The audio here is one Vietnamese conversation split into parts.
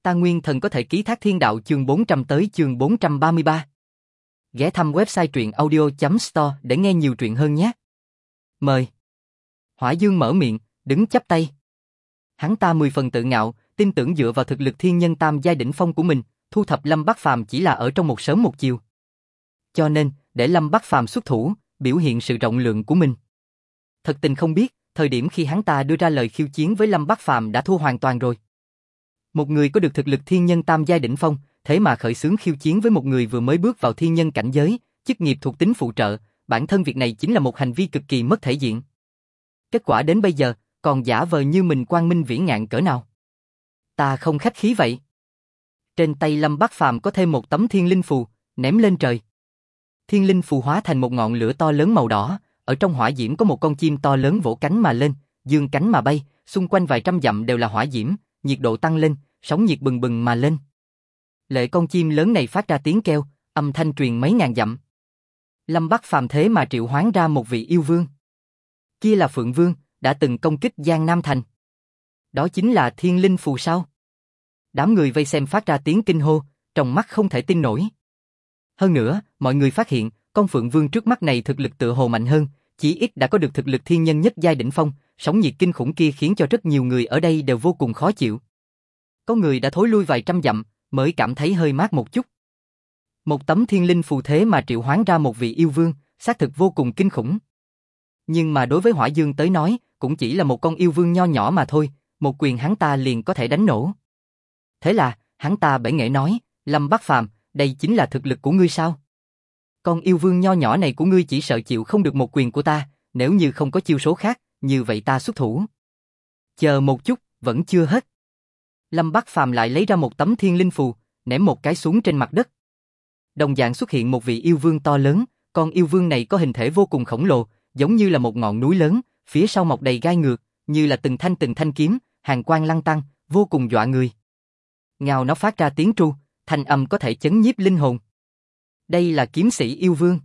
Ta Nguyên Thần có thể ký thác thiên đạo chương 400 tới chương 433. Ghé thăm website truyện audio.store để nghe nhiều truyện hơn nhé. Mời. Hỏa Dương mở miệng, đứng chắp tay. Hắn ta 10 phần tự ngạo, tin tưởng dựa vào thực lực thiên nhân tam giai đỉnh phong của mình, thu thập Lâm Bắc Phàm chỉ là ở trong một sớm một chiều. Cho nên, để Lâm Bắc Phàm xuất thủ, biểu hiện sự rộng lượng của mình. Thật tình không biết, thời điểm khi hắn ta đưa ra lời khiêu chiến với Lâm Bắc Phàm đã thua hoàn toàn rồi. Một người có được thực lực thiên nhân tam giai đỉnh phong, thế mà khởi xướng khiêu chiến với một người vừa mới bước vào thiên nhân cảnh giới, chức nghiệp thuộc tính phụ trợ, bản thân việc này chính là một hành vi cực kỳ mất thể diện. Kết quả đến bây giờ, còn giả vờ như mình quang minh vĩ ngạn cỡ nào. Ta không khách khí vậy. Trên tay Lâm Bắc Phàm có thêm một tấm thiên linh phù, ném lên trời. Thiên linh phù hóa thành một ngọn lửa to lớn màu đỏ, ở trong hỏa diễm có một con chim to lớn vỗ cánh mà lên, dương cánh mà bay, xung quanh vài trăm dặm đều là hỏa diễm, nhiệt độ tăng lên, sóng nhiệt bừng bừng mà lên. Lệ con chim lớn này phát ra tiếng kêu, âm thanh truyền mấy ngàn dặm. Lâm Bắc Phàm thế mà triệu hoán ra một vị yêu vương. Kia là Phượng Vương, đã từng công kích Giang Nam Thành. Đó chính là thiên linh phù sao? Đám người vây xem phát ra tiếng kinh hô, trong mắt không thể tin nổi. Hơn nữa, mọi người phát hiện, con Phượng Vương trước mắt này thực lực tựa hồ mạnh hơn, chỉ ít đã có được thực lực thiên nhân nhất giai đỉnh phong, sóng nhiệt kinh khủng kia khiến cho rất nhiều người ở đây đều vô cùng khó chịu. Có người đã thối lui vài trăm dặm, mới cảm thấy hơi mát một chút. Một tấm thiên linh phù thế mà triệu hoán ra một vị yêu vương, xác thực vô cùng kinh khủng. Nhưng mà đối với Hỏa Dương tới nói, cũng chỉ là một con yêu vương nho nhỏ mà thôi, một quyền hắn ta liền có thể đánh nổ. Thế là, hắn ta bẽ nghệ nói, Lâm Bắc Phàm, đây chính là thực lực của ngươi sao? Con yêu vương nho nhỏ này của ngươi chỉ sợ chịu không được một quyền của ta, nếu như không có chiêu số khác, như vậy ta xuất thủ. Chờ một chút, vẫn chưa hết. Lâm Bắc Phàm lại lấy ra một tấm thiên linh phù, ném một cái xuống trên mặt đất. Đồng dạng xuất hiện một vị yêu vương to lớn, con yêu vương này có hình thể vô cùng khổng lồ, giống như là một ngọn núi lớn, phía sau mọc đầy gai ngược, như là từng thanh kiếm, hàn quang lăng tăng, vô cùng dọa người. Ngao nó phát ra tiếng tru, thanh âm có thể chấn nhiếp linh hồn. Đây là kiếm sĩ yêu vương.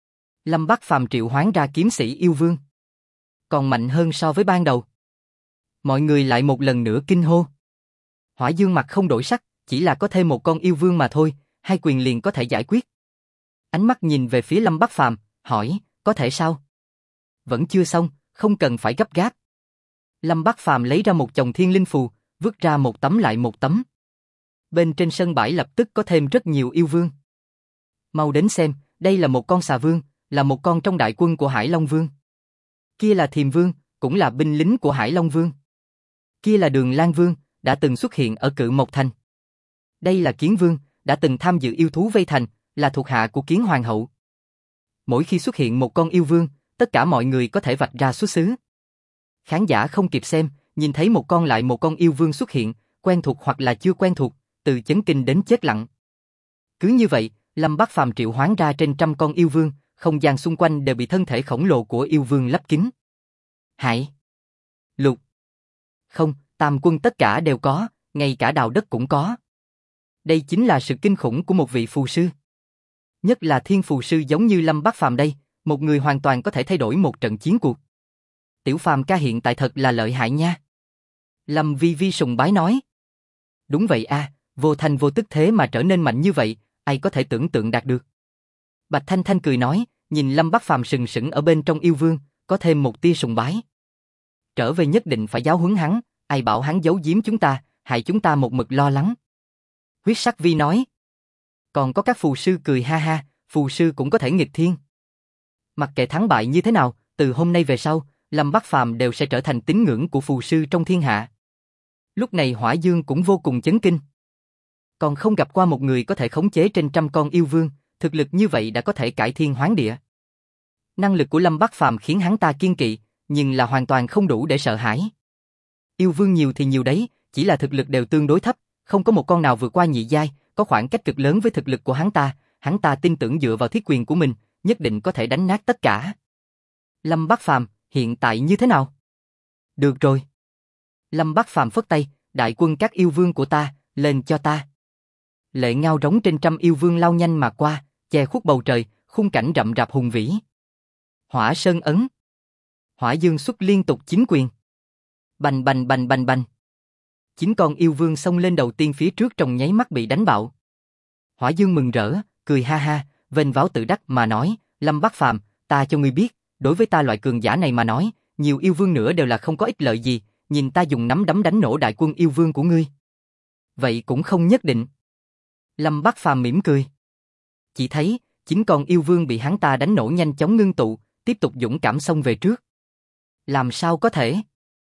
Lâm Bắc Phàm triệu hoán ra kiếm sĩ yêu vương. Còn mạnh hơn so với ban đầu. Mọi người lại một lần nữa kinh hô. Hỏa Dương mặt không đổi sắc, chỉ là có thêm một con yêu vương mà thôi, hai quyền liền có thể giải quyết. Ánh mắt nhìn về phía Lâm Bắc Phàm, hỏi, có thể sao? Vẫn chưa xong, không cần phải gấp gáp. Lâm Bắc Phàm lấy ra một chồng thiên linh phù, vứt ra một tấm lại một tấm. Bên trên sân bãi lập tức có thêm rất nhiều yêu vương. Mau đến xem, đây là một con xà vương, là một con trong đại quân của Hải Long Vương. Kia là Thiềm Vương, cũng là binh lính của Hải Long Vương. Kia là Đường Lan Vương, đã từng xuất hiện ở Cự Mộc Thành. Đây là Kiến Vương, đã từng tham dự yêu thú vây thành, là thuộc hạ của Kiến Hoàng hậu. Mỗi khi xuất hiện một con yêu vương, tất cả mọi người có thể vạch ra xuất xứ. Khán giả không kịp xem, nhìn thấy một con lại một con yêu vương xuất hiện, quen thuộc hoặc là chưa quen thuộc, từ chấn kinh đến chết lặng. Cứ như vậy, Lâm Bắc Phàm triệu hoán ra trên trăm con yêu vương, không gian xung quanh đều bị thân thể khổng lồ của yêu vương lấp kín. Hải, Lục, không, Tam quân tất cả đều có, ngay cả Đào Đất cũng có. Đây chính là sự kinh khủng của một vị phù sư. Nhất là thiên phù sư giống như Lâm Bắc Phàm đây, một người hoàn toàn có thể thay đổi một trận chiến cuộc. Tiểu Phàm ca hiện tại thật là lợi hại nha. Lâm Vi Vi sùng bái nói. Đúng vậy a, vô thanh vô tức thế mà trở nên mạnh như vậy, ai có thể tưởng tượng đạt được. Bạch Thanh Thanh cười nói, nhìn Lâm Bắc Phàm sừng sững ở bên trong yêu vương, có thêm một tia sùng bái. Trở về nhất định phải giáo huấn hắn, ai bảo hắn giấu giếm chúng ta, hại chúng ta một mực lo lắng. Huyết Sắc Vi nói. Còn có các phù sư cười ha ha, phù sư cũng có thể nghịch thiên. Mặc kệ thắng bại như thế nào, từ hôm nay về sau, Lâm Bắc Phàm đều sẽ trở thành tín ngưỡng của phù sư trong thiên hạ. Lúc này Hỏa Dương cũng vô cùng chấn kinh. Còn không gặp qua một người có thể khống chế trên trăm con yêu vương, thực lực như vậy đã có thể cải thiên hoán địa. Năng lực của Lâm Bắc Phàm khiến hắn ta kiên kỵ, nhưng là hoàn toàn không đủ để sợ hãi. Yêu vương nhiều thì nhiều đấy, chỉ là thực lực đều tương đối thấp, không có một con nào vượt qua nhị giai, có khoảng cách cực lớn với thực lực của hắn ta tin tưởng dựa vào thiết quyền của mình, nhất định có thể đánh nát tất cả. Lâm Bắc Phàm, hiện tại như thế nào? Được rồi. Lâm Bắc Phàm phất tay, đại quân các yêu vương của ta, lên cho ta. Lệ ngao rống trên trăm yêu vương lao nhanh mà qua, che khuất bầu trời, khung cảnh rậm rạp hùng vĩ. Hỏa Sơn ấn. Hỏa Dương xuất liên tục 9 quyền. Bành bành bành bành bành. Chính con yêu vương xông lên đầu tiên phía trước trong nháy mắt bị đánh bạo. Hỏa Dương mừng rỡ, cười ha ha, vênh váo tự đắc mà nói, Lâm Bắc Phàm, ta cho ngươi biết, đối với ta loại cường giả này mà nói, nhiều yêu vương nữa đều là không có ích lợi gì, nhìn ta dùng nắm đấm đánh nổ đại quân yêu vương của ngươi. Vậy cũng không nhất định. Lâm Bắc Phàm mỉm cười. Chỉ thấy, chính con yêu vương bị hắn ta đánh nổ nhanh chóng ngưng tụ, tiếp tục dũng cảm xông về trước. Làm sao có thể?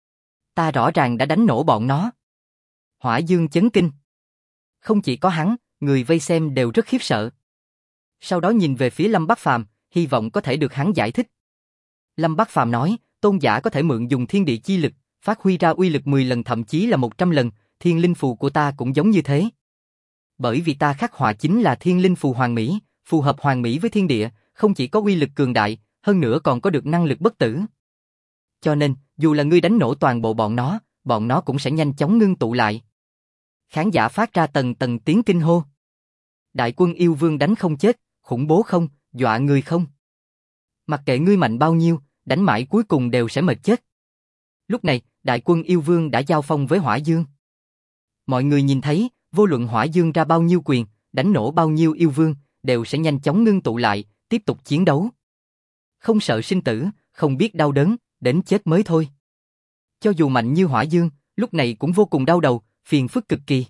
Ta rõ ràng đã đánh nổ bọn nó. Hỏa Dương chấn kinh. Không chỉ có hắn, người vây xem đều rất khiếp sợ. Sau đó nhìn về phía Lâm Bắc Phàm, hy vọng có thể được hắn giải thích. Lâm Bắc Phàm nói, tôn giả có thể mượn dùng thiên địa chi lực, phát huy ra uy lực 10 lần thậm chí là 100 lần, thiên linh phù của ta cũng giống như thế. Bởi vì ta khắc họa chính là thiên linh phù hoàn mỹ, phù hợp hoàn mỹ với thiên địa, không chỉ có uy lực cường đại, hơn nữa còn có được năng lực bất tử. Cho nên, dù là ngươi đánh nổ toàn bộ bọn nó cũng sẽ nhanh chóng ngưng tụ lại. Khán giả phát ra tầng tầng tiếng kinh hô. Đại quân yêu vương đánh không chết, khủng bố không, dọa người không. Mặc kệ ngươi mạnh bao nhiêu, đánh mãi cuối cùng đều sẽ mệt chết. Lúc này, đại quân yêu vương đã giao phong với Hỏa Dương. Mọi người nhìn thấy, vô luận Hỏa Dương ra bao nhiêu quyền, đánh nổ bao nhiêu yêu vương, đều sẽ nhanh chóng ngưng tụ lại, tiếp tục chiến đấu. Không sợ sinh tử, không biết đau đớn, đến chết mới thôi. Cho dù mạnh như Hỏa Dương, lúc này cũng vô cùng đau đầu, phiền phức cực kỳ.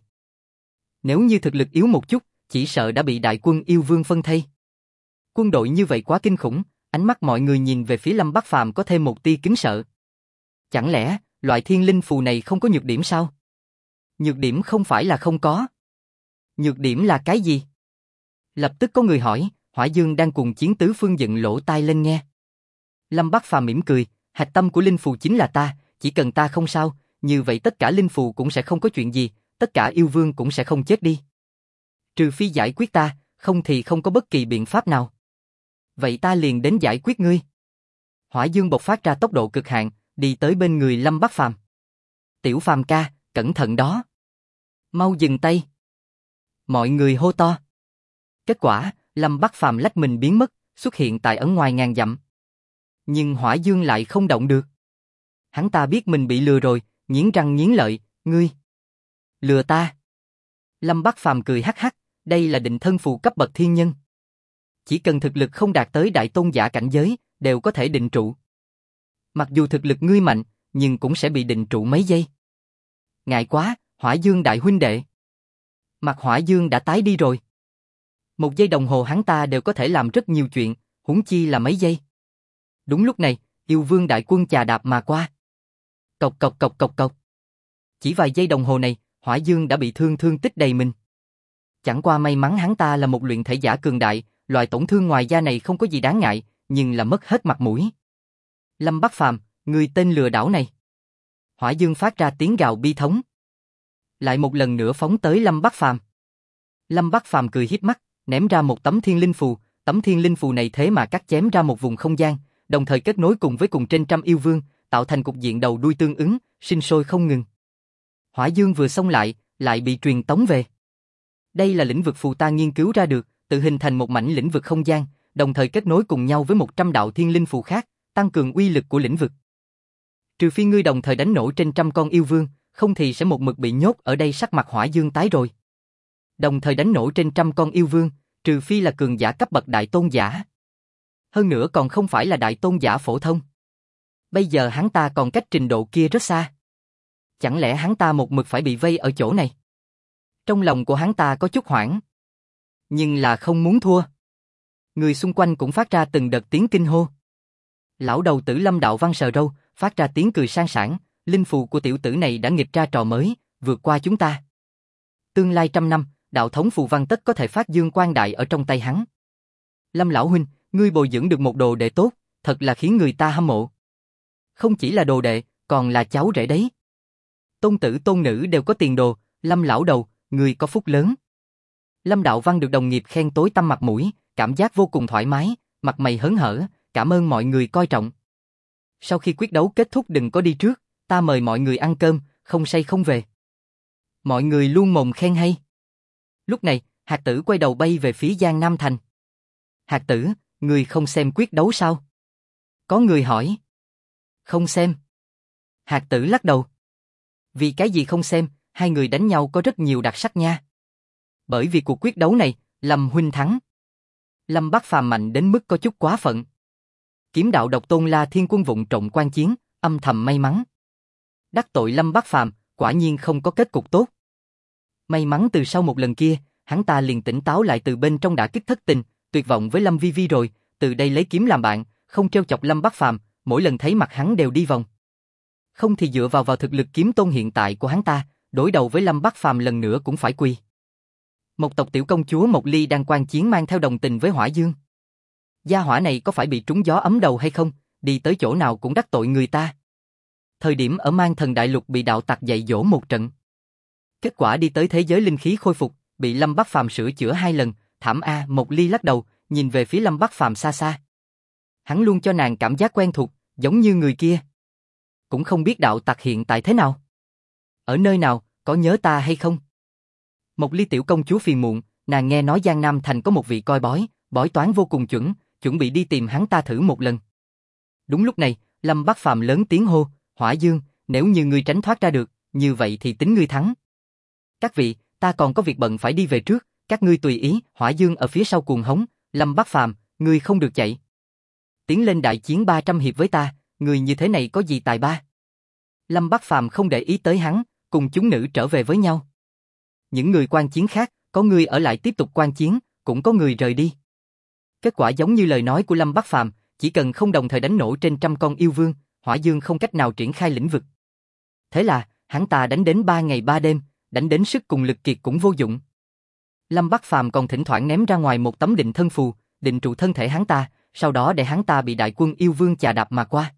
Nếu như thực lực yếu một chút, chỉ sợ đã bị đại quân yêu vương phân thây. Quân đội như vậy quá kinh khủng, ánh mắt mọi người nhìn về phía Lâm Bắc Phàm có thêm một tia kính sợ. Chẳng lẽ, loại thiên linh phù này không có nhược điểm sao? Nhược điểm không phải là không có. Nhược điểm là cái gì? Lập tức có người hỏi, Hỏa Dương đang cùng chiến tứ phương dựng lỗ tai lên nghe. Lâm Bắc Phàm mỉm cười, hạch tâm của linh phù chính là ta, chỉ cần ta không sao, như vậy tất cả linh phù cũng sẽ không có chuyện gì, tất cả yêu vương cũng sẽ không chết đi. Trừ phi giải quyết ta, không thì không có bất kỳ biện pháp nào. Vậy ta liền đến giải quyết ngươi. Hỏa Dương bộc phát ra tốc độ cực hạn, đi tới bên người Lâm Bắc Phàm. Tiểu Phàm ca, cẩn thận đó. Mau dừng tay. Mọi người hô to. Kết quả, Lâm Bắc Phàm lách mình biến mất, xuất hiện tại ở ngoài ngàn dặm. Nhưng Hỏa Dương lại không động được. Hắn ta biết mình bị lừa rồi, nghiến răng nghiến lợi, ngươi. Lừa ta. Lâm Bắc Phàm cười hắc hắc, đây là định thân phù cấp bậc thiên nhân. Chỉ cần thực lực không đạt tới đại tôn giả cảnh giới, đều có thể định trụ. Mặc dù thực lực ngươi mạnh, nhưng cũng sẽ bị định trụ mấy giây. Ngại quá, Hỏa Dương đại huynh đệ. Mặt Hỏa Dương đã tái đi rồi. 1 giây đồng hồ hắn ta đều có thể làm rất nhiều chuyện, huống chi là mấy giây. Đúng lúc này, yêu vương đại quân chà đạp mà qua. Cộc cộc cộc cộc cộc. Chỉ vài giây đồng hồ này, Hỏa Dương đã bị thương tích đầy mình. Chẳng qua may mắn hắn ta là một luyện thể giả cường đại, loại tổn thương ngoài da này không có gì đáng ngại, nhưng là mất hết mặt mũi. Lâm Bắc Phàm, người tên lừa đảo này. Hỏa Dương phát ra tiếng gào bi thống. Lại một lần nữa phóng tới Lâm Bắc Phàm. Lâm Bắc Phàm cười hiếp mắt, ném ra một tấm thiên linh phù, tấm thiên linh phù này thế mà cắt chém ra một vùng không gian, đồng thời kết nối cùng với cùng trên trăm yêu vương, tạo thành cục diện đầu đuôi tương ứng, sinh sôi không ngừng. Hỏa Dương vừa xông lại bị truyền tống về. Đây là lĩnh vực phù ta nghiên cứu ra được, tự hình thành một mảnh lĩnh vực không gian, đồng thời kết nối cùng nhau với 100 đạo thiên linh phù khác, tăng cường uy lực của lĩnh vực. Trừ phi ngươi đồng thời đánh nổ trên trăm con yêu vương, không thì sẽ một mực bị nhốt ở đây. Sắc mặt Hỏa Dương tái rồi. Đồng thời đánh nổ trên trăm con yêu vương, trừ phi là cường giả cấp bậc đại tôn giả. Hơn nữa còn không phải là đại tôn giả phổ thông. Bây giờ hắn ta còn cách trình độ kia rất xa. Chẳng lẽ hắn ta một mực phải bị vây ở chỗ này? Trong lòng của hắn ta có chút hoảng. Nhưng là không muốn thua. Người xung quanh cũng phát ra từng đợt tiếng kinh hô. Lão đầu tử Lâm Đạo Văn sờ râu, phát ra tiếng cười sang sảng, linh phù của tiểu tử này đã nghịch ra trò mới, vượt qua chúng ta. Tương lai 100 năm, đạo thống phù văn tất có thể phát dương quang đại ở trong tay hắn. Lâm lão huynh, ngươi bồi dưỡng được một đồ đệ tốt, thật là khiến người ta hâm mộ. Không chỉ là đồ đệ, còn là cháu rể đấy. Tôn tử tôn nữ đều có tiền đồ, Lâm lão đầu, ngươi có phúc lớn. Lâm Đạo Văn được đồng nghiệp khen tối tăm mặt mũi, cảm giác vô cùng thoải mái, mặt mày hớn hở, cảm ơn mọi người coi trọng. Sau khi quyết đấu kết thúc đừng có đi trước, ta mời mọi người ăn cơm, không say không về. Mọi người luôn mồm khen hay. Lúc này, Hạt Tử quay đầu bay về phía Giang Nam Thành. Hạt Tử, ngươi không xem quyết đấu sao? Có người hỏi. không xem. Hạt Tử lắc đầu. Vì cái gì không xem? hai người đánh nhau có rất nhiều đặc sắc nha. Bởi vì cuộc quyết đấu này, Lâm huynh thắng. Lâm Bắc Phàm mạnh đến mức có chút quá phận. Kiếm đạo độc tôn La Thiên Quân vụng trộm quan chiến, âm thầm may mắn. Đắc tội Lâm Bắc Phàm, quả nhiên không có kết cục tốt. May mắn từ sau một lần kia, hắn ta liền tỉnh táo lại từ bên trong đả kích thất tình, tuyệt vọng với Lâm Vi Vi rồi, từ đây lấy kiếm làm bạn, không trêu chọc Lâm Bắc Phàm, mỗi lần thấy mặt hắn đều đi vòng. Không thì dựa vào thực lực kiếm tôn hiện tại của hắn ta, đối đầu với Lâm Bắc Phàm lần nữa cũng phải quỳ. Một tộc tiểu công chúa Mộc Ly đang quan chiến mang theo đồng tình với Hỏa Dương. Gia hỏa này có phải bị trúng gió ấm đầu hay không, đi tới chỗ nào cũng đắc tội người ta. Thời điểm ở Mang Thần Đại Lục bị đạo tặc dạy dỗ một trận. Kết quả đi tới thế giới linh khí khôi phục, bị Lâm Bắc Phàm sửa chữa 2 lần, thảm a. Mộc Ly lắc đầu, nhìn về phía Lâm Bắc Phàm xa xa. Hắn luôn cho nàng cảm giác quen thuộc, giống như người kia. Cũng không biết đạo tặc hiện tại thế nào. Ở nơi nào, có nhớ ta hay không? Mộc Ly tiểu công chúa phiền muộn, nàng nghe nói Giang Nam Thành có một vị coi bói, bói toán vô cùng chuẩn bị đi tìm hắn ta thử một lần. Đúng lúc này, Lâm Bắc Phàm lớn tiếng hô, Hỏa Dương, nếu như ngươi tránh thoát ra được, như vậy thì tính ngươi thắng. Các vị, ta còn có việc bận phải đi về trước, các ngươi tùy ý. Hỏa Dương ở phía sau cuồng hống, Lâm Bắc Phàm, ngươi không được chạy. Tiến lên đại chiến 300 hiệp với ta, người như thế này có gì tài ba? Lâm Bắc Phàm không để ý tới hắn, cùng chúng nữ trở về với nhau. Những người quan chiến khác, có người ở lại tiếp tục quan chiến, cũng có người rời đi. Kết quả giống như lời nói của Lâm Bắc Phàm, chỉ cần không đồng thời đánh nổ trên 100 con yêu vương, Hỏa Dương không cách nào triển khai lĩnh vực. Thế là, hắn ta đánh đến 3 ngày 3 đêm, đánh đến sức cùng lực kiệt cũng vô dụng. Lâm Bắc Phàm còn thỉnh thoảng ném ra ngoài một tấm định thân phù, định trụ thân thể hắn ta, sau đó để hắn ta bị đại quân yêu vương chà đạp mà qua.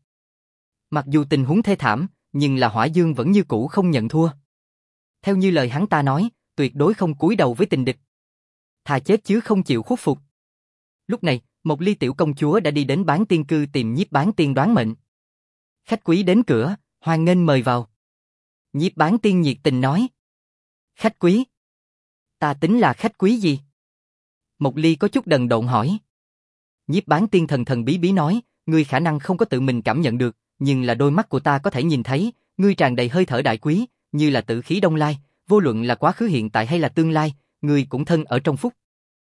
Mặc dù tình huống thê thảm, nhưng là Hỏa Dương vẫn như cũ không nhận thua. Theo như lời hắn ta nói, tuyệt đối không cúi đầu với tình địch. Thà chết chứ không chịu khuất phục. Lúc này, Mộc Ly tiểu công chúa đã đi đến Bán Tiên Cư tìm Nhiếp Bán Tiên đoán mệnh. Khách quý đến cửa, hoan nghênh mời vào. Nhiếp Bán Tiên nhiệt tình nói. Khách quý? Ta tính là khách quý gì? Mộc Ly có chút đần độn hỏi. Nhiếp Bán Tiên thần thần bí bí nói, ngươi khả năng không có tự mình cảm nhận được, nhưng là đôi mắt của ta có thể nhìn thấy, ngươi tràn đầy hơi thở đại quý, như là tử khí đông lai, vô luận là quá khứ hiện tại hay là tương lai, ngươi cũng thân ở trong phúc.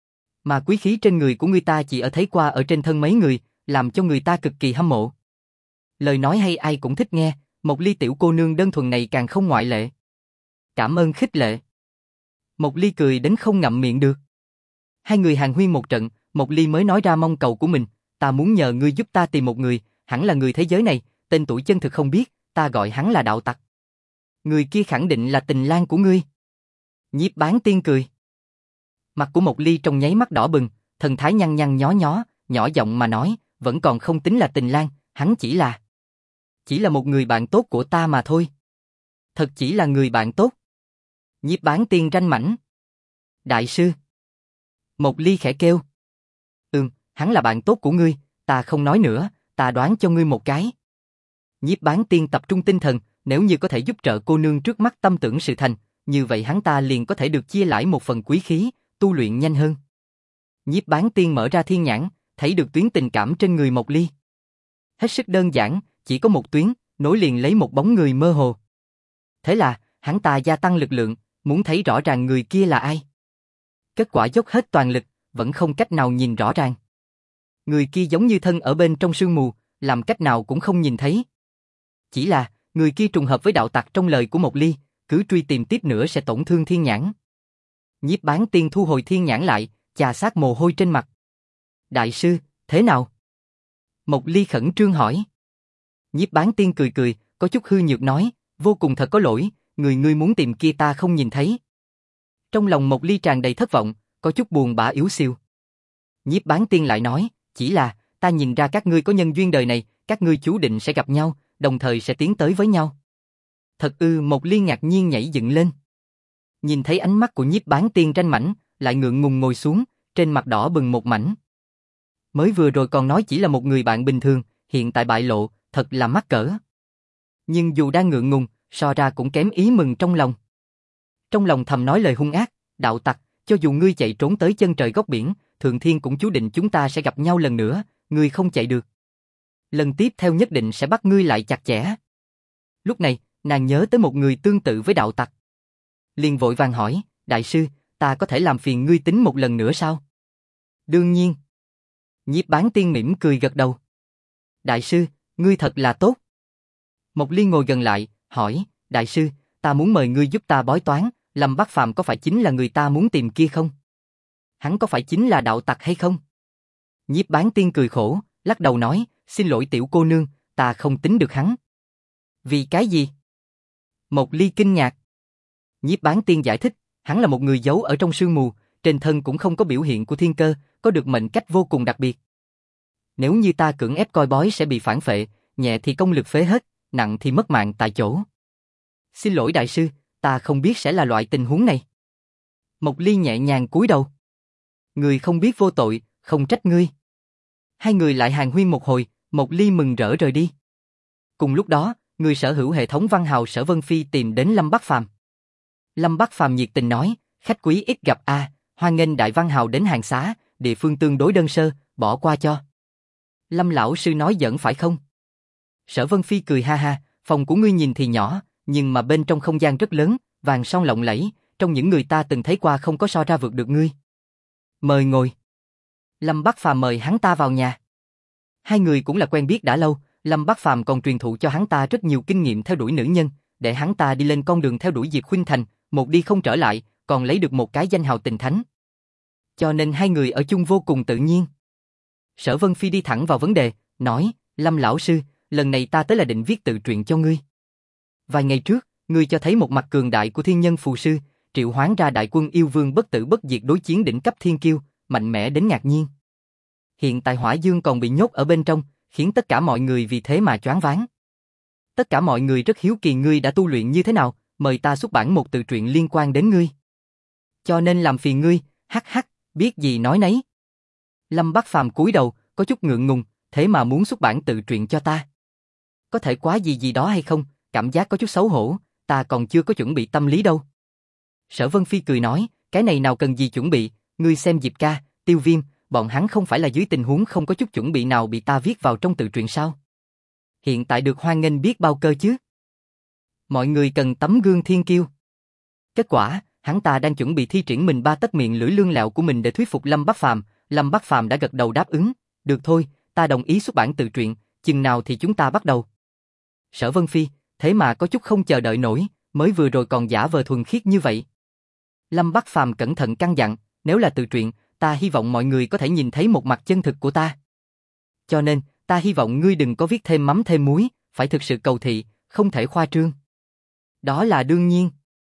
Mà quý khí trên người của ngươi ta chỉ ở thấy qua ở trên thân mấy người, làm cho người ta cực kỳ hâm mộ. Lời nói hay ai cũng thích nghe, Mộc Ly tiểu cô nương đơn thuần này càng không ngoại lệ. Cảm ơn khích lệ. Mộc Ly cười đến không ngậm miệng được. Hai người hàn huyên một trận, Mộc Ly mới nói ra mong cầu của mình, ta muốn nhờ ngươi giúp ta tìm một người, hẳn là người thế giới này, tên tuổi chân thực không biết, ta gọi hắn là đạo tặc. Người kia khẳng định là tình lang của ngươi. Nhiếp Bán Tiên cười. Mặt của Mộc Ly trong nháy mắt đỏ bừng, thần thái nhăn nhăn nhó nhó, nhỏ giọng mà nói, vẫn còn không tính là tình lang, hắn chỉ là một người bạn tốt của ta mà thôi. Thật chỉ là người bạn tốt. Nhiếp Bán Tiên ranh mãnh. Đại sư. Mộc Ly khẽ kêu. Hắn là bạn tốt của ngươi, ta không nói nữa, ta đoán cho ngươi một cái. Nhiếp Bán Tiên tập trung tinh thần, nếu như có thể giúp trợ cô nương trước mắt tâm tưởng sự thành, như vậy hắn ta liền có thể được chia lãi một phần quý khí, tu luyện nhanh hơn. Nhiếp Bán Tiên mở ra thiên nhãn, thấy được tuyến tình cảm trên người Mộc Ly. Hết sức đơn giản, chỉ có một tuyến, nối liền lấy một bóng người mơ hồ. Thế là, hắn ta gia tăng lực lượng, muốn thấy rõ ràng người kia là ai. Kết quả dốc hết toàn lực, vẫn không cách nào nhìn rõ ràng. Người kia giống như thân ở bên trong sương mù, làm cách nào cũng không nhìn thấy. Chỉ là, người kia trùng hợp với đạo tặc trong lời của Mộc Ly, cứ truy tìm tiếp nữa sẽ tổn thương thiên nhãn. Nhiếp Bán Tiên thu hồi thiên nhãn lại, chà sát mồ hôi trên mặt. Đại sư, thế nào? Mộc Ly khẩn trương hỏi. Nhiếp Bán Tiên cười cười, có chút hư nhược nói, vô cùng thật có lỗi, người ngươi muốn tìm kia ta không nhìn thấy. Trong lòng Mộc Ly tràn đầy thất vọng, có chút buồn bã yếu xiu. Nhiếp Bán Tiên lại nói, chỉ là, ta nhìn ra các ngươi có nhân duyên đời này, các ngươi chú định sẽ gặp nhau, đồng thời sẽ tiến tới với nhau. Thật ư? Mộc Ly ngạc nhiên nhảy dựng lên. Nhìn thấy ánh mắt của Nhiếp Bán Tiên ranh mãnh, lại ngượng ngùng ngồi xuống, trên mặt đỏ bừng một mảnh. Mới vừa rồi còn nói chỉ là một người bạn bình thường, hiện tại bại lộ, thật là mắc cỡ. Nhưng dù đang ngượng ngùng, so ra cũng kém ý mừng trong lòng. Trong lòng thầm nói lời hung ác, đạo tặc, cho dù ngươi chạy trốn tới chân trời góc biển, Thượng Thiên cũng chú định chúng ta sẽ gặp nhau lần nữa, ngươi không chạy được. Lần tiếp theo nhất định sẽ bắt ngươi lại chặt chẽ. Lúc này, nàng nhớ tới một người tương tự với đạo tặc. liền vội vàng hỏi, đại sư, ta có thể làm phiền ngươi tính một lần nữa sao? Đương nhiên. Nhiếp Bán Tiên mỉm cười gật đầu. Đại sư, ngươi thật là tốt. Mộc Ly ngồi gần lại, hỏi, đại sư, ta muốn mời ngươi giúp ta bói toán, Lâm Bắc Phàm có phải chính là người ta muốn tìm kia không? Hắn có phải chính là đạo tặc hay không? Nhiếp Bán Tiên cười khổ, lắc đầu nói, xin lỗi tiểu cô nương, ta không tính được hắn. Vì cái gì? Mộc Ly kinh ngạc. Nhiếp Bán Tiên giải thích, hắn là một người giấu ở trong sương mù, trên thân cũng không có biểu hiện của thiên cơ, có được mệnh cách vô cùng đặc biệt. Nếu như ta cưỡng ép coi bói sẽ bị phản phệ, nhẹ thì công lực phế hết, nặng thì mất mạng tại chỗ. Xin lỗi đại sư, ta không biết sẽ là loại tình huống này. Mộc Ly nhẹ nhàng cúi đầu. Người không biết vô tội, không trách ngươi. Hai người lại hàn huyên một hồi, Mộc Ly mừng rỡ rời đi. Cùng lúc đó, người sở hữu hệ thống văn hào Sở Vân Phi tìm đến Lâm Bắc Phàm. Lâm Bắc Phàm nhiệt tình nói, khách quý ít gặp a, hoan nghênh đại văn hào đến hàng xá, địa phương tương đối đơn sơ, bỏ qua cho. Lâm lão sư nói giỡn phải không? Sở Vân Phi cười ha ha, phòng của ngươi nhìn thì nhỏ, nhưng mà bên trong không gian rất lớn, vàng son lộng lẫy, trong những người ta từng thấy qua không có so ra vượt được ngươi. Mời ngồi. Lâm Bắc Phàm mời hắn ta vào nhà. Hai người cũng là quen biết đã lâu, Lâm Bắc Phàm còn truyền thụ cho hắn ta rất nhiều kinh nghiệm theo đuổi nữ nhân, để hắn ta đi lên con đường theo đuổi Diệp Khuynh Thành, một đi không trở lại, còn lấy được một cái danh hào tình thánh. Cho nên hai người ở chung vô cùng tự nhiên. Sở Vân Phi đi thẳng vào vấn đề, nói, Lâm lão sư, lần này ta tới là định viết tự truyện cho ngươi. Vài ngày trước, ngươi cho thấy một mặt cường đại của thiên nhân phù sư, triệu hoán ra đại quân yêu vương bất tử bất diệt đối chiến đỉnh cấp thiên kiêu, mạnh mẽ đến ngạc nhiên. Hiện tại Hỏa Dương còn bị nhốt ở bên trong, khiến tất cả mọi người vì thế mà choáng váng. Tất cả mọi người rất hiếu kỳ ngươi đã tu luyện như thế nào, mời ta xuất bản một tự truyện liên quan đến ngươi. Cho nên làm phiền ngươi, hắc hắc, biết gì nói nấy. Lâm Bắc Phàm cúi đầu, có chút ngượng ngùng, thế mà muốn xuất bản tự truyện cho ta. Có thể quá gì gì đó hay không, cảm giác có chút xấu hổ, ta còn chưa có chuẩn bị tâm lý đâu. Sở Vân Phi cười nói, cái này nào cần gì chuẩn bị, ngươi xem Diệp ca, Tiêu Viêm, bọn hắn không phải là dưới tình huống không có chút chuẩn bị nào bị ta viết vào trong tự truyện sao? Hiện tại được hoan nghênh biết bao cơ chứ. Mọi người cần tấm gương thiên kiêu. Kết quả, hắn ta đang chuẩn bị thi triển mình ba tấc miệng lưỡi lươn lẹo của mình để thuyết phục Lâm Bắc Phàm. Lâm Bắc Phàm đã gật đầu đáp ứng, được thôi, ta đồng ý xuất bản tự truyện, chừng nào thì chúng ta bắt đầu. Sở Vân Phi, thế mà có chút không chờ đợi nổi, mới vừa rồi còn giả vờ thuần khiết như vậy. Lâm Bắc Phàm cẩn thận căn dặn, nếu là tự truyện, ta hy vọng mọi người có thể nhìn thấy một mặt chân thực của ta. Cho nên, ta hy vọng ngươi đừng có viết thêm mắm thêm muối, phải thực sự cầu thị, không thể khoa trương. Đó là đương nhiên.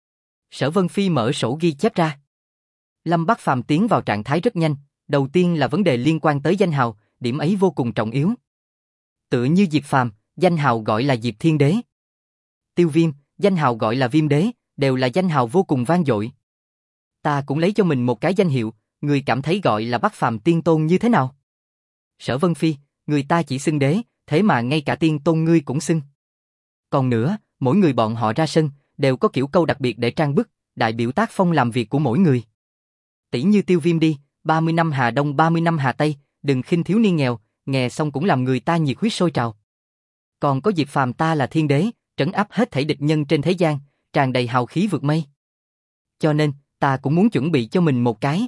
Sở Vân Phi mở sổ ghi chép ra. Lâm Bắc Phàm tiến vào trạng thái rất nhanh, đầu tiên là vấn đề liên quan tới danh hào, điểm ấy vô cùng trọng yếu. Tựa như Diệp Phàm, danh hào gọi là Diệp Thiên Đế. Tiêu Viêm, danh hào gọi là Viêm Đế, đều là danh hào vô cùng vang dội. Ta cũng lấy cho mình một cái danh hiệu, người cảm thấy gọi là Bắc Phàm Tiên Tôn như thế nào? Sở Vân Phi, người ta chỉ xưng đế, thế mà ngay cả tiên tôn ngươi cũng xưng. Còn nữa, mỗi người bọn họ ra sân, đều có kiểu câu đặc biệt để trang bức, đại biểu tác phong làm việc của mỗi người. Tỷ như Tiêu Viêm đi, 30 năm Hà Đông 30 năm Hà Tây, đừng khinh thiếu niên nghèo, nghe xong cũng làm người ta nhiệt huyết sôi trào. Còn có Diệp Phàm ta là thiên đế, trấn áp hết thảy địch nhân trên thế gian, tràn đầy hào khí vượt mây. Cho nên, ta cũng muốn chuẩn bị cho mình một cái.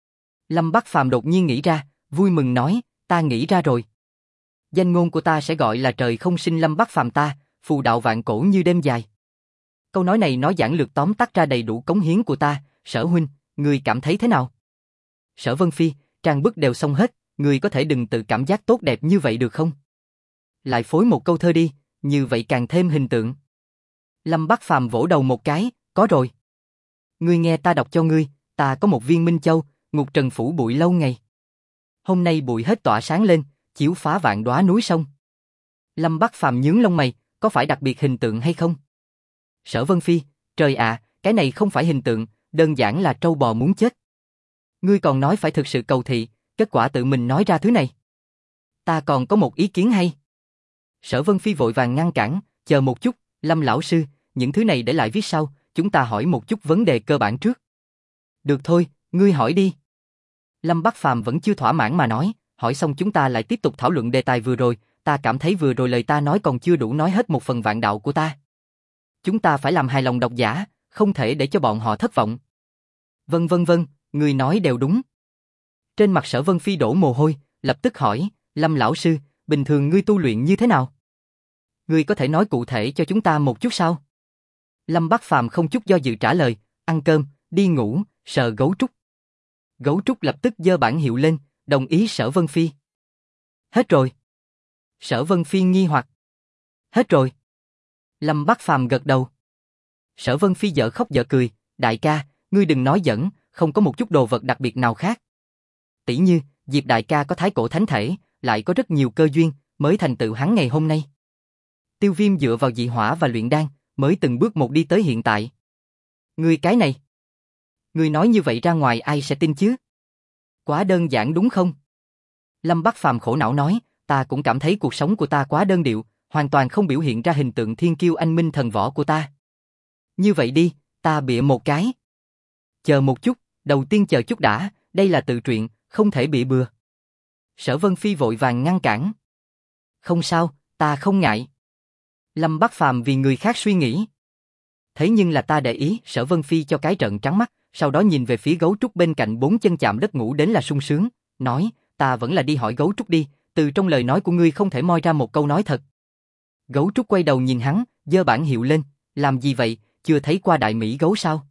Lâm Bắc Phàm đột nhiên nghĩ ra, vui mừng nói, ta nghĩ ra rồi. Danh ngôn của ta sẽ gọi là trời không sinh Lâm Bắc Phàm ta, phù đạo vạn cổ như đêm dài. Câu nói này nói giản lược tóm tắt ra đầy đủ cống hiến của ta, Sở huynh, ngươi cảm thấy thế nào? Sở Vân Phi, trang bức đều xong hết, ngươi có thể đừng tự cảm giác tốt đẹp như vậy được không? Lại phối một câu thơ đi, như vậy càng thêm hình tượng. Lâm Bắc Phàm vỗ đầu một cái, có rồi. Ngươi nghe ta đọc cho ngươi, ta có một viên minh châu, ngục trần phủ bụi lâu ngày. Hôm nay bụi hết tỏa sáng lên, chiếu phá vạn đóa núi sông. Lâm Bắc Phàm nhướng lông mày, có phải đặc biệt hình tượng hay không? Sở Vân Phi, trời ạ, cái này không phải hình tượng, đơn giản là trâu bò muốn chết. Ngươi còn nói phải thực sự cầu thị, kết quả tự mình nói ra thứ này. Ta còn có một ý kiến hay. Sở Vân Phi vội vàng ngăn cản, chờ một chút, Lâm lão sư, những thứ này để lại viết sau, chúng ta hỏi một chút vấn đề cơ bản trước. Được thôi, ngươi hỏi đi. Lâm Bắc Phàm vẫn chưa thỏa mãn mà nói, hỏi xong chúng ta lại tiếp tục thảo luận đề tài vừa rồi, ta cảm thấy vừa rồi lời ta nói còn chưa đủ nói hết một phần vạn đạo của ta. Chúng ta phải làm hài lòng độc giả, không thể để cho bọn họ thất vọng. Vâng, người nói đều đúng. Trên mặt Sở Vân Phi đổ mồ hôi, lập tức hỏi, Lâm lão sư, bình thường ngươi tu luyện như thế nào? Ngươi có thể nói cụ thể cho chúng ta một chút sao? Lâm Bắc Phàm không chút do dự trả lời, ăn cơm, đi ngủ, sờ gấu trúc. Gấu trúc lập tức giơ bảng hiệu lên, đồng ý Sở Vân Phi. Hết rồi. Sở Vân Phi nghi hoặc. Hết rồi. Lâm Bắc Phàm gật đầu. Sở Vân Phi dở khóc dở cười, đại ca, ngươi đừng nói giỡn, không có một chút đồ vật đặc biệt nào khác. Tỷ như, Diệp đại ca có thái cổ thánh thể, lại có rất nhiều cơ duyên, mới thành tựu hắn ngày hôm nay. Tiêu Viêm dựa vào dị hỏa và luyện đan, mới từng bước một đi tới hiện tại. Ngươi cái này. Ngươi nói như vậy ra ngoài ai sẽ tin chứ? Quá đơn giản đúng không? Lâm Bắc Phàm khổ não nói, ta cũng cảm thấy cuộc sống của ta quá đơn điệu, hoàn toàn không biểu hiện ra hình tượng thiên kiêu anh minh thần võ của ta. Như vậy đi, ta bịa một cái. Chờ một chút, đầu tiên chờ chút đã, đây là tự truyện, không thể bịa bừa. Sở Vân Phi vội vàng ngăn cản. Không sao, ta không ngại. Lâm Bắc Phàm vì người khác suy nghĩ. Thế nhưng là ta để ý, Sở Vân Phi cho cái trợn trắng mắt, sau đó nhìn về phía gấu trúc bên cạnh bốn chân chạm đất ngủ đến là sung sướng, nói, ta vẫn là đi hỏi gấu trúc đi, từ trong lời nói của ngươi không thể moi ra một câu nói thật. Gấu trúc quay đầu nhìn hắn, giơ bảng hiệu lên, làm gì vậy, chưa thấy qua đại mỹ gấu sao?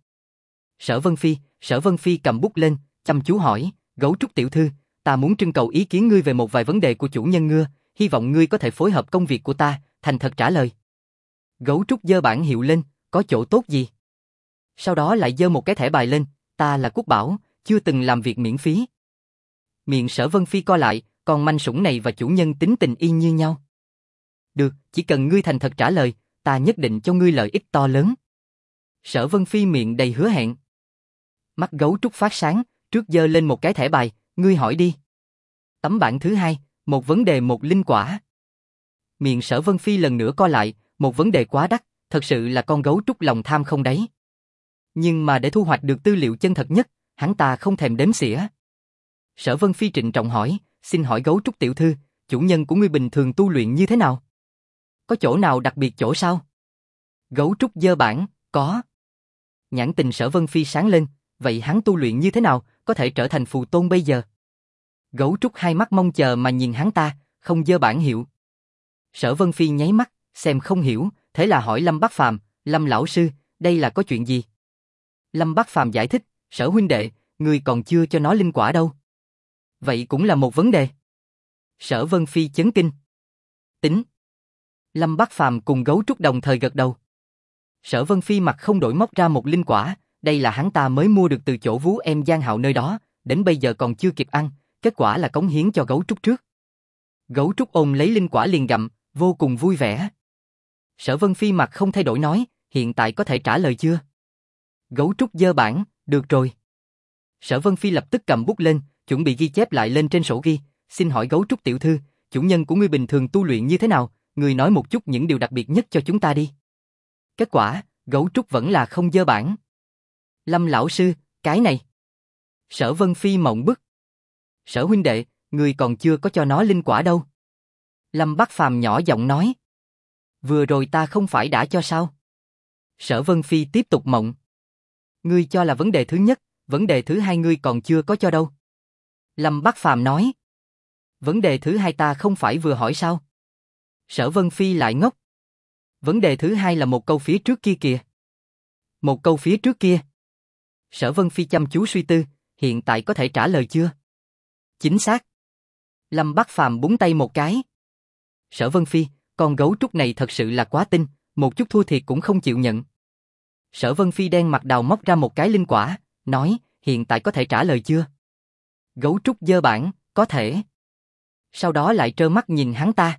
Sở Vân Phi cầm bút lên, chăm chú hỏi, gấu trúc tiểu thư, ta muốn trưng cầu ý kiến ngươi về một vài vấn đề của chủ nhân ngựa, hy vọng ngươi có thể phối hợp công việc của ta, thành thật trả lời. Gấu trúc giơ bảng hiệu lên, có chỗ tốt gì? Sau đó lại giơ một cái thẻ bài lên, ta là Quốc Bảo, chưa từng làm việc miễn phí. Miệng Sở Vân Phi co lại, con manh sủng này và chủ nhân tính tình y như nhau. Được, chỉ cần ngươi thành thật trả lời, ta nhất định cho ngươi lợi ích to lớn. Sở Vân Phi miệng đầy hứa hẹn. Mắt gấu trúc phát sáng, trước giơ lên một cái thẻ bài, ngươi hỏi đi. Tấm bảng thứ hai, một vấn đề một linh quả. Miệng Sở Vân Phi lần nữa co lại, một vấn đề quá đắt, thật sự là con gấu trúc lòng tham không đáy. Nhưng mà để thu hoạch được tư liệu chân thật nhất, hắn ta không thèm đếm xỉa. Sở Vân Phi trịnh trọng hỏi, xin hỏi gấu trúc tiểu thư, chủ nhân của ngươi bình thường tu luyện như thế nào? Có chỗ nào đặc biệt chỗ sao? Gấu trúc giơ bảng, có. Nhãn tình Sở Vân Phi sáng lên, vậy hắn tu luyện như thế nào, có thể trở thành phù tôn bây giờ? Gấu trúc hai mắt mong chờ mà nhìn hắn ta, không giơ bảng hiệu. Sở Vân Phi nháy mắt, xem không hiểu, thế là hỏi Lâm Bắc Phàm, Lâm lão sư, đây là có chuyện gì? Lâm Bắc Phàm giải thích, Sở huynh đệ, ngươi còn chưa cho nó linh quả đâu. Vậy cũng là một vấn đề. Sở Vân Phi chấn kinh. Tính. Lâm Bắc Phàm cùng gấu trúc đồng thời gật đầu. Sở Vân Phi mặt không đổi móc ra một linh quả, đây là hắn ta mới mua được từ chỗ vú em Giang Hạo nơi đó, đến bây giờ còn chưa kịp ăn, kết quả là cống hiến cho gấu trúc trước. Gấu trúc ôm lấy linh quả liền gặm, vô cùng vui vẻ. Sở Vân Phi mặt không thay đổi nói, hiện tại có thể trả lời chưa? Gấu trúc giơ bảng, được rồi. Sở Vân Phi lập tức cầm bút lên, chuẩn bị ghi chép lại lên trên sổ ghi, xin hỏi gấu trúc tiểu thư, chủ nhân của ngươi bình thường tu luyện như thế nào, ngươi nói một chút những điều đặc biệt nhất cho chúng ta đi. Kết quả, gấu trúc vẫn là không giơ bảng. Lâm lão sư, cái này. Sở Vân Phi mộng bức. Sở huynh đệ, ngươi còn chưa có cho nó linh quả đâu. Lâm Bắc Phàm nhỏ giọng nói. Vừa rồi ta không phải đã cho sao? Sở Vân Phi tiếp tục mộng. Ngươi cho là vấn đề thứ nhất, vấn đề thứ hai ngươi còn chưa có cho đâu. Lâm Bắc Phàm nói. Vấn đề thứ hai ta không phải vừa hỏi sao? Sở Vân Phi lại ngốc. Vấn đề thứ hai là một câu phía trước kia kìa. Một câu phía trước kia. Sở Vân Phi chăm chú suy tư, hiện tại có thể trả lời chưa? Chính xác. Lâm Bắc Phàm búng tay một cái. Sở Vân Phi, con gấu trúc này thật sự là quá tinh, một chút thua thiệt cũng không chịu nhận. Sở Vân Phi đen mặt đào móc ra một cái linh quả, nói, hiện tại có thể trả lời chưa? Gấu trúc giơ bảng, có thể. Sau đó lại trơ mắt nhìn hắn ta.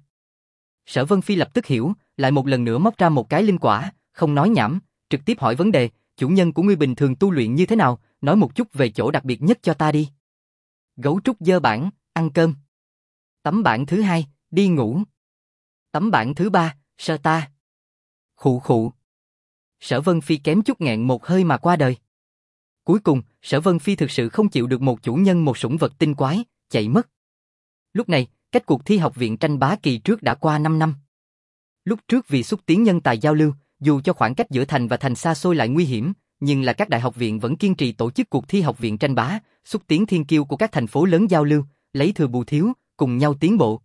Sở Vân Phi lập tức hiểu, lại một lần nữa móc ra một cái linh quả, không nói nhảm, trực tiếp hỏi vấn đề, chủ nhân của ngươi bình thường tu luyện như thế nào, nói một chút về chỗ đặc biệt nhất cho ta đi. Gấu trúc giơ bảng, ăn cơm. Tấm bảng thứ hai, đi ngủ. Tấm bảng thứ ba, sơ ta. Khụ khụ. Sở Vân Phi kém chút nghẹn một hơi mà qua đời. Cuối cùng, Sở Vân Phi thực sự không chịu được một chủ nhân một sủng vật tinh quái, chạy mất. Lúc này, cách cuộc thi học viện tranh bá kỳ trước đã qua 5 năm. Lúc trước vì xúc tiến nhân tài giao lưu, dù cho khoảng cách giữa thành và thành xa xôi lại nguy hiểm, nhưng là các đại học viện vẫn kiên trì tổ chức cuộc thi học viện tranh bá, xúc tiến thiên kiêu của các thành phố lớn giao lưu, lấy thừa bù thiếu, cùng nhau tiến bộ.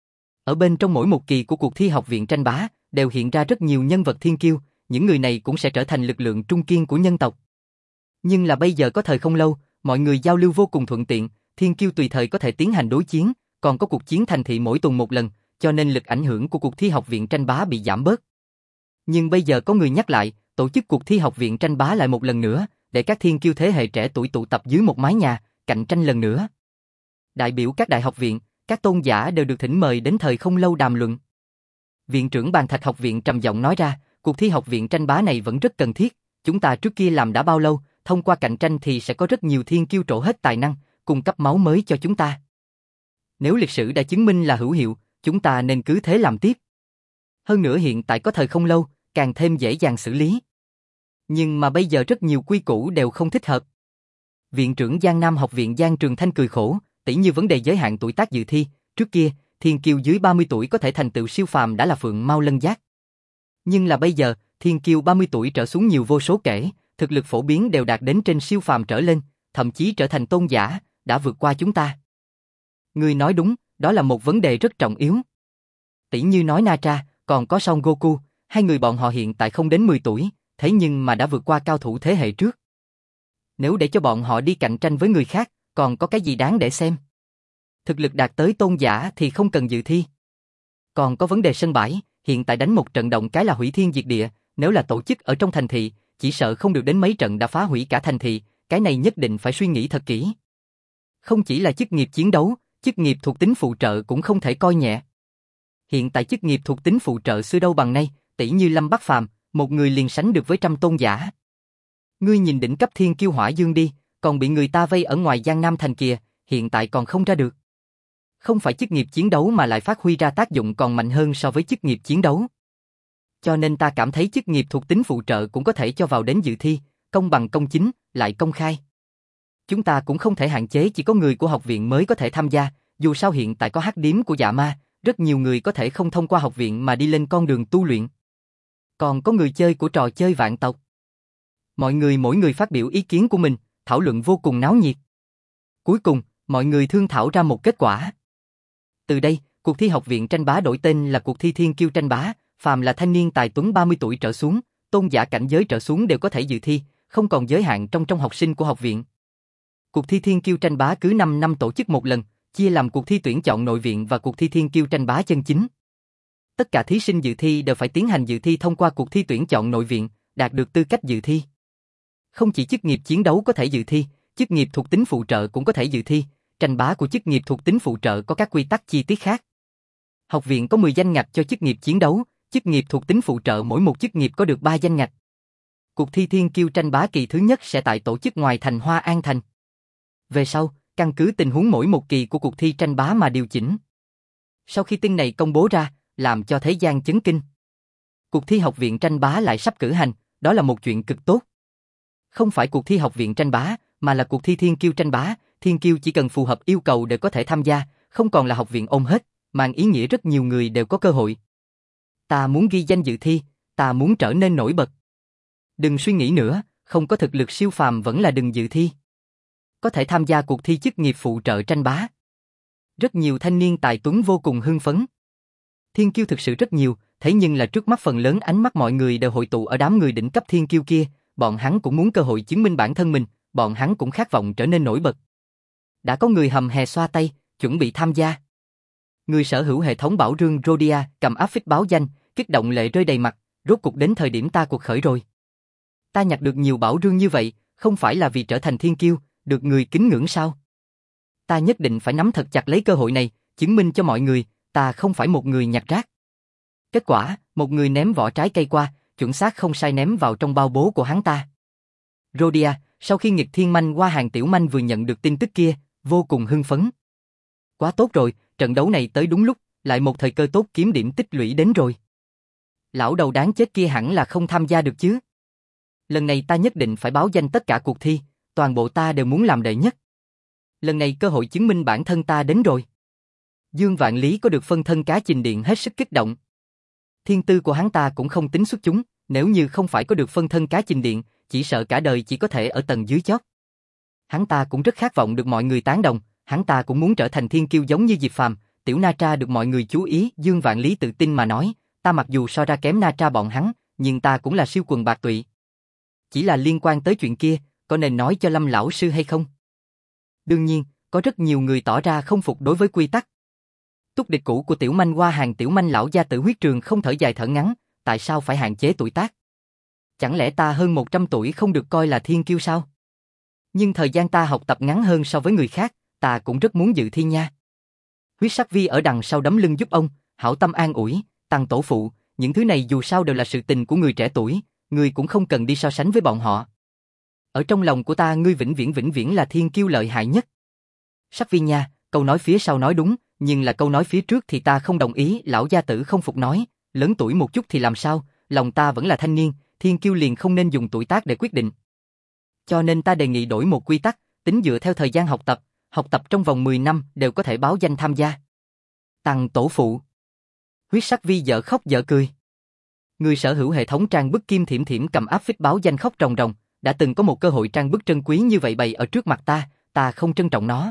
Ở bên trong mỗi một kỳ của cuộc thi học viện tranh bá, đều hiện ra rất nhiều nhân vật thiên kiêu, những người này cũng sẽ trở thành lực lượng trung kiên của nhân tộc. Nhưng là bây giờ có thời không lâu, mọi người giao lưu vô cùng thuận tiện, thiên kiêu tùy thời có thể tiến hành đối chiến, còn có cuộc chiến thành thị mỗi tuần một lần, cho nên lực ảnh hưởng của cuộc thi học viện tranh bá bị giảm bớt. Nhưng bây giờ có người nhắc lại, tổ chức cuộc thi học viện tranh bá lại một lần nữa, để các thiên kiêu thế hệ trẻ tuổi tụ tập dưới một mái nhà, cạnh tranh lần nữa. Đại biểu các đại học viện, các tôn giả đều được thỉnh mời đến thời không lâu đàm luận. Viện trưởng Bàn Thạch học viện trầm giọng nói ra, cuộc thi học viện tranh bá này vẫn rất cần thiết, chúng ta trước kia làm đã bao lâu, thông qua cạnh tranh thì sẽ có rất nhiều thiên kiêu trổ hết tài năng, cung cấp máu mới cho chúng ta. Nếu lịch sử đã chứng minh là hữu hiệu, chúng ta nên cứ thế làm tiếp. Hơn nữa hiện tại có thời không lâu, càng thêm dễ dàng xử lý. Nhưng mà bây giờ rất nhiều quy củ đều không thích hợp. Viện trưởng Giang Nam học viện Giang Trường Thanh cười khổ, tỉ như vấn đề giới hạn tuổi tác dự thi, trước kia, thiên kiêu dưới 30 tuổi có thể thành tựu siêu phàm đã là phượng mau lân giác. Nhưng là bây giờ, thiên kiêu 30 tuổi trở xuống nhiều vô số kể, thực lực phổ biến đều đạt đến trên siêu phàm trở lên, thậm chí trở thành tôn giả, đã vượt qua chúng ta. Ngươi nói đúng, đó là một vấn đề rất trọng yếu. Tỉ như nói Natra, còn có Son Goku, hai người bọn họ hiện tại không đến 10 tuổi, thế nhưng mà đã vượt qua cao thủ thế hệ trước. Nếu để cho bọn họ đi cạnh tranh với người khác, còn có cái gì đáng để xem? Thực lực đạt tới tôn giả thì không cần dự thi. Còn có vấn đề sân bãi, hiện tại đánh một trận động cái là hủy thiên diệt địa, nếu là tổ chức ở trong thành thị, chỉ sợ không được đến mấy trận đã phá hủy cả thành thị, cái này nhất định phải suy nghĩ thật kỹ. Không chỉ là chức nghiệp chiến đấu, chức nghiệp thuộc tính phụ trợ cũng không thể coi nhẹ. Hiện tại chức nghiệp thuộc tính phụ trợ xưa đâu bằng nay, tỷ như Lâm Bắc Phàm, một người liền sánh được với trăm tôn giả. Ngươi nhìn đỉnh cấp thiên kiêu Hỏa Dương đi, còn bị người ta vây ở ngoài Giang Nam thành kìa, hiện tại còn không ra được. Không phải chức nghiệp chiến đấu mà lại phát huy ra tác dụng còn mạnh hơn so với chức nghiệp chiến đấu. Cho nên ta cảm thấy chức nghiệp thuộc tính phụ trợ cũng có thể cho vào đến dự thi, công bằng công chính, lại công khai. Chúng ta cũng không thể hạn chế chỉ có người của học viện mới có thể tham gia, dù sao hiện tại có hắc điếm của Dạ Ma, rất nhiều người có thể không thông qua học viện mà đi lên con đường tu luyện. Còn có người chơi của trò chơi vạn tộc. Mỗi người phát biểu ý kiến của mình, thảo luận vô cùng náo nhiệt. Cuối cùng, mọi người thương thảo ra một kết quả. Từ đây, cuộc thi học viện tranh bá đổi tên là cuộc thi thiên kiêu tranh bá, phàm là thanh niên tài tuấn 30 tuổi trở xuống, tôn giả cảnh giới trở xuống đều có thể dự thi, không còn giới hạn trong học sinh của học viện. Cuộc thi thiên kiêu tranh bá cứ 5 năm tổ chức một lần, chia làm cuộc thi tuyển chọn nội viện và cuộc thi thiên kiêu tranh bá chân chính. Tất cả thí sinh dự thi đều phải tiến hành dự thi thông qua cuộc thi tuyển chọn nội viện, đạt được tư cách dự thi. Không chỉ chức nghiệp chiến đấu có thể dự thi, chức nghiệp thuộc tính phụ trợ cũng có thể dự thi, tranh bá của chức nghiệp thuộc tính phụ trợ có các quy tắc chi tiết khác. Học viện có 10 danh ngạch cho chức nghiệp chiến đấu, chức nghiệp thuộc tính phụ trợ mỗi một chức nghiệp có được 3 danh ngạch. Cuộc thi thiên kiêu tranh bá kỳ thứ nhất sẽ tại tổ chức ngoài thành Hoa An Thành. Về sau, căn cứ tình huống mỗi một kỳ của cuộc thi tranh bá mà điều chỉnh. Sau khi tin này công bố ra, làm cho thế gian chấn kinh. Cuộc thi học viện tranh bá lại sắp cử hành, đó là một chuyện cực tốt. Không phải cuộc thi học viện tranh bá, mà là cuộc thi thiên kiêu tranh bá, thiên kiêu chỉ cần phù hợp yêu cầu đều có thể tham gia, không còn là học viện ôm hết, mang ý nghĩa rất nhiều người đều có cơ hội. Ta muốn ghi danh dự thi, ta muốn trở nên nổi bật. Đừng suy nghĩ nữa, không có thực lực siêu phàm vẫn là đừng dự thi. Có thể tham gia cuộc thi chức nghiệp phụ trợ tranh bá. Rất nhiều thanh niên tài tuấn vô cùng hưng phấn. Thiên kiêu thực sự rất nhiều, thế nhưng là trước mắt phần lớn ánh mắt mọi người đều hội tụ ở đám người đỉnh cấp thiên kiêu kia, bọn hắn cũng muốn cơ hội chứng minh bản thân mình, bọn hắn cũng khát vọng trở nên nổi bật. Đã có người hầm hè xoa tay, chuẩn bị tham gia. Người sở hữu hệ thống bảo rương Rhodia cầm áp phích báo danh, kích động lệ rơi đầy mặt, rốt cuộc đến thời điểm ta cuộc khởi rồi. Ta nhặt được nhiều bảo rương như vậy, không phải là vì trở thành thiên kiêu, được người kính ngưỡng sao? Ta nhất định phải nắm thật chặt lấy cơ hội này, chứng minh cho mọi người, ta không phải một người nhặt rác. Kết quả, một người ném vỏ trái cây qua, chuẩn xác không sai ném vào trong bao bố của hắn ta. Rhodia, sau khi nghịch thiên manh qua hàng tiểu manh vừa nhận được tin tức kia, vô cùng hưng phấn. Quá tốt rồi, trận đấu này tới đúng lúc, lại một thời cơ tốt kiếm điểm tích lũy đến rồi. Lão đầu đáng chết kia hẳn là không tham gia được chứ. Lần này ta nhất định phải báo danh tất cả cuộc thi, toàn bộ ta đều muốn làm đệ nhất. Lần này cơ hội chứng minh bản thân ta đến rồi. Dương Vạn Lý có được phân thân cá trình điện hết sức kích động. Thiên tư của hắn ta cũng không tính xuất chúng, Nếu như không phải có được phân thân cá chình điện, chỉ sợ cả đời chỉ có thể ở tầng dưới chót. Hắn ta cũng rất khát vọng được mọi người tán đồng, hắn ta cũng muốn trở thành thiên kiêu giống như Diệp Phàm. Tiểu Na Tra được mọi người chú ý, Dương Vạn Lý tự tin mà nói, ta mặc dù so ra kém Na Tra bọn hắn, nhưng ta cũng là siêu quần bạc tụy. Chỉ là liên quan tới chuyện kia, có nên nói cho Lâm lão sư hay không? Đương nhiên, có rất nhiều người tỏ ra không phục đối với quy tắc. Túc địch cũ của Tiểu Manh qua hàng Tiểu Manh lão gia tử Huyết Trường không thở dài thở ngắn, tại sao phải hạn chế tuổi tác? Chẳng lẽ ta hơn 100 tuổi không được coi là thiên kiêu sao? Nhưng thời gian ta học tập ngắn hơn so với người khác, ta cũng rất muốn dự thi nha. Huyết Sắc Vi ở đằng sau đấm lưng giúp ông, hảo tâm an ủi, Tăng tổ phụ, những thứ này dù sao đều là sự tình của người trẻ tuổi, ngươi cũng không cần đi so sánh với bọn họ. Ở trong lòng của ta ngươi vĩnh viễn là thiên kiêu lợi hại nhất. Sắc Vi nha, câu nói phía sau nói đúng, nhưng là câu nói phía trước thì ta không đồng ý. Lão gia tử không phục nói, lớn tuổi một chút thì làm sao, lòng ta vẫn là thanh niên, thiên kiêu liền không nên dùng tuổi tác để quyết định. Cho nên ta đề nghị đổi một quy tắc, tính dựa theo thời gian học tập trong vòng 10 năm đều có thể báo danh tham gia. Tăng tổ phụ. Huyết Sắc Vi dở khóc dở cười. Người sở hữu hệ thống trang bức Kim Thiểm Thiểm cầm áp phích báo danh khóc ròng ròng, đã từng có một cơ hội trang bức trân quý như vậy bày ở trước mặt ta không trân trọng nó.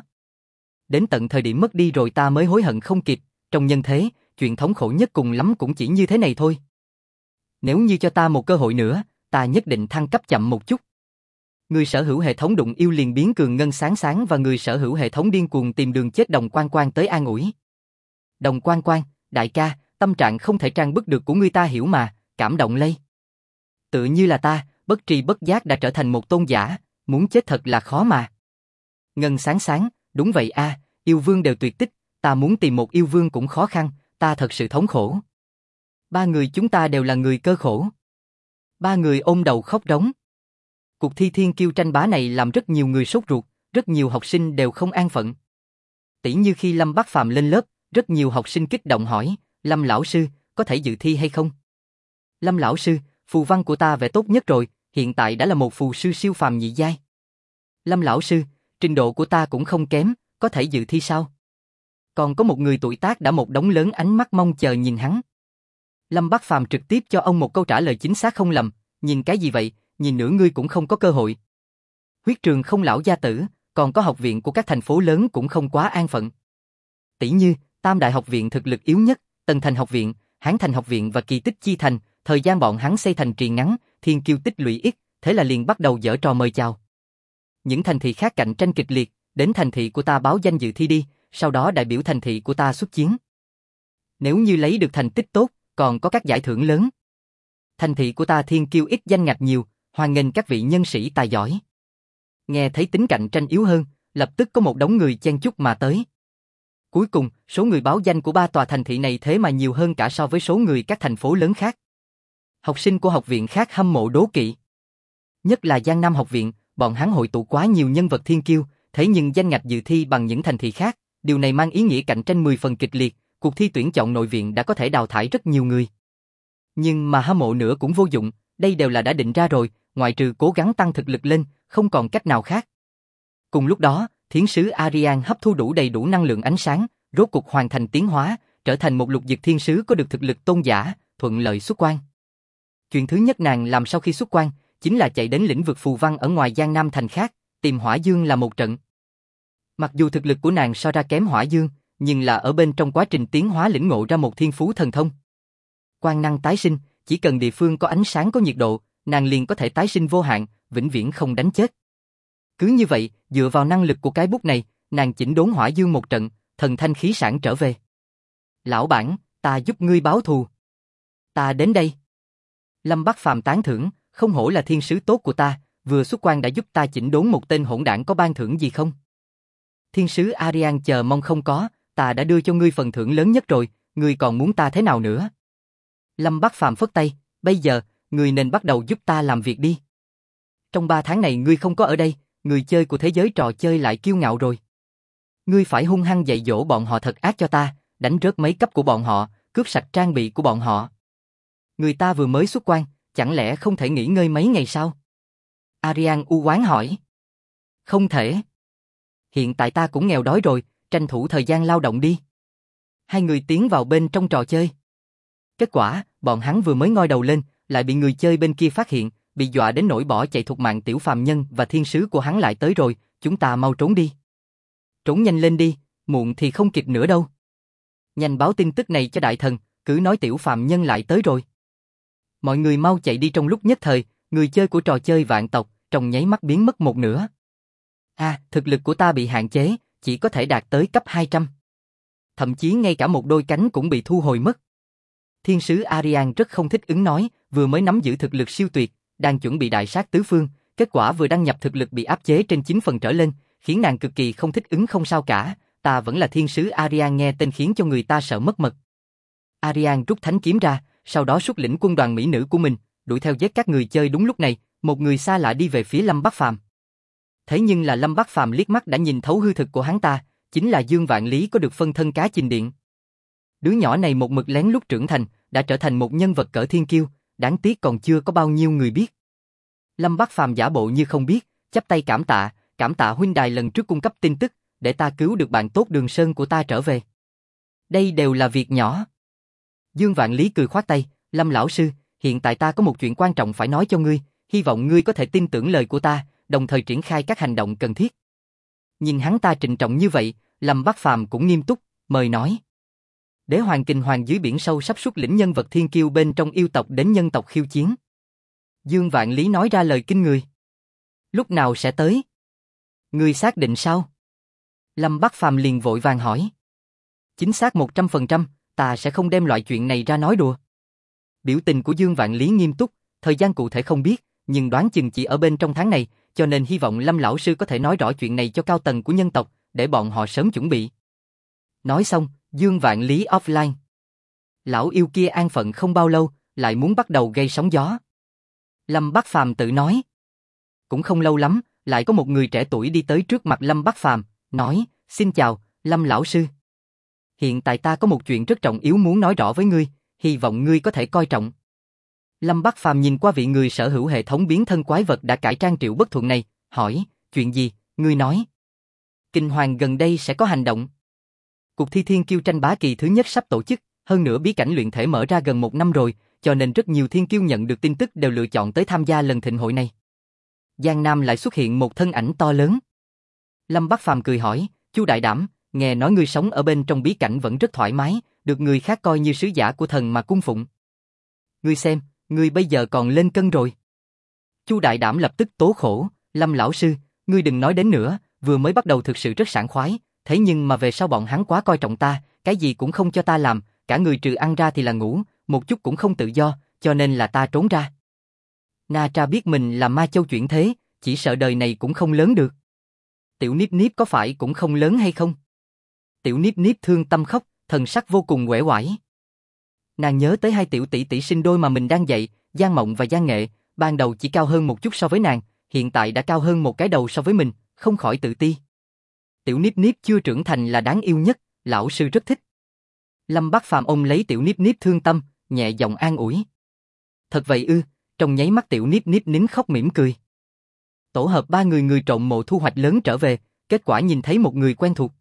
Đến tận thời điểm mất đi rồi ta mới hối hận không kịp, trong nhân thế, chuyện thống khổ nhất cùng lắm cũng chỉ như thế này thôi. Nếu như cho ta một cơ hội nữa, ta nhất định thăng cấp chậm một chút. Người sở hữu hệ thống đụng yêu liền biến cường ngân sáng sáng và người sở hữu hệ thống điên cuồng tìm đường chết Đồng Quan Quan tới an ủi. Đồng Quan Quan, đại ca, tâm trạng không thể trang bức được của ngươi ta hiểu mà, cảm động lây. Tự như là ta, bất tri bất giác đã trở thành một tôn giả, muốn chết thật là khó mà. Ngân sáng sáng, đúng vậy a, yêu vương đều tuyệt tích, ta muốn tìm một yêu vương cũng khó khăn, ta thật sự thống khổ. Ba người chúng ta đều là người cơ khổ. Ba người ôm đầu khóc rống. Cuộc thi thiên kiêu tranh bá này làm rất nhiều người sốt ruột, rất nhiều học sinh đều không an phận. Tỉ như khi Lâm Bắc Phàm lên lớp, rất nhiều học sinh kích động hỏi, Lâm lão sư, có thể dự thi hay không? Lâm lão sư, phù văn của ta vẽ tốt nhất rồi, hiện tại đã là một phù sư siêu phàm nhị giai. Lâm lão sư, trình độ của ta cũng không kém, có thể dự thi sao? Còn có một người tuổi tác đã một đống lớn ánh mắt mong chờ nhìn hắn. Lâm Bắc Phàm trực tiếp cho ông một câu trả lời chính xác không lầm, nhìn cái gì vậy, nhìn nữa ngươi cũng không có cơ hội. Huyết Trường không lão gia tử, còn có học viện của các thành phố lớn cũng không quá an phận. Tỷ như, Tam Đại học viện thực lực yếu nhất, Tân Thành học viện, Hán Thành học viện và Kỳ Tích Chi Thành, thời gian bọn hắn xây thành trì ngắn, thiên kiêu tích lũy ít, thế là liền bắt đầu giở trò mời chào. Những thành thị khác cạnh tranh kịch liệt, đến thành thị của ta báo danh dự thi đi, sau đó đại biểu thành thị của ta xuất chiến. Nếu như lấy được thành tích tốt, còn có các giải thưởng lớn. Thành thị của ta thiên kiêu ít danh ngạch nhiều, hoan nghênh các vị nhân sĩ tài giỏi. Nghe thấy tính cạnh tranh yếu hơn, lập tức có một đống người chen chúc mà tới. Cuối cùng, số người báo danh của ba tòa thành thị này thế mà nhiều hơn cả so với số người các thành phố lớn khác. Học sinh của học viện khác hâm mộ đố kỵ. Nhất là Giang Nam học viện, bọn hắn hội tụ quá nhiều nhân vật thiên kiêu, thế nhưng danh ngạch dự thi bằng những thành thị khác, điều này mang ý nghĩa cạnh tranh 10 phần kịch liệt, cuộc thi tuyển chọn nội viện đã có thể đào thải rất nhiều người. Nhưng mà hâm mộ nữa cũng vô dụng, đây đều là đã định ra rồi, ngoại trừ cố gắng tăng thực lực lên, không còn cách nào khác. Cùng lúc đó, thiến sứ Arian hấp thu đầy đủ năng lượng ánh sáng, rốt cục hoàn thành tiến hóa, trở thành một lục dực thiên sứ có được thực lực tôn giả, thuận lợi xuất quan. Chuyện thứ nhất nàng làm sau khi xuất quan, chính là chạy đến lĩnh vực phù văn ở ngoài Giang Nam thành khác, tìm Hỏa Dương là một trận. Mặc dù thực lực của nàng so ra kém Hỏa Dương, nhưng là ở bên trong quá trình tiến hóa lĩnh ngộ ra một thiên phú thần thông. Quang năng tái sinh, chỉ cần địa phương có ánh sáng có nhiệt độ, nàng liền có thể tái sinh vô hạn, vĩnh viễn không đánh chết. Cứ như vậy, dựa vào năng lực của cái bút này, nàng chỉnh đốn Hỏa Dương một trận, thần thanh khí sảng trở về. Lão bản, ta giúp ngươi báo thù. Ta đến đây. Lâm Bắc Phàm tán thưởng, không hổ là thiên sứ tốt của ta, vừa xuất quan đã giúp ta chỉnh đốn một tên hỗn đảng, có ban thưởng gì không? Thiên sứ Arian chờ mong không có, ta đã đưa cho ngươi phần thưởng lớn nhất rồi, ngươi còn muốn ta thế nào nữa? Lâm Bắc Phàm phất tay, bây giờ, ngươi nên bắt đầu giúp ta làm việc đi. Trong 3 tháng này ngươi không có ở đây, người chơi của thế giới trò chơi lại kiêu ngạo rồi. Ngươi phải hung hăng dạy dỗ bọn họ thật ác cho ta, đánh rớt mấy cấp của bọn họ, cướp sạch trang bị của bọn họ. Người ta vừa mới xuất quan, chẳng lẽ không thể nghỉ ngơi mấy ngày sao? Arian u oán hỏi. Không thể. Hiện tại ta cũng nghèo đói rồi, tranh thủ thời gian lao động đi. Hai người tiến vào bên trong trò chơi. Kết quả, bọn hắn vừa mới ngoi đầu lên, lại bị người chơi bên kia phát hiện, bị dọa đến nỗi bỏ chạy thục mạng. Tiểu phàm nhân và thiên sứ của hắn lại tới rồi, chúng ta mau trốn đi. Trốn nhanh lên đi, muộn thì không kịp nữa đâu. Nhanh báo tin tức này cho đại thần, cứ nói tiểu phàm nhân lại tới rồi. Mọi người mau chạy đi. Trong lúc nhất thời, người chơi của trò chơi vạn tộc trong nháy mắt biến mất một nửa. Thực lực của ta bị hạn chế, chỉ có thể đạt tới cấp 200. Thậm chí ngay cả một đôi cánh cũng bị thu hồi mất. Thiên sứ Arian rất không thích ứng nói, vừa mới nắm giữ thực lực siêu tuyệt, đang chuẩn bị đại sát tứ phương, kết quả vừa đăng nhập thực lực bị áp chế trên 9 phần trở lên, khiến nàng cực kỳ không thích ứng. Không sao cả, ta vẫn là thiên sứ Arian, nghe tên khiến cho người ta sợ mất mật. Arian rút thánh kiếm ra, sau đó xuất lĩnh quân đoàn mỹ nữ của mình, đuổi theo giết các người chơi. Đúng lúc này, một người xa lạ đi về phía Lâm Bắc Phàm. Thế nhưng là Lâm Bắc Phàm liếc mắt đã nhìn thấu hư thực của hắn ta, chính là Dương Vạn Lý có được phân thân cá Trình Điện. Đứa nhỏ này một mực lén lút trưởng thành, đã trở thành một nhân vật cỡ thiên kiêu, đáng tiếc còn chưa có bao nhiêu người biết. Lâm Bắc Phàm giả bộ như không biết, chắp tay cảm tạ huynh đài lần trước cung cấp tin tức, để ta cứu được bạn tốt Đường Sơn của ta trở về. Đây đều là việc nhỏ. Dương Vạn Lý cười khoát tay, Lâm lão sư, hiện tại ta có một chuyện quan trọng phải nói cho ngươi, hy vọng ngươi có thể tin tưởng lời của ta, đồng thời triển khai các hành động cần thiết. Nhìn hắn ta trịnh trọng như vậy, Lâm Bắc Phàm cũng nghiêm túc, mời nói. Đế hoàng Kình Hoàng dưới biển sâu sắp xuất lĩnh nhân vật thiên kiêu bên trong yêu tộc đến nhân tộc khiêu chiến. Dương Vạn Lý nói ra lời kinh người. Lúc nào sẽ tới? Ngươi xác định sao? Lâm Bắc Phàm liền vội vàng hỏi. Chính xác 100%, ta sẽ không đem loại chuyện này ra nói đùa. Biểu tình của Dương Vạn Lý nghiêm túc, thời gian cụ thể không biết, nhưng đoán chừng chỉ ở bên trong tháng này, cho nên hy vọng Lâm lão sư có thể nói rõ chuyện này cho cao tầng của nhân tộc, để bọn họ sớm chuẩn bị. Nói xong, Dương Vạn Lý offline. Lão yêu kia an phận không bao lâu, lại muốn bắt đầu gây sóng gió. Lâm Bắc Phàm tự nói. Cũng không lâu lắm, lại có một người trẻ tuổi đi tới trước mặt Lâm Bắc Phàm, nói, xin chào, Lâm lão sư. Hiện tại ta có một chuyện rất trọng yếu muốn nói rõ với ngươi, hy vọng ngươi có thể coi trọng. Lâm Bắc Phàm nhìn qua vị người sở hữu hệ thống biến thân quái vật đã cải trang Triệu Bất Thuận này, hỏi, chuyện gì, ngươi nói. Kình Hoàng gần đây sẽ có hành động. Cuộc thi thiên kiêu tranh bá kỳ thứ nhất sắp tổ chức, hơn nữa bí cảnh luyện thể mở ra gần 1 năm rồi, cho nên rất nhiều thiên kiêu nhận được tin tức đều lựa chọn tới tham gia lần thịnh hội này. Giang Nam lại xuất hiện một thân ảnh to lớn. Lâm Bắc Phàm cười hỏi, Chu Đại Đảm, nghe nói ngươi sống ở bên trong bí cảnh vẫn rất thoải mái, được người khác coi như sứ giả của thần mà cung phụng. Ngươi xem, ngươi bây giờ còn lên cân rồi. Chu Đại Đảm lập tức tố khổ, Lâm lão sư, ngươi đừng nói đến nữa, vừa mới bắt đầu thực sự rất sảng khoái, thế nhưng mà về sau bọn hắn quá coi trọng ta, cái gì cũng không cho ta làm, cả người trừ ăn ra thì là ngủ, một chút cũng không tự do, cho nên là ta trốn ra. Na Tra biết mình là ma châu chuyển thế, chỉ sợ đời này cũng không lớn được. Tiểu Niếp Niếp có phải cũng không lớn hay không? Tiểu Niếp Niếp thương tâm khóc, thần sắc vô cùng uể oải. Nàng nhớ tới hai tiểu tỷ tỷ sinh đôi mà mình đang dạy, Giang Mộng và Giang Nghệ, ban đầu chỉ cao hơn một chút so với nàng, hiện tại đã cao hơn một cái đầu so với mình, không khỏi tự ti. Tiểu Niếp Niếp chưa trưởng thành là đáng yêu nhất, lão sư rất thích. Lâm Bắc Phàm ôm lấy Tiểu Niếp Niếp thương tâm, nhẹ giọng an ủi. Thật vậy ư? Trong nháy mắt Tiểu Niếp Niếp nín khóc mỉm cười. Tổ hợp 3 người trộm mộ thu hoạch lớn trở về, kết quả nhìn thấy một người quen thuộc.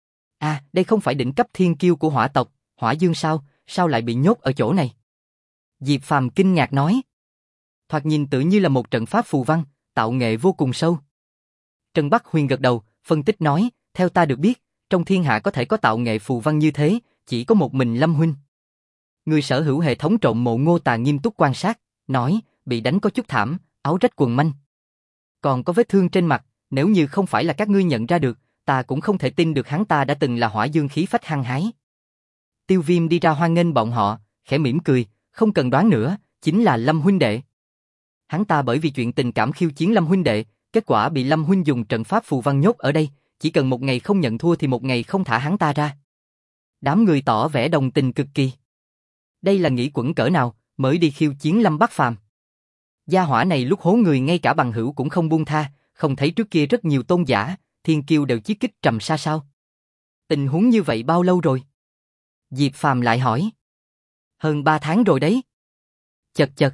Đây không phải đỉnh cấp thiên kiêu của Hỏa tộc, Hỏa Dương sao lại bị nhốt ở chỗ này? Diệp Phàm kinh ngạc nói. Thoạt nhìn tự như là một trận pháp phù văn, tạo nghệ vô cùng sâu. Trần Bắc Huyền gật đầu, phân tích nói, theo ta được biết, trong thiên hạ có thể có tạo nghệ phù văn như thế, chỉ có một mình Lâm huynh. Người sở hữu hệ thống trộm mộ Ngô Tà nghiêm túc quan sát, nói, bị đánh có chút thảm, áo rách quần manh. Còn có vết thương trên mặt, nếu như không phải là các ngươi nhận ra được, ta cũng không thể tin được hắn ta đã từng là Hỏa Dương khí phách hăng hái. Tiêu Viêm đi ra hoan nghênh bọn họ, khẽ mỉm cười, không cần đoán nữa, chính là Lâm huynh đệ. Hắn ta bởi vì chuyện tình cảm khiêu chiến Lâm huynh đệ, kết quả bị Lâm huynh dùng trận pháp phù văn nhốt ở đây, chỉ cần một ngày không nhận thua thì một ngày không thả hắn ta ra. Đám người tỏ vẻ đồng tình cực kỳ. Đây là nghĩ quẩn cỡ nào, mới đi khiêu chiến Lâm Bắc Phàm. Gia hỏa này lúc hố người ngay cả bằng hữu cũng không buông tha, không thấy trước kia rất nhiều tôn giả, thiên kiêu đều chiết kích trầm sa sao? Tình huống như vậy bao lâu rồi? Diệp Phàm lại hỏi. Hơn 3 tháng rồi đấy. Chật chật.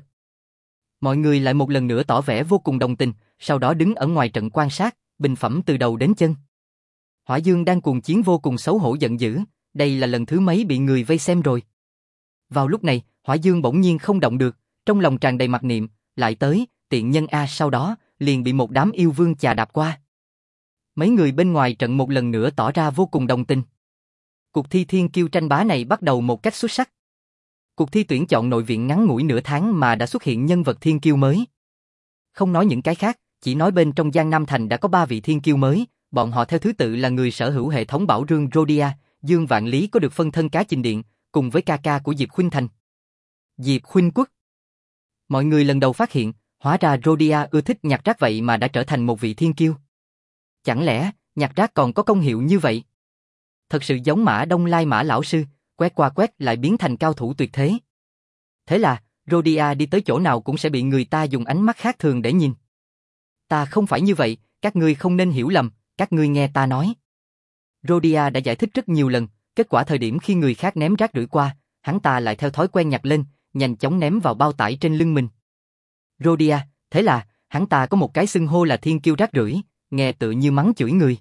Mọi người lại một lần nữa tỏ vẻ vô cùng đồng tình, sau đó đứng ở ngoài trận quan sát, bình phẩm từ đầu đến chân. Hỏa Dương đang cuồng chiến vô cùng xấu hổ giận dữ, đây là lần thứ mấy bị người vây xem rồi. Vào lúc này, Hỏa Dương bỗng nhiên không động được, trong lòng tràn đầy mặc niệm, lại tới, tiện nhân a, sau đó, liền bị một đám yêu vương chà đạp qua. Mấy người bên ngoài trận một lần nữa tỏ ra vô cùng đồng tình. Cuộc thi thiên kiêu tranh bá này bắt đầu một cách xuất sắc. Cuộc thi tuyển chọn nội viện ngắn ngủi nửa tháng mà đã xuất hiện nhân vật thiên kiêu mới. Không nói những cái khác, chỉ nói bên trong Giang Nam Thành đã có 3 vị thiên kiêu mới, bọn họ theo thứ tự là người sở hữu hệ thống bảo rương Rhodia, Dương Vạn Lý có được phân thân cá Trình Điện, cùng với ca ca của Diệp Khuynh Thành, Diệp Khuynh Quốc. Mọi người lần đầu phát hiện, hóa ra Rhodia ưa thích nhặt rác vậy mà đã trở thành một vị thiên kiêu. Chẳng lẽ, nhặt rác còn có công hiệu như vậy? Thật sự giống Mã Đông Lai Mã lão sư, quét qua quét lại biến thành cao thủ tuyệt thế. Thế là, Rhodia đi tới chỗ nào cũng sẽ bị người ta dùng ánh mắt khác thường để nhìn. Ta không phải như vậy, các ngươi không nên hiểu lầm, các ngươi nghe ta nói. Rhodia đã giải thích rất nhiều lần, kết quả thời điểm khi người khác ném rác rưởi qua, hắn ta lại theo thói quen nhặt lên, nhanh chóng ném vào bao tải trên lưng mình. Rhodia, thế là, hắn ta có một cái xưng hô là thiên kiêu rác rưởi, nghe tự như mắng chửi người.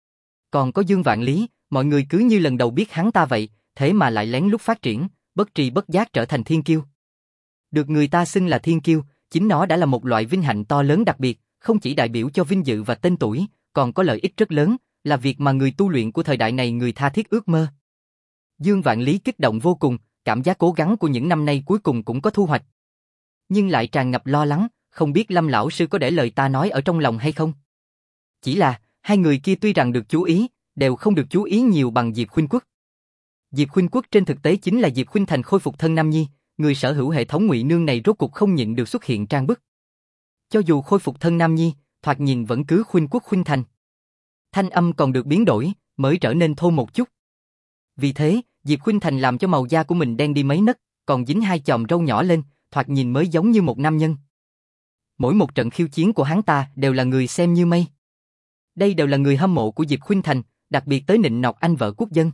Còn có Dương Vạn Lý, mọi người cứ như lần đầu biết hắn ta vậy, thế mà lại lén lút phát triển, bất tri bất giác trở thành thiên kiêu. Được người ta xưng là thiên kiêu, chính nó đã là một loại vinh hạnh to lớn đặc biệt, không chỉ đại biểu cho vinh dự và tên tuổi, còn có lợi ích rất lớn, là việc mà người tu luyện của thời đại này người tha thiết ước mơ. Dương Vạn Lý kích động vô cùng, cảm giác cố gắng của những năm nay cuối cùng cũng có thu hoạch. Nhưng lại tràn ngập lo lắng, không biết Lâm lão sư có để lời ta nói ở trong lòng hay không. Chỉ là, hai người kia tuy rằng được chú ý, đều không được chú ý nhiều bằng Diệp Khuynh Quốc. Diệp Khuynh Quốc trên thực tế chính là Diệp Khuynh Thành khôi phục thân nam nhi, người sở hữu hệ thống ngụy nương này rốt cuộc không nhịn được xuất hiện trang bức. Cho dù khôi phục thân nam nhi, thoạt nhìn vẫn cứ Khuynh Quốc Khuynh Thành. Thanh âm còn được biến đổi, mới trở nên thô một chút. Vì thế, Diệp Khuynh Thành làm cho màu da của mình đen đi mấy nấc, còn dính 2 chòm râu nhỏ lên, thoạt nhìn mới giống như một nam nhân. Mỗi một trận khiêu chiến của hắn ta đều là người xem như mây. Đây đều là người hâm mộ của Diệp Khuynh Thành, đặc biệt tới nịnh nọt anh vợ quốc dân.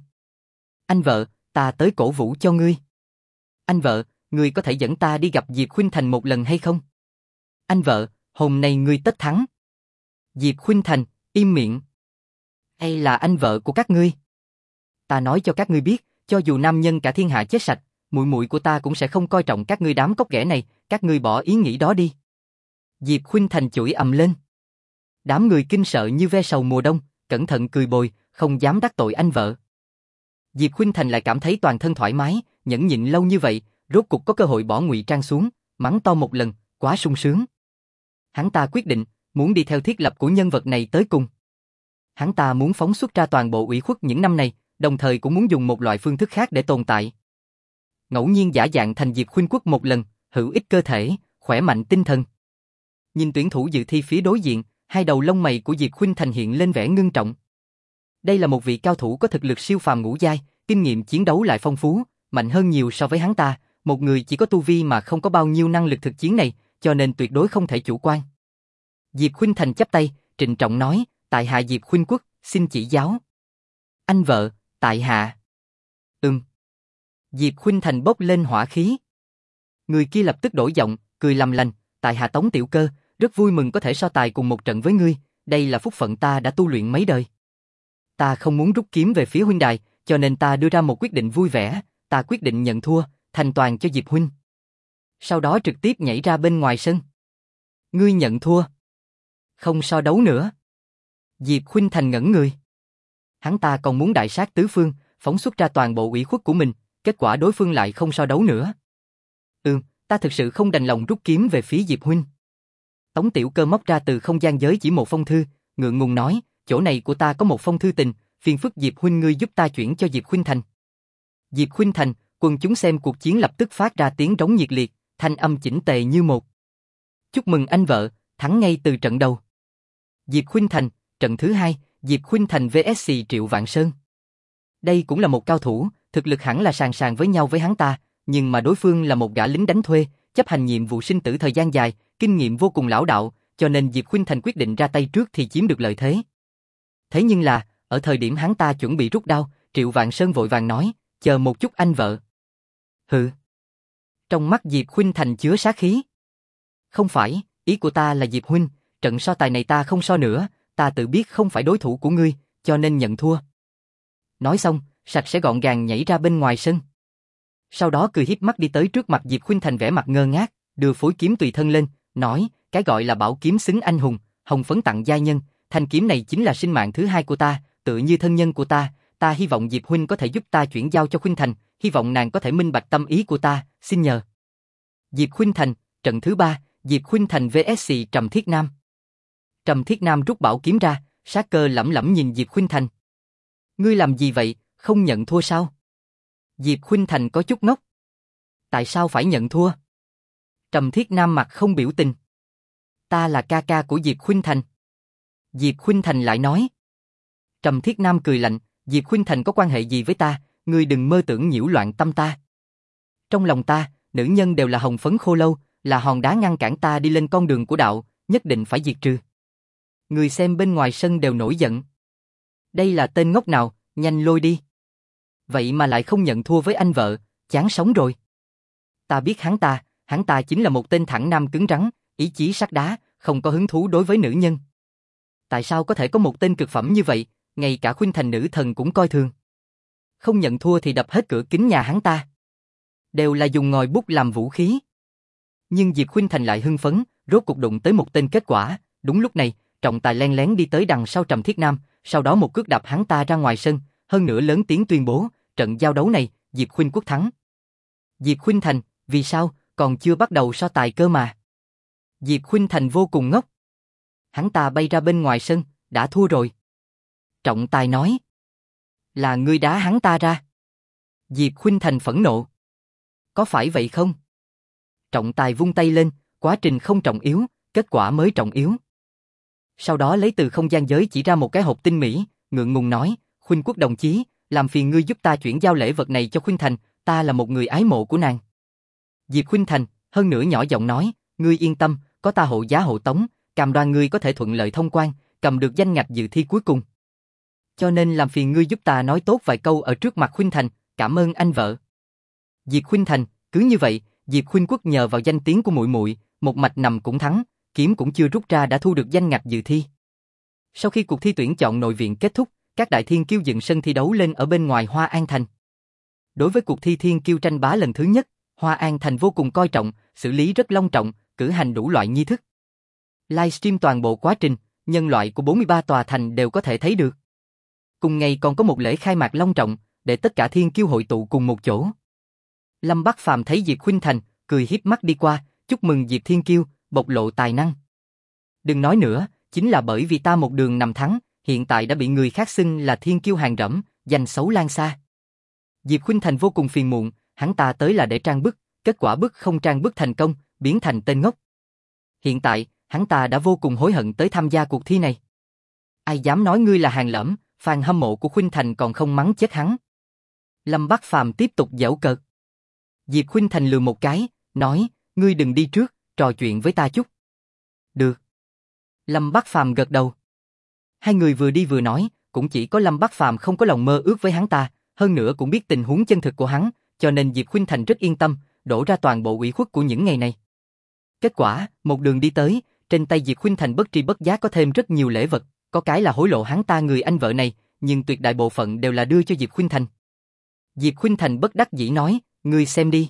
Anh vợ, ta tới cổ vũ cho ngươi. Anh vợ, ngươi có thể dẫn ta đi gặp Diệp Khuynh Thành một lần hay không? Anh vợ, hôm nay ngươi tất thắng. Diệp Khuynh Thành, im miệng. Hay là anh vợ của các ngươi? Ta nói cho các ngươi biết, cho dù nam nhân cả thiên hạ chết sạch, muội muội của ta cũng sẽ không coi trọng các ngươi đám cóc ghẻ này, các ngươi bỏ ý nghĩ đó đi. Diệp Khuynh Thành chửi ầm lên. Đám người kinh sợ như ve sầu mùa đông, cẩn thận cười bồi, không dám đắc tội anh vợ. Diệp Khuynh Thành lại cảm thấy toàn thân thoải mái, nhẫn nhịn lâu như vậy, rốt cục có cơ hội bỏ ngụy trang xuống, mắng to một lần, quá sung sướng. Hắn ta quyết định, muốn đi theo thiết lập của nhân vật này tới cùng. Hắn ta muốn phóng xuất ra toàn bộ ủy khuất những năm này, đồng thời cũng muốn dùng một loại phương thức khác để tồn tại. Ngẫu nhiên giả dạng thành Diệp Khuynh Quốc một lần, hữu ích cơ thể, khỏe mạnh tinh thần. Nhìn tuyển thủ dự thi phía đối diện, hai đầu lông mày của Diệp Khuynh Thành hiện lên vẻ ngưng trọng. Đây là một vị cao thủ có thực lực siêu phàm ngũ giai, kinh nghiệm chiến đấu lại phong phú, mạnh hơn nhiều so với hắn ta, một người chỉ có tu vi mà không có bao nhiêu năng lực thực chiến này, cho nên tuyệt đối không thể chủ quan. Diệp Khuynh Thành chắp tay, trịnh trọng nói, tại hạ Diệp Khuynh Quốc, xin chỉ giáo. Anh vợ, tại hạ. Diệp Khuynh Thành bốc lên hỏa khí. Người kia lập tức đổi giọng, cười làm lành, tại hạ Tống Tiểu Cơ, rất vui mừng có thể so tài cùng một trận với ngươi, đây là phúc phận ta đã tu luyện mấy đời. Ta không muốn rút kiếm về phía huynh đài, cho nên ta đưa ra một quyết định vui vẻ, ta quyết định nhận thua, thành toàn cho Diệp huynh. Sau đó trực tiếp nhảy ra bên ngoài sân. Ngươi nhận thua? Không so đấu nữa. Diệp Khuynh Thành ngẩn người. Hắn ta còn muốn đại sát tứ phương, phóng xuất ra toàn bộ ủy khuất của mình, kết quả đối phương lại không so đấu nữa. Ta thực sự không đành lòng rút kiếm về phía Diệp huynh. Tống Tiểu Cơ móc ra từ không gian giới chỉ một phong thư, ngượng ngùng nói, chỗ này của ta có một phong thư tình, phiền phức Diệp huynh ngươi giúp ta chuyển cho Diệp Khuynh Thành. Diệp Khuynh Thành, quần chúng xem cuộc chiến lập tức phát ra tiếng rống nhiệt liệt, thanh âm chỉnh tề như một. Chúc mừng anh vợ, thắng ngay từ trận đầu. Diệp Khuynh Thành, trận thứ 2, Diệp Khuynh Thành vs Triệu Vạn Sơn. Đây cũng là một cao thủ, thực lực hẳn là sàn sàn với nhau với hắn ta, nhưng mà đối phương là một gã lính đánh thuê, chấp hành nhiệm vụ sinh tử thời gian dài, kinh nghiệm vô cùng lão đạo, cho nên Diệp Khuynh Thành quyết định ra tay trước thì chiếm được lợi thế. Thế nhưng là, ở thời điểm hắn ta chuẩn bị rút đao, Triệu Vạn Sơn vội vàng nói, chờ một chút anh vợ. Hừ. Trong mắt Diệp Khuynh Thành chứa sát khí. Không phải, ý của ta là Diệp huynh, trận so tài này ta không so nữa, ta tự biết không phải đối thủ của ngươi, cho nên nhận thua. Nói xong, sạch sẽ gọn gàng nhảy ra bên ngoài sân. Sau đó cười híp mắt đi tới trước mặt Diệp Khuynh Thành vẻ mặt ngơ ngác, Đưa phối kiếm tùy thân lên, nói, cái gọi là bảo kiếm xứng anh hùng, hồng phấn tặng giai nhân, thanh kiếm này chính là sinh mạng thứ hai của ta, tựa như thân nhân của ta hy vọng Diệp huynh có thể giúp ta chuyển giao cho Khuynh Thành, hy vọng nàng có thể minh bạch tâm ý của ta, xin nhờ. Diệp Khuynh Thành, trận thứ 3, Diệp Khuynh Thành vs Trầm Thiết Nam. Trầm Thiết Nam rút bảo kiếm ra, sát cơ lẫm lẫm nhìn Diệp Khuynh Thành. Ngươi làm gì vậy, không nhận thua sao? Diệp Khuynh Thành có chút ngốc. Tại sao phải nhận thua? Trầm Thiết Nam mặt không biểu tình. Ta là ca ca của Diệp Khuynh Thành. Diệp Khuynh Thành lại nói. Trầm Thiết Nam cười lạnh, Diệp Khuynh Thành có quan hệ gì với ta, ngươi đừng mơ tưởng nhiễu loạn tâm ta. Trong lòng ta, nữ nhân đều là hồng phấn khô lâu, là hòn đá ngăn cản ta đi lên con đường của đạo, nhất định phải diệt trừ. Người xem bên ngoài sân đều nổi giận. Đây là tên ngốc nào, nhanh lôi đi. Vậy mà lại không nhận thua với anh vợ, chán sống rồi. Ta biết hắn ta chính là một tên thẳng nam cứng rắn, ý chí sắt đá, không có hứng thú đối với nữ nhân. Tại sao có thể có một tên cực phẩm như vậy, ngay cả Khuynh Thành nữ thần cũng coi thường. Không nhận thua thì đập hết cửa kính nhà hắn ta. Đều là dùng ngòi bút làm vũ khí. Nhưng Diệp Khuynh Thành lại hưng phấn, rốt cuộc đụng tới một tên kết quả. Đúng lúc này, trọng tài len lén đi tới đằng sau Trầm Thiết Nam, sau đó một cước đạp hắn ta ra ngoài sân, hơn nữa lớn tiếng tuyên bố, trận giao đấu này, Diệp Khuynh Quốc thắng. Diệp Khuynh Thành, vì sao, còn chưa bắt đầu so tài cơ mà. Diệp Khuynh Thành vô cùng ngốc. Hắn ta bay ra bên ngoài sân, đã thua rồi. Trọng tài nói. Là ngươi đá hắn ta ra. Diệp Khuynh Thành phẫn nộ. Có phải vậy không? Trọng tài vung tay lên, quá trình không trọng yếu, kết quả mới trọng yếu. Sau đó lấy từ không gian giới chỉ ra một cái hộp tinh mỹ, ngượng ngùng nói, Khuynh Quốc đồng chí, làm phiền ngươi giúp ta chuyển giao lễ vật này cho Khuynh Thành, ta là một người ái mộ của nàng. Diệp Khuynh Thành, hơn nữa nhỏ giọng nói, ngươi yên tâm, có ta hộ giá hộ tống, cam đoan ngươi có thể thuận lợi thông quan, cầm được danh ngạch dự thi cuối cùng. Cho nên làm phiền ngươi giúp ta nói tốt vài câu ở trước mặt Khuynh Thành, cảm ơn anh vợ. Diệp Khuynh Thành, cứ như vậy, Diệp Khuynh Quốc nhờ vào danh tiếng của muội muội, một mạch nằm cũng thắng, kiếm cũng chưa rút ra đã thu được danh ngạch dự thi. Sau khi cuộc thi tuyển chọn nội viện kết thúc, các đại thiên kiêu dựng sân thi đấu lên ở bên ngoài Hoa An Thành. Đối với cuộc thi thiên kiêu tranh bá lần thứ nhất, Hoa An Thành vô cùng coi trọng, xử lý rất long trọng, cử hành đủ loại nghi thức. Livestream toàn bộ quá trình, nhân loại của 43 tòa thành đều có thể thấy được. Cùng ngày còn có một lễ khai mạc long trọng, để tất cả thiên kiêu hội tụ cùng một chỗ. Lâm Bắc Phàm thấy Diệp Khuynh Thành, cười hiếp mắt đi qua, chúc mừng Diệp Thiên Kiêu, bộc lộ tài năng. Đừng nói nữa, chính là bởi vì ta một đường nằm thắng, hiện tại đã bị người khác xưng là Thiên Kiêu hàng rẫm, danh xấu lan xa. Diệp Khuynh Thành vô cùng phiền muộn, hắn ta tới là để trang bức, kết quả bức không trang bức thành công, biến thành tên ngốc. Hiện tại, hắn ta đã vô cùng hối hận tới tham gia cuộc thi này. Ai dám nói ngươi là hàng lẫm, fan hâm mộ của Khuynh Thành còn không mắng chết hắn. Lâm Bắc Phàm tiếp tục giễu cợt. Diệp Khuynh Thành lườm một cái, nói, ngươi đừng đi trước, trò chuyện với ta chút. Được. Lâm Bắc Phàm gật đầu. Hai người vừa đi vừa nói, cũng chỉ có Lâm Bắc Phàm không có lòng mơ ước với hắn ta, hơn nữa cũng biết tình huống chân thực của hắn, cho nên Diệp Khuynh Thành rất yên tâm, đổ ra toàn bộ ủy khuất của những ngày này. Kết quả, một đường đi tới, trên tay Diệp Khuynh Thành bất tri bất giác có thêm rất nhiều lễ vật, có cái là hối lộ hắn ta người anh vợ này, nhưng tuyệt đại bộ phận đều là đưa cho Diệp Khuynh Thành. Diệp Khuynh Thành bất đắc dĩ nói, ngươi xem đi.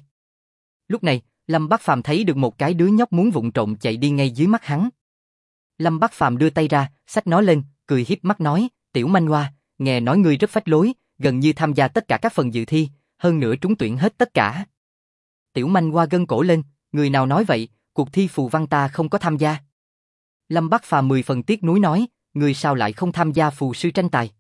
Lúc này, Lâm Bắc Phàm thấy được một cái đứa nhóc muốn vụng trộm chạy đi ngay dưới mắt hắn. Lâm Bắc Phàm đưa tay ra, xách nó lên, cười hiếp mắt nói, tiểu manh hoa, nghe nói ngươi rất phách lối, gần như tham gia tất cả các phần dự thi, hơn nữa trúng tuyển hết tất cả. Tiểu manh hoa gân cổ lên, người nào nói vậy, cuộc thi phù văn ta không có tham gia. Lâm Bắc Phàm 10 phần tiếc nuối nói, ngươi sao lại không tham gia phù sư tranh tài?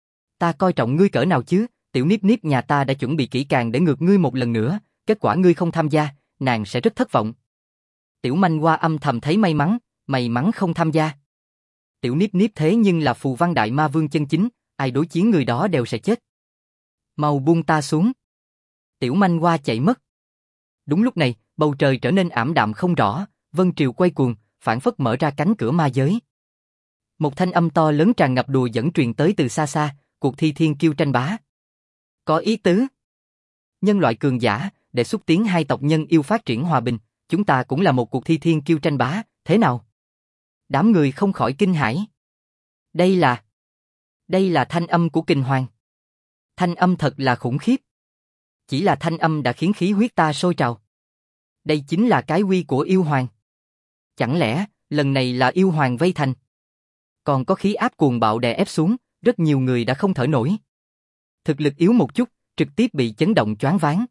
Ta coi trọng ngươi cỡ nào chứ, tiểu Niếp Niếp nhà ta đã chuẩn bị kỹ càng để ngược ngươi một lần nữa, kết quả ngươi không tham gia, nàng sẽ rất thất vọng. Tiểu manh hoa âm thầm thấy may mắn không tham gia. Tiểu Niếp Niếp thế nhưng là phù văn đại ma vương chân chính, ai đối chiến người đó đều sẽ chết. Mau buông ta xuống. Tiểu manh hoa chạy mất. Đúng lúc này, bầu trời trở nên ảm đạm không rõ, vân triều quay cuồng, phảng phất mở ra cánh cửa ma giới. Một thanh âm to lớn tràn ngập đùa dẫn truyền tới từ xa xa, cuộc thi thiên kiêu tranh bá. Có ý tứ. Nhân loại cường giả, để xúc tiến hai tộc nhân yêu phát triển hòa bình, chúng ta cũng là một cuộc thi thiên kiêu tranh bá, thế nào? Đám người không khỏi kinh hãi. Đây là thanh âm của Kình Hoàng. Thanh âm thật là khủng khiếp. Chỉ là thanh âm đã khiến khí huyết ta sôi trào. Đây chính là cái uy của yêu hoàng. Chẳng lẽ, lần này là yêu hoàng vây thành? Còn có khí áp cuồng bạo đè ép xuống, rất nhiều người đã không thở nổi. Thực lực yếu một chút, trực tiếp bị chấn động choáng váng.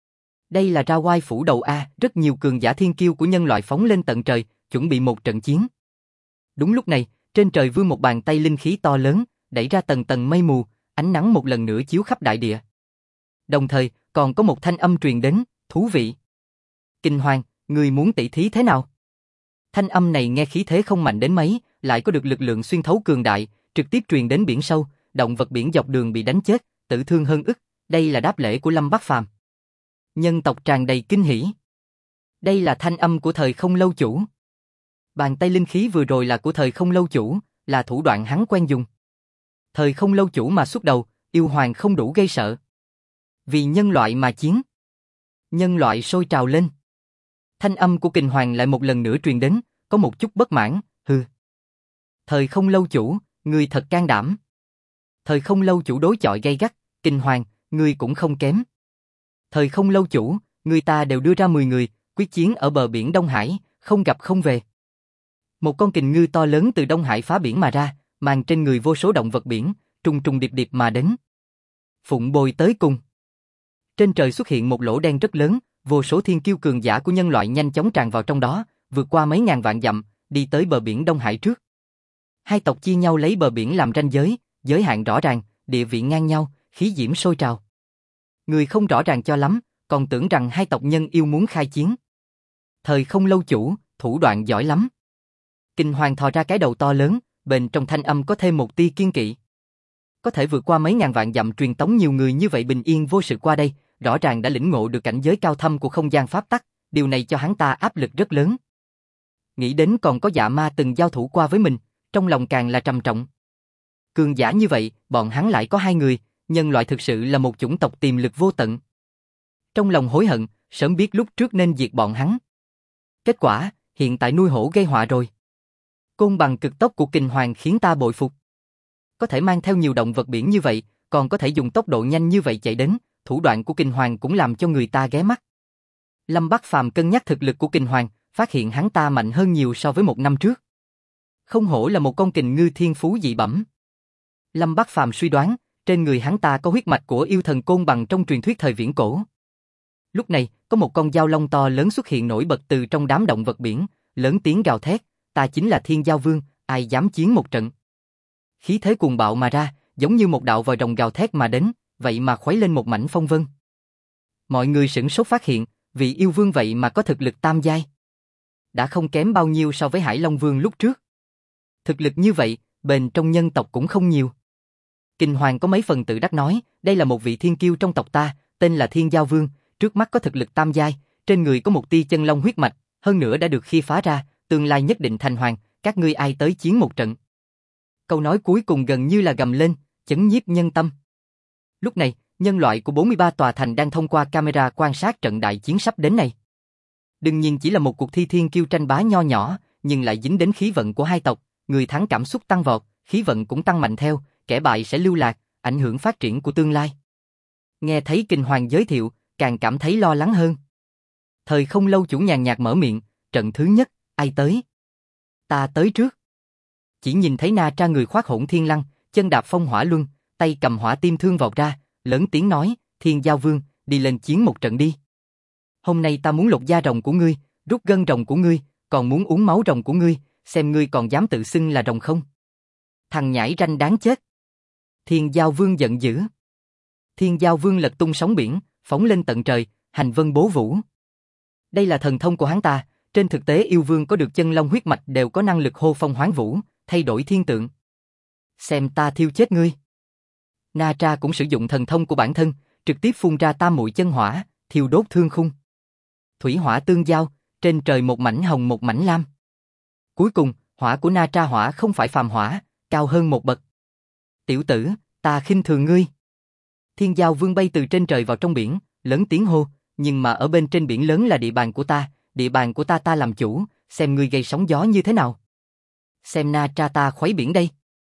Đây là ra oai phủ đầu A, rất nhiều cường giả thiên kiêu của nhân loại phóng lên tận trời, chuẩn bị một trận chiến. Đúng lúc này, trên trời vươn một bàn tay linh khí to lớn, đẩy ra tầng tầng mây mù, ánh nắng một lần nữa chiếu khắp đại địa. Đồng thời, còn có một thanh âm truyền đến, thú vị. Kinh Hoàng, người muốn tỷ thí thế nào? Thanh âm này nghe khí thế không mạnh đến mấy, lại có được lực lượng xuyên thấu cường đại, trực tiếp truyền đến biển sâu, động vật biển dọc đường bị đánh chết, tử thương hơn ức, đây là đáp lễ của Lâm Bắc Phàm. Nhân tộc tràn đầy kinh hỉ. Đây là thanh âm của thời không lâu chủ. Bàn tay linh khí vừa rồi là của thời không lâu chủ, là thủ đoạn hắn quen dùng. Thời không lâu chủ mà xuất đầu, yêu hoàng không đủ gây sợ. Vì nhân loại mà chiến. Nhân loại sôi trào lên. Thanh âm của Kình Hoàng lại một lần nữa truyền đến, có một chút bất mãn, hừ. Thời không lâu chủ, ngươi thật can đảm. Thời không lâu chủ đối chọi gay gắt, Kình Hoàng, ngươi cũng không kém. Thời không lâu chủ, người ta đều đưa ra 10 người, quyết chiến ở bờ biển Đông Hải, không gặp không về. Một con kình ngư to lớn từ Đông Hải phá biển mà ra, mang trên người vô số động vật biển, trùng trùng điệp điệp mà đến. Phụng bồi tới cùng. Trên trời xuất hiện một lỗ đen rất lớn, vô số thiên kiêu cường giả của nhân loại nhanh chóng tràn vào trong đó, vượt qua mấy ngàn vạn dặm, đi tới bờ biển Đông Hải trước. Hai tộc chia nhau lấy bờ biển làm ranh giới, giới hạn rõ ràng, địa vị ngang nhau, khí diễm sôi trào. Người không rõ ràng cho lắm, còn tưởng rằng hai tộc nhân yêu muốn khai chiến. Thời không lâu chủ, thủ đoạn giỏi lắm. Kình Hoàng thò ra cái đầu to lớn, bên trong thanh âm có thêm một tia kiên kỵ. Có thể vượt qua mấy ngàn vạn dặm truyền tống nhiều người như vậy bình yên vô sự qua đây, rõ ràng đã lĩnh ngộ được cảnh giới cao thâm của không gian pháp tắc, điều này cho hắn ta áp lực rất lớn. Nghĩ đến còn có dạ ma từng giao thủ qua với mình, trong lòng càng là trầm trọng. Cường giả như vậy, bọn hắn lại có hai người, nhân loại thực sự là một chủng tộc tiềm lực vô tận. Trong lòng hối hận, sớm biết lúc trước nên diệt bọn hắn. Kết quả, hiện tại nuôi hổ gây họa rồi. Côn bằng cực tốc của Kình Hoàng khiến ta bội phục. Có thể mang theo nhiều động vật biển như vậy, còn có thể dùng tốc độ nhanh như vậy chạy đến, thủ đoạn của Kình Hoàng cũng làm cho người ta ghé mắt. Lâm Bắc Phàm cân nhắc thực lực của Kình Hoàng, phát hiện hắn ta mạnh hơn nhiều so với một năm trước. Không hổ là một con kình ngư thiên phú dị bẩm. Lâm Bắc Phàm suy đoán, trên người hắn ta có huyết mạch của yêu thần côn bằng trong truyền thuyết thời viễn cổ. Lúc này, có một con dao long to lớn xuất hiện nổi bật từ trong đám động vật biển, lớn tiếng gào thét, ta chính là Thiên Giao Vương, ai dám chiến một trận. Khí thế cuồng bạo mà ra, giống như một đạo vòi rồng gào thét mà đến, vậy mà khuấy lên một mảnh phong vân. Mọi người sửng sốt phát hiện, vị yêu vương vậy mà có thực lực tam giai. Đã không kém bao nhiêu so với Hải Long Vương lúc trước. Thực lực như vậy, bền trong nhân tộc cũng không nhiều. Kình Hoàng có mấy phần tự đắc nói, đây là một vị thiên kiêu trong tộc ta, tên là Thiên Giao Vương, trước mắt có thực lực tam giai, trên người có một tia chân long huyết mạch, hơn nữa đã được khi phá ra, tương lai nhất định thành hoàng, các ngươi ai tới chiến một trận. Câu nói cuối cùng gần như là gầm lên, chấn nhiếp nhân tâm. Lúc này, nhân loại của 43 tòa thành đang thông qua camera quan sát trận đại chiến sắp đến này. Đương nhiên chỉ là một cuộc thi thiên kiêu tranh bá nho nhỏ, nhưng lại dính đến khí vận của hai tộc, người thắng cảm xúc tăng vọt, khí vận cũng tăng mạnh theo, kẻ bại sẽ lưu lạc, ảnh hưởng phát triển của tương lai. Nghe thấy Kình Hoàng giới thiệu, càng cảm thấy lo lắng hơn. Thời không lâu chủ nhàn nhạt mở miệng, trận thứ nhất, ai tới? Ta tới trước. Chỉ nhìn thấy Na Tra người khoác hỗn thiên lăng, chân đạp phong hỏa luân, tay cầm hỏa tim thương vọt ra, lớn tiếng nói, Thiên Giao Vương, đi lên chiến một trận đi. Hôm nay ta muốn lột da rồng của ngươi, rút gân rồng của ngươi, còn muốn uống máu rồng của ngươi, xem ngươi còn dám tự xưng là rồng không? Thằng nhãi ranh đáng chết. Thiên Giao Vương giận dữ. Thiên Giao Vương lật tung sóng biển, phóng lên tận trời, hành vân bố vũ. Đây là thần thông của hắn ta, trên thực tế yêu vương có được chân long huyết mạch đều có năng lực hô phong hoán vũ, thay đổi thiên tượng. Xem ta thiêu chết ngươi. Na Tra cũng sử dụng thần thông của bản thân, trực tiếp phun ra tam muội chân hỏa, thiêu đốt thương khung. Thủy hỏa tương giao, trên trời một mảnh hồng một mảnh lam. Cuối cùng, hỏa của Na Tra hỏa không phải phàm hỏa, cao hơn một bậc. Tiểu tử, ta khinh thường ngươi. Thiên Giao Vương bay từ trên trời vào trong biển, lớn tiếng hô, nhưng mà ở bên trên biển lớn là địa bàn của ta ta làm chủ, xem ngươi gây sóng gió như thế nào. Xem Na Tra ta khuấy biển đây.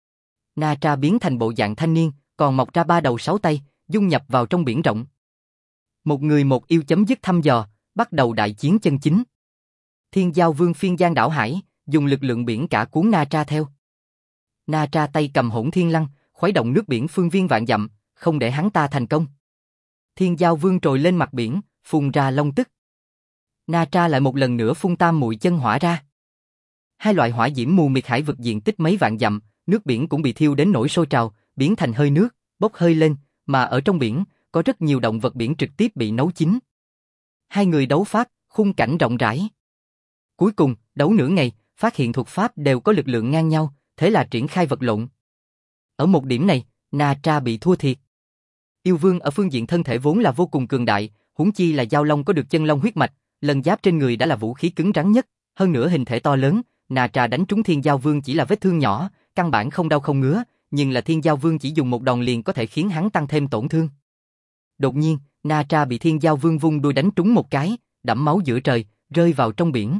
Na Tra biến thành bộ dạng thanh niên, còn mọc ra 3 đầu 6 tay, dung nhập vào trong biển rộng. Một người một yêu chấm dứt thăm dò, bắt đầu đại chiến chân chính. Thiên Giao Vương phiên giang đảo hải, dùng lực lượng biển cả cuốn Na Tra theo. Na Tra tay cầm Hỗn Thiên Lăng, khuấy động nước biển phương viên vạn dặm, không để hắn ta thành công. Thiên Giao Vương trồi lên mặt biển, phun ra long tức. Na Tra lại một lần nữa phun tam muội chân hỏa ra. Hai loại hỏa diễm mù mịt hải vực diện tích mấy vạn dặm, nước biển cũng bị thiêu đến nổi sôi trào, biến thành hơi nước, bốc hơi lên, mà ở trong biển, có rất nhiều động vật biển trực tiếp bị nấu chín. Hai người đấu pháp, khung cảnh rộng rãi. Cuối cùng, đấu nửa ngày, phát hiện thuật pháp đều có lực lượng ngang nhau, thế là triển khai vật lộn. Ở một điểm này, Na Tra bị thua thiệt. Yêu Vương ở phương diện thân thể vốn là vô cùng cường đại, huống chi là Giao Long có được chân long huyết mạch, lần giáp trên người đã là vũ khí cứng rắn nhất, hơn nữa hình thể to lớn, Na Tra đánh trúng Thiên Giao Vương chỉ là vết thương nhỏ, căn bản không đau không ngứa, nhưng là Thiên Giao Vương chỉ dùng một đòn liền có thể khiến hắn tăng thêm tổn thương. Đột nhiên, Na Tra bị Thiên Giao Vương vung đuôi đánh trúng một cái, đẫm máu giữa trời, rơi vào trong biển.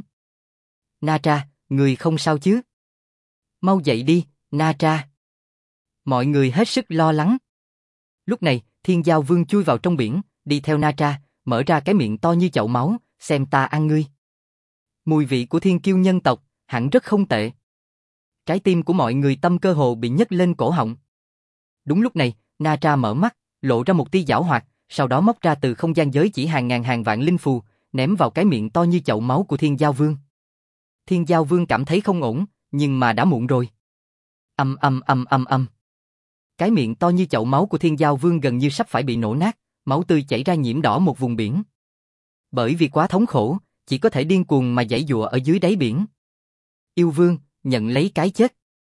Na Tra, người không sao chứ? Mau dậy đi, Na Tra. Mọi người hết sức lo lắng. Lúc này, Thiên Giao Vương chui vào trong biển, đi theo Na Tra, mở ra cái miệng to như chậu máu, xem ta ăn ngươi. Mùi vị của thiên kiêu nhân tộc, hẳn rất không tệ. Trái tim của mọi người tâm cơ hồ bị nhấc lên cổ họng. Đúng lúc này, Na Tra mở mắt, lộ ra một tia giảo hoạt, sau đó móc ra từ không gian giới chỉ hàng ngàn hàng vạn linh phù, ném vào cái miệng to như chậu máu của Thiên Giao Vương. Thiên Giao Vương cảm thấy không ổn, nhưng mà đã muộn rồi. Âm âm âm âm âm. Cái miệng to như chậu máu của Thiên Giao Vương gần như sắp phải bị nổ nát, máu tươi chảy ra nhiễm đỏ một vùng biển. Bởi vì quá thống khổ, chỉ có thể điên cuồng mà giãy giụa ở dưới đáy biển. Yêu Vương, nhận lấy cái chết.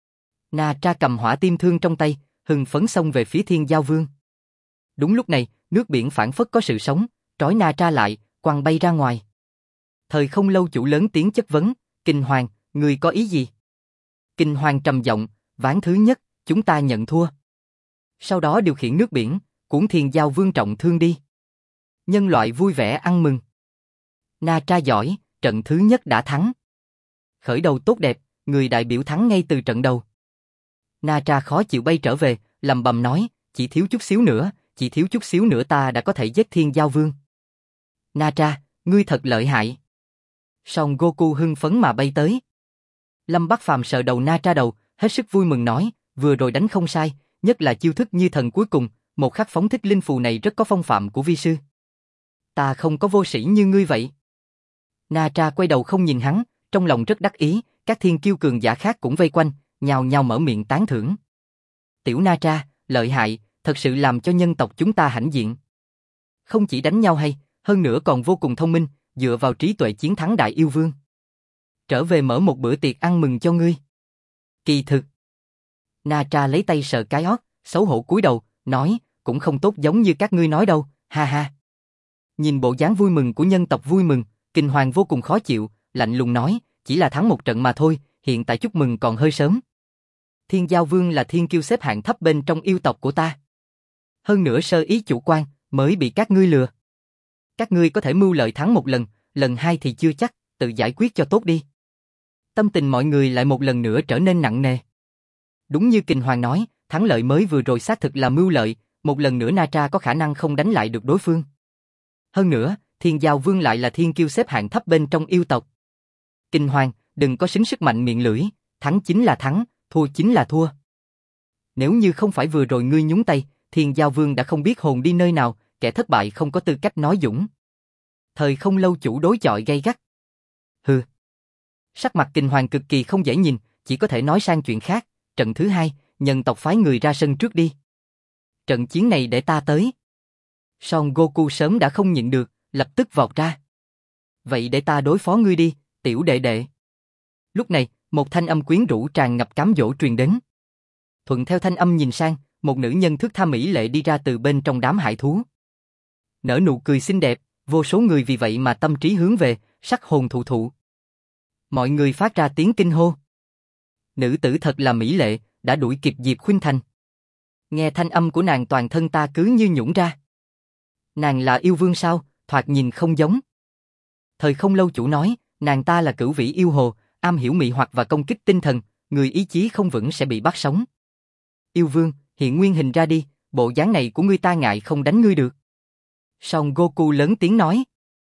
Na Tra cầm hỏa tim thương trong tay, hừng phấn xông về phía Thiên Giao Vương. Đúng lúc này, nước biển phảng phất có sự sống, trói Na Tra lại, quăng bay ra ngoài. Thời Không Lâu chủ lớn tiếng chất vấn, Kinh Hoàng, người có ý gì? Kinh Hoàng trầm giọng, ván thứ nhất, chúng ta nhận thua. Sau đó điều khiển nước biển, cuốn Thiên Giao Vương trọng thương đi. Nhân loại vui vẻ ăn mừng. Na Tra giỏi, trận thứ nhất đã thắng. Khởi đầu tốt đẹp, người đại biểu thắng ngay từ trận đầu. Na Tra khó chịu bay trở về, lầm bầm nói, chỉ thiếu chút xíu nữa, chỉ thiếu chút xíu nữa ta đã có thể giết Thiên Giao Vương. Na Tra, ngươi thật lợi hại. Son Goku hưng phấn mà bay tới. Lâm Bắc Phàm sờ đầu Na Tra đầu, hết sức vui mừng nói, vừa rồi đánh không sai, nhất là chiêu thức như thần cuối cùng, một khắc phóng thích linh phù này rất có phong phạm của vi sư. Ta không có vô sĩ như ngươi vậy. Na Tra quay đầu không nhìn hắn, trong lòng rất đắc ý, các thiên kiêu cường giả khác cũng vây quanh, nhào nhào mở miệng tán thưởng. Tiểu Na Tra, lợi hại, thật sự làm cho nhân tộc chúng ta hãnh diện. Không chỉ đánh nhau hay, hơn nữa còn vô cùng thông minh, dựa vào trí tuệ chiến thắng Đại Yêu Vương. Trở về mở một bữa tiệc ăn mừng cho ngươi. Kỳ thực. Na Tra lấy tay sờ cái ót, xấu hổ cúi đầu, nói, cũng không tốt giống như các ngươi nói đâu, ha ha. Nhìn bộ dáng vui mừng của nhân tộc vui mừng, Kinh Hoàng vô cùng khó chịu, lạnh lùng nói, chỉ là thắng một trận mà thôi, hiện tại chúc mừng còn hơi sớm. Thiên Giao Vương là thiên kiêu xếp hạng thấp bên trong yêu tộc của ta. Hơn nữa sơ ý chủ quan, mới bị các ngươi lừa. Các ngươi có thể mưu lợi thắng một lần, lần hai thì chưa chắc, tự giải quyết cho tốt đi. Tâm tình mọi người lại một lần nữa trở nên nặng nề. Đúng như Kinh Hoàng nói, thắng lợi mới vừa rồi xác thực là mưu lợi, một lần nữa Na Tra có khả năng không đánh lại được đối phương. Hơn nữa, Thiên Giao Vương lại là thiên kiêu xếp hạng thấp bên trong yêu tộc. Kinh Hoàng, đừng có xính sức mạnh miệng lưỡi, thắng chính là thắng, thua chính là thua. Nếu như không phải vừa rồi ngươi nhúng tay, Thiên Giao Vương đã không biết hồn đi nơi nào, kẻ thất bại không có tư cách nói dũng. Thời Không Lâu chủ đối chọi gay gắt. Hừ. Sắc mặt Kinh Hoàng cực kỳ không dễ nhìn, chỉ có thể nói sang chuyện khác, trận thứ hai, nhân tộc phái người ra sân trước đi. Trận chiến này để ta tới. Son Goku sớm đã không nhịn được, lập tức vọt ra. Vậy để ta đối phó ngươi đi, tiểu đệ đệ. Lúc này, một thanh âm quyến rũ tràn ngập cám dỗ truyền đến. Thuận theo thanh âm nhìn sang, một nữ nhân thước tha mỹ lệ đi ra từ bên trong đám hải thú. Nở nụ cười xinh đẹp, vô số người vì vậy mà tâm trí hướng về, sắc hồn thụ thụ. Mọi người phát ra tiếng kinh hô. Nữ tử thật là mỹ lệ, đã đuổi kịp Diệp Khuynh Thành. Nghe thanh âm của nàng toàn thân ta cứ như nhũn ra. Nàng là yêu vương sao, thoạt nhìn không giống. Thời Không Lâu chủ nói, nàng ta là cửu vĩ yêu hồ, am hiểu mị hoặc và công kích tinh thần, người ý chí không vững sẽ bị bắt sống. Yêu vương, hiện nguyên hình ra đi, bộ dáng này của ngươi ta ngại không đánh ngươi được. Son Goku lớn tiếng nói.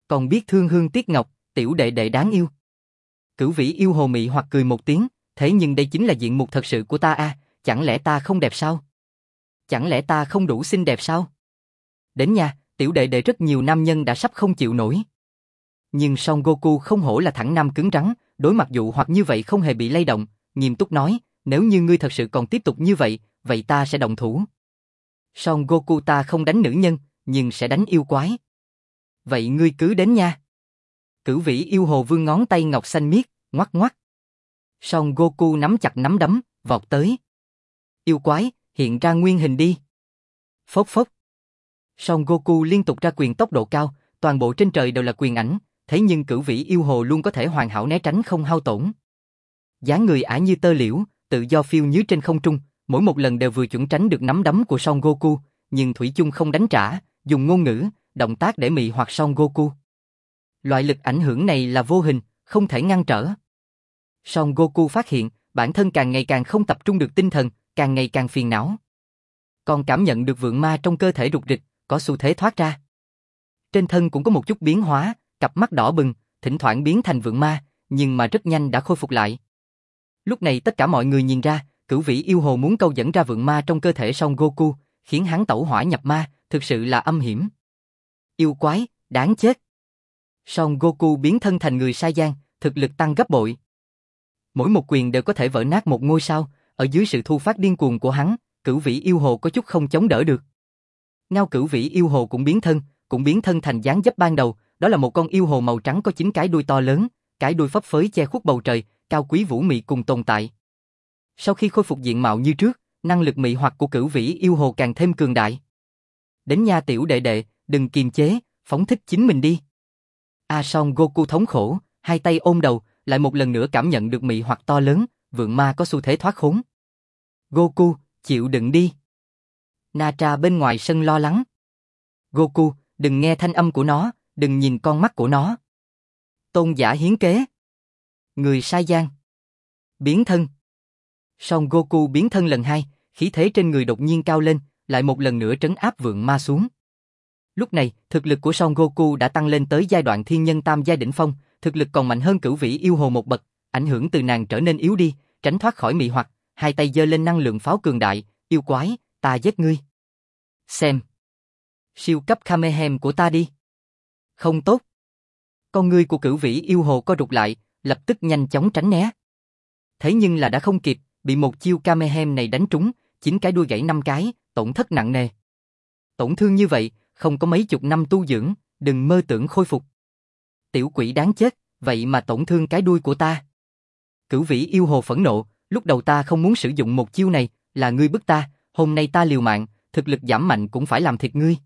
Còn biết thương hương tiếc ngọc, tiểu đệ đệ đáng yêu. Cửu vĩ yêu hồ mị hoặc cười một tiếng, thế nhưng đây chính là diện mục thật sự của ta à, chẳng lẽ ta không đẹp sao? Chẳng lẽ ta không đủ xinh đẹp sao? Đến nha, tiểu đệ đệ rất nhiều nam nhân đã sắp không chịu nổi. Nhưng Son Goku không hổ là thẳng nam cứng rắn, đối mặt dụ hoặc như vậy không hề bị lay động, nghiêm túc nói, nếu như ngươi thật sự còn tiếp tục như vậy, vậy ta sẽ động thủ. Son Goku ta không đánh nữ nhân, nhưng sẽ đánh yêu quái. Vậy ngươi cứ đến nha. Cửu vĩ yêu hồ vươn ngón tay ngọc xanh miết, ngoắc ngoắc. Son Goku nắm chặt nắm đấm, vọt tới. Yêu quái, hiện ra nguyên hình đi. Phốc phốc. Son Goku liên tục ra quyền tốc độ cao, toàn bộ trên trời đều là quyền ảnh, thế nhưng cửu vĩ yêu hồ luôn có thể hoàn hảo né tránh không hao tổn. Dáng người ả như tơ liễu, tự do phiêu nhứ trên không trung, mỗi một lần đều vừa chuẩn tránh được nắm đấm của Son Goku, nhưng thủy chung không đánh trả, dùng ngôn ngữ, động tác để mị hoặc Son Goku. Loại lực ảnh hưởng này là vô hình, không thể ngăn trở. Son Goku phát hiện, bản thân càng ngày càng không tập trung được tinh thần, càng ngày càng phiền não. Còn cảm nhận được vượng ma trong cơ thể rục rịch, có xu thế thoát ra. Trên thân cũng có một chút biến hóa, cặp mắt đỏ bừng, thỉnh thoảng biến thành vượng ma, nhưng mà rất nhanh đã khôi phục lại. Lúc này tất cả mọi người nhìn ra, cửu vĩ yêu hồ muốn câu dẫn ra vượng ma trong cơ thể Son Goku, khiến hắn tẩu hỏa nhập ma, thực sự là âm hiểm. Yêu quái, đáng chết. Son Goku biến thân thành người Saiyan, thực lực tăng gấp bội. Mỗi một quyền đều có thể vỡ nát một ngôi sao, ở dưới sự thu phát điên cuồng của hắn, cửu vĩ yêu hồ có chút không chống đỡ được. Ngao cửu vĩ yêu hồ cũng biến thân thành dáng dấp ban đầu, đó là một con yêu hồ màu trắng có 9 cái đuôi to lớn, cái đuôi phấp phới che khuất bầu trời, cao quý vũ mị cùng tồn tại. Sau khi khôi phục diện mạo như trước, năng lực mị hoặc của cửu vĩ yêu hồ càng thêm cường đại. Đến nha tiểu đệ đệ, đừng kiềm chế, phóng thích chính mình đi. Son Goku thống khổ, hai tay ôm đầu, lại một lần nữa cảm nhận được mị hoặc to lớn, vượng ma có xu thế thoát khốn. Goku, chịu đựng đi. Natra bên ngoài sân lo lắng. Goku, đừng nghe thanh âm của nó, đừng nhìn con mắt của nó. Tôn giả hiến kế. Người Saiyan. Biến thân. Son Goku biến thân lần 2, khí thế trên người đột nhiên cao lên, lại một lần nữa trấn áp vượng ma xuống. Lúc này, thực lực của Son Goku đã tăng lên tới giai đoạn thiên nhân tam giai đỉnh phong, thực lực còn mạnh hơn cửu vĩ yêu hồ một bậc, ảnh hưởng từ nàng trở nên yếu đi, tránh thoát khỏi mị hoặc, hai tay giơ lên năng lượng pháo cường đại, yêu quái, ta giết ngươi. Xem. Siêu cấp Kamehameha của ta đi. Không tốt. Con ngươi của cửu vĩ yêu hồ co rụt lại, lập tức nhanh chóng tránh né. Thế nhưng là đã không kịp, bị một chiêu Kamehameha này đánh trúng, 9 cái đuôi gãy 5 cái, tổn thất nặng nề. Tổn thương như vậy, không có mấy chục năm tu dưỡng, đừng mơ tưởng khôi phục. Tiểu quỷ đáng chết, vậy mà tổn thương cái đuôi của ta. Cửu vĩ yêu hồ phẫn nộ, lúc đầu ta không muốn sử dụng một chiêu này, là ngươi bức ta, hôm nay ta liều mạng, thực lực giảm mạnh cũng phải làm thịt ngươi.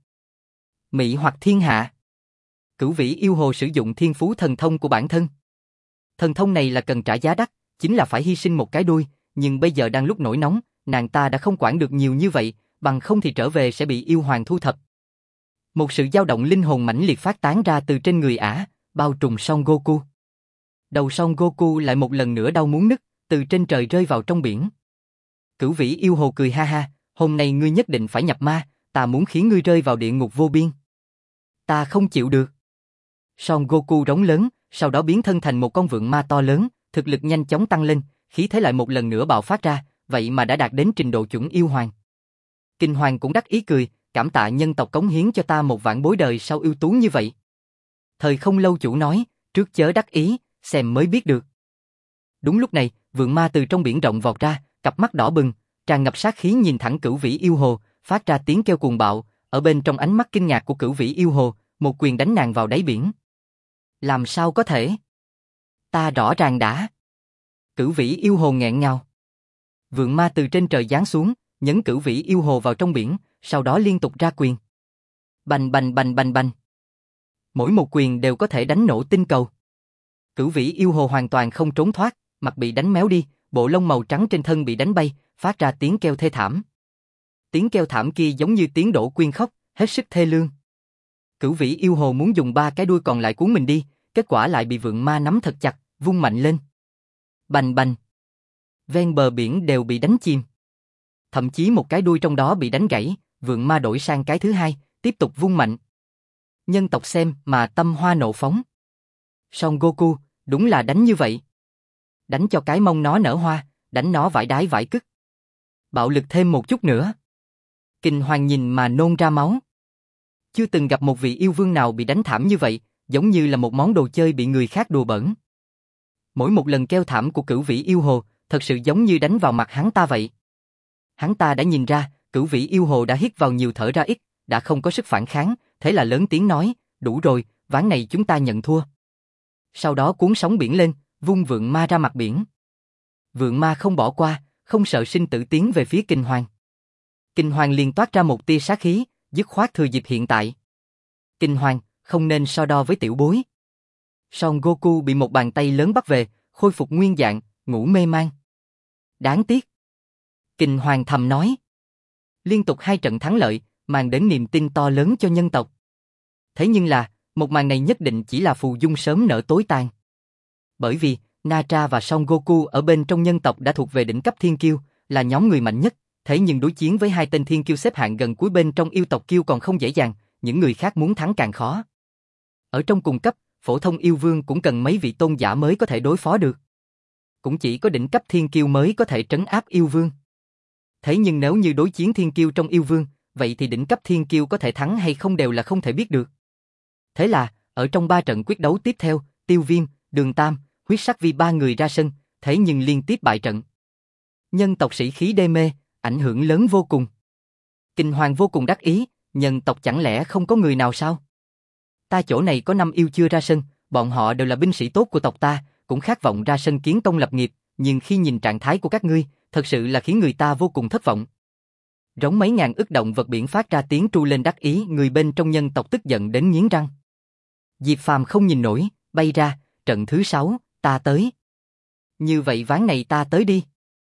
Mị hoặc thiên hạ. Cửu vĩ yêu hồ sử dụng thiên phú thần thông của bản thân. Thần thông này là cần trả giá đắt, chính là phải hy sinh một cái đuôi, nhưng bây giờ đang lúc nổi nóng, nàng ta đã không quản được nhiều như vậy, bằng không thì trở về sẽ bị yêu hoàng thu thập. Một sự dao động linh hồn mãnh liệt phát tán ra từ trên người ả, bao trùm Son Goku. Đầu Son Goku lại một lần nữa đau muốn nứt, từ trên trời rơi vào trong biển. Cửu vĩ yêu hồ cười ha ha, hôm nay ngươi nhất định phải nhập ma, ta muốn khiến ngươi rơi vào địa ngục vô biên. Ta không chịu được. Son Goku rống lớn, sau đó biến thân thành một con vượn ma to lớn, thực lực nhanh chóng tăng lên, khí thế lại một lần nữa bạo phát ra, vậy mà đã đạt đến trình độ chuẩn yêu hoàng. Kinh Hoàng cũng đắc ý cười, cảm tạ nhân tộc cống hiến cho ta một vạn bối đời sau ưu tú như vậy. Thời không lâu chủ nói, trước chớ đắc ý, xem mới biết được. Đúng lúc này, vượn ma từ trong biển rộng vọt ra, cặp mắt đỏ bừng, tràn ngập sát khí nhìn thẳng cửu vĩ yêu hồ, phát ra tiếng kêu cuồng bạo, ở bên trong ánh mắt kinh ngạc của cửu vĩ yêu hồ, một quyền đánh nàng vào đáy biển. Làm sao có thể? Ta rõ ràng đã. Cửu vĩ yêu hồ nghẹn ngào. Vượn ma từ trên trời giáng xuống, nhấn cửu vĩ yêu hồ vào trong biển, sau đó liên tục ra quyền. Bành bành bành bành bành. Mỗi một quyền đều có thể đánh nổ tinh cầu. Cửu vĩ yêu hồ hoàn toàn không trốn thoát, mặt bị đánh méo đi, bộ lông màu trắng trên thân bị đánh bay, phát ra tiếng kêu thê thảm. Tiếng kêu thảm kia giống như tiếng đổ quyên khóc, hết sức thê lương. Cửu vĩ yêu hồ muốn dùng 3 cái đuôi còn lại cuốn mình đi, kết quả lại bị vượn ma nắm thật chặt, vung mạnh lên. Bành bành. Ven bờ biển đều bị đánh chìm. Thậm chí một cái đuôi trong đó bị đánh gãy, vượn ma đổi sang cái thứ hai, tiếp tục vung mạnh. Nhân tộc xem mà tâm hoa nộ phóng. Son Goku, đúng là đánh như vậy. Đánh cho cái mông nó nở hoa, đánh nó vải đái vải cứt. Bạo lực thêm một chút nữa. Kình Hoàng nhìn mà nôn ra máu. Chưa từng gặp một vị yêu vương nào bị đánh thảm như vậy, giống như là một món đồ chơi bị người khác đùa bỡn. Mỗi một lần kêu thảm của Cửu Vĩ Yêu Hồ, thật sự giống như đánh vào mặt hắn ta vậy. Hắn ta đã nhìn ra, Cửu Vĩ Yêu Hồ đã hít vào nhiều thở ra ít, đã không có sức phản kháng, thế là lớn tiếng nói, đủ rồi, ván này chúng ta nhận thua. Sau đó cuốn sóng biển lên, vung vượng ma ra mặt biển. Vượng ma không bỏ qua, không sợ sinh tử tiến về phía Kình Hoàng. Kình Hoàng liền toát ra một tia sát khí, dứt khoát thừa dịp hiện tại. Kình Hoàng, không nên so đo với tiểu bối. Son Goku bị một bàn tay lớn bắt về, khôi phục nguyên dạng, ngủ mê man. Đáng tiếc. Kình Hoàng thầm nói. Liên tục 2 trận thắng lợi, mang đến niềm tin to lớn cho nhân tộc. Thế nhưng là, một màn này nhất định chỉ là phù dung sớm nở tối tàn. Bởi vì, Nacha và Son Goku ở bên trong nhân tộc đã thuộc về đỉnh cấp thiên kiêu, là nhóm người mạnh nhất, thế nhưng đối chiến với 2 tên thiên kiêu xếp hạng gần cuối bên trong yêu tộc kiêu còn không dễ dàng, những người khác muốn thắng càng khó. Ở trong cùng cấp, phổ thông yêu vương cũng cần mấy vị tôn giả mới có thể đối phó được. Cũng chỉ có đỉnh cấp thiên kiêu mới có thể trấn áp yêu vương. Thế nhưng nếu như đối chiến thiên kiêu trong yêu vương, vậy thì đỉnh cấp thiên kiêu có thể thắng hay không đều là không thể biết được. Thế là, ở trong 3 trận quyết đấu tiếp theo, Tiêu Viêm, Đường Tam, Huyết Sắc Vi 3 người ra sân, thế nhưng liên tiếp bại trận. Nhân tộc sĩ khí đê mê, ảnh hưởng lớn vô cùng. Kình Hoàng vô cùng đắc ý, nhân tộc chẳng lẽ không có người nào sao? Ta chỗ này có 5 yêu chưa ra sân, bọn họ đều là binh sĩ tốt của tộc ta, cũng khát vọng ra sân kiến công lập nghiệp, nhưng khi nhìn trạng thái của các ngươi, thật sự là khiến người ta vô cùng thất vọng. Rống mấy ngàn ức động vật biển phát ra tiếng tru lên đắc ý, người bên trong nhân tộc tức giận đến nghiến răng. Diệp Phàm không nhìn nổi, bay ra, trận thứ 6, ta tới. Như vậy ván này ta tới đi.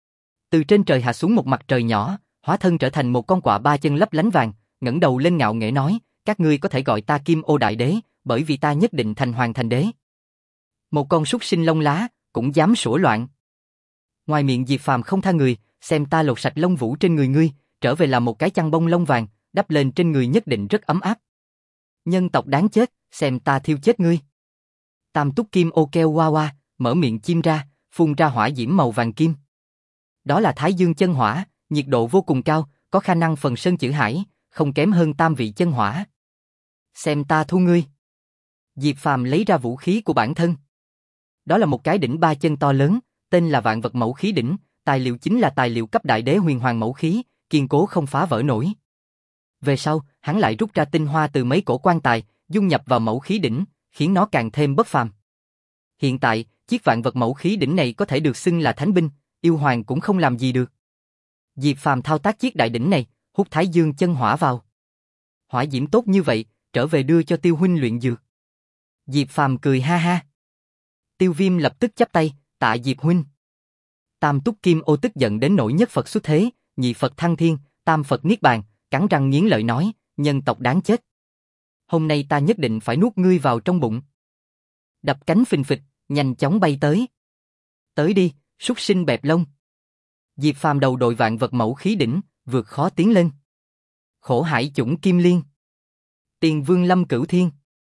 Từ trên trời hạ xuống một mặt trời nhỏ, hóa thân trở thành một con quạ 3 chân lấp lánh vàng, ngẩng đầu lên ngạo nghễ nói, các ngươi có thể gọi ta Kim Ô Đại Đế, bởi vì ta nhất định thành hoàng thành đế. Một con súc sinh lông lá, cũng dám sủa loạn. Ngoài miệng Diệp Phàm không tha người, xem ta lột sạch lông vũ trên người ngươi, trở về làm một cái chăn bông lông vàng, đắp lên trên người nhất định rất ấm áp. Nhân tộc đáng chết, xem ta thiêu chết ngươi. Tam túc kim ô keo hoa hoa, mở miệng chim ra, phun ra hỏa diễm màu vàng kim. Đó là Thái Dương chân hỏa, nhiệt độ vô cùng cao, có khả năng phần sơn chữ hải, không kém hơn tam vị chân hỏa. Xem ta thu ngươi. Diệp Phàm lấy ra vũ khí của bản thân. Đó là một cái đỉnh 3 chân to lớn, tên là Vạn Vật Mẫu Khí Đỉnh, tài liệu chính là tài liệu cấp đại đế huyền hoàng mẫu khí, kiên cố không phá vỡ nổi. Về sau, hắn lại rút ra tinh hoa từ mấy cổ quan tài, dung nhập vào mẫu khí đỉnh, khiến nó càng thêm bất phàm. Hiện tại, chiếc Vạn Vật Mẫu Khí Đỉnh này có thể được xưng là thánh binh, yêu hoàng cũng không làm gì được. Diệp Phàm thao tác chiếc đại đỉnh này, hút Thái Dương chân hỏa vào. Hỏa diễm tốt như vậy, trở về đưa cho Tiêu huynh luyện dược. Diệp Phàm cười ha ha. Tiêu Viêm lập tức chắp tay, tạ Diệp huynh. Tam túc kim ô tức giận đến nỗi nhất Phật xuất thế, nhị Phật thăng thiên, tam Phật niết bàn, cắn răng nghiến lợi nói, nhân tộc đáng chết. Hôm nay ta nhất định phải nuốt ngươi vào trong bụng. Đập cánh phình phịch, nhanh chóng bay tới. Tới đi, súc sinh bẹp lông. Diệp Phàm đầu đội Vạn Vật Mẫu Khí Đỉnh, vượt khó tiến lên. Khổ hải chủng kim liên. Tiền vương lâm cửu thiên.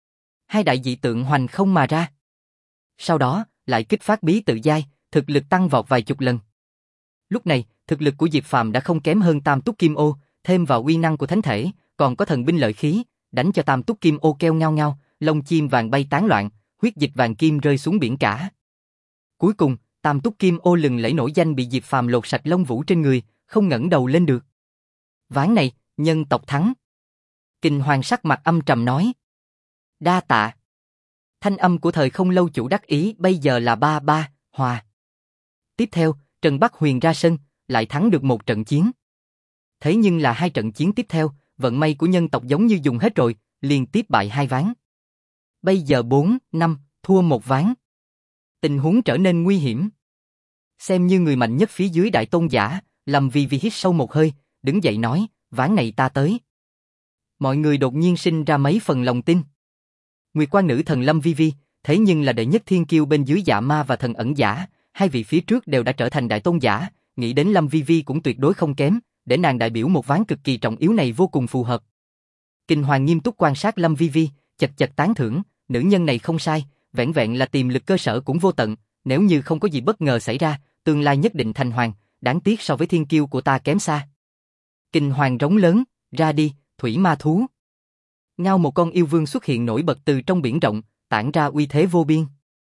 2 đại dị tượng hoành không mà ra. Sau đó, lại kích phát bí tự giai, thực lực tăng vọt vài chục lần. Lúc này, thực lực của Diệp Phàm đã không kém hơn tam túc kim ô, thêm vào uy năng của thánh thể, còn có thần binh lợi khí, đánh cho tam túc kim ô kêu ngao ngao, lông chim vàng bay tán loạn, huyết dịch vàng kim rơi xuống biển cả. Cuối cùng, tam túc kim ô lừng lẫy nổi danh bị Diệp Phàm lột sạch lông vũ trên người, không ngẩng đầu lên được. Ván này, nhân tộc thắng. Kình Hoàng sắc mặt âm trầm nói. Đa tạ. Thanh âm của thời không lâu chủ đắc ý bây giờ là 3-3, hòa. Tiếp theo, Trần Bắc Huyền ra sân, lại thắng được một trận chiến. Thế nhưng là 2 trận chiến tiếp theo, vận may của nhân tộc giống như dùng hết rồi, liên tiếp bại 2 ván. Bây giờ 4-5, thua 1 ván. Tình huống trở nên nguy hiểm. Xem như người mạnh nhất phía dưới đại tôn giả, Lâm Vi Vi hít sâu một hơi, đứng dậy nói, ván này ta tới. Mọi người đột nhiên sinh ra mấy phần lòng tin. Nguyệt Quan nữ thần Lâm Vi Vi, thế nhưng là đệ nhất thiên kiêu bên dưới Dạ Ma và thần ẩn giả, 2 vị phía trước đều đã trở thành đại tôn giả, nghĩ đến Lâm Vi Vi cũng tuyệt đối không kém, để nàng đại biểu một ván cực kỳ trọng yếu này vô cùng phù hợp. Kình Hoàng nghiêm túc quan sát Lâm Vi Vi, chật chật tán thưởng, nữ nhân này không sai, vẹn vẹn là tiềm lực cơ sở cũng vô tận, nếu như không có gì bất ngờ xảy ra, tương lai nhất định thành hoàng, đáng tiếc so với thiên kiêu của ta kém xa. Kinh hoàng rống lớn, ra đi, thủy ma thú. Ngao một con yêu vương xuất hiện nổi bật từ trong biển rộng, tản ra uy thế vô biên.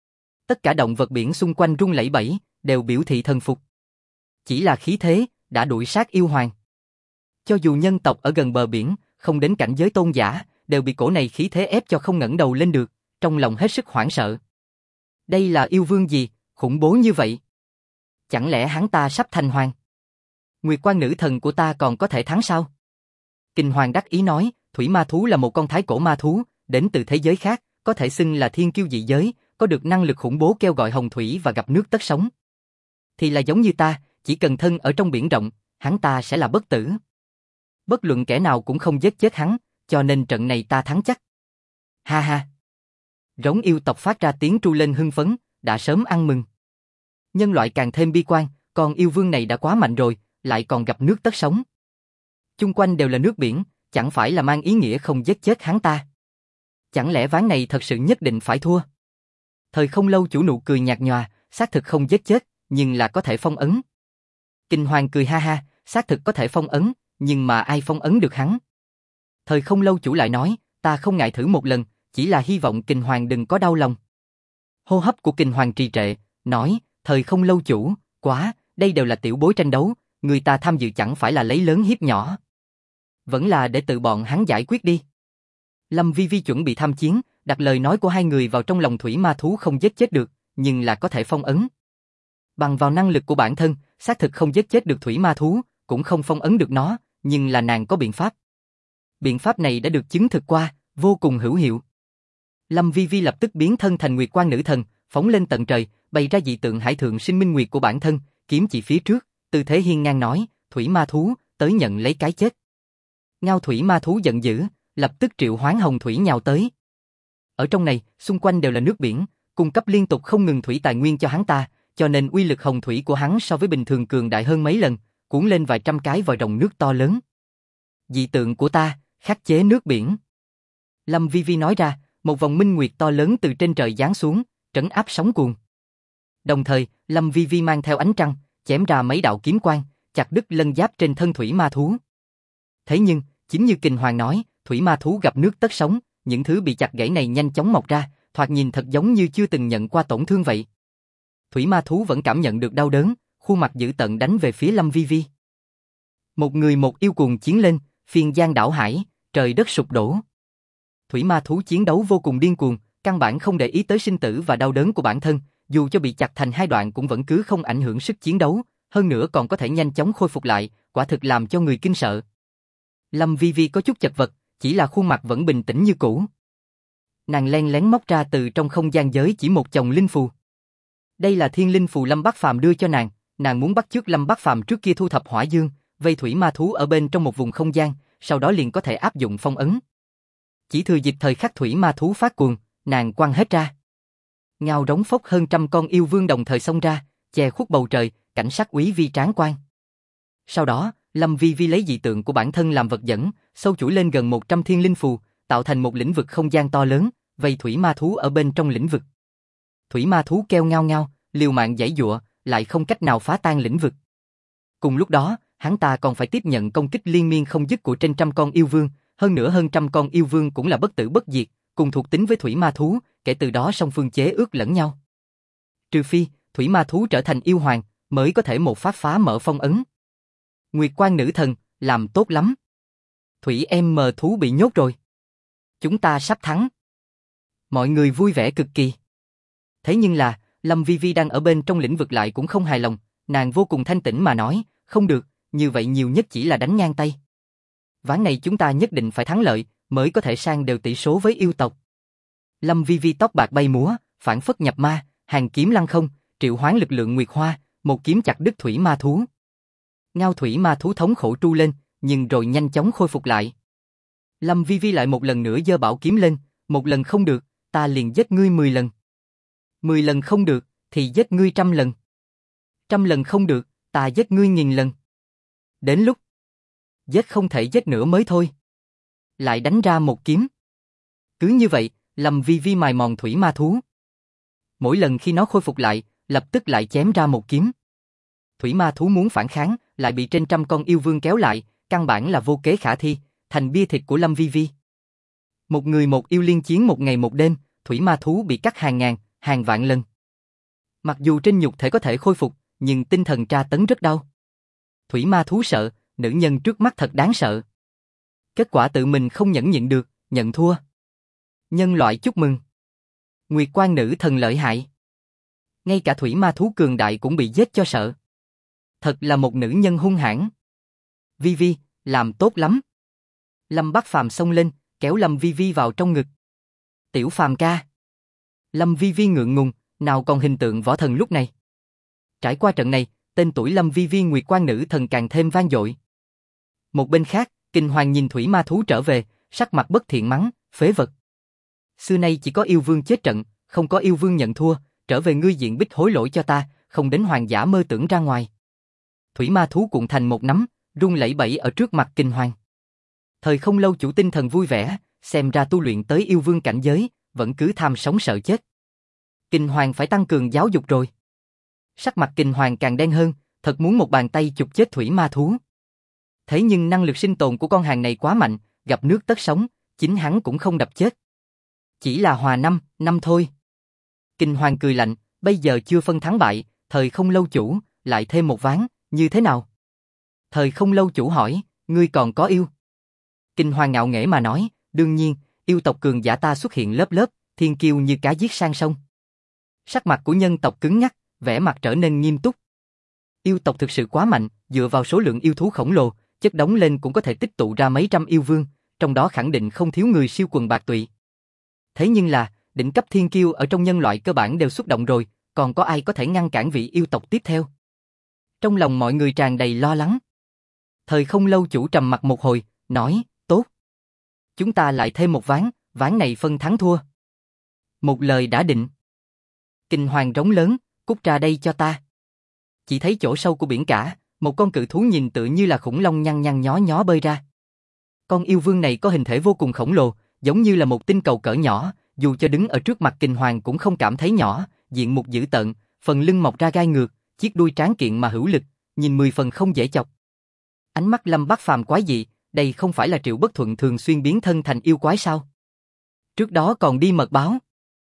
Tất cả động vật biển xung quanh rung lẩy bẩy, đều biểu thị thần phục. Chỉ là khí thế, đã đuổi sát yêu hoàng. Cho dù nhân tộc ở gần bờ biển, không đến cảnh giới tôn giả, đều bị cổ này khí thế ép cho không ngẩng đầu lên được, trong lòng hết sức hoảng sợ. Đây là yêu vương gì, khủng bố như vậy? Chẳng lẽ hắn ta sắp thành hoàng? Nguyệt Quan nữ thần của ta còn có thể thắng sao? Kinh Hoàng đắc ý nói, thủy ma thú là một con thái cổ ma thú, đến từ thế giới khác, có thể xưng là thiên kiêu dị giới, có được năng lực khủng bố kêu gọi hồng thủy và gặp nước tất sống. Thì là giống như ta, chỉ cần thân ở trong biển rộng, hắn ta sẽ là bất tử. Bất luận kẻ nào cũng không giết chết hắn, cho nên trận này ta thắng chắc. Ha ha. Rống yêu tộc phát ra tiếng tru lên hưng phấn, đã sớm ăn mừng. Nhân loại càng thêm bi quan, con yêu vương này đã quá mạnh rồi, lại còn gặp nước tất sống. Chung quanh đều là nước biển, chẳng phải là mang ý nghĩa không giết chết hắn ta. Chẳng lẽ ván này thật sự nhất định phải thua? Thời không lâu chủ nụ cười nhạt nhòa, xác thực không giết chết, nhưng là có thể phong ấn. Kinh Hoàng cười ha ha, xác thực có thể phong ấn, nhưng mà ai phong ấn được hắn? Thời không lâu chủ lại nói, ta không ngại thử một lần, chỉ là hy vọng Kinh Hoàng đừng có đau lòng. Hô hấp của Kinh Hoàng trì trệ, nói, thời không lâu chủ, quá, đây đều là tiểu bối tranh đấu, người ta tham dự chẳng phải là lấy lớn hiếp nhỏ. Vẫn là để tự bọn hắn giải quyết đi. Lâm Vi Vi chuẩn bị tham chiến, đặt lời nói của hai người vào trong lòng thủy ma thú không giết chết được, nhưng là có thể phong ấn. Bằng vào năng lực của bản thân, xác thực không giết chết được thủy ma thú, cũng không phong ấn được nó, nhưng là nàng có biện pháp. Biện pháp này đã được chứng thực qua, vô cùng hữu hiệu. Lâm Vi Vi lập tức biến thân thành Nguyệt Quan nữ thần, phóng lên tận trời, bày ra dị tượng hải thượng sinh minh nguyệt của bản thân, kiếm chỉ phía trước, tư thế hiên ngang nói, thủy ma thú, tới nhận lấy cái chết. Ngao thủy ma thú giận dữ, lập tức triệu hoán hồng thủy nhào tới. Ở trong này, xung quanh đều là nước biển, cung cấp liên tục không ngừng thủy tài nguyên cho hắn ta, cho nên uy lực hồng thủy của hắn so với bình thường cường đại hơn mấy lần, cuốn lên vài trăm cái vòi rồng nước to lớn. Dị tượng của ta, khắc chế nước biển. Lâm Vi Vi nói ra, một vòng minh nguyệt to lớn từ trên trời giáng xuống, trấn áp sóng cuồn. Đồng thời, Lâm Vi Vi mang theo ánh trăng, chém ra mấy đạo kiếm quang, chặt đứt lân giáp trên thân thủy ma thú. Thế nhưng, chính như Kình Hoàng nói, thủy ma thú gặp nước tất sống, những thứ bị chặt gãy này nhanh chóng mọc ra, thoạt nhìn thật giống như chưa từng nhận qua tổn thương vậy. Thủy ma thú vẫn cảm nhận được đau đớn, khuôn mặt dữ tợn đánh về phía Lâm Vi Vi. Một người một yêu cuồng chiến lên, phiên giang đảo hải, trời đất sụp đổ. Thủy ma thú chiến đấu vô cùng điên cuồng, căn bản không để ý tới sinh tử và đau đớn của bản thân, dù cho bị chặt thành hai đoạn cũng vẫn cứ không ảnh hưởng sức chiến đấu, hơn nữa còn có thể nhanh chóng khôi phục lại, quả thực làm cho người kinh sợ. Lâm Vi Vi có chút chật vật, chỉ là khuôn mặt vẫn bình tĩnh như cũ. Nàng len lén móc ra từ trong không gian giới chỉ một chồng linh phù. Đây là thiên linh phù Lâm Bắc Phàm đưa cho nàng muốn bắt chước Lâm Bắc Phàm trước kia thu thập hỏa dương, vây thủy ma thú ở bên trong một vùng không gian, sau đó liền có thể áp dụng phong ấn. Chỉ thừa dịp thời khắc thủy ma thú phát cuồng, nàng quăng hết ra. Ngao rống phốc hơn trăm con yêu vương đồng thời xông ra, che khuất bầu trời, cảnh sát úy vi tráng quan. Sau đó, Lâm Vi Vi lấy dị tượng của bản thân làm vật dẫn, sâu chuỗi lên gần 100 thiên linh phù, tạo thành một lĩnh vực không gian to lớn, vây thủy ma thú ở bên trong lĩnh vực. Thủy ma thú kêu ngao ngao, liều mạng giãy giụa, lại không cách nào phá tan lĩnh vực. Cùng lúc đó, hắn ta còn phải tiếp nhận công kích liên miên không dứt của trên trăm con yêu vương, hơn nữa hơn trăm con yêu vương cũng là bất tử bất diệt, cùng thuộc tính với thủy ma thú, kể từ đó song phương chế ước lẫn nhau. Trừ phi, thủy ma thú trở thành yêu hoàng, mới có thể một phát phá mở phong ấn. Nguyệt Quan nữ thần, làm tốt lắm. Thủy em mờ thú bị nhốt rồi. Chúng ta sắp thắng. Mọi người vui vẻ cực kỳ. Thế nhưng là, Lâm Vi Vi đang ở bên trong lĩnh vực lại cũng không hài lòng, nàng vô cùng thanh tĩnh mà nói, không được, như vậy nhiều nhất chỉ là đánh ngang tay. Ván này chúng ta nhất định phải thắng lợi, mới có thể sang đều tỷ số với yêu tộc. Lâm Vi Vi tóc bạc bay múa, phảng phất nhập ma, hàng kiếm lăng không, triệu hoán lực lượng nguyệt hoa, một kiếm chặt đứt thủy ma thú. Ngao thủy ma thú thống khổ tru lên, nhưng rồi nhanh chóng khôi phục lại. Lâm Vi Vi lại một lần nữa giơ bảo kiếm lên, một lần không được, ta liền giết ngươi 10 lần. 10 lần không được, thì giết ngươi 100 lần. 100 lần không được, ta giết ngươi 1000 lần. Đến lúc giết không thể giết nữa mới thôi. Lại đánh ra một kiếm. Cứ như vậy, Lâm Vi Vi mài mòn thủy ma thú. Mỗi lần khi nó khôi phục lại, lập tức lại chém ra một kiếm. Thủy ma thú muốn phản kháng, lại bị trên trăm con yêu vương kéo lại, căn bản là vô kế khả thi, thành bia thịt của Lâm Vi Vi. Một người một yêu liên chiến một ngày một đêm, thủy ma thú bị cắt hàng ngàn, hàng vạn lần. Mặc dù trên nhục thể có thể khôi phục, nhưng tinh thần tra tấn rất đau. Thủy ma thú sợ, nữ nhân trước mắt thật đáng sợ. Kết quả tự mình không nhẫn nhịn được, nhận thua. Nhân loại chúc mừng. Nguyệt Quan nữ thần lợi hại. Ngay cả thủy ma thú cường đại cũng bị giết cho sợ. Thật là một nữ nhân hung hãn. Vi Vi, làm tốt lắm. Lâm Bắc Phàm xông lên, kéo Lâm Vi Vi vào trong ngực. Tiểu Phàm ca. Lâm Vi Vi ngượng ngùng, nào còn hình tượng võ thần lúc này. Trải qua trận này, tên tuổi Lâm Vi Vi Nguyệt Quan nữ thần càng thêm vang dội. Một bên khác, Kinh Hoàng nhìn thủy ma thú trở về, sắc mặt bất thiện mắng, phế vật. Xưa nay chỉ có yêu vương chết trận, không có yêu vương nhận thua, trở về ngươi diện bích hối lỗi cho ta, không đến hoàng giả mơ tưởng ra ngoài. Thủy ma thú cuộn thành một nắm, rung lẩy bẩy ở trước mặt Kinh Hoàng. Thời Không Lâu chủ tinh thần vui vẻ, xem ra tu luyện tới yêu vương cảnh giới, vẫn cứ tham sống sợ chết. Kinh Hoàng phải tăng cường giáo dục rồi. Sắc mặt Kinh Hoàng càng đen hơn, thật muốn một bàn tay chụp chết thủy ma thú. Thế nhưng năng lực sinh tồn của con hàng này quá mạnh, gặp nước tất sống, chính hắn cũng không đập chết. Chỉ là hòa năm thôi. Kinh Hoàng cười lạnh, bây giờ chưa phân thắng bại, Thời Không Lâu chủ, lại thêm một ván, như thế nào? Thời Không Lâu chủ hỏi, ngươi còn có yêu? Kinh Hoàng ngạo nghễ mà nói, đương nhiên, yêu tộc cường giả ta xuất hiện lớp lớp, thiên kiêu như cá giết sang sông. Sắc mặt của nhân tộc cứng ngắc, vẻ mặt trở nên nghiêm túc. Yêu tộc thực sự quá mạnh, dựa vào số lượng yêu thú khổng lồ, chất đống lên cũng có thể tích tụ ra mấy trăm yêu vương, trong đó khẳng định không thiếu người siêu quần bạc tụy. Thế nhưng là, đỉnh cấp thiên kiêu ở trong nhân loại cơ bản đều xuất động rồi, còn có ai có thể ngăn cản vị yêu tộc tiếp theo? Trong lòng mọi người tràn đầy lo lắng. Thời Không Lâu chủ trầm mặt một hồi, nói, tốt. Chúng ta lại thêm một ván, ván này phân thắng thua. Một lời đã định. Kinh Hoàng rống lớn, cút ra đây cho ta. Chỉ thấy chỗ sâu của biển cả, một con cự thú nhìn tựa như là khủng long nhăn nhăn nhó nhó bơi ra. Con yêu vương này có hình thể vô cùng khổng lồ, giống như là một tinh cầu cỡ nhỏ, dù cho đứng ở trước mặt Kinh Hoàng cũng không cảm thấy nhỏ, diện mục dữ tợn, phần lưng mọc ra gai ngược, chiếc đuôi tráng kiện mà hữu lực, nhìn 10 phần không dễ chọc. Ánh mắt Lâm Bắc Phàm quái dị, đây không phải là Triệu Bất Thuận thường xuyên biến thân thành yêu quái sao? Trước đó còn đi mật báo.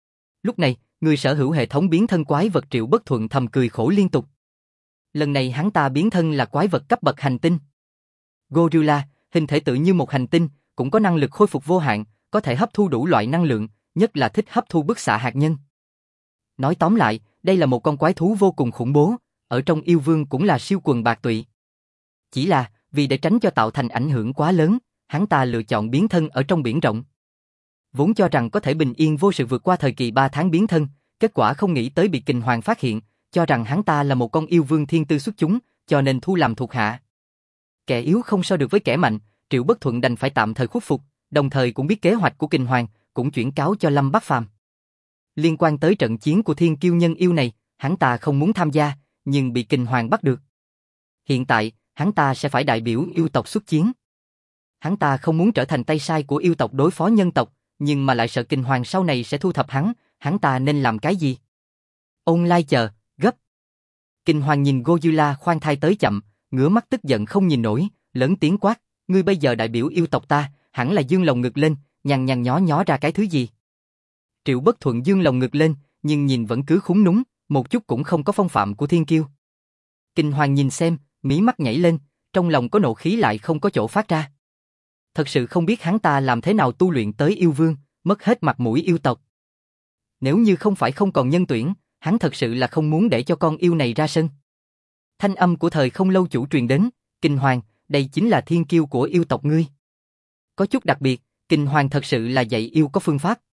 Lúc này, người sở hữu hệ thống biến thân quái vật Triệu Bất Thuận thầm cười khổ liên tục. Lần này hắn ta biến thân là quái vật cấp bậc hành tinh. Gorilla, hình thể tự như một hành tinh, cũng có năng lực khôi phục vô hạn, có thể hấp thu đủ loại năng lượng, nhất là thích hấp thu bức xạ hạt nhân. Nói tóm lại, đây là một con quái thú vô cùng khủng bố, ở trong yêu vương cũng là siêu quần bạc tụy. Chỉ là, vì để tránh cho tạo thành ảnh hưởng quá lớn, hắn ta lựa chọn biến thân ở trong biển rộng. Vốn cho rằng có thể bình yên vô sự vượt qua thời kỳ 3 tháng biến thân, kết quả không nghĩ tới bị Kinh Hoàng phát hiện, cho rằng hắn ta là một con yêu vương thiên tư xuất chúng, cho nên thu làm thuộc hạ. Kẻ yếu không so được với kẻ mạnh, Triệu Bất Thuận đành phải tạm thời khuất phục, đồng thời cũng biết kế hoạch của Kinh Hoàng, cũng chuyển cáo cho Lâm Bắc Phàm. Liên quan tới trận chiến của thiên kiêu nhân yêu này, hắn ta không muốn tham gia, nhưng bị Kinh Hoàng bắt được. Hiện tại, hắn ta sẽ phải đại biểu yêu tộc xuất chiến. Hắn ta không muốn trở thành tay sai của yêu tộc đối phó nhân tộc, nhưng mà lại sợ Kinh Hoàng sau này sẽ thu thập hắn ta nên làm cái gì? Online chờ, gấp. Kinh Hoàng nhìn Godzilla khoan thai tới chậm, ngửa mắt tức giận không nhìn nổi, lớn tiếng quát, ngươi bây giờ đại biểu yêu tộc ta, hẳn là dương lồng ngực lên, nhăn nhăn nhó nhó ra cái thứ gì? Triệu Bất Thuận dương lồng ngực lên, nhưng nhìn vẫn cứ khúm núm, một chút cũng không có phong phạm của thiên kiêu. Kinh Hoàng nhìn xem, mí mắt nhảy lên, trong lòng có nộ khí lại không có chỗ phát ra. Thật sự không biết hắn ta làm thế nào tu luyện tới yêu vương, mất hết mặt mũi yêu tộc. Nếu như không phải không còn nhân tuyển, hắn thật sự là không muốn để cho con yêu này ra sân. Thanh âm của Thời Không Lâu chủ truyền đến, Kinh Hoàng, đây chính là thiên kiêu của yêu tộc ngươi. Có chút đặc biệt, Kinh Hoàng thật sự là dạy yêu có phương pháp.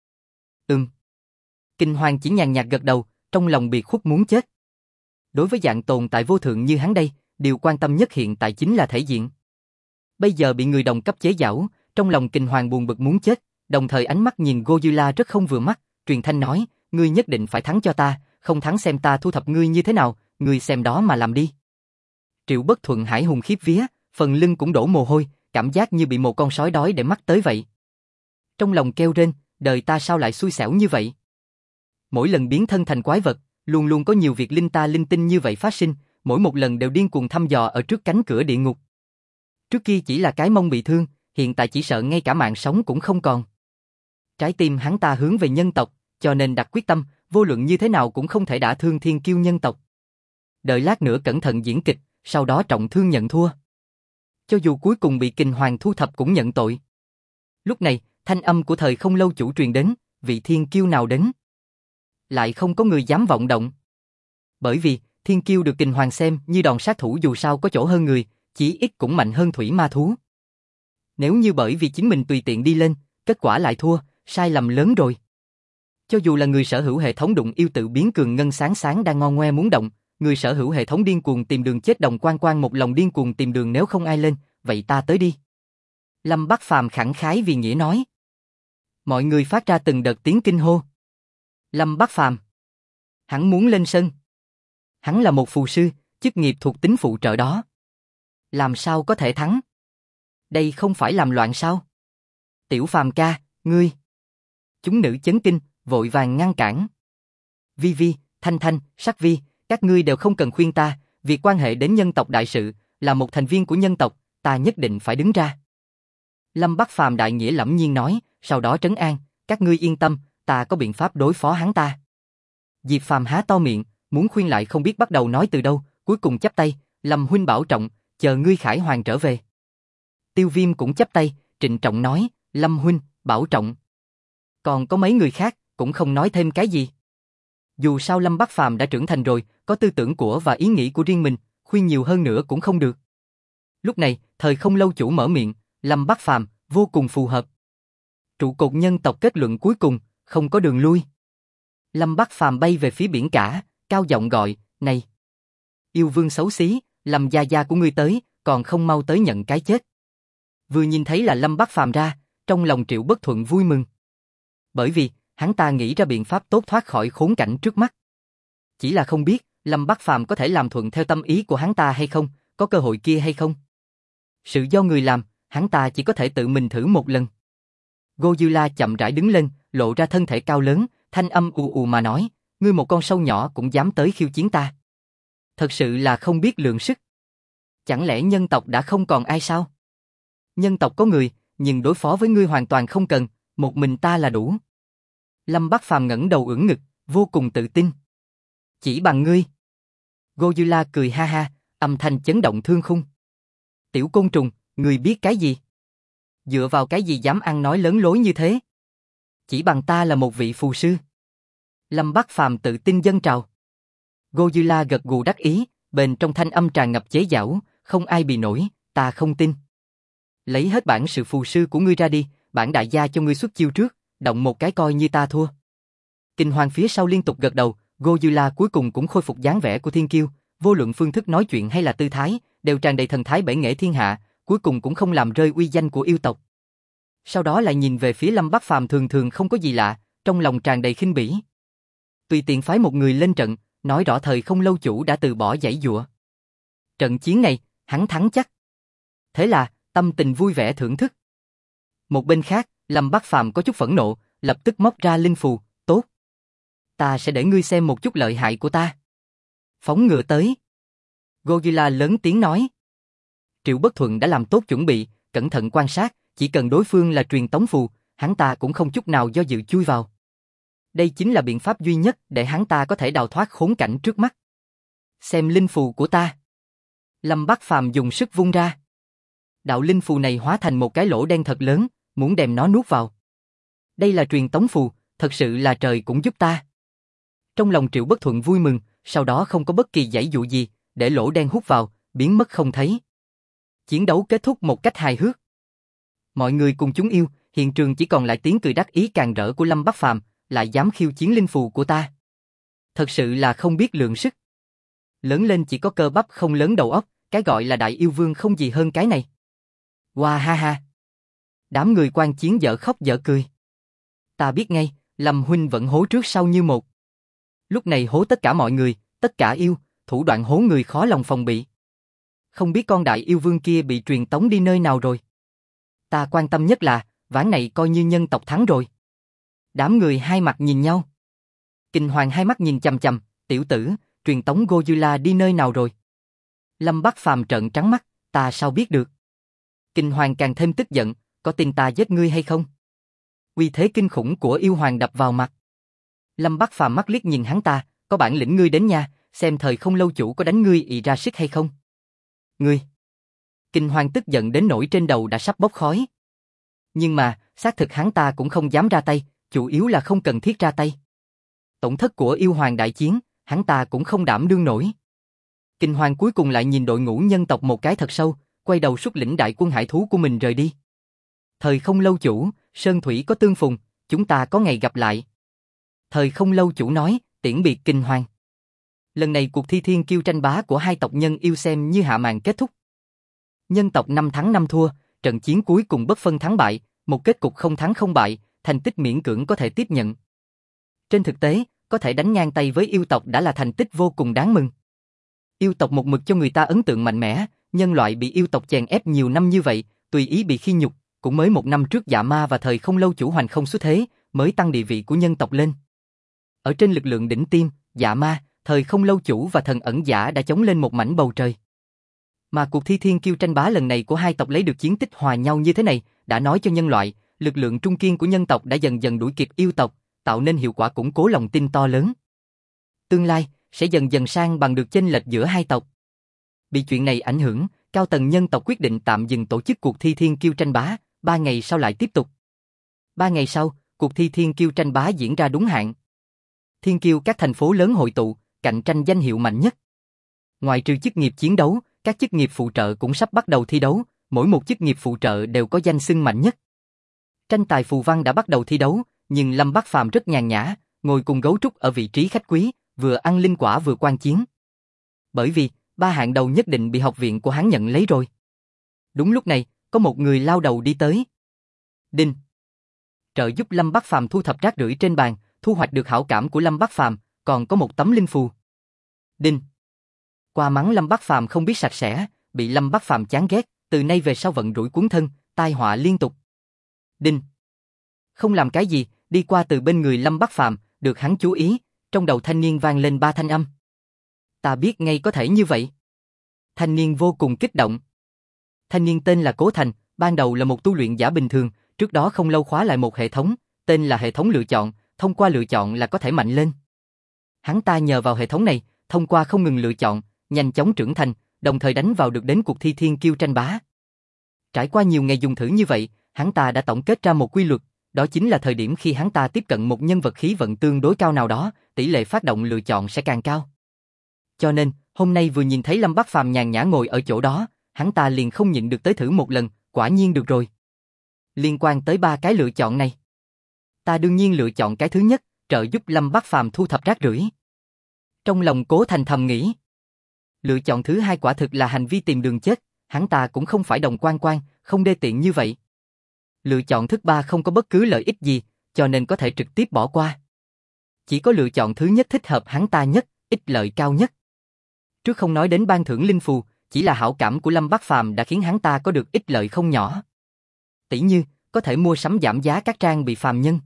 Kinh Hoàng chỉ nhàn nhạt gật đầu, trong lòng biệt khuất muốn chết. Đối với dạng tồn tại vô thượng như hắn đây, điều quan tâm nhất hiện tại chính là thể diện. Bây giờ bị người đồng cấp chế giễu, trong lòng Kinh Hoàng buồn bực muốn chết, đồng thời ánh mắt nhìn Godzilla rất không vừa mắt, truyền thanh nói, ngươi nhất định phải thắng cho ta, không thắng xem ta thu thập ngươi như thế nào, ngươi xem đó mà làm đi. Triệu Bất Thuận hải hùng khiếp vía, phần lưng cũng đổ mồ hôi, cảm giác như bị một con sói đói để mắt tới vậy. Trong lòng kêu rên, Đời ta sao lại xui xẻo như vậy? Mỗi lần biến thân thành quái vật, luôn luôn có nhiều việc linh ta linh tinh như vậy phát sinh, mỗi một lần đều điên cuồng thăm dò ở trước cánh cửa địa ngục. Trước kia chỉ là cái mông bị thương, hiện tại chỉ sợ ngay cả mạng sống cũng không còn. Trái tim hắn ta hướng về nhân tộc, cho nên đặt quyết tâm, vô luận như thế nào cũng không thể đả thương thiên kiêu nhân tộc. Đợi lát nữa cẩn thận diễn kịch, sau đó trọng thương nhận thua. Cho dù cuối cùng bị kình hoàng thu thập cũng nhận tội. Lúc này, thanh âm của thời không lâu chủ truyền đến, vị thiên kiêu nào đến? Lại không có người dám vọng động. Bởi vì, thiên kiêu được kình hoàng xem như đòn sát thủ dù sao có chỗ hơn người, chỉ ít cũng mạnh hơn thủy ma thú. Nếu như bởi vì chính mình tùy tiện đi lên, kết quả lại thua, sai lầm lớn rồi. Cho dù là người sở hữu hệ thống đụng yêu tự biến cường ngân sáng sáng đang ngon ngoe muốn động, người sở hữu hệ thống điên cuồng tìm đường chết đồng quan quan một lòng điên cuồng tìm đường nếu không ai lên, vậy ta tới đi. Lâm Bắc Phàm khẳng khái vì nghĩa nói. Mọi người phát ra từng đợt tiếng kinh hô. Lâm Bắc Phàm, hắn muốn lên sân. Hắn là một phù sư, chức nghiệp thuộc tính phụ trợ đó. Làm sao có thể thắng? Đây không phải làm loạn sao? Tiểu Phàm ca, ngươi. Chúng nữ chấn kinh, vội vàng ngăn cản. Vi Vi, Thanh Thanh, Sắc Vi, các ngươi đều không cần khuyên ta, việc quan hệ đến nhân tộc đại sự, là một thành viên của nhân tộc, ta nhất định phải đứng ra. Lâm Bắc Phàm đại nghĩa lẫm nhiên nói, sau đó trấn an, các ngươi yên tâm, ta có biện pháp đối phó hắn ta. Diệp Phàm há to miệng, muốn khuyên lại không biết bắt đầu nói từ đâu, cuối cùng chắp tay, Lâm huynh bảo trọng, chờ ngươi Khải Hoàng trở về. Tiêu Viêm cũng chắp tay, trịnh trọng nói, Lâm huynh, bảo trọng. Còn có mấy người khác, cũng không nói thêm cái gì. Dù sao Lâm Bắc Phàm đã trưởng thành rồi, có tư tưởng của và ý nghĩ của riêng mình, khuyên nhiều hơn nữa cũng không được. Lúc này, thời không lâu chủ mở miệng, Lâm Bắc Phàm vô cùng phù hợp. Trụ cột nhân tộc kết luận cuối cùng, không có đường lui. Lâm Bắc Phàm bay về phía biển cả, cao giọng gọi, này. Yêu vương xấu xí, Lâm gia gia của ngươi tới, còn không mau tới nhận cái chết. Vừa nhìn thấy là Lâm Bắc Phàm ra, trong lòng Triệu Bất Thuận vui mừng. Bởi vì, hắn ta nghĩ ra biện pháp tốt thoát khỏi khốn cảnh trước mắt. Chỉ là không biết, Lâm Bắc Phàm có thể làm thuận theo tâm ý của hắn ta hay không, có cơ hội kia hay không. Sự do người làm, hắn ta chỉ có thể tự mình thử một lần. Godzilla chậm rãi đứng lên, lộ ra thân thể cao lớn, thanh âm ù ù mà nói, ngươi một con sâu nhỏ cũng dám tới khiêu chiến ta. Thật sự là không biết lượng sức. Chẳng lẽ nhân tộc đã không còn ai sao? Nhân tộc có người, nhưng đối phó với ngươi hoàn toàn không cần, một mình ta là đủ. Lâm Bắc Phàm ngẩng đầu ưỡn ngực, vô cùng tự tin. Chỉ bằng ngươi. Godzilla cười ha ha, âm thanh chấn động thương khung. Tiểu côn trùng, ngươi biết cái gì? Dựa vào cái gì dám ăn nói lớn lối như thế? Chỉ bằng ta là một vị phù sư. Lâm Bắc Phàm tự tin dâng trào. Godzilla gật gù đắc ý, bên trong thanh âm tràn ngập chế giễu, không ai bị nổi, ta không tin. Lấy hết bản sự phù sư của ngươi ra đi, bản đại gia cho ngươi xuất chiêu trước, động một cái coi như ta thua. Kinh Hoàng phía sau liên tục gật đầu, Godzilla cuối cùng cũng khôi phục dáng vẻ của thiên kiêu, vô luận phương thức nói chuyện hay là tư thái, đều tràn đầy thần thái bể nghệ thiên hạ, cuối cùng cũng không làm rơi uy danh của yêu tộc. Sau đó lại nhìn về phía Lâm Bắc Phàm thường thường không có gì lạ, trong lòng tràn đầy khinh bỉ. Tùy tiện phái một người lên trận, nói rõ thời không lâu chủ đã từ bỏ giãy giụa. Trận chiến này, hắn thắng chắc. Thế là, tâm tình vui vẻ thưởng thức. Một bên khác, Lâm Bắc Phàm có chút phẫn nộ, lập tức móc ra linh phù, tốt. Ta sẽ để ngươi xem một chút lợi hại của ta. Phóng ngựa tới. Godzilla lớn tiếng nói. Triệu Bất Thuận đã làm tốt chuẩn bị, cẩn thận quan sát, chỉ cần đối phương là truyền tống phù, hắn ta cũng không chút nào do dự chui vào. Đây chính là biện pháp duy nhất để hắn ta có thể đào thoát khốn cảnh trước mắt. Xem linh phù của ta. Lâm Bắc Phàm dùng sức vung ra. Đạo linh phù này hóa thành một cái lỗ đen thật lớn, muốn đem nó nuốt vào. Đây là truyền tống phù, thật sự là trời cũng giúp ta. Trong lòng Triệu Bất Thuận vui mừng, sau đó không có bất kỳ giãy dụ gì, để lỗ đen hút vào, biến mất không thấy. Chiến đấu kết thúc một cách hài hước. Mọi người cùng chúng yêu, hiện trường chỉ còn lại tiếng cười đắc ý càng rỡ của Lâm Bắc Phàm, lại dám khiêu chiến linh phù của ta. Thật sự là không biết lượng sức. Lớn lên chỉ có cơ bắp không lớn đầu óc, cái gọi là đại yêu vương không gì hơn cái này. Wow ha ha. Đám người quan chiến dở khóc dở cười. Ta biết ngay, Lâm huynh vẫn hố trước sau như một. Lúc này hố tất cả mọi người, tất cả yêu, thủ đoạn hố người khó lòng phòng bị. Không biết con đại yêu vương kia bị truyền tống đi nơi nào rồi. Ta quan tâm nhất là, ván này coi như nhân tộc thắng rồi. Đám người hai mặt nhìn nhau. Kinh Hoàng hai mắt nhìn chằm chằm, tiểu tử, truyền tống Godzilla đi nơi nào rồi? Lâm Bắc Phàm trợn trắng mắt, ta sao biết được? Kinh Hoàng càng thêm tức giận, có tin ta giết ngươi hay không? Uy thế kinh khủng của yêu hoàng đập vào mặt. Lâm Bắc Phàm mắt liếc nhìn hắn ta, có bản lĩnh ngươi đến nha, xem thời không lâu chủ có đánh ngươi ị ra sức hay không? Ngươi! Kinh Hoàng tức giận đến nỗi trên đầu đã sắp bốc khói. Nhưng mà, xác thực hắn ta cũng không dám ra tay, chủ yếu là không cần thiết ra tay. Tổn thất của yêu hoàng đại chiến, hắn ta cũng không đảm đương nổi. Kinh Hoàng cuối cùng lại nhìn đội ngũ nhân tộc một cái thật sâu, quay đầu xuất lĩnh đại quân hải thú của mình rời đi. Thời không lâu chủ, sơn thủy có tương phùng, chúng ta có ngày gặp lại. Thời không lâu chủ nói, tiễn biệt Kinh Hoàng. Lần này cuộc thi thiên kiêu tranh bá của hai tộc nhân yêu xem như hạ màn kết thúc. Nhân tộc 5 thắng 5 thua, trận chiến cuối cùng bất phân thắng bại, một kết cục không thắng không bại, thành tích miễn cưỡng có thể tiếp nhận. Trên thực tế, có thể đánh ngang tay với yêu tộc đã là thành tích vô cùng đáng mừng. Yêu tộc một mực cho người ta ấn tượng mạnh mẽ, nhân loại bị yêu tộc chèn ép nhiều năm như vậy, tùy ý bị khi nhục, cũng mới 1 năm trước Dạ Ma và thời không lâu chủ hoành không xuất thế, mới tăng địa vị của nhân tộc lên. Ở trên lực lượng đỉnh tiêm, Dạ Ma, thời không lâu chủ và thần ẩn giả đã chống lên một mảnh bầu trời. Mà cuộc thi thiên kiêu tranh bá lần này của hai tộc lấy được chiến tích hòa nhau như thế này, đã nói cho nhân loại, lực lượng trung kiên của nhân tộc đã dần dần đuổi kịp yêu tộc, tạo nên hiệu quả củng cố lòng tin to lớn. Tương lai, sẽ dần dần sang bằng được chênh lệch giữa hai tộc. Bị chuyện này ảnh hưởng, cao tầng nhân tộc quyết định tạm dừng tổ chức cuộc thi thiên kiêu tranh bá, 3 ngày sau lại tiếp tục. 3 ngày sau, cuộc thi thiên kiêu tranh bá diễn ra đúng hạn. Thiên kiêu các thành phố lớn hội tụ, cạnh tranh danh hiệu mạnh nhất. Ngoài trừ chức nghiệp chiến đấu, các chức nghiệp phụ trợ cũng sắp bắt đầu thi đấu, mỗi một chức nghiệp phụ trợ đều có danh xưng mạnh nhất. Tranh tài phù văn đã bắt đầu thi đấu, nhưng Lâm Bắc Phàm rất nhàn nhã, ngồi cùng Gấu Trúc ở vị trí khách quý, vừa ăn linh quả vừa quan chiến. Bởi vì, 3 hạng đầu nhất định bị học viện của hắn nhận lấy rồi. Đúng lúc này, có một người lao đầu đi tới. Đinh. Trợ giúp Lâm Bắc Phàm thu thập rác rưởi trên bàn, thu hoạch được hảo cảm của Lâm Bắc Phàm, còn có một tấm linh phù. Đinh. Qua mắng Lâm Bắc Phàm không biết sạch sẽ, bị Lâm Bắc Phàm chán ghét, từ nay về sau vận rủi cuốn thân, tai họa liên tục. Đinh. Không làm cái gì, đi qua từ bên người Lâm Bắc Phàm, được hắn chú ý, trong đầu thanh niên vang lên 3 thanh âm. Ta biết ngay có thể như vậy. Thanh niên vô cùng kích động. Thanh niên tên là Cố Thành, ban đầu là một tu luyện giả bình thường, trước đó không lâu khóa lại một hệ thống, tên là hệ thống lựa chọn, thông qua lựa chọn là có thể mạnh lên. Hắn ta nhờ vào hệ thống này, thông qua không ngừng lựa chọn, nhanh chóng trưởng thành, đồng thời đánh vào được đến cuộc thi thiên kiêu tranh bá. Trải qua nhiều ngày dùng thử như vậy, hắn ta đã tổng kết ra một quy luật, đó chính là thời điểm khi hắn ta tiếp cận một nhân vật khí vận tương đối cao nào đó, tỷ lệ phát động lựa chọn sẽ càng cao. Cho nên, hôm nay vừa nhìn thấy Lâm Bắc Phàm nhàn nhã ngồi ở chỗ đó, hắn ta liền không nhịn được tới thử một lần, quả nhiên được rồi. Liên quan tới 3 cái lựa chọn này, ta đương nhiên lựa chọn cái thứ nhất, trợ giúp Lâm Bắc Phàm thu thập rác rưởi. Trong lòng Cố Thành thầm nghĩ. Lựa chọn thứ hai quả thực là hành vi tìm đường chết, hắn ta cũng không phải đồng quan quan, không đê tiện như vậy. Lựa chọn thứ ba không có bất cứ lợi ích gì, cho nên có thể trực tiếp bỏ qua. Chỉ có lựa chọn thứ nhất thích hợp hắn ta nhất, ích lợi cao nhất. Trước không nói đến ban thưởng linh phù, chỉ là hảo cảm của Lâm Bắc Phàm đã khiến hắn ta có được ích lợi không nhỏ. Tỷ như, có thể mua sắm giảm giá các trang bị phàm nhân.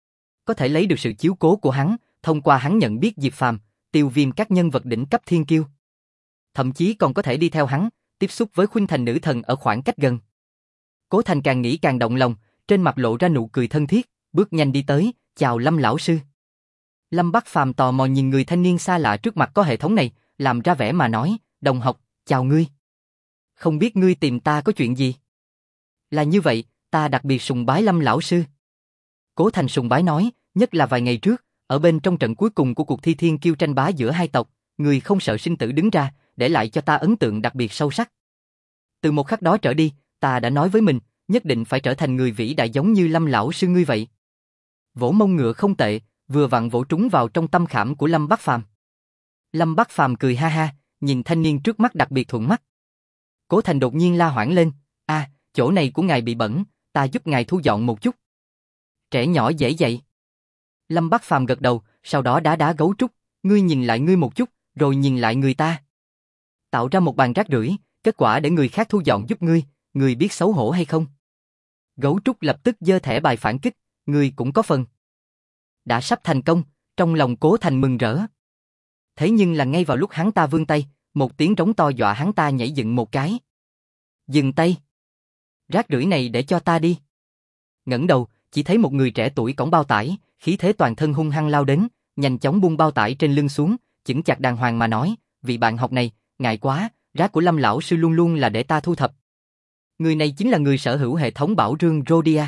Có thể lấy được sự chiếu cố của hắn, thông qua hắn nhận biết Diệp Phàm, tiêu viêm các nhân vật đỉnh cấp thiên kiêu. Thậm chí còn có thể đi theo hắn, tiếp xúc với khuynh thành nữ thần ở khoảng cách gần. Cố Thành càng nghĩ càng động lòng, trên mặt lộ ra nụ cười thân thiết, bước nhanh đi tới, chào Lâm lão sư. Lâm Bắc Phàm tò mò nhìn người thanh niên xa lạ trước mặt có hệ thống này, làm ra vẻ mà nói, đồng học, chào ngươi. Không biết ngươi tìm ta có chuyện gì? Là như vậy, ta đặc biệt sùng bái Lâm lão sư. Cố Thành sùng bái nói, nhất là vài ngày trước, ở bên trong trận cuối cùng của cuộc thi thiên kiêu tranh bá giữa hai tộc, người không sợ sinh tử đứng ra, để lại cho ta ấn tượng đặc biệt sâu sắc. Từ một khắc đó trở đi, ta đã nói với mình, nhất định phải trở thành người vĩ đại giống như Lâm lão sư ngươi vậy. Vỗ mông ngựa không tệ, vừa vặn vỗ trúng vào trong tâm khảm của Lâm Bắc Phàm. Lâm Bắc Phàm cười ha ha, nhìn thanh niên trước mắt đặc biệt thuận mắt. Cố Thành đột nhiên la hoảng lên, chỗ này của ngài bị bẩn, ta giúp ngài thu dọn một chút. Trẻ nhỏ dễ dậy. Lâm Bắc Phàm gật đầu, sau đó đá đá Gấu Trúc, ngươi nhìn lại ngươi một chút, rồi nhìn lại người ta. Tạo ra một bàn rác rưởi, kết quả để người khác thu dọn giúp ngươi biết xấu hổ hay không? Gấu Trúc lập tức giơ thẻ bài phản kích, ngươi cũng có phần. đã sắp thành công, trong lòng Cố Thành mừng rỡ. Thế nhưng là ngay vào lúc hắn ta vươn tay, một tiếng trống to dọa hắn ta nhảy dựng một cái. Dừng tay! Rác rưởi này để cho ta đi. Ngẩng đầu, chỉ thấy một người trẻ tuổi cõng bao tải, khí thế toàn thân hung hăng lao đến, nhanh chóng buông bao tải trên lưng xuống, chững chạc đàng hoàng mà nói, vị bạn học này, ngại quá, rác của Lâm lão sư luôn luôn là để ta thu thập. Người này chính là người sở hữu hệ thống bảo rương Rhodia.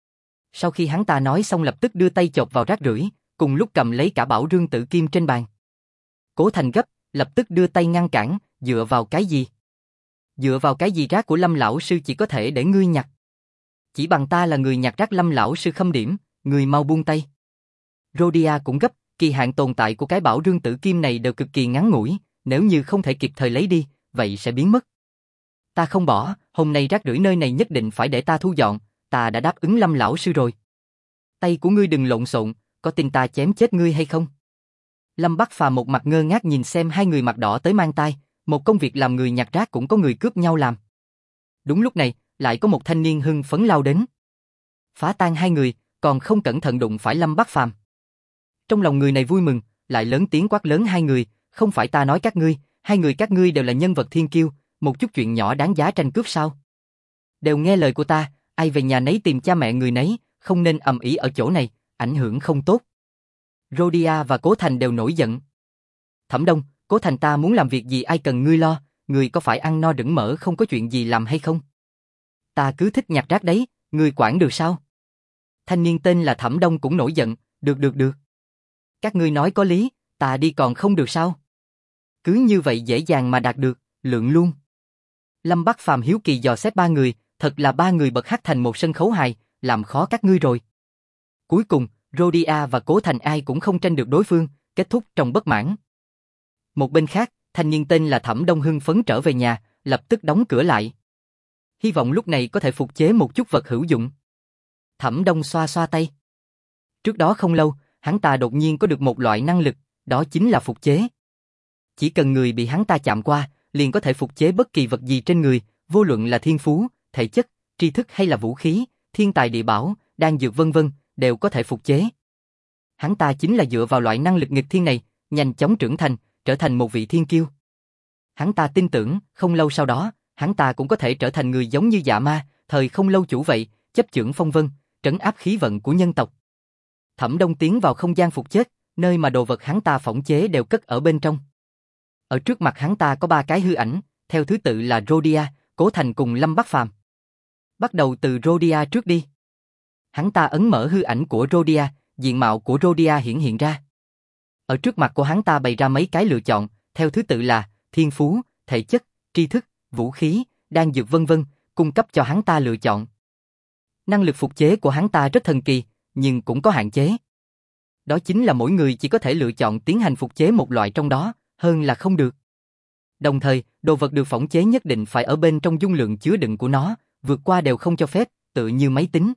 Sau khi hắn ta nói xong lập tức đưa tay chộp vào rác rưởi, cùng lúc cầm lấy cả bảo rương tử kim trên bàn. Cố Thành gấp, lập tức đưa tay ngăn cản, dựa vào cái gì? Dựa vào cái gì rác của Lâm lão sư chỉ có thể để ngươi nhặt? Chỉ bằng ta là người nhặt rác Lâm lão sư khâm điểm, người mau buông tay. Rhodia cũng gấp, kỳ hạn tồn tại của cái bảo rương tử kim này đều cực kỳ ngắn ngủi, nếu như không thể kịp thời lấy đi, vậy sẽ biến mất. Ta không bỏ, hôm nay rác rưởi nơi này nhất định phải để ta thu dọn, ta đã đáp ứng Lâm lão sư rồi. Tay của ngươi đừng lộn xộn, có tin ta chém chết ngươi hay không? Lâm Bắc Phàm một mặt ngơ ngác nhìn xem hai người mặt đỏ tới mang tai, một công việc làm người nhặt rác cũng có người cướp nhau làm. Đúng lúc này, lại có một thanh niên hưng phấn lao đến. Phá tan hai người, còn không cẩn thận đụng phải Lâm Bắc Phàm. Trong lòng người này vui mừng, lại lớn tiếng quát lớn hai người, không phải ta nói các ngươi, hai người các ngươi đều là nhân vật thiên kiêu, một chút chuyện nhỏ đáng giá tranh cướp sao? Đều nghe lời của ta, ai về nhà nấy tìm cha mẹ người nấy, không nên ầm ĩ ở chỗ này, ảnh hưởng không tốt. Rhodia và Cố Thành đều nổi giận. Thẩm Đông, Cố Thành ta muốn làm việc gì ai cần ngươi lo, ngươi có phải ăn no đửng mỡ không có chuyện gì làm hay không? Ta cứ thích nhặt rác đấy, ngươi quản được sao? Thanh niên tên là Thẩm Đông cũng nổi giận, được. Các ngươi nói có lý, ta đi còn không được sao? Cứ như vậy dễ dàng mà đạt được, lượng luôn. Lâm Bắc Phàm hiếu kỳ dò xét ba người, thật là ba người bật hắc thành một sân khấu hài, làm khó các ngươi rồi. Cuối cùng, Rhodia và Cố Thành ai cũng không tranh được đối phương, kết thúc trong bất mãn. Một bên khác, thanh niên tên là Thẩm Đông hưng phấn trở về nhà, lập tức đóng cửa lại. Hy vọng lúc này có thể phục chế một chút vật hữu dụng. Thẩm Đông xoa xoa tay. Trước đó không lâu, hắn ta đột nhiên có được một loại năng lực, đó chính là phục chế. Chỉ cần người bị hắn ta chạm qua, liền có thể phục chế bất kỳ vật gì trên người, vô luận là thiên phú, thể chất, tri thức hay là vũ khí, thiên tài địa bảo, đan dược vân vân, đều có thể phục chế. Hắn ta chính là dựa vào loại năng lực nghịch thiên này, nhanh chóng trưởng thành, trở thành một vị thiên kiêu. Hắn ta tin tưởng, không lâu sau đó, hắn ta cũng có thể trở thành người giống như Dạ Ma, thời không lâu chủ vậy, chấp chưởng phong vân, trấn áp khí vận của nhân tộc. Thẩm Đông tiến vào không gian phục chết, nơi mà đồ vật hắn ta phỏng chế đều cất ở bên trong. Ở trước mặt hắn ta có ba cái hư ảnh, theo thứ tự là Rhodia, Cố Thành cùng Lâm Bắc Phàm. Bắt đầu từ Rhodia trước đi. Hắn ta ấn mở hư ảnh của Rhodia, diện mạo của Rhodia hiện ra. Ở trước mặt của hắn ta bày ra mấy cái lựa chọn, theo thứ tự là thiên phú, thể chất, tri thức, vũ khí, đan dược vân vân, cung cấp cho hắn ta lựa chọn. Năng lực phục chế của hắn ta rất thần kỳ, nhưng cũng có hạn chế. Đó chính là mỗi người chỉ có thể lựa chọn tiến hành phục chế một loại trong đó, hơn là không được. Đồng thời, đồ vật được phỏng chế nhất định phải ở bên trong dung lượng chứa đựng của nó, vượt qua đều không cho phép, tự như máy tính.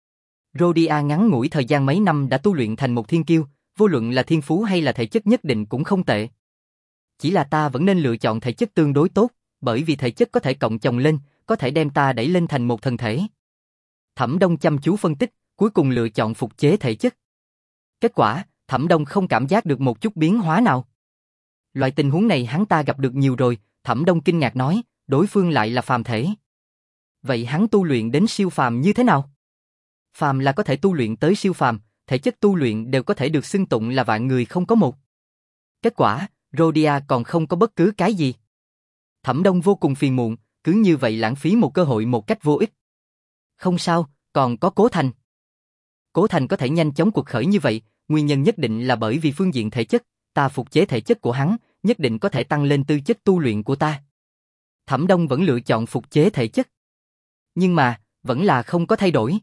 Rhodia ngắn ngủi thời gian mấy năm đã tu luyện thành một thiên kiêu, vô luận là thiên phú hay là thể chất nhất định cũng không tệ. Chỉ là ta vẫn nên lựa chọn thể chất tương đối tốt, bởi vì thể chất có thể cộng chồng lên, có thể đem ta đẩy lên thành một thần thể. Thẩm Đông chăm chú phân tích, cuối cùng lựa chọn phục chế thể chất. Kết quả, Thẩm Đông không cảm giác được một chút biến hóa nào. Loại tình huống này hắn ta gặp được nhiều rồi, Thẩm Đông kinh ngạc nói, đối phương lại là phàm thể. Vậy hắn tu luyện đến siêu phàm như thế nào? Phàm là có thể tu luyện tới siêu phàm, thể chất tu luyện đều có thể được xưng tụng là vạn người không có một. Kết quả, Rhodia còn không có bất cứ cái gì. Thẩm Đông vô cùng phiền muộn, cứ như vậy lãng phí một cơ hội một cách vô ích. Không sao, còn có Cố Thành. Cố Thành có thể nhanh chóng cuộc khởi như vậy, nguyên nhân nhất định là bởi vì phương diện thể chất, ta phục chế thể chất của hắn, nhất định có thể tăng lên tư chất tu luyện của ta. Thẩm Đông vẫn lựa chọn phục chế thể chất. Nhưng mà, vẫn là không có thay đổi.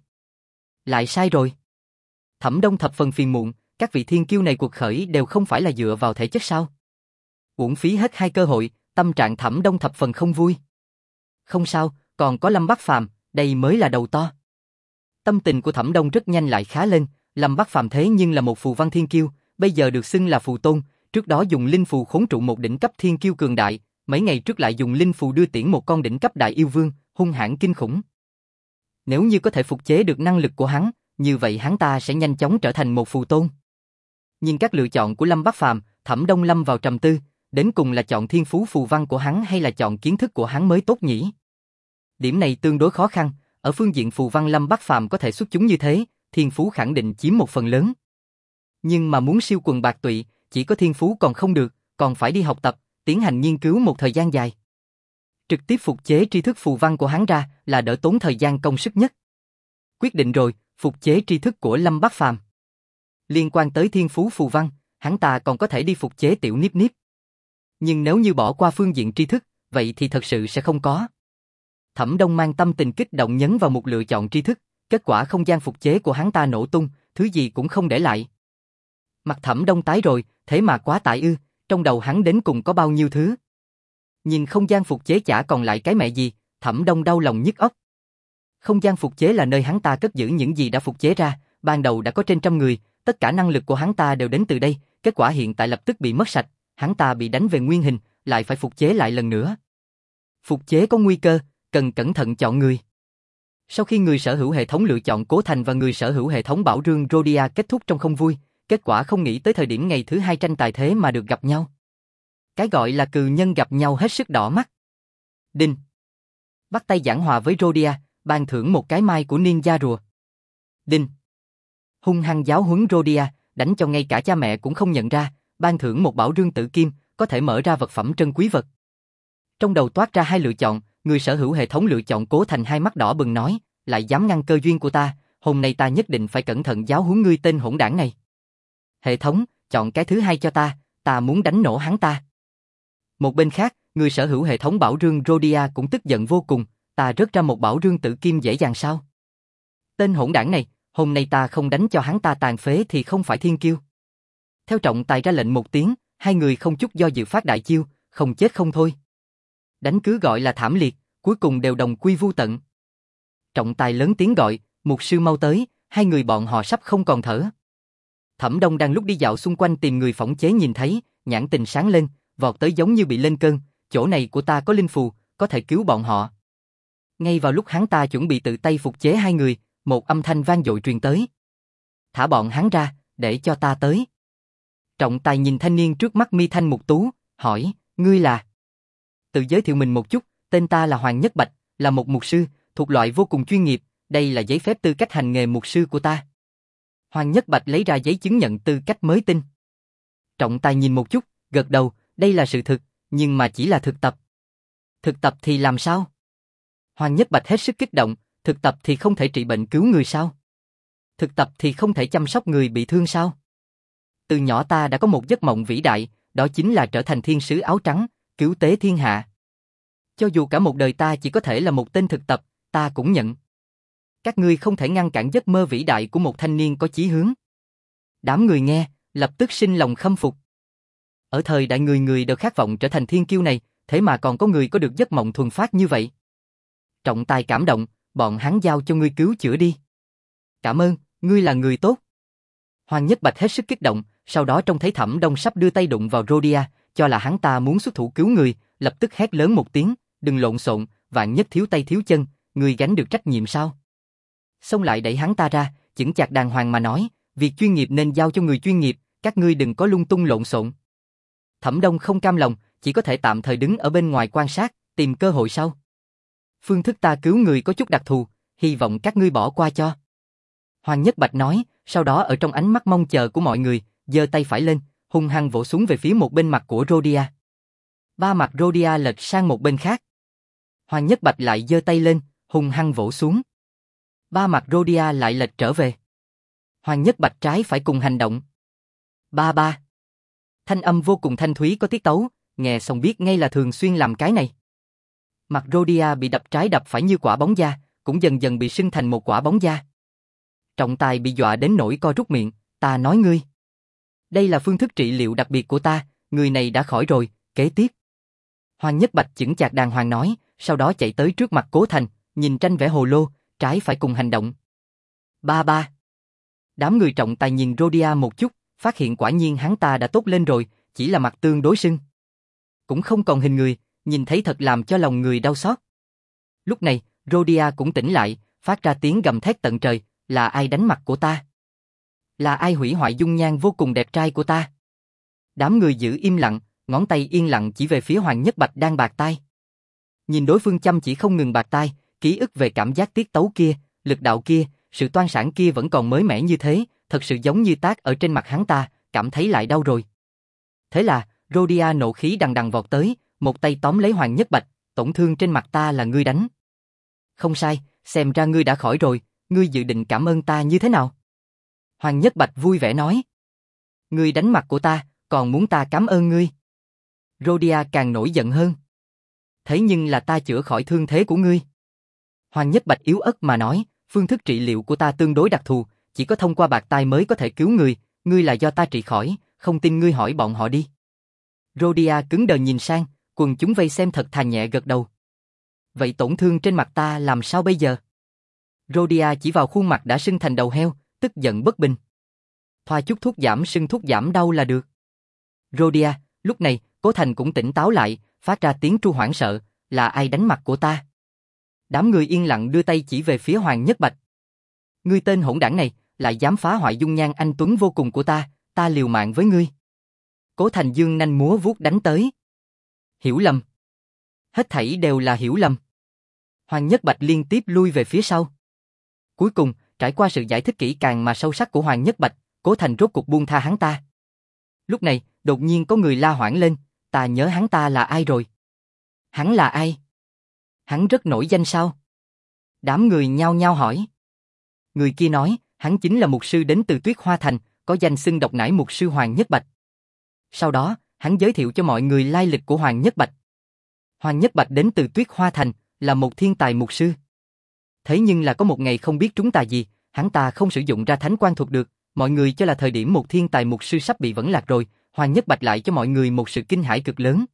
Lại sai rồi. Thẩm Đông thập phần phiền muộn, các vị thiên kiêu này cuộc khởi đều không phải là dựa vào thể chất sao? Uổng phí hết hai cơ hội, tâm trạng Thẩm Đông thập phần không vui. Không sao, còn có Lâm Bắc Phàm, đây mới là đầu to. Tâm tình của Thẩm Đông rất nhanh lại khá lên, Lâm Bắc Phàm thế nhưng là một phù văn thiên kiêu, bây giờ được xưng là phù tôn, trước đó dùng linh phù khốn trụ một đỉnh cấp thiên kiêu cường đại, mấy ngày trước lại dùng linh phù đưa tiễn một con đỉnh cấp đại yêu vương, hung hãn kinh khủng. Nếu như có thể phục chế được năng lực của hắn, như vậy hắn ta sẽ nhanh chóng trở thành một phù tôn. Nhưng các lựa chọn của Lâm Bắc Phàm, Thẩm Đông lâm vào trầm tư, đến cùng là chọn thiên phú phù văn của hắn hay là chọn kiến thức của hắn mới tốt nhỉ? Điểm này tương đối khó khăn, ở phương diện phù văn Lâm Bắc Phàm có thể xuất chúng như thế, thiên phú khẳng định chiếm một phần lớn. Nhưng mà muốn siêu quần bạc tụy, chỉ có thiên phú còn không được, còn phải đi học tập, tiến hành nghiên cứu một thời gian dài. Trực tiếp phục chế tri thức phù văn của hắn ra là đỡ tốn thời gian công sức nhất. Quyết định rồi, phục chế tri thức của Lâm Bắc Phàm. Liên quan tới thiên phú phù văn, hắn ta còn có thể đi phục chế tiểu Niếp Niếp. Nhưng nếu như bỏ qua phương diện tri thức, vậy thì thật sự sẽ không có. Thẩm Đông mang tâm tình kích động nhấn vào một lựa chọn tri thức, kết quả không gian phục chế của hắn ta nổ tung, thứ gì cũng không để lại. Mặt Thẩm Đông tái rồi, thế mà quá tải ư, trong đầu hắn đến cùng có bao nhiêu thứ. Nhìn không gian phục chế chả còn lại cái mẹ gì, Thẩm Đông đau lòng nhức óc. Không gian phục chế là nơi hắn ta cất giữ những gì đã phục chế ra, ban đầu đã có trên 100 người, tất cả năng lực của hắn ta đều đến từ đây, kết quả hiện tại lập tức bị mất sạch, hắn ta bị đánh về nguyên hình, lại phải phục chế lại lần nữa. Phục chế có nguy cơ, cần cẩn thận chọn người. Sau khi người sở hữu hệ thống lựa chọn Cố Thành và người sở hữu hệ thống Bảo Rương Rhodia kết thúc trong không vui, kết quả không nghĩ tới thời điểm ngày thứ 2 tranh tài thế mà được gặp nhau. Cái gọi là cừ nhân gặp nhau hết sức đỏ mắt. Đinh. Bắt tay giảng hòa với Rhodia, ban thưởng một cái mai của ninja rùa. Đinh. Hung hăng giáo huấn Rhodia, đánh cho ngay cả cha mẹ cũng không nhận ra, ban thưởng một bảo rương tử kim, có thể mở ra vật phẩm trân quý vật. Trong đầu toát ra hai lựa chọn, người sở hữu hệ thống lựa chọn Cố Thành hai mắt đỏ bừng nói, lại dám ngăn cơ duyên của ta, hôm nay ta nhất định phải cẩn thận giáo huấn ngươi tên hỗn đảng này. Hệ thống, chọn cái thứ hai cho ta muốn đánh nổ hắn ta. Một bên khác, người sở hữu hệ thống bảo rương Rhodia cũng tức giận vô cùng, ta rớt ra một bảo rương tử kim dễ dàng sao? Tên hỗn đảng này, hôm nay ta không đánh cho hắn ta tàn phế thì không phải thiên kiêu. Theo trọng tài ra lệnh một tiếng, hai người không chút do dự phát đại chiêu, không chết không thôi. Đánh cứ gọi là thảm liệt, cuối cùng đều đồng quy vu tận. Trọng tài lớn tiếng gọi, mục sư mau tới, hai người bọn họ sắp không còn thở. Thẩm Đông đang lúc đi dạo xung quanh tìm người phỏng chế nhìn thấy, nhãn tình sáng lên, vọt tới giống như bị lên cơn, chỗ này của ta có linh phù, có thể cứu bọn họ. Ngay vào lúc hắn ta chuẩn bị tự tay phục chế hai người, một âm thanh vang dội truyền tới. Thả bọn hắn ra, để cho ta tới. Trọng tài nhìn thanh niên trước mắt mi thanh mục tú, hỏi, ngươi là? Tự giới thiệu mình một chút, tên ta là Hoàng Nhất Bạch, là một mục sư, thuộc loại vô cùng chuyên nghiệp, đây là giấy phép tư cách hành nghề mục sư của ta. Hoàng Nhất Bạch lấy ra giấy chứng nhận tư cách mới tinh. Trọng tài nhìn một chút, gật đầu, đây là sự thực, nhưng mà chỉ là thực tập. Thực tập thì làm sao? Hoàng Nhất Bạch hết sức kích động, thực tập thì không thể trị bệnh cứu người sao? Thực tập thì không thể chăm sóc người bị thương sao? Từ nhỏ ta đã có một giấc mộng vĩ đại, đó chính là trở thành thiên sứ áo trắng, cứu tế thiên hạ. Cho dù cả một đời ta chỉ có thể là một tên thực tập, ta cũng nhận. Các ngươi không thể ngăn cản giấc mơ vĩ đại của một thanh niên có chí hướng. Đám người nghe, lập tức sinh lòng khâm phục. Ở thời đại người người đều khát vọng trở thành thiên kiêu này, thế mà còn có người có được giấc mộng thuần phát như vậy. Trọng tài cảm động, bọn hắn giao cho ngươi cứu chữa đi. Cảm ơn, ngươi là người tốt. Hoàng Nhất Bạch hết sức kích động, sau đó trông thấy Thẩm Đông sắp đưa tay đụng vào Rhodia, cho là hắn ta muốn xuất thủ cứu người, lập tức hét lớn một tiếng, đừng lộn xộn, vạn nhất thiếu tay thiếu chân, ngươi gánh được trách nhiệm sao? Xông lại đẩy hắn ta ra, chững chạc đàng hoàng mà nói, việc chuyên nghiệp nên giao cho người chuyên nghiệp, các ngươi đừng có lung tung lộn xộn. Thẩm Đông không cam lòng, chỉ có thể tạm thời đứng ở bên ngoài quan sát, tìm cơ hội sau. Phương thức ta cứu người có chút đặc thù, hy vọng các ngươi bỏ qua cho. Hoàng Nhất Bạch nói, sau đó ở trong ánh mắt mong chờ của mọi người, giơ tay phải lên, hung hăng vỗ xuống về phía một bên mặt của Rhodia. Ba mặt Rhodia lệch sang một bên khác. Hoàng Nhất Bạch lại giơ tay lên, hung hăng vỗ xuống. Ba mặt Rhodia lại lệch trở về. Hoàng Nhất Bạch trái phải cùng hành động. Ba ba. Thanh âm vô cùng thanh thúy có tiết tấu, nghe xong biết ngay là thường xuyên làm cái này. Mặt Rhodia bị đập trái đập phải như quả bóng da, cũng dần dần bị sưng thành một quả bóng da. Trọng tài bị dọa đến nỗi co rút miệng, ta nói ngươi. Đây là phương thức trị liệu đặc biệt của ta, người này đã khỏi rồi, kế tiếp. Hoàng Nhất Bạch chững chạc đàng hoàng nói, sau đó chạy tới trước mặt Cố Thành, nhìn tranh vẽ hồ lô, trái phải cùng hành động. Ba ba. Đám người trọng tài nhìn Rhodia một chút, phát hiện quả nhiên hắn ta đã tốt lên rồi, chỉ là mặt tương đối sưng. Cũng không còn hình người, nhìn thấy thật làm cho lòng người đau xót. Lúc này, Rhodia cũng tỉnh lại, phát ra tiếng gầm thét tận trời, là ai đánh mặt của ta? Là ai hủy hoại dung nhan vô cùng đẹp trai của ta? Đám người giữ im lặng, ngón tay yên lặng chỉ về phía Hoàng Nhất Bạch đang bạt tai. Nhìn đối phương chăm chỉ không ngừng bạt tai, ký ức về cảm giác tiết tấu kia, lực đạo kia, sự toan sản kia vẫn còn mới mẻ như thế, thật sự giống như tác ở trên mặt hắn ta, cảm thấy lại đau rồi. Thế là, Rhodia nộ khí đằng đằng vọt tới, một tay tóm lấy Hoàng Nhất Bạch, tổn thương trên mặt ta là ngươi đánh. Không sai, xem ra ngươi đã khỏi rồi, ngươi dự định cảm ơn ta như thế nào? Hoàng Nhất Bạch vui vẻ nói. Ngươi đánh mặt của ta, còn muốn ta cảm ơn ngươi. Rhodia càng nổi giận hơn. Thế nhưng là ta chữa khỏi thương thế của ngươi. Hoàng Nhất Bạch yếu ớt mà nói, phương thức trị liệu của ta tương đối đặc thù, chỉ có thông qua bạt tai mới có thể cứu người, ngươi là do ta trị khỏi, không tin ngươi hỏi bọn họ đi. Rhodia cứng đờ nhìn sang, quần chúng vây xem thật thà nhẹ gật đầu. Vậy tổn thương trên mặt ta làm sao bây giờ? Rhodia chỉ vào khuôn mặt đã sưng thành đầu heo, tức giận bất bình. Thoa chút thuốc giảm sưng thuốc giảm đau là được. Rhodia, lúc này, Cố Thành cũng tỉnh táo lại, phát ra tiếng tru hoảng sợ, là ai đánh mặt của ta? Đám người yên lặng đưa tay chỉ về phía Hoàng Nhất Bạch. Ngươi tên hỗn đảng này, lại dám phá hoại dung nhan anh tuấn vô cùng của ta liều mạng với ngươi. Cố Thành dương nanh múa vuốt đánh tới. Hiểu lầm. Hết thảy đều là hiểu lầm. Hoàng Nhất Bạch liên tiếp lui về phía sau. Cuối cùng, trải qua sự giải thích kỹ càng mà sâu sắc của Hoàng Nhất Bạch, Cố Thành rốt cuộc buông tha hắn ta. Lúc này, đột nhiên có người la hoảng lên, ta nhớ hắn ta là ai rồi. Hắn là ai? Hắn rất nổi danh sao? Đám người nhao nhao hỏi. Người kia nói, hắn chính là mục sư đến từ Tuyết Hoa Thành, có danh xưng độc nải mục sư Hoàng Nhất Bạch. Sau đó, hắn giới thiệu cho mọi người lai lịch của Hoàng Nhất Bạch. Hoàng Nhất Bạch đến từ Tuyết Hoa Thành, là một thiên tài mục sư. Thế nhưng là có một ngày không biết trúng tà gì, hắn ta không sử dụng ra thánh quan thuật được, mọi người cho là thời điểm một thiên tài mục sư sắp bị vẫn lạc rồi, Hoàng Nhất Bạch lại cho mọi người một sự kinh hãi cực lớn.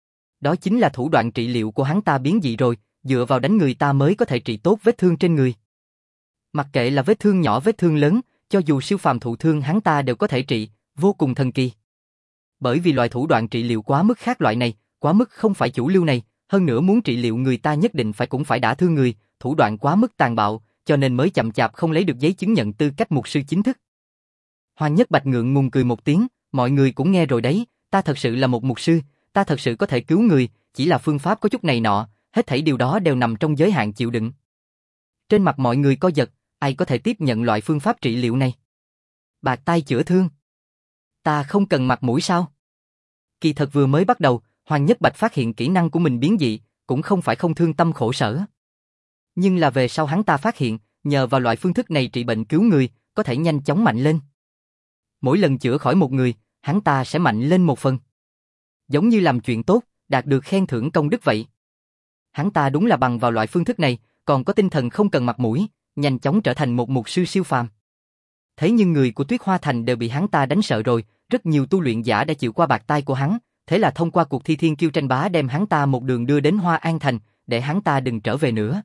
Đó chính là thủ đoạn trị liệu của hắn ta biến dị rồi, dựa vào đánh người ta mới có thể trị tốt vết thương trên người. Mặc kệ là vết thương nhỏ vết thương lớn, cho dù siêu phàm thụ thương hắn ta đều có thể trị, vô cùng thần kỳ. Bởi vì loại thủ đoạn trị liệu quá mức khác loại này, quá mức không phải chủ lưu này, hơn nữa muốn trị liệu người ta nhất định cũng phải đả thương người, thủ đoạn quá mức tàn bạo, cho nên mới chậm chạp không lấy được giấy chứng nhận tư cách mục sư chính thức. Hoàng Nhất Bạch ngượng ngùng cười một tiếng, mọi người cũng nghe rồi đấy, ta thật sự là một mục sư, ta thật sự có thể cứu người, chỉ là phương pháp có chút này nọ, hết thảy điều đó đều nằm trong giới hạn chịu đựng. Trên mặt mọi người co giật, ai có thể tiếp nhận loại phương pháp trị liệu này? Bạt tai chữa thương. Ta không cần mặt mũi sao? Kỳ thật vừa mới bắt đầu, Hoàng Nhất Bạch phát hiện kỹ năng của mình biến dị, cũng không phải không thương tâm khổ sở. Nhưng là về sau hắn ta phát hiện, nhờ vào loại phương thức này trị bệnh cứu người, có thể nhanh chóng mạnh lên. Mỗi lần chữa khỏi một người, hắn ta sẽ mạnh lên một phần. Giống như làm chuyện tốt, đạt được khen thưởng công đức vậy. Hắn ta đúng là bằng vào loại phương thức này, còn có tinh thần không cần mặt mũi, nhanh chóng trở thành một mục sư siêu phàm. Thế nhưng người của Tuyết Hoa Thành đều bị hắn ta đánh sợ rồi, rất nhiều tu luyện giả đã chịu qua bạt tai của hắn, thế là thông qua cuộc thi thiên kiêu tranh bá đem hắn ta một đường đưa đến Hoa An Thành, để hắn ta đừng trở về nữa.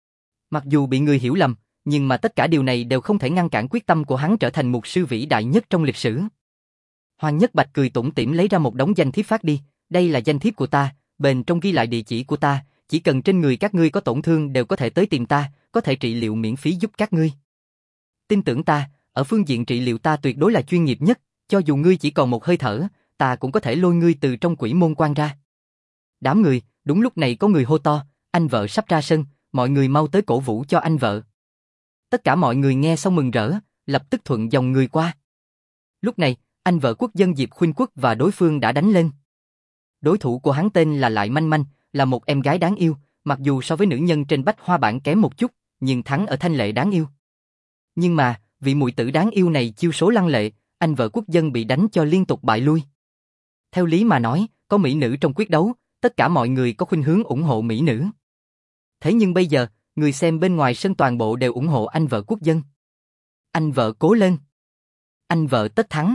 Mặc dù bị người hiểu lầm, nhưng mà tất cả điều này đều không thể ngăn cản quyết tâm của hắn trở thành mục sư vĩ đại nhất trong lịch sử. Hoàng Nhất Bạch cười tủm tỉm lấy ra một đống danh thiếp phát đi, đây là danh thiếp của ta, bên trong ghi lại địa chỉ của ta, chỉ cần trên người các ngươi có tổn thương đều có thể tới tìm ta, có thể trị liệu miễn phí giúp các ngươi. Tin tưởng ta, ở phương diện trị liệu ta tuyệt đối là chuyên nghiệp nhất, cho dù ngươi chỉ còn một hơi thở, ta cũng có thể lôi ngươi từ trong quỷ môn quan ra. Đám người, đúng lúc này có người hô to, anh vợ sắp ra sân, mọi người mau tới cổ vũ cho anh vợ. Tất cả mọi người nghe xong mừng rỡ, lập tức thuận dòng người qua. Lúc này, anh vợ quốc dân Diệp Khuynh Quốc và đối phương đã đánh lên. Đối thủ của hắn tên là Lại Manh Manh, là một em gái đáng yêu, mặc dù so với nữ nhân trên bách hoa bảng kém một chút, nhưng thắng ở thanh lệ đáng yêu. Nhưng mà, vị muội tử đáng yêu này chiêu số lăng lệ, anh vợ quốc dân bị đánh cho liên tục bại lui. Theo lý mà nói, có mỹ nữ trong quyết đấu, tất cả mọi người có khuynh hướng ủng hộ mỹ nữ. Thế nhưng bây giờ, người xem bên ngoài sân toàn bộ đều ủng hộ anh vợ quốc dân. Anh vợ cố lên. Anh vợ tất thắng.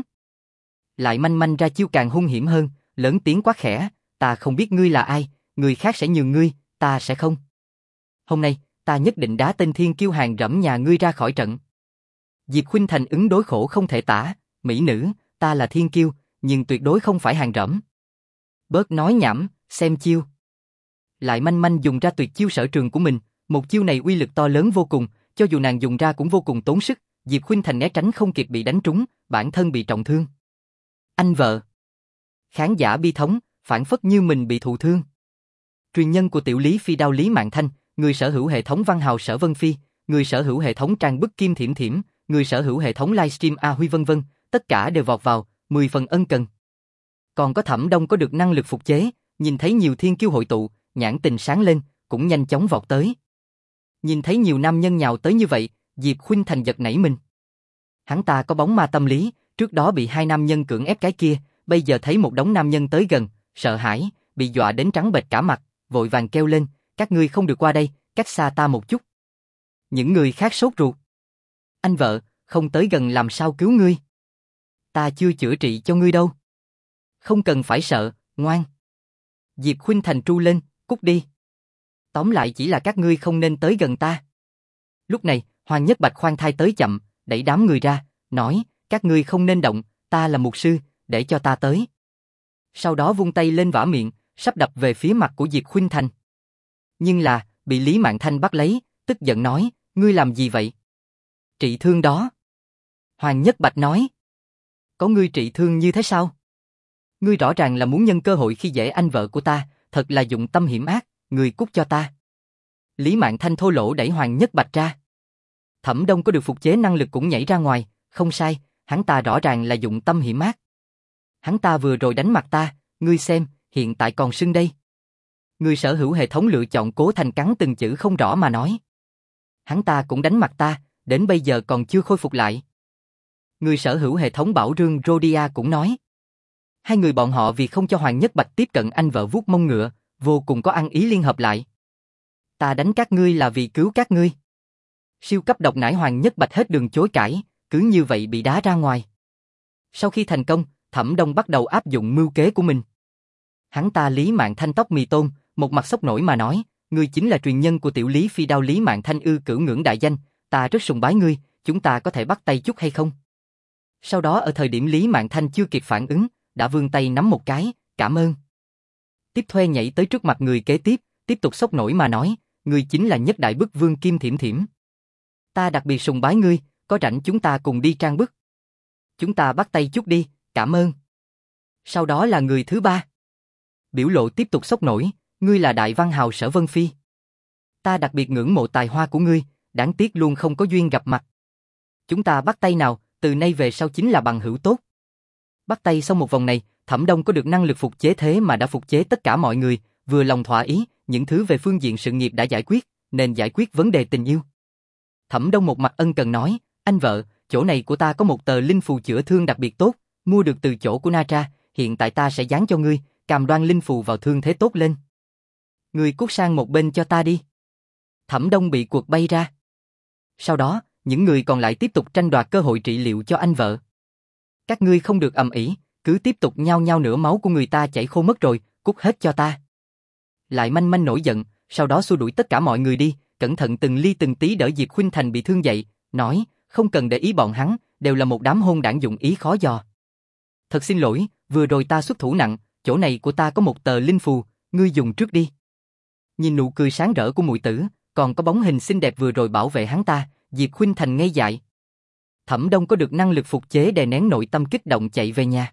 Lại Manh Manh ra chiêu càng hung hiểm hơn, lớn tiếng quát khẽ, ta không biết ngươi là ai, người khác sẽ nhường ngươi, ta sẽ không. Hôm nay, ta nhất định đá tên thiên kiêu hàng rẫm nhà ngươi ra khỏi trận. Diệp Khuynh Thành ứng đối khổ không thể tả, mỹ nữ, ta là thiên kiêu, nhưng tuyệt đối không phải hàng rẫm. Bớt nói nhảm, xem chiêu. Lại Manh Manh dùng ra tuyệt chiêu sở trường của mình, một chiêu này uy lực to lớn vô cùng, cho dù nàng dùng ra cũng vô cùng tốn sức, Diệp Khuynh Thành né tránh không kịp bị đánh trúng, bản thân bị trọng thương. Anh vợ. Khán giả bi thống, phản phất như mình bị thụ thương. Truyền nhân của tiểu Lý Phi Đao Lý Mạn Thanh, người sở hữu hệ thống văn hào Sở Vân Phi, người sở hữu hệ thống trang bức Kim Thiểm Thiểm, người sở hữu hệ thống livestream A Huy vân vân, tất cả đều vọt vào, 10 phần ân cần. Còn có Thẩm Đông có được năng lực phục chế, nhìn thấy nhiều thiên kiêu hội tụ, nhãn tình sáng lên, cũng nhanh chóng vọt tới. Nhìn thấy nhiều nam nhân nhào tới như vậy, Diệp Khuynh Thành giật nảy mình. Hắn ta có bóng ma tâm lý, trước đó bị hai nam nhân cưỡng ép cái kia, bây giờ thấy một đống nam nhân tới gần, sợ hãi, bị dọa đến trắng bệch cả mặt, vội vàng kêu lên, các ngươi không được qua đây, cách xa ta một chút. Những người khác sốt ruột. Anh vợ, không tới gần làm sao cứu ngươi? Ta chưa chữa trị cho ngươi đâu. Không cần phải sợ, ngoan. Diệp Khuynh Thành tru lên, cút đi. Tóm lại chỉ là các ngươi không nên tới gần ta. Lúc này, Hoàng Nhất Bạch khoan thai tới chậm, đẩy đám người ra, nói, các ngươi không nên động, ta là mục sư, để cho ta tới. Sau đó vung tay lên vả miệng, sắp đập về phía mặt của Diệp Khuynh Thành. Nhưng là, bị Lý Mạn Thanh bắt lấy, tức giận nói, ngươi làm gì vậy? Trị thương đó. Hoàng Nhất Bạch nói. Có ngươi trị thương như thế sao? Ngươi rõ ràng là muốn nhân cơ hội khi dễ anh vợ của ta, thật là dụng tâm hiểm ác, ngươi cút cho ta. Lý Mạn Thanh thô lỗ đẩy Hoàng Nhất Bạch ra. Thẩm Đông có được phục chế năng lực cũng nhảy ra ngoài, không sai, hắn ta rõ ràng là dụng tâm hiểm ác. Hắn ta vừa rồi đánh mặt ta, ngươi xem, hiện tại còn sưng đây. Người sở hữu hệ thống lựa chọn Cố Thành cắn từng chữ không rõ mà nói. Hắn ta cũng đánh mặt ta, đến bây giờ còn chưa khôi phục lại. Người sở hữu hệ thống Bảo Rương Rhodia cũng nói. Hai người bọn họ vì không cho Hoàng Nhất Bạch tiếp cận anh vợ vuốt mông ngựa, vô cùng có ăn ý liên hợp lại. Ta đánh các ngươi là vì cứu các ngươi. Siêu cấp độc nải Hoàng Nhất Bạch hết đường chối cãi, cứ như vậy bị đá ra ngoài. Sau khi thành công, Thẩm Đông bắt đầu áp dụng mưu kế của mình. Hắn ta Lý Mạn Thanh tóc mì tôm, một mặt sốc nổi mà nói, ngươi chính là truyền nhân của tiểu Lý Phi Đao Lý Mạn Thanh ư cửu ngưỡng đại danh, ta rất sùng bái ngươi, chúng ta có thể bắt tay chút hay không? Sau đó ở thời điểm Lý Mạn Thanh chưa kịp phản ứng, đã vươn tay nắm một cái, cảm ơn. Tiếp thuê nhảy tới trước mặt người kế tiếp tục sốc nổi mà nói, ngươi chính là nhất đại bức vương Kim Thiểm Thiểm. Ta đặc biệt sùng bái ngươi, có rảnh chúng ta cùng đi trang bức. Chúng ta bắt tay chút đi, cảm ơn. Sau đó là người thứ ba. Biểu lộ tiếp tục sốc nổi, ngươi là đại văn hào Sở Vân Phi. Ta đặc biệt ngưỡng mộ tài hoa của ngươi, đáng tiếc luôn không có duyên gặp mặt. Chúng ta bắt tay nào, từ nay về sau chính là bằng hữu tốt. Bắt tay xong một vòng này, Thẩm Đông có được năng lực phục chế thế mà đã phục chế tất cả mọi người, vừa lòng thỏa ý, những thứ về phương diện sự nghiệp đã giải quyết, nên giải quyết vấn đề tình yêu. Thẩm Đông một mặt ân cần nói, anh vợ, chỗ này của ta có một tờ linh phù chữa thương đặc biệt tốt, mua được từ chỗ của Natra, hiện tại ta sẽ dán cho ngươi, cam đoan linh phù vào thương thế tốt lên. Ngươi cút sang một bên cho ta đi. Thẩm Đông bị quật bay ra. Sau đó, những người còn lại tiếp tục tranh đoạt cơ hội trị liệu cho anh vợ. Các ngươi không được ầm ĩ, cứ tiếp tục nhao nhao nửa máu của người ta chảy khô mất rồi, cút hết cho ta. Lại manh manh nổi giận, sau đó xua đuổi tất cả mọi người đi, cẩn thận từng ly từng tí đỡ Diệp Khuynh Thành bị thương dậy, nói, không cần để ý bọn hắn, đều là một đám hôn đảng dụng ý khó dò. Thật xin lỗi, vừa rồi ta xuất thủ nặng, chỗ này của ta có một tờ linh phù, ngươi dùng trước đi. Nhìn nụ cười sáng rỡ của muội tử, còn có bóng hình xinh đẹp vừa rồi bảo vệ hắn ta, Diệp Khuynh Thành ngây dại. Thẩm Đông có được năng lực phục chế đè nén nội tâm kích động chạy về nhà.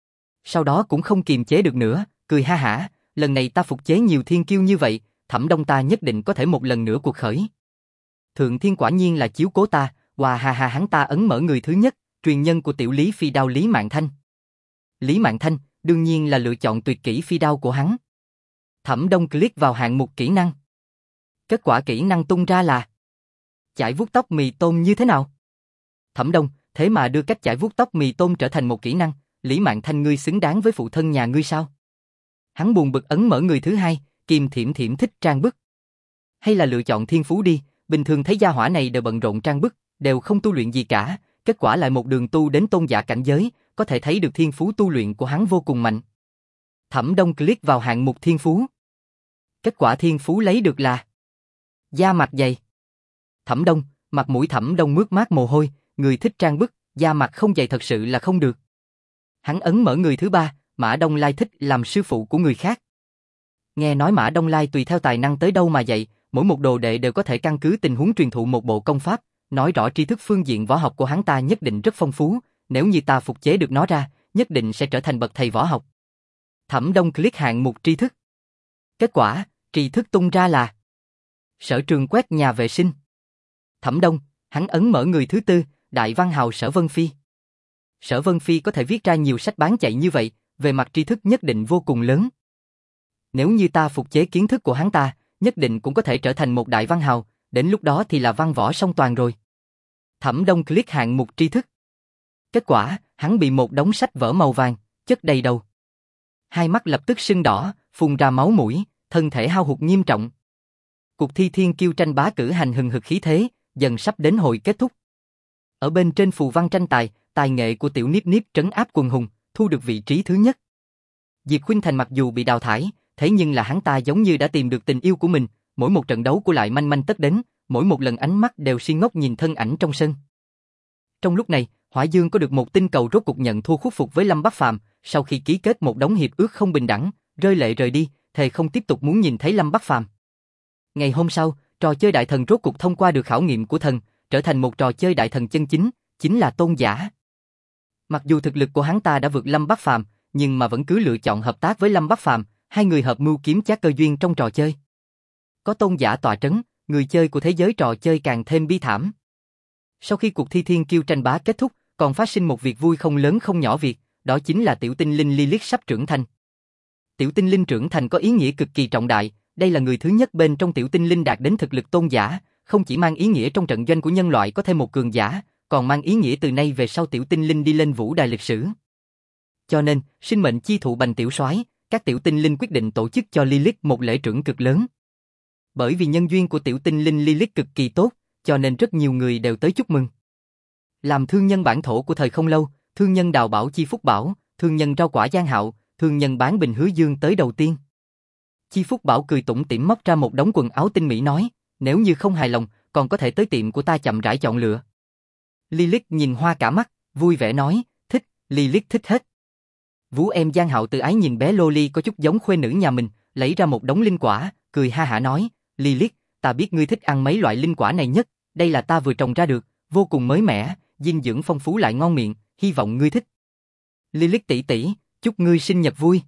Sau đó cũng không kiềm chế được nữa, cười ha hả, lần này ta phục chế nhiều thiên kiêu như vậy, Thẩm Đông ta nhất định có thể một lần nữa cuộc khởi. Thượng Thiên quả nhiên là chiếu cố ta, hòa hà hà hắn ta ấn mở người thứ nhất, truyền nhân của tiểu Lý Phi Đao Lý Mạn Thanh. Lý Mạn Thanh, đương nhiên là lựa chọn tuyệt kỹ phi đao của hắn. Thẩm Đông click vào hạng mục kỹ năng. Kết quả kỹ năng tung ra là chải vuốt tóc mì tôm như thế nào? Thẩm Đông, thế mà đưa cách chải vuốt tóc mì tôm trở thành một kỹ năng, Lý Mạn Thanh ngươi xứng đáng với phụ thân nhà ngươi sao? Hắn buồn bực ấn mở người thứ hai, Kim Thiểm Thiểm thích trang bức. Hay là lựa chọn thiên phú đi, bình thường thấy gia hỏa này đều bận rộn trang bức, đều không tu luyện gì cả, kết quả lại một đường tu đến tôn giả cảnh giới, có thể thấy được thiên phú tu luyện của hắn vô cùng mạnh. Thẩm Đông click vào hạng mục thiên phú. Kết quả thiên phú lấy được là da mặt dày. Thẩm Đông, mặt mũi Thẩm Đông mướt mát mồ hôi, người thích trang bức, da mặt không dày thật sự là không được. Hắn ấn mở người thứ ba, Mã Đông Lai thích làm sư phụ của người khác. Nghe nói Mã Đông Lai tùy theo tài năng tới đâu mà dạy, mỗi một đồ đệ đều có thể căn cứ tình huống truyền thụ một bộ công pháp, nói rõ tri thức phương diện võ học của hắn ta nhất định rất phong phú, nếu như ta phục chế được nó ra, nhất định sẽ trở thành bậc thầy võ học. Thẩm Đông click hạng mục tri thức. Kết quả, tri thức tung ra là Sở Trường quét nhà vệ sinh. Thẩm Đông, hắn ấn mở người thứ tư, đại văn hào Sở Vân Phi. Sở Vân Phi có thể viết ra nhiều sách bán chạy như vậy, về mặt tri thức nhất định vô cùng lớn. Nếu như ta phục chế kiến thức của hắn ta, nhất định cũng có thể trở thành một đại văn hào, đến lúc đó thì là văn võ song toàn rồi. Thẩm Đông click hạng mục tri thức. Kết quả, hắn bị một đống sách vở màu vàng chất đầy đầu. Hai mắt lập tức sưng đỏ, phun ra máu mũi, thân thể hao hụt nghiêm trọng. Cuộc thi thiên kiêu tranh bá cử hành hừng hực khí thế, dần sắp đến hồi kết thúc. Ở bên trên phù văn tranh tài, tài nghệ của Tiểu Niếp Niếp trấn áp quần hùng, thu được vị trí thứ nhất. Diệp Khuynh Thành mặc dù bị đào thải, thế nhưng là hắn ta giống như đã tìm được tình yêu của mình, mỗi một trận đấu của lại manh manh tất đến, mỗi một lần ánh mắt đều si ngốc nhìn thân ảnh trong sân. Trong lúc này, Hỏa Dương có được một tinh cầu rốt cục nhận thua khuất phục với Lâm Bắc Phàm, sau khi ký kết một đống hiệp ước không bình đẳng, rơi lệ rời đi, thề không tiếp tục muốn nhìn thấy Lâm Bắc Phàm. Ngày hôm sau, trò chơi đại thần rốt cục thông qua được khảo nghiệm của thần, trở thành một trò chơi đại thần chân chính, chính là Tôn Giả. Mặc dù thực lực của hắn ta đã vượt Lâm Bắc Phàm, nhưng mà vẫn cứ lựa chọn hợp tác với Lâm Bắc Phàm, hai người hợp mưu kiếm chác cơ duyên trong trò chơi. Có Tôn Giả tọa trấn, người chơi của thế giới trò chơi càng thêm bi thảm. Sau khi cuộc thi thiên kiêu tranh bá kết thúc, còn phát sinh một việc vui không lớn không nhỏ việc, đó chính là tiểu tinh linh Lilith sắp trưởng thành. Tiểu tinh linh trưởng thành có ý nghĩa cực kỳ trọng đại, đây là người thứ nhất bên trong tiểu tinh linh đạt đến thực lực tôn giả, không chỉ mang ý nghĩa trong trận doanh của nhân loại có thêm một cường giả, còn mang ý nghĩa từ nay về sau tiểu tinh linh đi lên vũ đài lịch sử. Cho nên, sinh mệnh chi thụ Bành tiểu soái, các tiểu tinh linh quyết định tổ chức cho Lilith một lễ trưởng cực lớn. Bởi vì nhân duyên của tiểu tinh linh Lilith cực kỳ tốt, cho nên rất nhiều người đều tới chúc mừng. Làm thương nhân bản thổ của thời không lâu, thương nhân đào bảo Chi Phúc Bảo, thương nhân rau quả Giang Hạo, thương nhân bán bình Hứa Dương tới đầu tiên. Chi Phúc Bảo cười tủm tỉm móc ra một đống quần áo tinh mỹ nói, nếu như không hài lòng, còn có thể tới tiệm của ta chậm rãi chọn lựa. Lilith nhìn hoa cả mắt, vui vẻ nói, thích, Lilith thích hết. Vũ em Giang Hạo tự ái nhìn bé Loli có chút giống khuê nữ nhà mình, lấy ra một đống linh quả, cười ha hả nói, Lilith, ta biết ngươi thích ăn mấy loại linh quả này nhất, đây là ta vừa trồng ra được, vô cùng mới mẻ, dinh dưỡng phong phú lại ngon miệng, hy vọng ngươi thích. Lilith tỷ tỷ, chúc ngươi sinh nhật vui.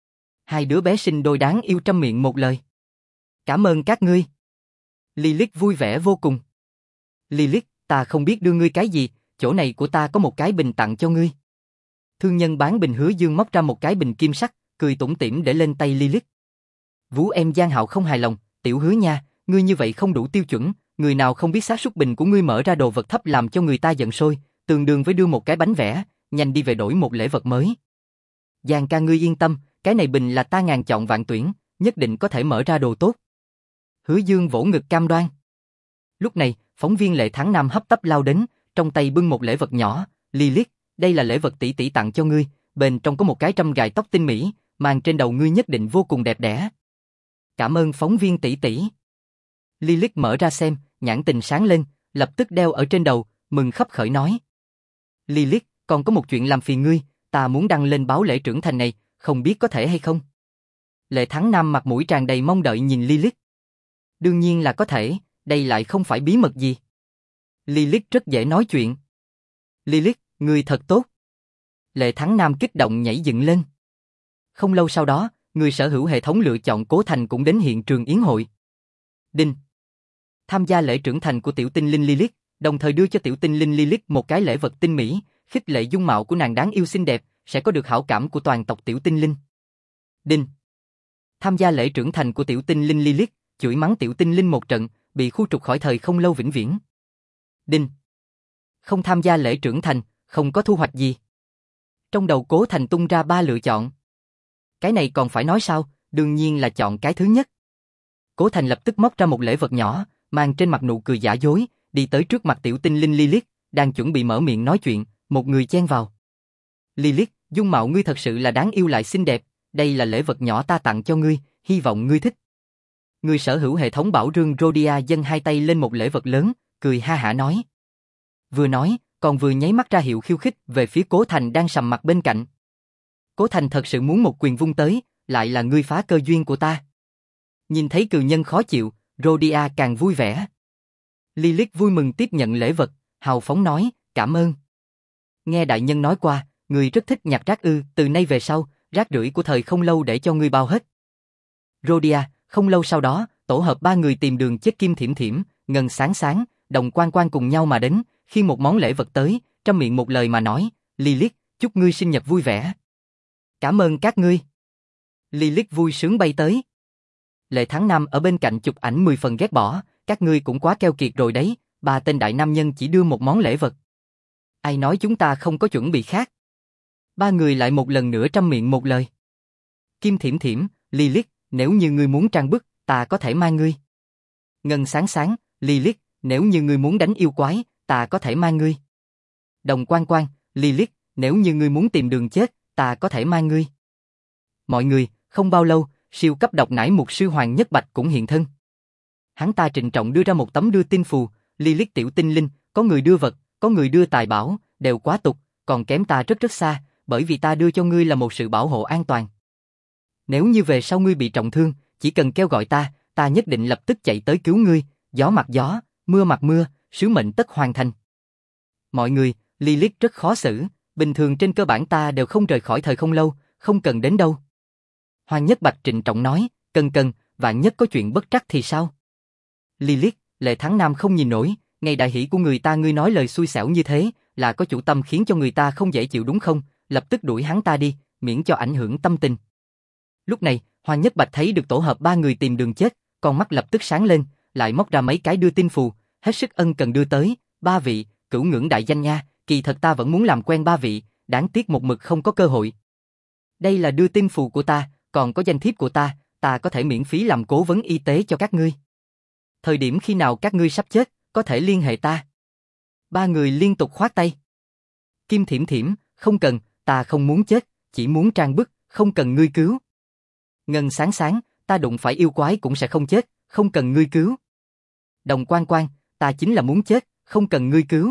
Hai đứa bé sinh đôi đáng yêu trăm miệng một lời. Cảm ơn các ngươi. Lilith vui vẻ vô cùng. Lilith, ta không biết đưa ngươi cái gì, chỗ này của ta có một cái bình tặng cho ngươi. Thương nhân bán bình Hứa Dương móc ra một cái bình kim sắc, cười tủm tỉm để lên tay Lilith. Vũ em Giang Hạo không hài lòng, tiểu Hứa nha, ngươi như vậy không đủ tiêu chuẩn, người nào không biết xác suất bình của ngươi mở ra đồ vật thấp làm cho người ta giận sôi, tương đương với đưa một cái bánh vẽ, nhanh đi về đổi một lễ vật mới. Giang ca ngươi yên tâm, cái này bình là ta ngàn chọn vạn tuyển, nhất định có thể mở ra đồ tốt. Hứa Dương vỗ ngực cam đoan. Lúc này, phóng viên Lệ Thắng Nam hấp tấp lao đến, trong tay bưng một lễ vật nhỏ, Lilith, đây là lễ vật tỷ tỷ tặng cho ngươi, bên trong có một cái trâm gài tóc tinh mỹ, mang trên đầu ngươi nhất định vô cùng đẹp đẽ. Cảm ơn phóng viên tỷ tỷ. Lilith mở ra xem, nhãn tình sáng lên, lập tức đeo ở trên đầu, mừng khấp khởi nói. Lilith, còn có một chuyện làm phiền ngươi, ta muốn đăng lên báo lễ trưởng thành này, không biết có thể hay không? Lệ Thắng Nam mặt mũi tràn đầy mong đợi nhìn Lilith. Đương nhiên là có thể, đây lại không phải bí mật gì. Lilith rất dễ nói chuyện. Lilith, ngươi thật tốt. Lệ Thắng Nam kích động nhảy dựng lên. Không lâu sau đó, người sở hữu hệ thống lựa chọn Cố Thành cũng đến hiện trường yến hội. Đinh. Tham gia lễ trưởng thành của tiểu tinh linh Lilith, đồng thời đưa cho tiểu tinh linh Lilith một cái lễ vật tinh mỹ, khích lệ dung mạo của nàng đáng yêu xinh đẹp, sẽ có được hảo cảm của toàn tộc tiểu tinh linh. Đinh. Tham gia lễ trưởng thành của tiểu tinh linh Lilith, chửi mắng tiểu tinh linh một trận, bị khu trục khỏi thời không lâu vĩnh viễn. Đinh. Không tham gia lễ trưởng thành, không có thu hoạch gì. Trong đầu Cố Thành tung ra 3 lựa chọn. Cái này còn phải nói sao, đương nhiên là chọn cái thứ nhất. Cố Thành lập tức móc ra một lễ vật nhỏ, mang trên mặt nụ cười giả dối, đi tới trước mặt tiểu tinh linh Lilith, đang chuẩn bị mở miệng nói chuyện, một người chen vào. Lilith, dung mạo ngươi thật sự là đáng yêu lại xinh đẹp, đây là lễ vật nhỏ ta tặng cho ngươi, hy vọng ngươi thích. Người sở hữu hệ thống bảo rương Rhodia dâng hai tay lên một lễ vật lớn, cười ha hả nói. Vừa nói, còn vừa nháy mắt ra hiệu khiêu khích về phía Cố Thành đang sầm mặt bên cạnh. Cố Thành thật sự muốn một quyền vung tới, lại là ngươi phá cơ duyên của ta. Nhìn thấy cừu nhân khó chịu, Rhodia càng vui vẻ. Lilith vui mừng tiếp nhận lễ vật, hào phóng nói, cảm ơn. Nghe đại nhân nói qua, người rất thích nhặt rác ư, từ nay về sau, rác rưởi của thời không lâu để cho ngươi bao hết. Rhodia, không lâu sau đó, tổ hợp ba người tìm đường chết Kim Thiểm Thiểm, Ngân Sáng Sáng, Đồng Quan Quan cùng nhau mà đến, khi một món lễ vật tới, trong miệng một lời mà nói, Lilith, chúc ngươi sinh nhật vui vẻ. Cảm ơn các ngươi. Lilith vui sướng bay tới. Lệ Thắng Nam ở bên cạnh chụp ảnh 10 phần ghét bỏ, các ngươi cũng quá keo kiệt rồi đấy, ba tên đại nam nhân chỉ đưa một món lễ vật. Ai nói chúng ta không có chuẩn bị khác? Ba người lại một lần nữa trăm miệng một lời. Kim Thiểm Thiểm, Lilith, nếu như ngươi muốn trang bức, ta có thể mang ngươi. Ngân Sáng Sáng, Lilith, nếu như ngươi muốn đánh yêu quái, ta có thể mang ngươi. Đồng Quan Quan, Lilith, nếu như ngươi muốn tìm đường chết, ta có thể mang ngươi. Mọi người, không bao lâu, siêu cấp độc nải mục sư Hoàng Nhất Bạch cũng hiện thân. Hắn ta trịnh trọng đưa ra một tấm đưa tin phù, Lilith tiểu tinh linh, có người đưa vật, có người đưa tài bảo, đều quá tục, còn kém ta rất rất xa, bởi vì ta đưa cho ngươi là một sự bảo hộ an toàn. Nếu như về sau ngươi bị trọng thương, chỉ cần kêu gọi ta nhất định lập tức chạy tới cứu ngươi, gió mặt gió, mưa mặt mưa, sứ mệnh tất hoàn thành. Mọi người, Lilith rất khó xử, bình thường trên cơ bản ta đều không rời khỏi thời không lâu, không cần đến đâu. Hoàng Nhất Bạch trịnh trọng nói, cần, vạn nhất có chuyện bất trắc thì sao? Lilith, Lệ Thắng Nam không nhìn nổi, ngày đại hỷ của người ta ngươi nói lời xui xẻo như thế, là có chủ tâm khiến cho người ta không dễ chịu đúng không? Lập tức đuổi hắn ta đi, miễn cho ảnh hưởng tâm tình. Lúc này, Hoàng Nhất Bạch thấy được tổ hợp ba người tìm đường chết, con mắt lập tức sáng lên, lại móc ra mấy cái đưa tin phù, hết sức ân cần đưa tới, ba vị, cửu ngưỡng đại danh nha, kỳ thật ta vẫn muốn làm quen ba vị, đáng tiếc một mực không có cơ hội. Đây là đưa tin phù của ta, còn có danh thiếp của ta có thể miễn phí làm cố vấn y tế cho các ngươi. Thời điểm khi nào các ngươi sắp chết, có thể liên hệ ta. Ba người liên tục khoát tay. Kim Thiểm Thiểm, không cần, ta không muốn chết, chỉ muốn trang bức, không cần ngươi cứu. Ngân Sáng Sáng, ta đụng phải yêu quái cũng sẽ không chết, không cần ngươi cứu. Đồng Quan Quan, ta chính là muốn chết, không cần ngươi cứu.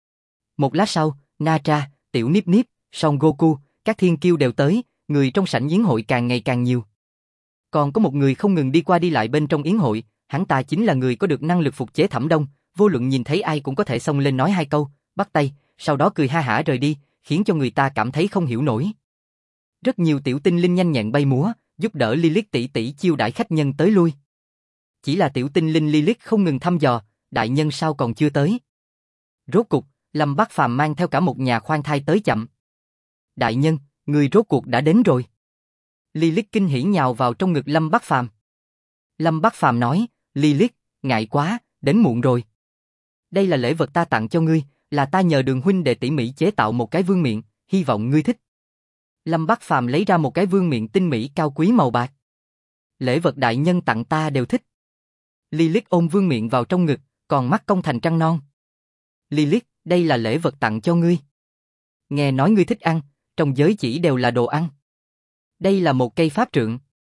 Một lát sau, Natra, Tiểu Niếp Niếp, Son Goku, các thiên kiêu đều tới, người trong sảnh yến hội càng ngày càng nhiều. Còn có một người không ngừng đi qua đi lại bên trong yến hội, hắn ta chính là người có được năng lực phục chế Thẩm Đông, vô luận nhìn thấy ai cũng có thể xông lên nói hai câu, bắt tay, sau đó cười ha hả rời đi, khiến cho người ta cảm thấy không hiểu nổi. Rất nhiều tiểu tinh linh nhanh nhẹn bay múa, giúp đỡ Lilith tỷ tỷ chiêu đãi khách nhân tới lui. Chỉ là tiểu tinh linh Lilith không ngừng thăm dò, đại nhân sao còn chưa tới? Rốt cục, Lâm Bác Phàm mang theo cả một nhà khoan thai tới chậm. Đại nhân, người rốt cuộc đã đến rồi. Lilith kinh hỉ nhào vào trong ngực Lâm Bác Phàm. Lâm Bác Phàm nói, Lilith, ngại quá, đến muộn rồi. Đây là lễ vật ta tặng cho ngươi, là ta nhờ Đường huynh đệ tỉ mỉ chế tạo một cái vương miện, hy vọng ngươi thích. Lâm Bác Phàm lấy ra một cái vương miện tinh mỹ cao quý màu bạc. Lễ vật đại nhân tặng ta đều thích. Lilith ôm vương miện vào trong ngực, còn mắt cong thành trăng non. Lilith, đây là lễ vật tặng cho ngươi. Nghe nói ngươi thích ăn, trong giới chỉ đều là đồ ăn. Đây là một cây pháp trượng.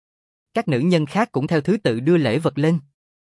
Các nữ nhân khác cũng theo thứ tự đưa lễ vật lên.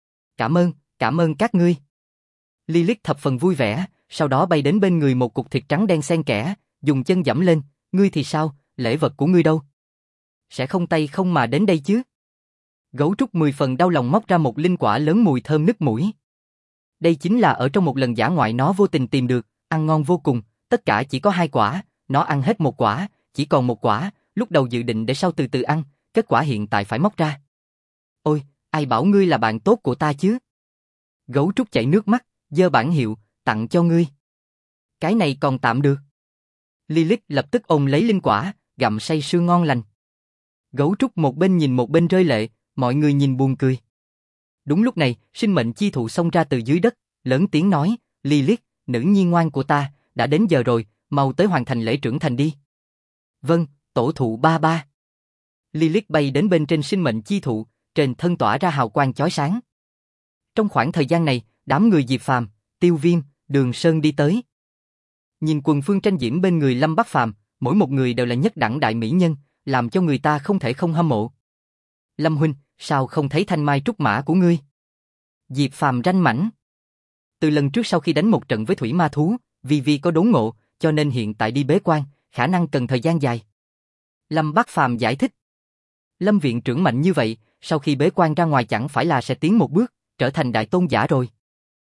Cảm ơn các ngươi. Lilith thập phần vui vẻ, sau đó bay đến bên người một cục thịt trắng đen xen kẽ, dùng chân giẫm lên, ngươi thì sao, lễ vật của ngươi đâu? Sẽ không tay không mà đến đây chứ? Gấu trúc 10 phần đau lòng móc ra một linh quả lớn mùi thơm nức mũi. Đây chính là ở trong một lần dã ngoại nó vô tình tìm được, ăn ngon vô cùng, tất cả chỉ có 2 quả, nó ăn hết một quả, chỉ còn một quả, lúc đầu dự định để sau từ từ ăn, kết quả hiện tại phải móc ra. Ôi, ai bảo ngươi là bạn tốt của ta chứ? Gấu trúc chảy nước mắt, giơ bản hiệu, tặng cho ngươi. Cái này còn tạm được. Lilith lập tức ôm lấy linh quả, gặm say sưa ngon lành. Gấu trúc một bên nhìn một bên rơi lệ, mọi người nhìn buồn cười. Đúng lúc này, sinh mệnh chi thụ xông ra từ dưới đất, lớn tiếng nói, Lilith, nữ nhi ngoan của ta, đã đến giờ rồi, mau tới hoàn thành lễ trưởng thành đi. Vâng, tổ thụ ba ba. Lilith bay đến bên trên sinh mệnh chi thụ, trên thân tỏa ra hào quang chói sáng. Trong khoảng thời gian này, đám người Diệp Phàm, Tiêu Viêm, Đường Sơn đi tới. Nhìn quần phương tranh diễm bên người Lâm Bác Phàm, mỗi một người đều là nhất đẳng đại mỹ nhân, làm cho người ta không thể không hâm mộ. Lâm huynh, sao không thấy thanh mai trúc mã của ngươi? Diệp Phàm ranh mãnh. Từ lần trước sau khi đánh một trận với thủy ma thú, vì có đốn ngộ, cho nên hiện tại đi bế quan, khả năng cần thời gian dài. Lâm Bác Phàm giải thích. Lâm viện trưởng mạnh như vậy, sau khi bế quan ra ngoài chẳng phải là sẽ tiến một bước, trở thành đại tôn giả rồi.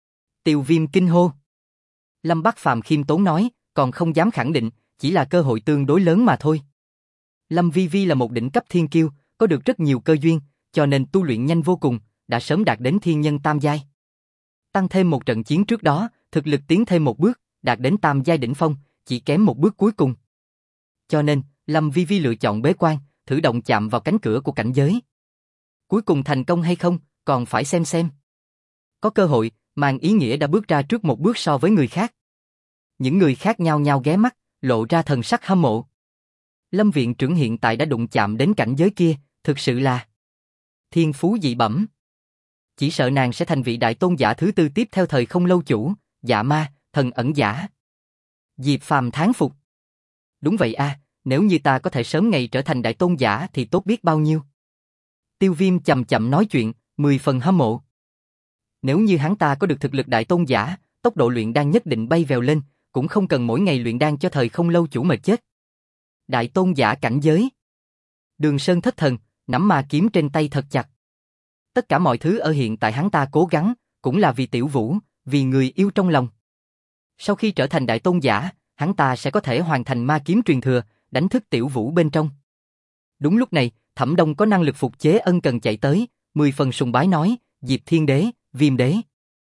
Tiêu Viêm kinh hô. Lâm Bắc Phàm khiêm tốn nói, còn không dám khẳng định, chỉ là cơ hội tương đối lớn mà thôi. Lâm Vi Vi là một đỉnh cấp thiên kiêu, có được rất nhiều cơ duyên, cho nên tu luyện nhanh vô cùng, đã sớm đạt đến thiên nhân tam giai. Tăng thêm một trận chiến trước đó, thực lực tiến thêm một bước, đạt đến tam giai đỉnh phong, chỉ kém một bước cuối cùng. Cho nên, Lâm Vi Vi lựa chọn bế quan, thử động chạm vào cánh cửa của cảnh giới. Cuối cùng thành công hay không, còn phải xem. Có cơ hội, mang ý nghĩa đã bước ra trước một bước so với người khác. Những người khác nhao nhao ghé mắt, lộ ra thần sắc hâm mộ. Lâm viện trưởng hiện tại đã đụng chạm đến cảnh giới kia, thực sự là thiên phú dị bẩm. Chỉ sợ nàng sẽ thành vị đại tôn giả thứ tư tiếp theo thời không lâu chủ, dạ ma, thần ẩn giả. Diệp Phàm thán phục. Đúng vậy a, nếu như ta có thể sớm ngày trở thành đại tôn giả thì tốt biết bao nhiêu. Tiêu Viêm chậm chậm nói chuyện, 10 phần hâm mộ. Nếu như hắn ta có được thực lực đại tôn giả, tốc độ luyện đan nhất định bay vèo lên, cũng không cần mỗi ngày luyện đan cho thời không lâu chủ mệt chết. Đại tôn giả cảnh giới. Đường Sơn thất thần, nắm ma kiếm trên tay thật chặt. Tất cả mọi thứ ở hiện tại hắn ta cố gắng, cũng là vì Tiểu Vũ, vì người yêu trong lòng. Sau khi trở thành đại tôn giả, hắn ta sẽ có thể hoàn thành ma kiếm truyền thừa, đánh thức Tiểu Vũ bên trong. Đúng lúc này, Thẩm Đông có năng lực phục chế ân cần chạy tới, 10 phần sùng bái nói, Diệp Thiên Đế, Viêm Đế.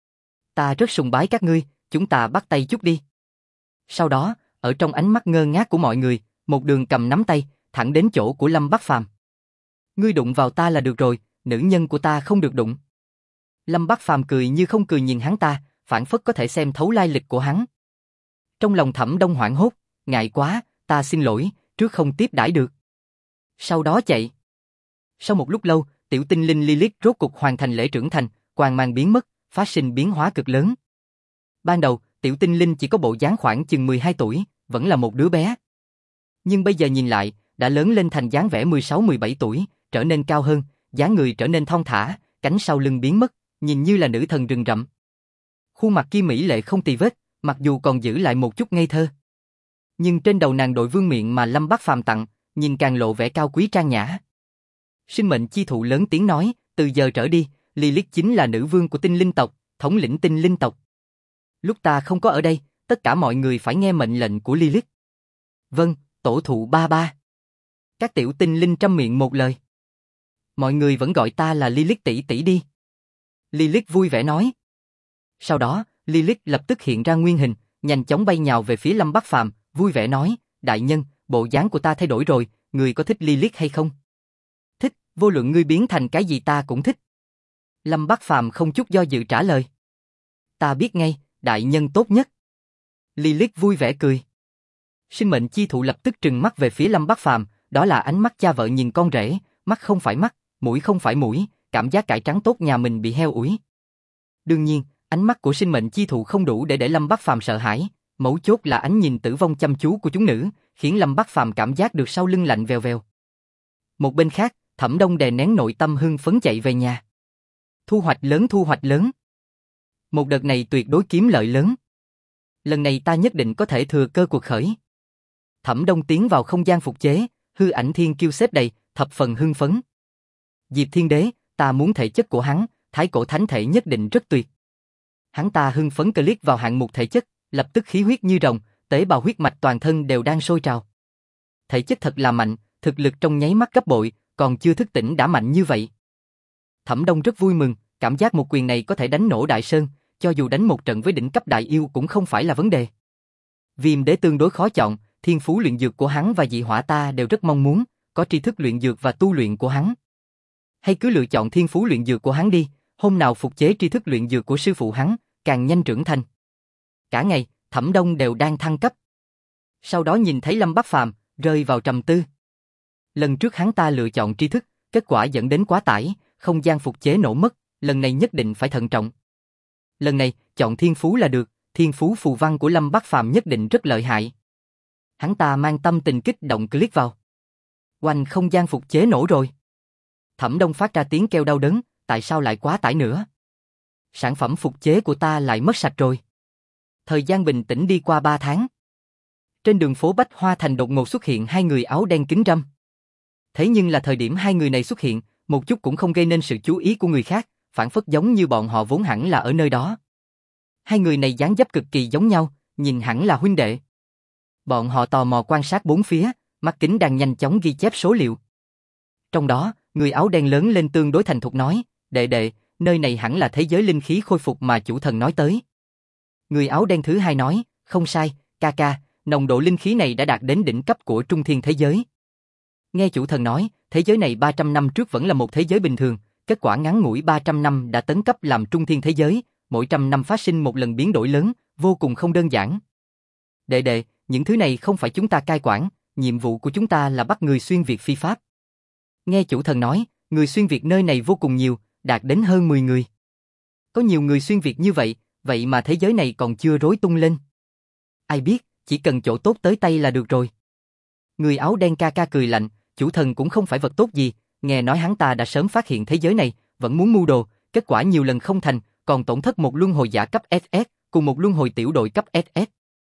Ta rất sùng bái các ngươi, chúng ta bắt tay chút đi. Sau đó, ở trong ánh mắt ngơ ngác của mọi người, một đường cầm nắm tay, thẳng đến chỗ của Lâm Bắc Phàm. Ngươi đụng vào ta là được rồi, nữ nhân của ta không được đụng. Lâm Bắc Phàm cười như không cười nhìn hắn ta, phảng phất có thể xem thấu lai lịch của hắn. Trong lòng Thẩm Đông hoảng hốt, ngại quá, ta xin lỗi, trước không tiếp đãi được. Sau đó chạy. Sau một lúc lâu, tiểu tinh linh Lilith rốt cục hoàn thành lễ trưởng thành, quang mang biến mất, phát sinh biến hóa cực lớn. Ban đầu, tiểu tinh linh chỉ có bộ dáng khoảng chừng 12 tuổi, vẫn là một đứa bé. Nhưng bây giờ nhìn lại, đã lớn lên thành dáng vẻ 16-17 tuổi, trở nên cao hơn, dáng người trở nên thon thả, cánh sau lưng biến mất, nhìn như là nữ thần rừng rậm. Khuôn mặt kia mỹ lệ không tì vết, mặc dù còn giữ lại một chút ngây thơ. Nhưng trên đầu nàng đội vương miện mà Lâm Bắc Phàm tặng, nhìn càng lộ vẻ cao quý trang nhã. Sinh mệnh chi thụ lớn tiếng nói, từ giờ trở đi, Lilith chính là nữ vương của tinh linh tộc, thống lĩnh tinh linh tộc. Lúc ta không có ở đây, tất cả mọi người phải nghe mệnh lệnh của Lilith. Vâng, tổ thụ ba ba. Các tiểu tinh linh trăm miệng một lời. Mọi người vẫn gọi ta là Lilith tỷ tỷ đi. Lilith vui vẻ nói. Sau đó, Lilith lập tức hiện ra nguyên hình, nhanh chóng bay nhào về phía Lâm Bắc Phàm, vui vẻ nói, đại nhân, bộ dáng của ta thay đổi rồi, người có thích Lilith hay không? Thích, vô luận ngươi biến thành cái gì ta cũng thích. Lâm Bắc Phàm không chút do dự trả lời. Ta biết ngay, đại nhân tốt nhất. Lilith vui vẻ cười. Sinh mệnh chi thụ lập tức trừng mắt về phía Lâm Bắc Phàm, đó là ánh mắt cha vợ nhìn con rể, mắt không phải mắt, mũi không phải mũi, cảm giác cải trắng tốt nhà mình bị heo ủi. Đương nhiên, ánh mắt của sinh mệnh chi thụ không đủ để Lâm Bắc Phàm sợ hãi, mấu chốt là ánh nhìn tử vong chăm chú của chúng nữ, khiến Lâm Bắc Phàm cảm giác được sau lưng lạnh vèo vèo. Một bên khác, Thẩm Đông đè nén nội tâm hưng phấn chạy về nhà. Thu hoạch lớn, thu hoạch lớn. Một đợt này tuyệt đối kiếm lợi lớn. Lần này ta nhất định có thể thừa cơ cuộc khởi. Thẩm Đông tiến vào không gian phục chế, hư ảnh thiên kiêu xếp đầy, thập phần hưng phấn. Diệp Thiên Đế, ta muốn thể chất của hắn, thái cổ thánh thể nhất định rất tuyệt. Hắn ta hưng phấn click vào hạng mục thể chất, lập tức khí huyết như rồng, tế bào huyết mạch toàn thân đều đang sôi trào. Thể chất thật là mạnh, thực lực trong nháy mắt gấp bội, còn chưa thức tỉnh đã mạnh như vậy. Thẩm Đông rất vui mừng, cảm giác một quyền này có thể đánh nổ Đại Sơn, cho dù đánh một trận với đỉnh cấp đại yêu cũng không phải là vấn đề. Viêm Đế tương đối khó chọn, thiên phú luyện dược của hắn và dị hỏa ta đều rất mong muốn, có tri thức luyện dược và tu luyện của hắn. Hay cứ lựa chọn thiên phú luyện dược của hắn đi, hôm nào phục chế tri thức luyện dược của sư phụ hắn, càng nhanh trưởng thành. Cả ngày, Thẩm Đông đều đang thăng cấp. Sau đó nhìn thấy Lâm Bắc Phàm, rơi vào trầm tư. Lần trước hắn ta lựa chọn tri thức, kết quả dẫn đến quá tải, không gian phục chế nổ mất, lần này nhất định phải thận trọng. Lần này, chọn thiên phú là được, thiên phú phù văn của Lâm Bắc Phàm nhất định rất lợi hại. Hắn ta mang tâm tình kích động click vào. Oanh, không gian phục chế nổ rồi. Thẩm Đông phát ra tiếng kêu đau đớn, tại sao lại quá tải nữa? Sản phẩm phục chế của ta lại mất sạch rồi. Thời gian bình tĩnh đi qua 3 tháng. Trên đường phố Bách Hoa Thành đột ngột xuất hiện hai người áo đen kính râm. Thế nhưng là thời điểm hai người này xuất hiện, một chút cũng không gây nên sự chú ý của người khác, phản phất giống như bọn họ vốn hẳn là ở nơi đó. Hai người này dáng dấp cực kỳ giống nhau, nhìn hẳn là huynh đệ. Bọn họ tò mò quan sát bốn phía, mắt kính đang nhanh chóng ghi chép số liệu. Trong đó, người áo đen lớn lên tương đối thành thục nói, đệ đệ, nơi này hẳn là thế giới linh khí khôi phục mà chủ thần nói tới. Người áo đen thứ hai nói, không sai, ca ca, nồng độ linh khí này đã đạt đến đỉnh cấp của trung thiên thế giới. Nghe chủ thần nói, thế giới này 300 năm trước vẫn là một thế giới bình thường, kết quả ngắn ngủi 300 năm đã tấn cấp làm trung thiên thế giới, mỗi trăm năm phát sinh một lần biến đổi lớn, vô cùng không đơn giản. Đệ đệ, những thứ này không phải chúng ta cai quản, nhiệm vụ của chúng ta là bắt người xuyên Việt phi pháp. Nghe chủ thần nói, người xuyên Việt nơi này vô cùng nhiều, đạt đến hơn 10 người. Có nhiều người xuyên Việt như vậy, vậy mà thế giới này còn chưa rối tung lên. Ai biết, chỉ cần chỗ tốt tới tay là được rồi. Người áo đen ca ca cười lạnh, chủ thần cũng không phải vật tốt gì, nghe nói hắn ta đã sớm phát hiện thế giới này, vẫn muốn mưu đồ, kết quả nhiều lần không thành, còn tổn thất một luân hồi giả cấp SS, cùng một luân hồi tiểu đội cấp SS.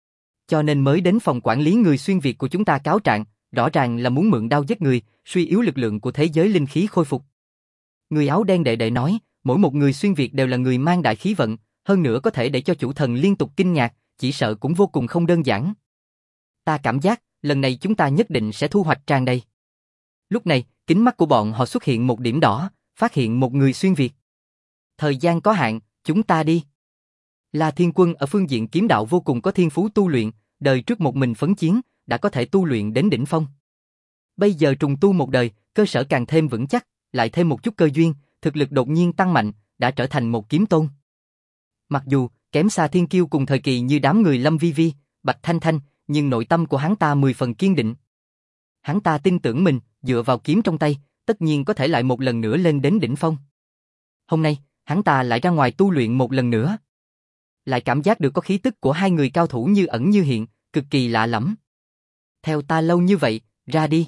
Cho nên mới đến phòng quản lý người xuyên Việt của chúng ta cáo trạng, rõ ràng là muốn mượn đao giết người, suy yếu lực lượng của thế giới linh khí khôi phục. Người áo đen đệ đệ nói, mỗi một người xuyên Việt đều là người mang đại khí vận, hơn nữa có thể để cho chủ thần liên tục kinh ngạc, chỉ sợ cũng vô cùng không đơn giản. Ta cảm giác, lần này chúng ta nhất định sẽ thu hoạch tràn đầy. Lúc này, kính mắt của bọn họ xuất hiện một điểm đỏ, phát hiện một người xuyên Việt. Thời gian có hạn, chúng ta đi. La Thiên Quân ở phương diện kiếm đạo vô cùng có thiên phú tu luyện, đời trước một mình phấn chiến, đã có thể tu luyện đến đỉnh phong. Bây giờ trùng tu một đời, cơ sở càng thêm vững chắc, lại thêm một chút cơ duyên, thực lực đột nhiên tăng mạnh, đã trở thành một kiếm tôn. Mặc dù kém xa thiên kiêu cùng thời kỳ như đám người Lâm Vi Vi, Bạch Thanh Thanh, nhưng nội tâm của hắn ta 10 phần kiên định. Hắn ta tin tưởng mình, dựa vào kiếm trong tay, tất nhiên có thể lại một lần nữa lên đến đỉnh phong. Hôm nay, hắn ta lại ra ngoài tu luyện một lần nữa. Lại cảm giác được có khí tức của hai người cao thủ như ẩn như hiện, cực kỳ lạ lẫm. Theo ta lâu như vậy, ra đi.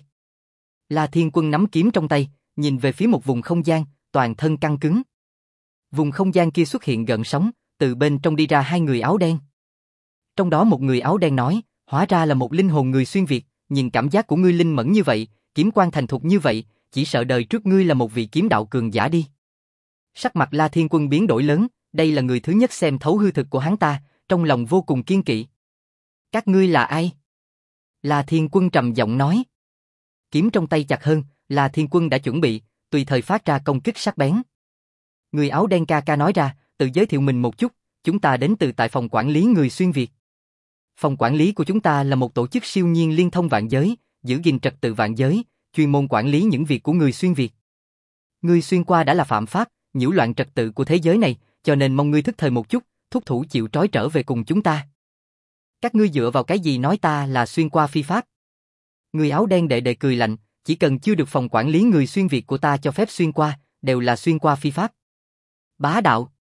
La Thiên Quân nắm kiếm trong tay, nhìn về phía một vùng không gian, toàn thân căng cứng. Vùng không gian kia xuất hiện gợn sóng, từ bên trong đi ra hai người áo đen. Trong đó một người áo đen nói, hóa ra là một linh hồn người xuyên Việt, nhìn cảm giác của ngươi linh mẫn như vậy, kiếm quan thành thục như vậy, chỉ sợ đời trước ngươi là một vị kiếm đạo cường giả đi. Sắc mặt La Thiên Quân biến đổi lớn, đây là người thứ nhất xem thấu hư thực của hắn ta, trong lòng vô cùng kiên kỵ. Các ngươi là ai? La Thiên Quân trầm giọng nói. Kiếm trong tay chặt hơn, La Thiên Quân đã chuẩn bị, tùy thời phát ra công kích sắc bén. Người áo đen ca ca nói ra, tự giới thiệu mình một chút, chúng ta đến từ tại phòng quản lý người xuyên Việt. Phòng quản lý của chúng ta là một tổ chức siêu nhiên liên thông vạn giới, giữ gìn trật tự vạn giới, chuyên môn quản lý những việc của người xuyên Việt. Ngươi xuyên qua đã là phạm pháp, nhiễu loạn trật tự của thế giới này, cho nên mong ngươi thức thời một chút, thúc thủ chịu trói trở về cùng chúng ta. Các ngươi dựa vào cái gì nói ta là xuyên qua phi pháp? Người áo đen đệ đệ cười lạnh, chỉ cần chưa được phòng quản lý người xuyên Việt của ta cho phép xuyên qua, đều là xuyên qua phi pháp. Bá đạo.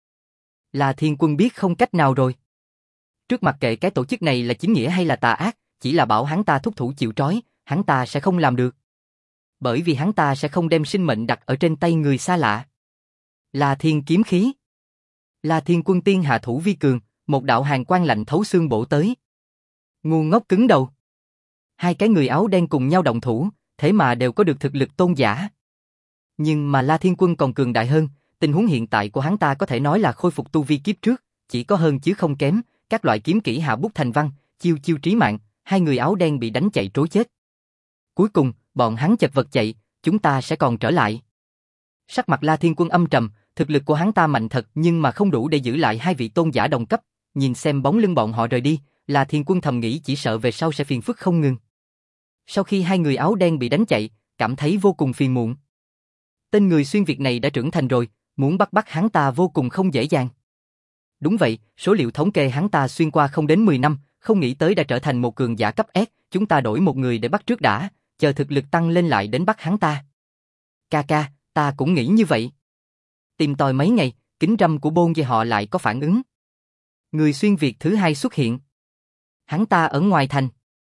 Là Thiên Quân biết không cách nào rồi. Trước mặt kệ cái tổ chức này là chính nghĩa hay là tà ác, chỉ là bảo hắn ta thúc thủ chịu trói, hắn ta sẽ không làm được. Bởi vì hắn ta sẽ không đem sinh mệnh đặt ở trên tay người xa lạ. Là Thiên kiếm khí. Là Thiên Quân tiên hạ thủ vi cường, một đạo hàn quang lạnh thấu xương bổ tới. Ngu ngốc cứng đầu. Hai cái người áo đen cùng nhau động thủ, thế mà đều có được thực lực tôn giả. Nhưng mà La Thiên Quân còn cường đại hơn, tình huống hiện tại của hắn ta có thể nói là khôi phục tu vi kiếp trước, chỉ có hơn chứ không kém, các loại kiếm kỹ hạ bút thành văn, chiêu chiêu trí mạng, hai người áo đen bị đánh chạy trối chết. Cuối cùng, bọn hắn chật vật chạy, chúng ta sẽ còn trở lại. Sắc mặt La Thiên Quân âm trầm, thực lực của hắn ta mạnh thật nhưng mà không đủ để giữ lại hai vị tôn giả đồng cấp, nhìn xem bóng lưng bọn họ rời đi, La Thiên Quân thầm nghĩ chỉ sợ về sau sẽ phiền phức không ngừng. Sau khi hai người áo đen bị đánh chạy, cảm thấy vô cùng phiền muộn. Tên người xuyên Việt này đã trưởng thành rồi, muốn bắt hắn ta vô cùng không dễ dàng. Đúng vậy, số liệu thống kê hắn ta xuyên qua không đến 10 năm, không nghĩ tới đã trở thành một cường giả cấp S, chúng ta đổi một người để bắt trước đã, chờ thực lực tăng lên lại đến bắt hắn ta. Ca ca, ta cũng nghĩ như vậy. Tìm tòi mấy ngày, kính râm của Bôn với họ lại có phản ứng. Người xuyên Việt thứ hai xuất hiện. Hắn ta ở ngoài thành.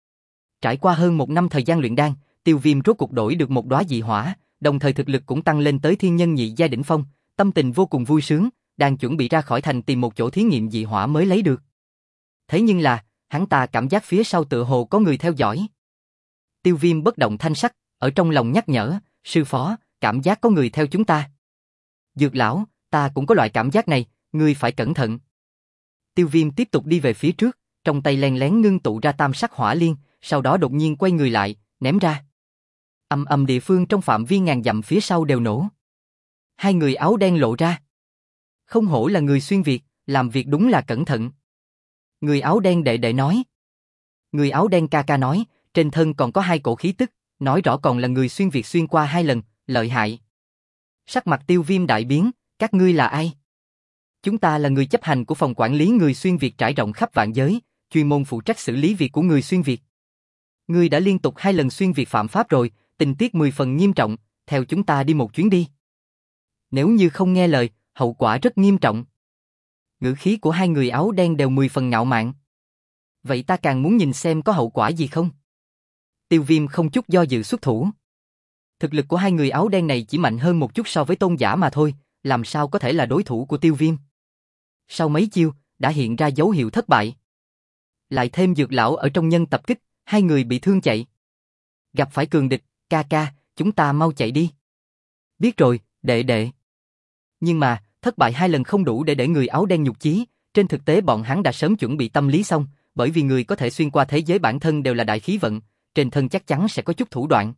Trải qua hơn 1 năm thời gian luyện đan, Tiêu Viêm rốt cuộc đổi được một đóa dị hỏa, đồng thời thực lực cũng tăng lên tới thiên nhân nhị giai đỉnh phong, tâm tình vô cùng vui sướng, đang chuẩn bị ra khỏi thành tìm một chỗ thí nghiệm dị hỏa mới lấy được. Thế nhưng là, hắn ta cảm giác phía sau tựa hồ có người theo dõi. Tiêu Viêm bất động thanh sắc, ở trong lòng nhắc nhở, sư phó, cảm giác có người theo chúng ta. Dược lão, ta cũng có loại cảm giác này, ngươi phải cẩn thận. Tiêu Viêm tiếp tục đi về phía trước, trong tay len lén ngưng tụ ra tam sắc hỏa liên, sau đó đột nhiên quay người lại, ném ra. Ầm ầm, địa phương trong phạm vi ngàn dặm phía sau đều nổ. Hai người áo đen lộ ra. Không hổ là người xuyên Việt, làm việc đúng là cẩn thận. Người áo đen đệ đệ nói. Người áo đen ca ca nói, trên thân còn có 2 cổ khí tức, nói rõ còn là người xuyên Việt xuyên qua 2 lần, lợi hại. Sắc mặt Tiêu Viêm đại biến, các ngươi là ai? Chúng ta là người chấp hành của phòng quản lý người xuyên Việt trải rộng khắp vạn giới, chuyên môn phụ trách xử lý việc của người xuyên Việt. Ngươi đã liên tục 2 lần xuyên Việt phạm pháp rồi, tình tiết 10 phần nghiêm trọng, theo chúng ta đi một chuyến đi. Nếu như không nghe lời, hậu quả rất nghiêm trọng. Ngữ khí của 2 người áo đen đều 10 phần ngạo mạn. Vậy ta càng muốn nhìn xem có hậu quả gì không? Tiêu Viêm không chút do dự xuất thủ. Thực lực của 2 người áo đen này chỉ mạnh hơn một chút so với tôn giả mà thôi, làm sao có thể là đối thủ của Tiêu Viêm. Sau mấy chiêu, đã hiện ra dấu hiệu thất bại. Lại thêm Dược lão ở trong nhân tập kích, 2 người bị thương chạy. Gặp phải cường địch, ca ca, chúng ta mau chạy đi. Biết rồi, đệ đệ. Nhưng mà, thất bại 2 lần không đủ để người áo đen nhục chí, trên thực tế bọn hắn đã sớm chuẩn bị tâm lý xong, bởi vì người có thể xuyên qua thế giới bản thân đều là đại khí vận, trên thân chắc chắn sẽ có chút thủ đoạn.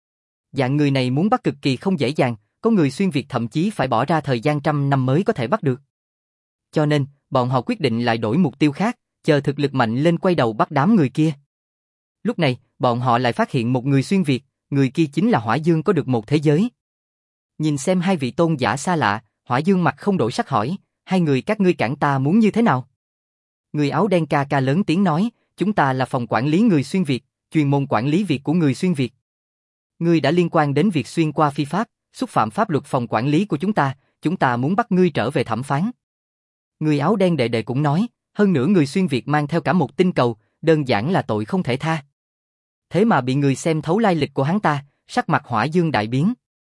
Dạng người này muốn bắt cực kỳ không dễ dàng, có người xuyên Việt thậm chí phải bỏ ra thời gian trăm năm mới có thể bắt được. Cho nên, bọn họ quyết định lại đổi mục tiêu khác, chờ thực lực mạnh lên quay đầu bắt đám người kia. Lúc này, bọn họ lại phát hiện một người xuyên Việt, người kia chính là Hỏa Dương có được một thế giới. Nhìn xem 2 vị tôn giả xa lạ, Hỏa Dương mặt không đổi sắc hỏi, 2 người các ngươi cản ta muốn như thế nào? Người áo đen ca ca lớn tiếng nói, chúng ta là phòng quản lý người xuyên Việt, chuyên môn quản lý việc của người xuyên Việt. Ngươi đã liên quan đến việc xuyên qua phi pháp, xúc phạm pháp luật phòng quản lý của chúng ta muốn bắt ngươi trở về thẩm phán. Người áo đen đệ đệ cũng nói, hơn nữa người xuyên Việt mang theo cả một tinh cầu, đơn giản là tội không thể tha. Thế mà bị người xem thấu lai lịch của hắn ta, sắc mặt Hỏa Dương đại biến.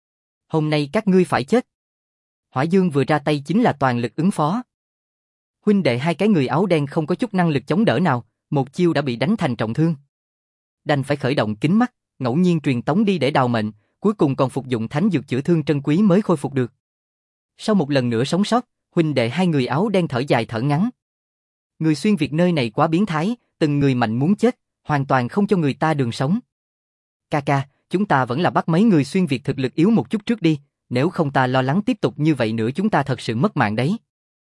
Hôm nay các ngươi phải chết. Hỏa Dương vừa ra tay chính là toàn lực ứng phó. Huynh đệ 2 cái người áo đen không có chút năng lực chống đỡ nào, một chiêu đã bị đánh thành trọng thương. Đành phải khởi động kính mắt, ngẫu nhiên truyền tống đi để đào mệnh, cuối cùng còn phục dụng thánh dược chữa thương trân quý mới khôi phục được. Sau một lần nữa sống sót, huynh đệ 2 người áo đen thở dài thở ngắn. Người xuyên Việt nơi này quá biến thái, từng người mạnh muốn chết, hoàn toàn không cho người ta đường sống. Ca ca, chúng ta vẫn là bắt mấy người xuyên Việt thực lực yếu một chút trước đi, nếu không ta lo lắng tiếp tục như vậy nữa chúng ta thật sự mất mạng đấy.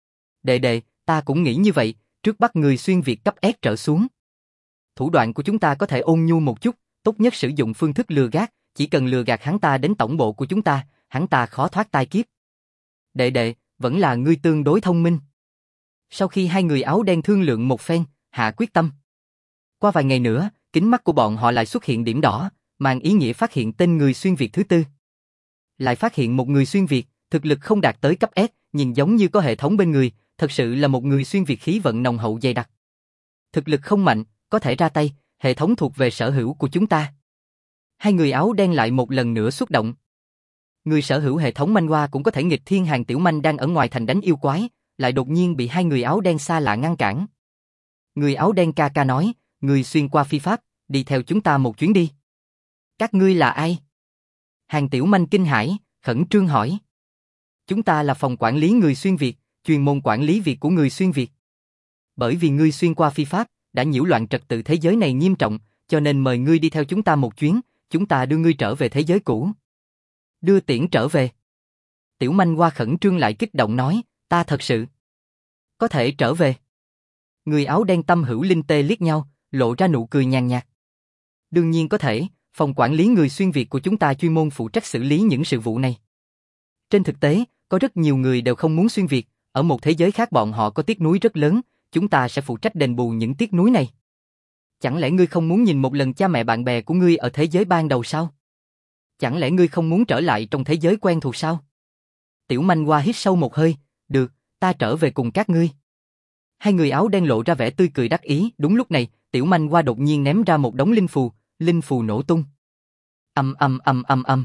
Đệ đệ, ta cũng nghĩ như vậy, trước bắt người xuyên Việt cấp S trở xuống. Thủ đoạn của chúng ta có thể ôn nhu một chút, tốt nhất sử dụng phương thức lừa gạt, chỉ cần lừa gạt hắn ta đến tổng bộ của chúng ta, hắn ta khó thoát tai kiếp. Đệ đệ, vẫn là ngươi tương đối thông minh. Sau khi 2 người áo đen thương lượng một phen, hạ quyết tâm. Qua vài ngày nữa, kính mắt của bọn họ lại xuất hiện điểm đỏ, mang ý nghĩa phát hiện tên người xuyên Việt thứ 4. Lại phát hiện một người xuyên Việt, thực lực không đạt tới cấp S, nhìn giống như có hệ thống bên người, thật sự là một người xuyên Việt khí vận nồng hậu dày đặc. Thực lực không mạnh, có thể ra tay, hệ thống thuộc về sở hữu của chúng ta. 2 người áo đen lại một lần nữa xuất động. Người sở hữu hệ thống manh hoa cũng có thể nghịch thiên hàng tiểu manh đang ở ngoài thành đánh yêu quái, lại đột nhiên bị 2 người áo đen xa lạ ngăn cản. Người áo đen ca ca nói, người xuyên qua phi pháp, đi theo chúng ta một chuyến đi. Các ngươi là ai? Hàng tiểu manh kinh hãi, khẩn trương hỏi. Chúng ta là phòng quản lý người xuyên Việt, chuyên môn quản lý việc của người xuyên Việt. Bởi vì ngươi xuyên qua phi pháp, đã nhiễu loạn trật tự thế giới này nghiêm trọng, cho nên mời ngươi đi theo chúng ta một chuyến, chúng ta đưa ngươi trở về thế giới cũ. Đưa tiễn trở về. Tiểu manh hoa khẩn trương lại kích động nói, ta thật sự có thể trở về. Người áo đen tâm hữu linh tê liếc nhau, lộ ra nụ cười nhàn nhạt. Đương nhiên có thể, phòng quản lý người xuyên Việt của chúng ta chuyên môn phụ trách xử lý những sự vụ này. Trên thực tế, có rất nhiều người đều không muốn xuyên Việt, ở một thế giới khác bọn họ có tiếc nuối rất lớn, chúng ta sẽ phụ trách đền bù những tiếc nuối này. Chẳng lẽ ngươi không muốn nhìn một lần cha mẹ bạn bè của ngươi ở thế giới ban đầu sao? Chẳng lẽ ngươi không muốn trở lại trong thế giới quen thuộc sao? Tiểu manh hoa hít sâu một hơi, được, ta trở về cùng các ngươi. 2 người áo đen lộ ra vẻ tươi cười đắc ý, đúng lúc này, tiểu manh hoa đột nhiên ném ra một đống linh phù nổ tung. Ầm ầm ầm ầm ầm.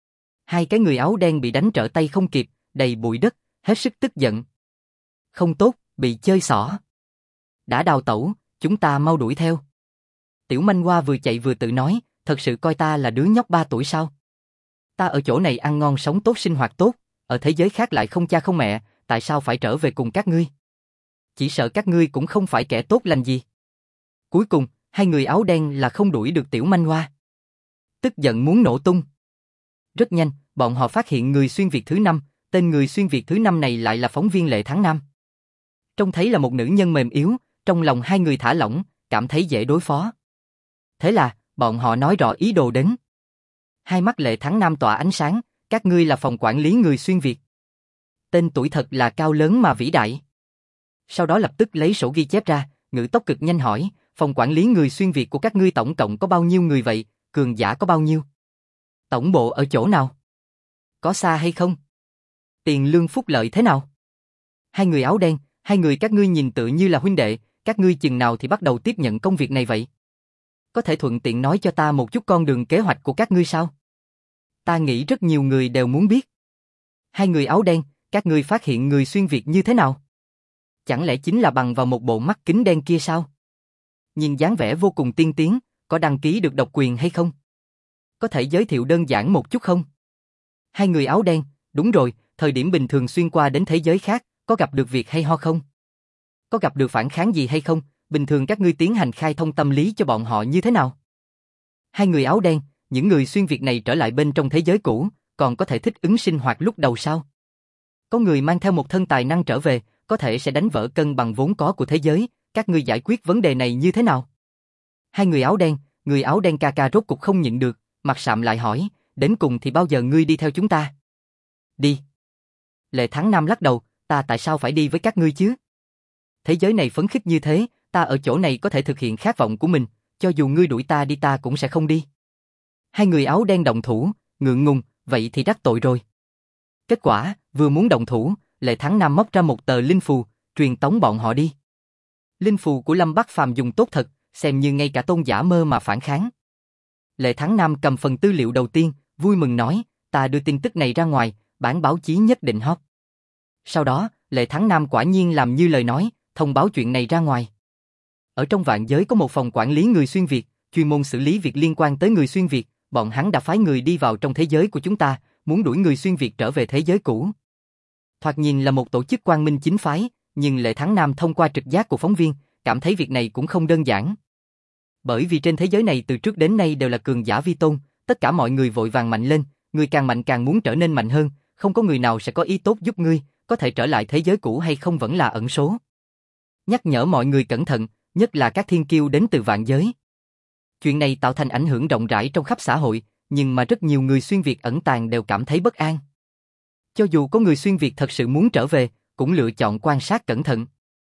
2 cái người áo đen bị đánh trở tay không kịp, đầy bụi đất, hết sức tức giận. Không tốt, bị chơi xỏ. Đã đào tẩu, chúng ta mau đuổi theo. Tiểu manh hoa vừa chạy vừa tự nói, thật sự coi ta là đứa nhóc 3 tuổi sao? Ta ở chỗ này ăn ngon sống tốt sinh hoạt tốt, ở thế giới khác lại không cha không mẹ, tại sao phải trở về cùng các ngươi? chỉ sợ các ngươi cũng không phải kẻ tốt lành gì. Cuối cùng, hai người áo đen là không đuổi được tiểu manh hoa. Tức giận muốn nổ tung. Rất nhanh, bọn họ phát hiện người xuyên Việt thứ 5, tên người xuyên Việt thứ 5 này lại là phóng viên Lệ Thắng Nam. Trông thấy là một nữ nhân mềm yếu, trong lòng hai người thả lỏng, cảm thấy dễ đối phó. Thế là, bọn họ nói rõ ý đồ đến. Hai mắt Lệ Thắng Nam tỏa ánh sáng, các ngươi là phòng quản lý người xuyên Việt. Tên tuổi thật là cao lớn mà vĩ đại. Sau đó lập tức lấy sổ ghi chép ra, ngữ tốc cực nhanh hỏi, phòng quản lý người xuyên Việt của các ngươi tổng cộng có bao nhiêu người vậy, cường giả có bao nhiêu? Tổng bộ ở chỗ nào? Có xa hay không? Tiền lương phúc lợi thế nào? Hai người áo đen, hai người các ngươi nhìn tự như là huynh đệ, các ngươi chừng nào thì bắt đầu tiếp nhận công việc này vậy? Có thể thuận tiện nói cho ta một chút con đường kế hoạch của các ngươi sao? Ta nghĩ rất nhiều người đều muốn biết. Hai người áo đen, các ngươi phát hiện người xuyên Việt như thế nào? Chẳng lẽ chính là bằng vào một bộ mắt kính đen kia sao? Nhìn dáng vẻ vô cùng tiên tiến, có đăng ký được độc quyền hay không? Có thể giới thiệu đơn giản một chút không? Hai người áo đen, đúng rồi, thời điểm bình thường xuyên qua đến thế giới khác, có gặp được việc hay ho không? Có gặp được phản kháng gì hay không? Bình thường các ngươi tiến hành khai thông tâm lý cho bọn họ như thế nào? Hai người áo đen, những người xuyên Việt này trở lại bên trong thế giới cũ, còn có thể thích ứng sinh hoạt lúc đầu sao? Có người mang theo một thân tài năng trở về, có thể sẽ đánh vỡ cân bằng vốn có của thế giới, các ngươi giải quyết vấn đề này như thế nào? Hai người áo đen ca ca rốt cục không nhịn được, mặt sạm lại hỏi, đến cùng thì bao giờ ngươi đi theo chúng ta? Đi. Lệ Thắng Nam lắc đầu, ta tại sao phải đi với các ngươi chứ? Thế giới này phấn khích như thế, ta ở chỗ này có thể thực hiện khát vọng của mình, cho dù ngươi đuổi ta đi ta cũng sẽ không đi. Hai người áo đen động thủ, ngượng ngùng, vậy thì đắc tội rồi. Kết quả, vừa muốn động thủ, Lệ Thắng Nam móc ra một tờ linh phù, truyền tống bọn họ đi. Linh phù của Lâm Bắc Phàm dùng tốt thật, xem như ngay cả tôn giả mơ mà phản kháng. Lệ Thắng Nam cầm phần tư liệu đầu tiên, vui mừng nói, ta đưa tin tức này ra ngoài, bản báo chí nhất định hot. Sau đó, Lệ Thắng Nam quả nhiên làm như lời nói, thông báo chuyện này ra ngoài. Ở trong vạn giới có một phòng quản lý người xuyên Việt, chuyên môn xử lý việc liên quan tới người xuyên Việt, bọn hắn đã phái người đi vào trong thế giới của chúng ta, muốn đuổi người xuyên Việt trở về thế giới cũ. Thoạt nhìn là một tổ chức quang minh chính phái, nhưng Lệ Thắng Nam thông qua trực giác của phóng viên, cảm thấy việc này cũng không đơn giản. Bởi vì trên thế giới này từ trước đến nay đều là cường giả vi tôn, tất cả mọi người vội vàng mạnh lên, người càng mạnh càng muốn trở nên mạnh hơn, không có người nào sẽ có ý tốt giúp ngươi, có thể trở lại thế giới cũ hay không vẫn là ẩn số. Nhắc nhở mọi người cẩn thận, nhất là các thiên kiêu đến từ vạn giới. Chuyện này tạo thành ảnh hưởng rộng rãi trong khắp xã hội, nhưng mà rất nhiều người xuyên Việt ẩn tàng đều cảm thấy bất an. Cho dù có người xuyên Việt thật sự muốn trở về, cũng lựa chọn quan sát cẩn thận.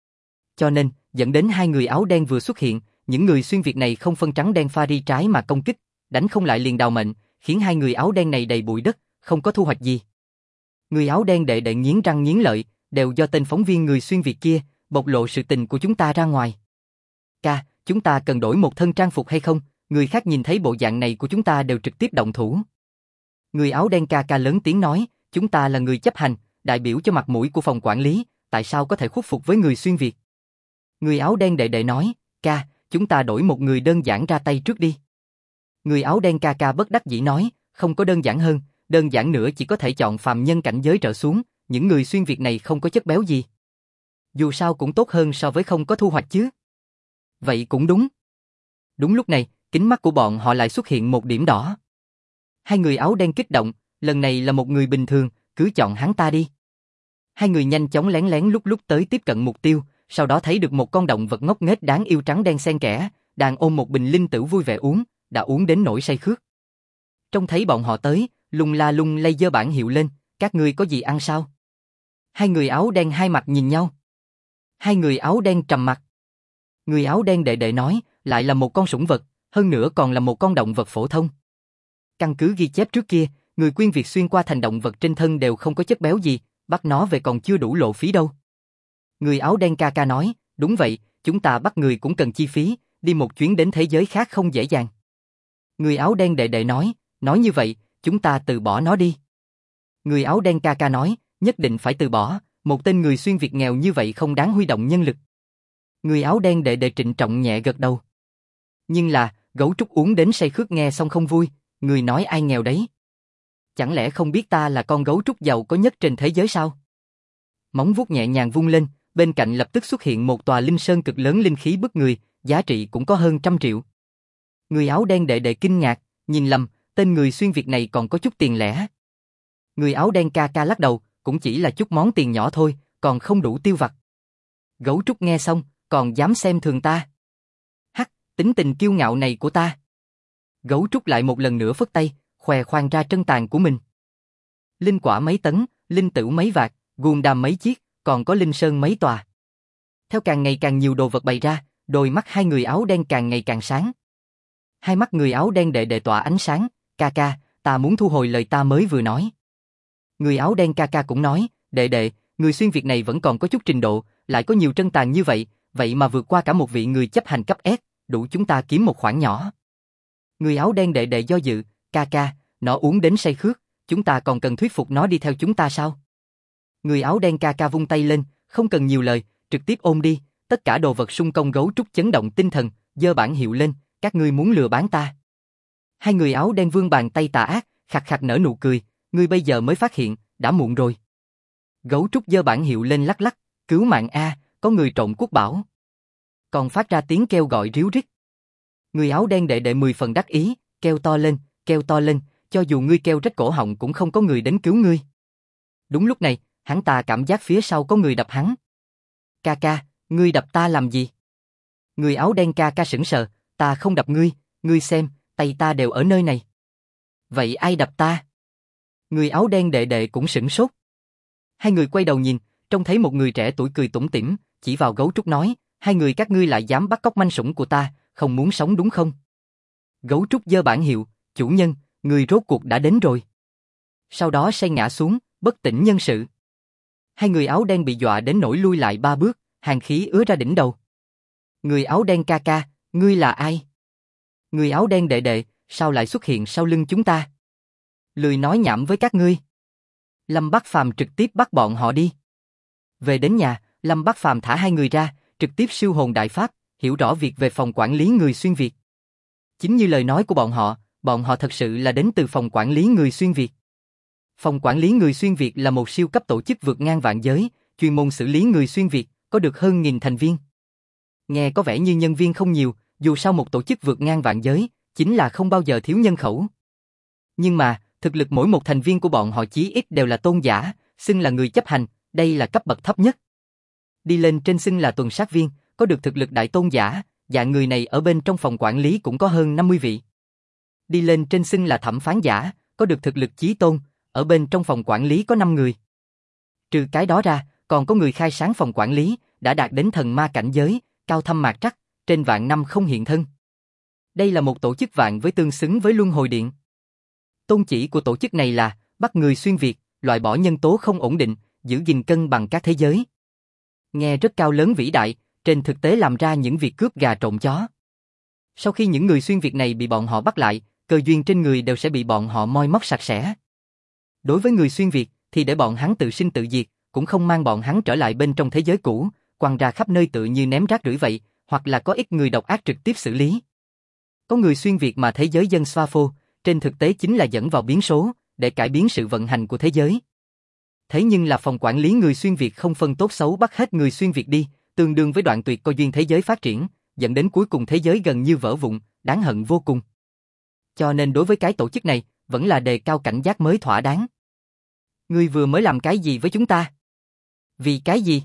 Cho nên, dẫn đến hai người áo đen vừa xuất hiện, những người xuyên Việt này không phân trắng đen pha đi trái mà công kích, đánh không lại liền đào mệnh, khiến hai người áo đen này đầy bụi đất, không có thu hoạch gì. Người áo đen đệ nghiến răng nghiến lợi, đều do tên phóng viên người xuyên Việt kia, bộc lộ sự tình của chúng ta ra ngoài. Ca, chúng ta cần đổi một thân trang phục hay không? Người khác nhìn thấy bộ dạng này của chúng ta đều trực tiếp động thủ. Người áo đen ca ca lớn tiếng nói, chúng ta là người chấp hành, đại biểu cho mặt mũi của phòng quản lý, tại sao có thể khuất phục với người xuyên Việt? Người áo đen đệ nói, ca, chúng ta đổi một người đơn giản ra tay trước đi. Người áo đen ca ca bất đắc dĩ nói, không có đơn giản hơn, đơn giản nữa chỉ có thể chọn phàm nhân cảnh giới trở xuống, những người xuyên Việt này không có chất béo gì. Dù sao cũng tốt hơn so với không có thu hoạch chứ. Vậy cũng đúng. Đúng lúc này, kính mắt của bọn họ lại xuất hiện một điểm đỏ. Hai người áo đen kích động, lần này là một người bình thường, cứ chọn hắn ta đi. Hai người nhanh chóng lén lén lúc tới tiếp cận mục tiêu, sau đó thấy được một con động vật ngốc nghếch đáng yêu trắng đen xen kẽ, đang ôm một bình linh tử vui vẻ uống, đã uống đến nỗi say khướt. Trông thấy bọn họ tới, lung la lung lay giơ bảng hiệu lên, các ngươi có gì ăn sao? Hai người áo đen hai mặt nhìn nhau. Hai người áo đen trầm mặt. Người áo đen đệ nói, lại là một con sủng vật, hơn nữa còn là một con động vật phổ thông. Căn cứ ghi chép trước kia, người quyên Việt xuyên qua thành động vật trên thân đều không có chất béo gì, bắt nó về còn chưa đủ lộ phí đâu. Người áo đen ca ca nói, đúng vậy, chúng ta bắt người cũng cần chi phí, đi một chuyến đến thế giới khác không dễ dàng. Người áo đen đệ nói như vậy, chúng ta từ bỏ nó đi. Người áo đen ca ca nói, nhất định phải từ bỏ, một tên người xuyên Việt nghèo như vậy không đáng huy động nhân lực. Người áo đen đệ trịnh trọng nhẹ gật đầu. Nhưng là, gấu trúc uống đến say khướt nghe xong không vui, người nói ai nghèo đấy? Chẳng lẽ không biết ta là con gấu trúc giàu có nhất trên thế giới sao? Móng vuốt nhẹ nhàng vung lên, bên cạnh lập tức xuất hiện một tòa linh sơn cực lớn linh khí bức người, giá trị cũng có hơn 100 triệu. Người áo đen đệ đệ kinh ngạc, nhìn lầm, tên người xuyên Việt này còn có chút tiền lẻ. Người áo đen ca ca lắc đầu, cũng chỉ là chút món tiền nhỏ thôi, còn không đủ tiêu vặt. Gấu trúc nghe xong, còn dám xem thường ta. Hắc, tính tình kiêu ngạo này của ta. Gấu trúc lại một lần nữa phất tay, khòe khoang ra trân tàn của mình. Linh quả mấy tấn, linh tửu mấy vạt, guồng đàm mấy chiếc, còn có linh sơn mấy tòa. Theo càng ngày càng nhiều đồ vật bày ra, đôi mắt hai người áo đen càng ngày càng sáng. Hai mắt người áo đen đệ đệ tỏa ánh sáng, ca ca, ta muốn thu hồi lời ta mới vừa nói. Người áo đen ca ca cũng nói, đệ đệ, người xuyên Việt này vẫn còn có chút trình độ, lại có nhiều trân tàn như vậy, vậy mà vượt qua cả một vị người chấp hành cấp S, đủ chúng ta kiếm một khoản nhỏ. Người áo đen đệ đệ do dự, ca ca, nó uống đến say khướt, chúng ta còn cần thuyết phục nó đi theo chúng ta sao? Người áo đen ca ca vung tay lên, không cần nhiều lời, trực tiếp ôm đi, tất cả đồ vật sung công gấu trúc chấn động tinh thần, giơ bản hiệu lên, các ngươi muốn lừa bán ta. Hai người áo đen vươn bàn tay tà ác, khặt khặt nở nụ cười, ngươi bây giờ mới phát hiện, đã muộn rồi. Gấu trúc giơ bản hiệu lên lắc lắc, cứu mạng a, có người trộm quốc bảo. Còn phát ra tiếng kêu gọi ríu rít. Người áo đen đệ đệ 10 phần đắc ý, kêu to lên, cho dù ngươi kêu rách cổ họng cũng không có người đến cứu ngươi. Đúng lúc này, hắn ta cảm giác phía sau có người đập hắn. Ca ca, ngươi đập ta làm gì? Người áo đen ca ca sững sờ, ta không đập ngươi, ngươi xem, tay ta đều ở nơi này. Vậy ai đập ta? Người áo đen đệ đệ cũng sửng sốt. Hai người quay đầu nhìn, trông thấy một người trẻ tuổi cười tủm tỉm, chỉ vào gấu trúc nói, hai người các ngươi lại dám bắt cóc manh sủng của ta, không muốn sống đúng không? Gấu trúc giơ bản hiệu, chủ nhân, người rốt cuộc đã đến rồi. Sau đó say ngã xuống, bất tỉnh nhân sự. Hai người áo đen bị dọa đến nỗi lui lại 3 bước, hàn khí ứa ra đỉnh đầu. Người áo đen ca ca, ngươi là ai? Người áo đen đệ đệ, sao lại xuất hiện sau lưng chúng ta? Lười nói nhảm với các ngươi. Lâm Bắc Phàm trực tiếp bắt bọn họ đi. Về đến nhà, Lâm Bắc Phàm thả hai người ra, trực tiếp siêu hồn đại pháp, hiểu rõ việc về phòng quản lý người xuyên Việt. Chính như lời nói của bọn họ thật sự là đến từ phòng quản lý người xuyên Việt. Phòng quản lý người xuyên Việt là một siêu cấp tổ chức vượt ngang vạn giới, chuyên môn xử lý người xuyên Việt, có được hơn 1000 thành viên. Nghe có vẻ như nhân viên không nhiều, dù sao một tổ chức vượt ngang vạn giới, chính là không bao giờ thiếu nhân khẩu. Nhưng mà, thực lực mỗi một thành viên của bọn họ chí ít đều là tôn giả, xưng là người chấp hành, đây là cấp bậc thấp nhất. Đi lên trên xưng là tuần sát viên, có được thực lực đại tôn giả, dạng người này ở bên trong phòng quản lý cũng có hơn 50 vị. Đi lên trên xưng là thẩm phán giả, có được thực lực chí tôn, ở bên trong phòng quản lý có 5 người. Trừ cái đó ra, còn có người khai sáng phòng quản lý, đã đạt đến thần ma cảnh giới, cao thâm mạc trắc, trên vạn năm không hiện thân. Đây là một tổ chức vạn với tương xứng với Luân Hồi Điện. Tôn chỉ của tổ chức này là bắt người xuyên Việt, loại bỏ nhân tố không ổn định, giữ gìn cân bằng các thế giới. Nghe rất cao lớn vĩ đại, trên thực tế làm ra những việc cướp gà trộm chó. Sau khi những người xuyên Việt này bị bọn họ bắt lại, cơ duyên trên người đều sẽ bị bọn họ moi móc sạch sẽ. Đối với người xuyên Việt thì để bọn hắn tự sinh tự diệt, cũng không mang bọn hắn trở lại bên trong thế giới cũ, quăng ra khắp nơi tự như ném rác rưởi vậy, hoặc là có ít người độc ác trực tiếp xử lý. Có người xuyên Việt mà thế giới dân Swapo, trên thực tế chính là dẫn vào biến số, để cải biến sự vận hành của thế giới. Thế nhưng là phòng quản lý người xuyên Việt không phân tốt xấu bắt hết người xuyên Việt đi, tương đương với đoạn tuyệt cơ duyên thế giới phát triển, dẫn đến cuối cùng thế giới gần như vỡ vụn, đáng hận vô cùng. Cho nên đối với cái tổ chức này, vẫn là đề cao cảnh giác mới thỏa đáng. Ngươi vừa mới làm cái gì với chúng ta? Vì cái gì?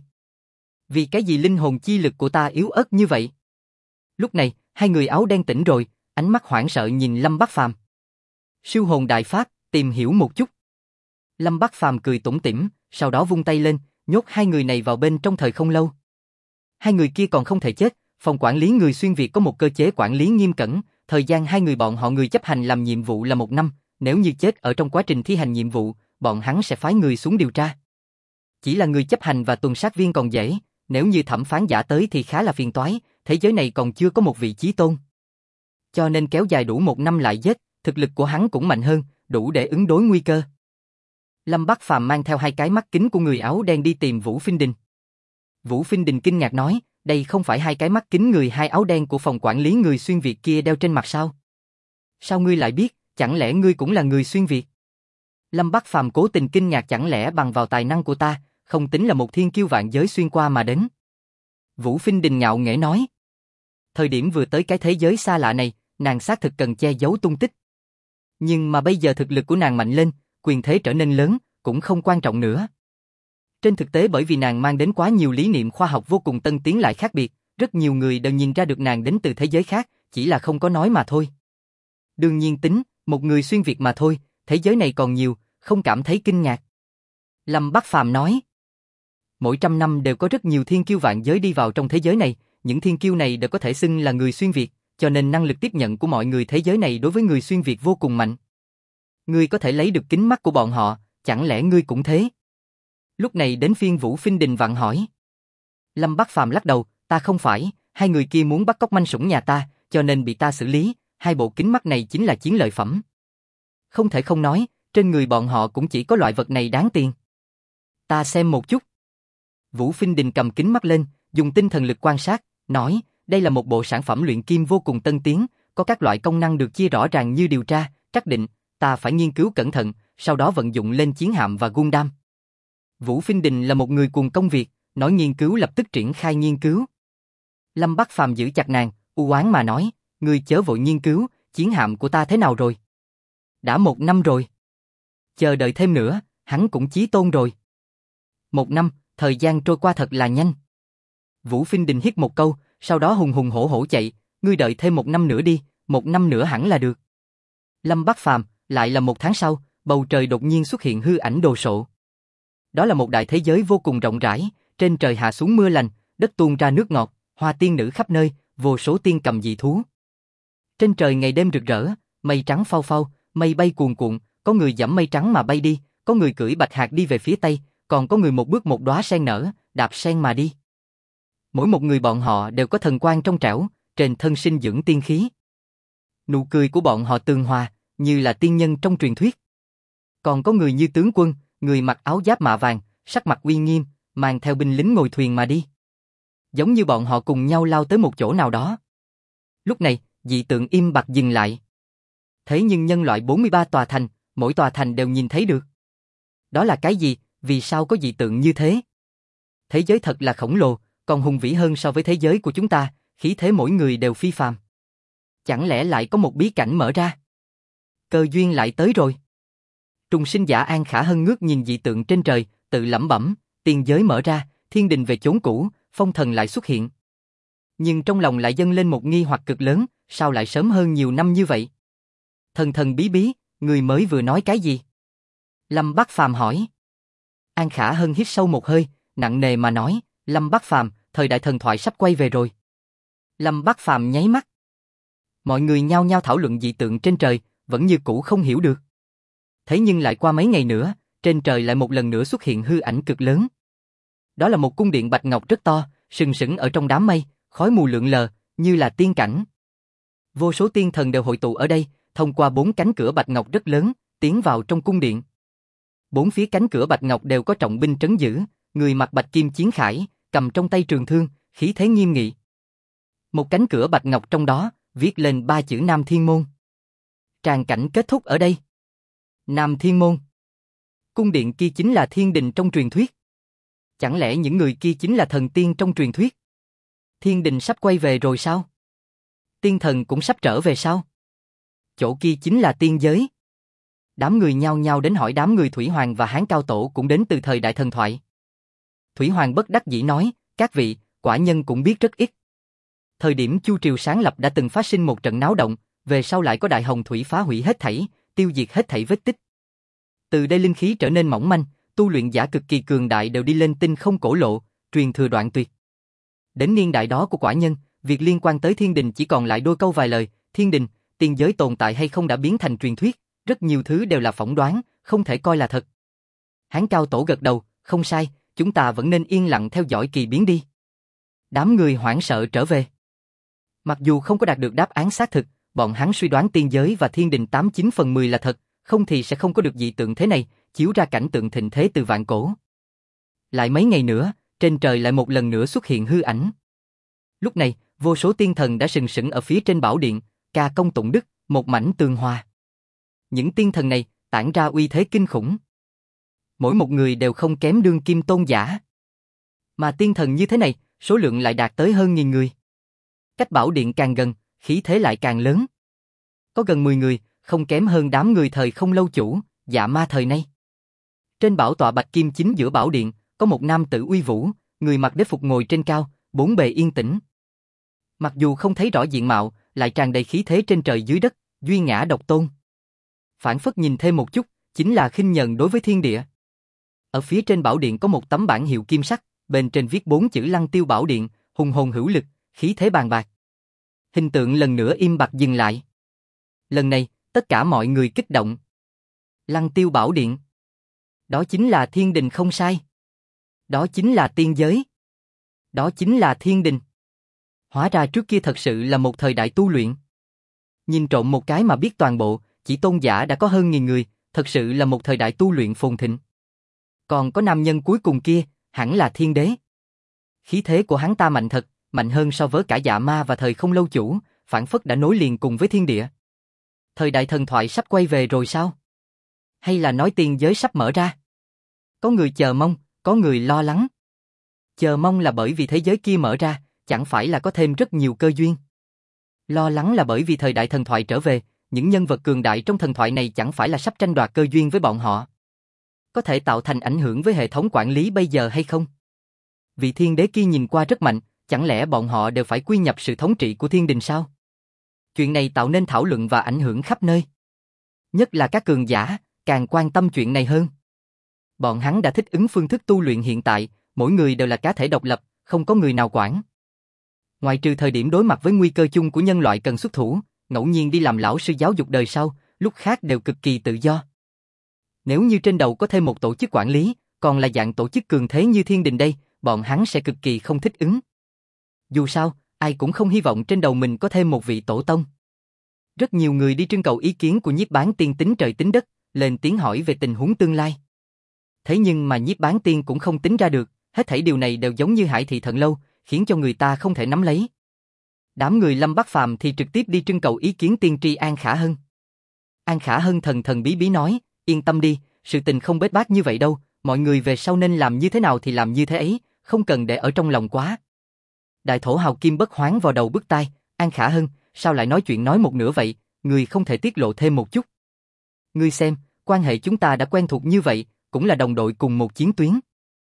Vì cái gì linh hồn chi lực của ta yếu ớt như vậy? Lúc này, hai người áo đen tỉnh rồi, ánh mắt hoảng sợ nhìn Lâm Bắc Phàm. Siêu hồn đại pháp, tìm hiểu một chút. Lâm Bắc Phàm cười tủm tỉm, sau đó vung tay lên, nhốt hai người này vào bên trong thời không lâu. Hai người kia còn không thể chết, phòng quản lý người xuyên Việt có một cơ chế quản lý nghiêm cẩn, thời gian hai người bọn họ người chấp hành làm nhiệm vụ là 1 năm, nếu như chết ở trong quá trình thi hành nhiệm vụ, bọn hắn sẽ phái người xuống điều tra. Chỉ là người chấp hành và tuần sát viên còn dễ, nếu như thẩm phán giả tới thì khá là phiền toái, thế giới này còn chưa có một vị chí tôn. Cho nên kéo dài đủ 1 năm lại giết, thực lực của hắn cũng mạnh hơn, đủ để ứng đối nguy cơ. Lâm Bắc Phàm mang theo 2 cái mắt kính của người áo đen đi tìm Vũ Phinh Đình. Vũ Phinh Đình kinh ngạc nói, đây không phải 2 cái mắt kính người 2 áo đen của phòng quản lý người xuyên Việt kia đeo trên mặt sao? Sao ngươi lại biết, chẳng lẽ ngươi cũng là người xuyên Việt? Lâm Bắc Phàm cố tình kinh ngạc, chẳng lẽ bằng vào tài năng của ta, không tính là một thiên kiêu vạn giới xuyên qua mà đến. Vũ Phinh Đình ngạo nghễ nói. Thời điểm vừa tới cái thế giới xa lạ này, nàng xác thực cần che giấu tung tích. Nhưng mà bây giờ thực lực của nàng mạnh lên, quyền thế trở nên lớn, cũng không quan trọng nữa. Trên thực tế bởi vì nàng mang đến quá nhiều lý niệm khoa học vô cùng tân tiến lại khác biệt, rất nhiều người đều nhìn ra được nàng đến từ thế giới khác, chỉ là không có nói mà thôi. Đương nhiên tính, một người xuyên Việt mà thôi, thế giới này còn nhiều, không cảm thấy kinh ngạc. Lâm Bắc Phàm nói. Mỗi 100 năm đều có rất nhiều thiên kiêu vạn giới đi vào trong thế giới này, những thiên kiêu này đều có thể xưng là người xuyên Việt, cho nên năng lực tiếp nhận của mọi người thế giới này đối với người xuyên Việt vô cùng mạnh. Ngươi có thể lấy được kính mắt của bọn họ, chẳng lẽ ngươi cũng thế? Lúc này đến phiên Vũ Phinh Đình vặn hỏi. Lâm Bắc Phàm lắc đầu, ta không phải, hai người kia muốn bắt cóc manh sủng nhà ta, cho nên bị ta xử lý, hai bộ kính mắt này chính là chiến lợi phẩm. Không thể không nói, trên người bọn họ cũng chỉ có loại vật này đáng tiền. Ta xem một chút. Vũ Phinh Đình cầm kính mắt lên, dùng tinh thần lực quan sát, nói, đây là một bộ sản phẩm luyện kim vô cùng tân tiến, có các loại công năng được chia rõ ràng như điều tra, trắc định, ta phải nghiên cứu cẩn thận, sau đó vận dụng lên chiến hạm và Gundam. Vũ Phinh Đình là một người cuồng công việc, nói nghiên cứu lập tức triển khai nghiên cứu. Lâm Bắc Phàm giữ chặt nàng, u oán mà nói, ngươi chớ vội nghiên cứu, chiến hạm của ta thế nào rồi? Đã 1 năm rồi. Chờ đợi thêm nữa, hắn cũng chí tôn rồi. 1 năm, thời gian trôi qua thật là nhanh. Vũ Phinh Đình hít một câu, sau đó hùng hùng hổ hổ chạy, ngươi đợi thêm 1 năm nữa đi, 1 năm nữa hẳn là được. Lâm Bắc Phàm, lại là 1 tháng sau, bầu trời đột nhiên xuất hiện hư ảnh đồ sộ. Đó là một đại thế giới vô cùng rộng rãi, trên trời hạ xuống mưa lành, đất tuôn ra nước ngọt, hoa tiên nữ khắp nơi, vô số tiên cầm dị thú. Trên trời ngày đêm rực rỡ, mây trắng phao phao, mây bay cuồn cuộn, có người giẫm mây trắng mà bay đi, có người cưỡi bạch hạc đi về phía tây, còn có người một bước một đóa sen nở, đạp sen mà đi. Mỗi một người bọn họ đều có thần quang trong trẻo, trên thân sinh dưỡng tiên khí. Nụ cười của bọn họ tường hòa, như là tiên nhân trong truyền thuyết. Còn có người như tướng quân, người mặc áo giáp mạ vàng, sắc mặt uy nghiêm, mang theo binh lính ngồi thuyền mà đi. Giống như bọn họ cùng nhau lao tới một chỗ nào đó. Lúc này, dị tượng im bặt dừng lại. Thế nhưng nhân loại 43 tòa thành, mỗi tòa thành đều nhìn thấy được. Đó là cái gì, vì sao có dị tượng như thế? Thế giới thật là khổng lồ, còn hùng vĩ hơn so với thế giới của chúng ta, khí thế mỗi người đều phi phàm. Chẳng lẽ lại có một bí cảnh mở ra? Cơ duyên lại tới rồi. Trùng sinh giả An Khả Hân ngước nhìn dị tượng trên trời, tự lẩm bẩm, tiên giới mở ra, thiên đình về chốn cũ, phong thần lại xuất hiện. Nhưng trong lòng lại dâng lên một nghi hoặc cực lớn, sao lại sớm hơn nhiều năm như vậy? Thần thần bí bí, người mới vừa nói cái gì? Lâm Bắc Phàm hỏi. An Khả Hân hít sâu một hơi, nặng nề mà nói, Lâm Bắc Phàm, thời đại thần thoại sắp quay về rồi. Lâm Bắc Phàm nháy mắt. Mọi người nhao nhao thảo luận dị tượng trên trời, vẫn như cũ không hiểu được. Thế nhưng lại qua mấy ngày nữa, trên trời lại một lần nữa xuất hiện hư ảnh cực lớn. Đó là một cung điện bạch ngọc rất to, sừng sững ở trong đám mây, khói mù lượn lờ, như là tiên cảnh. Vô số tiên thần đều hội tụ ở đây, thông qua 4 cánh cửa bạch ngọc rất lớn, tiến vào trong cung điện. 4 phía cánh cửa bạch ngọc đều có trọng binh trấn giữ, người mặc bạch kim chiến khải, cầm trong tay trường thương, khí thế nghiêm nghị. Một cánh cửa bạch ngọc trong đó, viết lên 3 chữ Nam Thiên Môn. Tràng cảnh kết thúc ở đây. Nam Thiên Môn. Cung điện kia chính là thiên đình trong truyền thuyết. Chẳng lẽ những người kia chính là thần tiên trong truyền thuyết? Thiên đình sắp quay về rồi sao? Tiên thần cũng sắp trở về sao? Chỗ kia chính là tiên giới. Đám người nhao nhao đến hỏi đám người Thủy Hoàng và Hán Cao Tổ cũng đến từ thời đại thần thoại. Thủy Hoàng bất đắc dĩ nói, các vị, quả nhân cũng biết rất ít. Thời điểm Chu Triều sáng lập đã từng phát sinh một trận náo động, về sau lại có đại hồng thủy phá hủy hết thảy, tiêu diệt hết thảy vết tích. Từ đây linh khí trở nên mỏng manh, tu luyện giả cực kỳ cường đại đều đi lên tinh không cổ lộ, truyền thừa đoạn tuyệt. Đến niên đại đó của quả nhân, việc liên quan tới thiên đình chỉ còn lại đôi câu vài lời, thiên đình, tiên giới tồn tại hay không đã biến thành truyền thuyết, rất nhiều thứ đều là phỏng đoán, không thể coi là thật. Hán Cao Tổ gật đầu, không sai, chúng ta vẫn nên yên lặng theo dõi kỳ biến đi. Đám người hoảng sợ trở về. Mặc dù không có đạt được đáp án xác thực, bọn hắn suy đoán tiên giới và thiên đình 89 phần 10 là thật, không thì sẽ không có được dị tượng thế này, chiếu ra cảnh tượng thịnh thế từ vạn cổ. Lại mấy ngày nữa, trên trời lại một lần nữa xuất hiện hư ảnh. Lúc này, vô số tiên thần đã sừng sững ở phía trên bảo điện, ca công tụng đức, một mảnh tường hòa. Những tiên thần này tản ra uy thế kinh khủng. mỗi một người đều không kém đương kim tôn giả. Mà tiên thần như thế này, số lượng lại đạt tới hơn 1000 người. Cách bảo điện càng gần, khí thế lại càng lớn. Có gần 10 người, không kém hơn đám người thời không lâu chủ, Dạ Ma thời nay. Trên bảo tọa bạch kim chính giữa bảo điện, có một nam tử uy vũ, người mặc đế phục ngồi trên cao, bốn bề yên tĩnh. Mặc dù không thấy rõ diện mạo, lại tràn đầy khí thế trên trời dưới đất, duy ngã độc tôn. Phản phất nhìn thêm một chút, chính là khinh nhờn đối với thiên địa. Ở phía trên bảo điện có một tấm bảng hiệu kim sắc, bên trên viết 4 chữ Lăng Tiêu Bảo Điện, hùng hồn hữu lực, khí thế bàn bạc. Hình tượng lần nữa im bặt dừng lại. Lần này, tất cả mọi người kích động. Lăng Tiêu Bảo Điện. Đó chính là thiên đình không sai. Đó chính là tiên giới. Đó chính là thiên đình. Hóa ra trước kia thật sự là một thời đại tu luyện. Nhìn trộm một cái mà biết toàn bộ, chỉ tôn giả đã có hơn 1000 người, thật sự là một thời đại tu luyện phồn thịnh. Còn có nam nhân cuối cùng kia, hẳn là thiên đế. Khí thế của hắn ta mạnh thật, mạnh hơn so với cả Dạ Ma và thời không lâu chủ, phản phất đã nối liền cùng với thiên địa. Thời đại thần thoại sắp quay về rồi sao? Hay là nói tiên giới sắp mở ra? Có người chờ mong, có người lo lắng. Chờ mong là bởi vì thế giới kia mở ra, chẳng phải là có thêm rất nhiều cơ duyên. Lo lắng là bởi vì thời đại thần thoại trở về, những nhân vật cường đại trong thần thoại này chẳng phải là sắp tranh đoạt cơ duyên với bọn họ. Có thể tạo thành ảnh hưởng với hệ thống quản lý bây giờ hay không? Vị thiên đế kia nhìn qua rất mạnh, chẳng lẽ bọn họ đều phải quy nhập sự thống trị của thiên đình sao? Chuyện này tạo nên thảo luận và ảnh hưởng khắp nơi. Nhất là các cường giả, càng quan tâm chuyện này hơn. Bọn hắn đã thích ứng phương thức tu luyện hiện tại, mỗi người đều là cá thể độc lập, không có người nào quản. Ngoại trừ thời điểm đối mặt với nguy cơ chung của nhân loại cần xuất thủ, ngẫu nhiên đi làm lão sư giáo dục đời sau, lúc khác đều cực kỳ tự do. Nếu như trên đầu có thêm một tổ chức quản lý, còn là dạng tổ chức cường thế như thiên đình đây, bọn hắn sẽ cực kỳ không thích ứng. Dù sao, ai cũng không hy vọng trên đầu mình có thêm một vị tổ tông. Rất nhiều người đi trưng cầu ý kiến của Nhiếp Bán Tiên tính trời tính đất, lên tiếng hỏi về tình huống tương lai. Thế nhưng mà Nhiếp Bán Tiên cũng không tính ra được, hết thảy điều này đều giống như Hải Thị Thần Lâu, khiến cho người ta không thể nắm lấy. Đám người Lâm Bắc Phàm thì trực tiếp đi trưng cầu ý kiến tiên tri An Khả Hân. An Khả Hân thần thần bí bí nói, yên tâm đi, sự tình không bết bát như vậy đâu, mọi người về sau nên làm như thế nào thì làm như thế ấy, không cần để ở trong lòng quá. Đại thổ hào kim bất hoán vào đầu bứt tai, An Khả Hân, sao lại nói chuyện nói một nửa vậy, người không thể tiết lộ thêm một chút. Ngươi xem, quan hệ chúng ta đã quen thuộc như vậy, cũng là đồng đội cùng một chiến tuyến.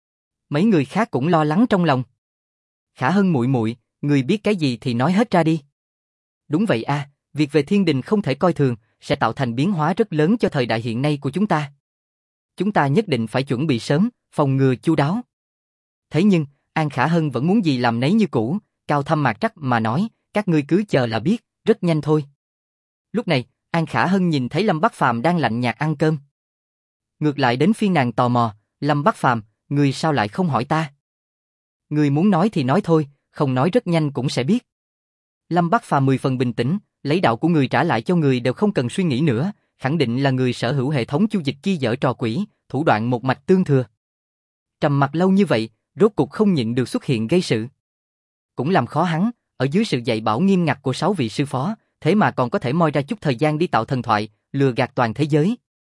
Mấy người khác cũng lo lắng trong lòng. Khả Hân muội muội, người biết cái gì thì nói hết ra đi. Đúng vậy a, việc về thiên đình không thể coi thường, sẽ tạo thành biến hóa rất lớn cho thời đại hiện nay của chúng ta. Chúng ta nhất định phải chuẩn bị sớm, phòng ngừa chu đáo. Thế nhưng, An Khả Hân vẫn muốn gì làm nấy như cũ, cao thâm mạc trắc mà nói, các ngươi cứ chờ là biết, rất nhanh thôi. Lúc này, An Khả Hân nhìn thấy Lâm Bắc Phàm đang lạnh nhạt ăn cơm. Ngược lại đến phiên nàng tò mò, Lâm Bắc Phàm, ngươi sao lại không hỏi ta? Ngươi muốn nói thì nói thôi, không nói rất nhanh cũng sẽ biết. Lâm Bắc Phàm 10 phần bình tĩnh, lấy đạo của người trả lại cho người đều không cần suy nghĩ nữa, khẳng định là người sở hữu hệ thống chu dịch kia dở trò quỷ, thủ đoạn một mạch tương thừa. Trầm mặc lâu như vậy, rốt cục không nhịn được xuất hiện gây sự. Cũng làm khó hắn, ở dưới sự dạy bảo nghiêm ngặt của 6 vị sư phó, thế mà còn có thể moi ra chút thời gian đi tạo thần thoại, lừa gạt toàn thế giới.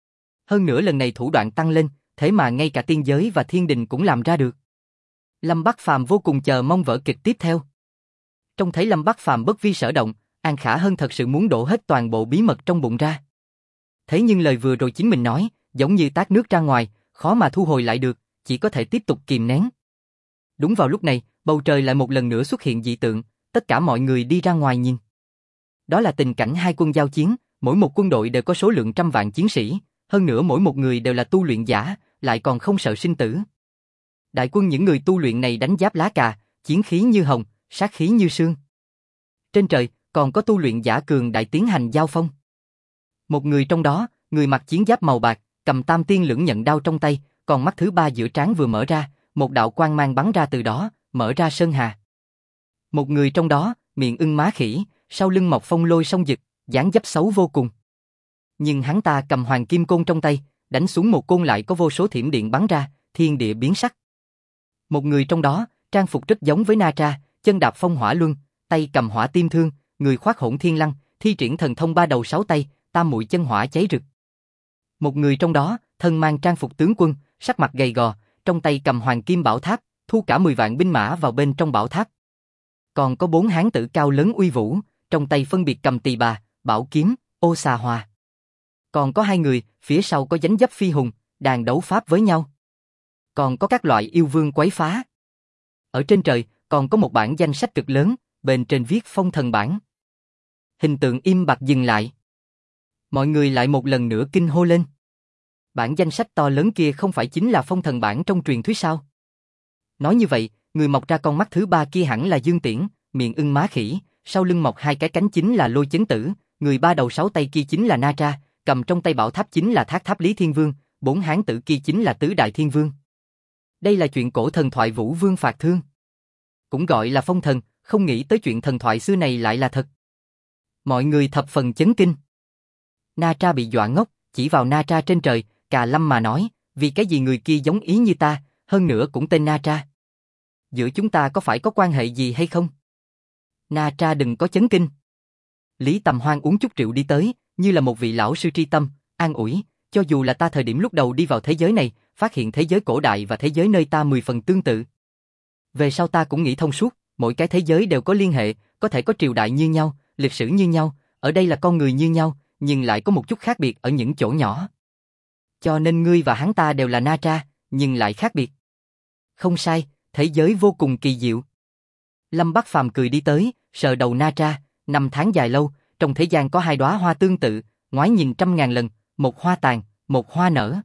Hơn nữa lần này thủ đoạn tăng lên, thế mà ngay cả tiên giới và thiên đình cũng làm ra được. Lâm Bắc Phàm vô cùng chờ mong vở kịch tiếp theo. Trông thấy Lâm Bắc Phàm bất vi sở động, An Khả Hân thật sự muốn đổ hết toàn bộ bí mật trong bụng ra. Thế nhưng lời vừa rồi chính mình nói, giống như tát nước ra ngoài, khó mà thu hồi lại được, chỉ có thể tiếp tục kìm nén. Đúng vào lúc này, bầu trời lại một lần nữa xuất hiện dị tượng, tất cả mọi người đi ra ngoài nhìn. Đó là tình cảnh hai quân giao chiến, mỗi một quân đội đều có số lượng trăm vạn chiến sĩ, hơn nữa mỗi một người đều là tu luyện giả, lại còn không sợ sinh tử. Đại quân những người tu luyện này đánh giáp lá cà, chiến khí như hồng, sát khí như sương. Trên trời, còn có tu luyện giả cường đại tiến hành giao phong. Một người trong đó, người mặc chiến giáp màu bạc, cầm tam tiên lưỡng nhận đao trong tay, còn mắt thứ ba giữa trán vừa mở ra, một đạo quang mang bắn ra từ đó, mở ra sơn hà. Một người trong đó, miệng ưng má khỉ, sau lưng mọc phong lôi song dực, dáng dấp xấu vô cùng. Nhưng hắn ta cầm hoàng kim côn trong tay, đánh xuống một côn lại có vô số thiểm điện bắn ra, thiên địa biến sắc. Một người trong đó, trang phục rất giống với Na Tra, chân đạp phong hỏa luân, tay cầm hỏa tiêm thương, người khoác hỗn thiên lăng, thi triển thần thông ba đầu sáu tay, tam muội chân hỏa cháy rực. Một người trong đó, thân mang trang phục tướng quân, sắc mặt gầy gò, trong tay cầm hoàng kim bảo tháp, thu cả 10 vạn binh mã vào bên trong bảo tháp. Còn có 4 hán tử cao lớn uy vũ, trong tay phân biệt cầm tỳ bà, bảo kiếm, ô xà hòa. Còn có 2 người, phía sau có dánh dấp phi hùng, đang đấu pháp với nhau. Còn có các loại yêu vương quấy phá. Ở trên trời, còn có một bản danh sách cực lớn, bên trên viết phong thần bảng. Hình tượng im bặt dừng lại. Mọi người lại một lần nữa kinh hô lên. Bản danh sách to lớn kia không phải chính là phong thần bảng trong truyền thuyết sao? Nói như vậy, người mọc ra con mắt thứ 3 kia hẳn là Dương Tiễn, miệng ưng má khỉ, sau lưng mọc 2 cái cánh chính là Lôi Chấn Tử, người 3 đầu 6 tay kia chính là Na Tra, cầm trong tay bảo tháp chính là Thác Tháp Lý Thiên Vương, 4 hán tử kia chính là Tứ Đại Thiên Vương. Đây là chuyện cổ thần thoại Vũ Vương phạt thương. Cũng gọi là phong thần, không nghĩ tới chuyện thần thoại xưa này lại là thật. Mọi người thập phần chấn kinh. Na Tra bị dọa ngốc, chỉ vào Na Tra trên trời, cà lâm mà nói, vì cái gì người kia giống ý như ta, hơn nữa cũng tên Na Tra. Giữa chúng ta có phải có quan hệ gì hay không? Na Tra đừng có chấn kinh. Lý Tầm Hoan uống chút rượu đi tới, như là một vị lão sư tri tâm, an ủi, cho dù là ta thời điểm lúc đầu đi vào thế giới này, phát hiện thế giới cổ đại và thế giới nơi ta 10 phần tương tự. Về sau ta cũng nghĩ thông suốt, mỗi cái thế giới đều có liên hệ, có thể có triều đại như nhau, lịch sử như nhau, ở đây là con người như nhau, nhưng lại có một chút khác biệt ở những chỗ nhỏ. Cho nên ngươi và hắn ta đều là Na Tra, nhưng lại khác biệt. Không sai, thế giới vô cùng kỳ diệu. Lâm Bắc Phàm cười đi tới, sờ đầu Na Tra, 5 tháng dài lâu, trong thế gian có 2 đóa hoa tương tự, ngoái nhìn 100.000 lần, một hoa tàn, một hoa nở.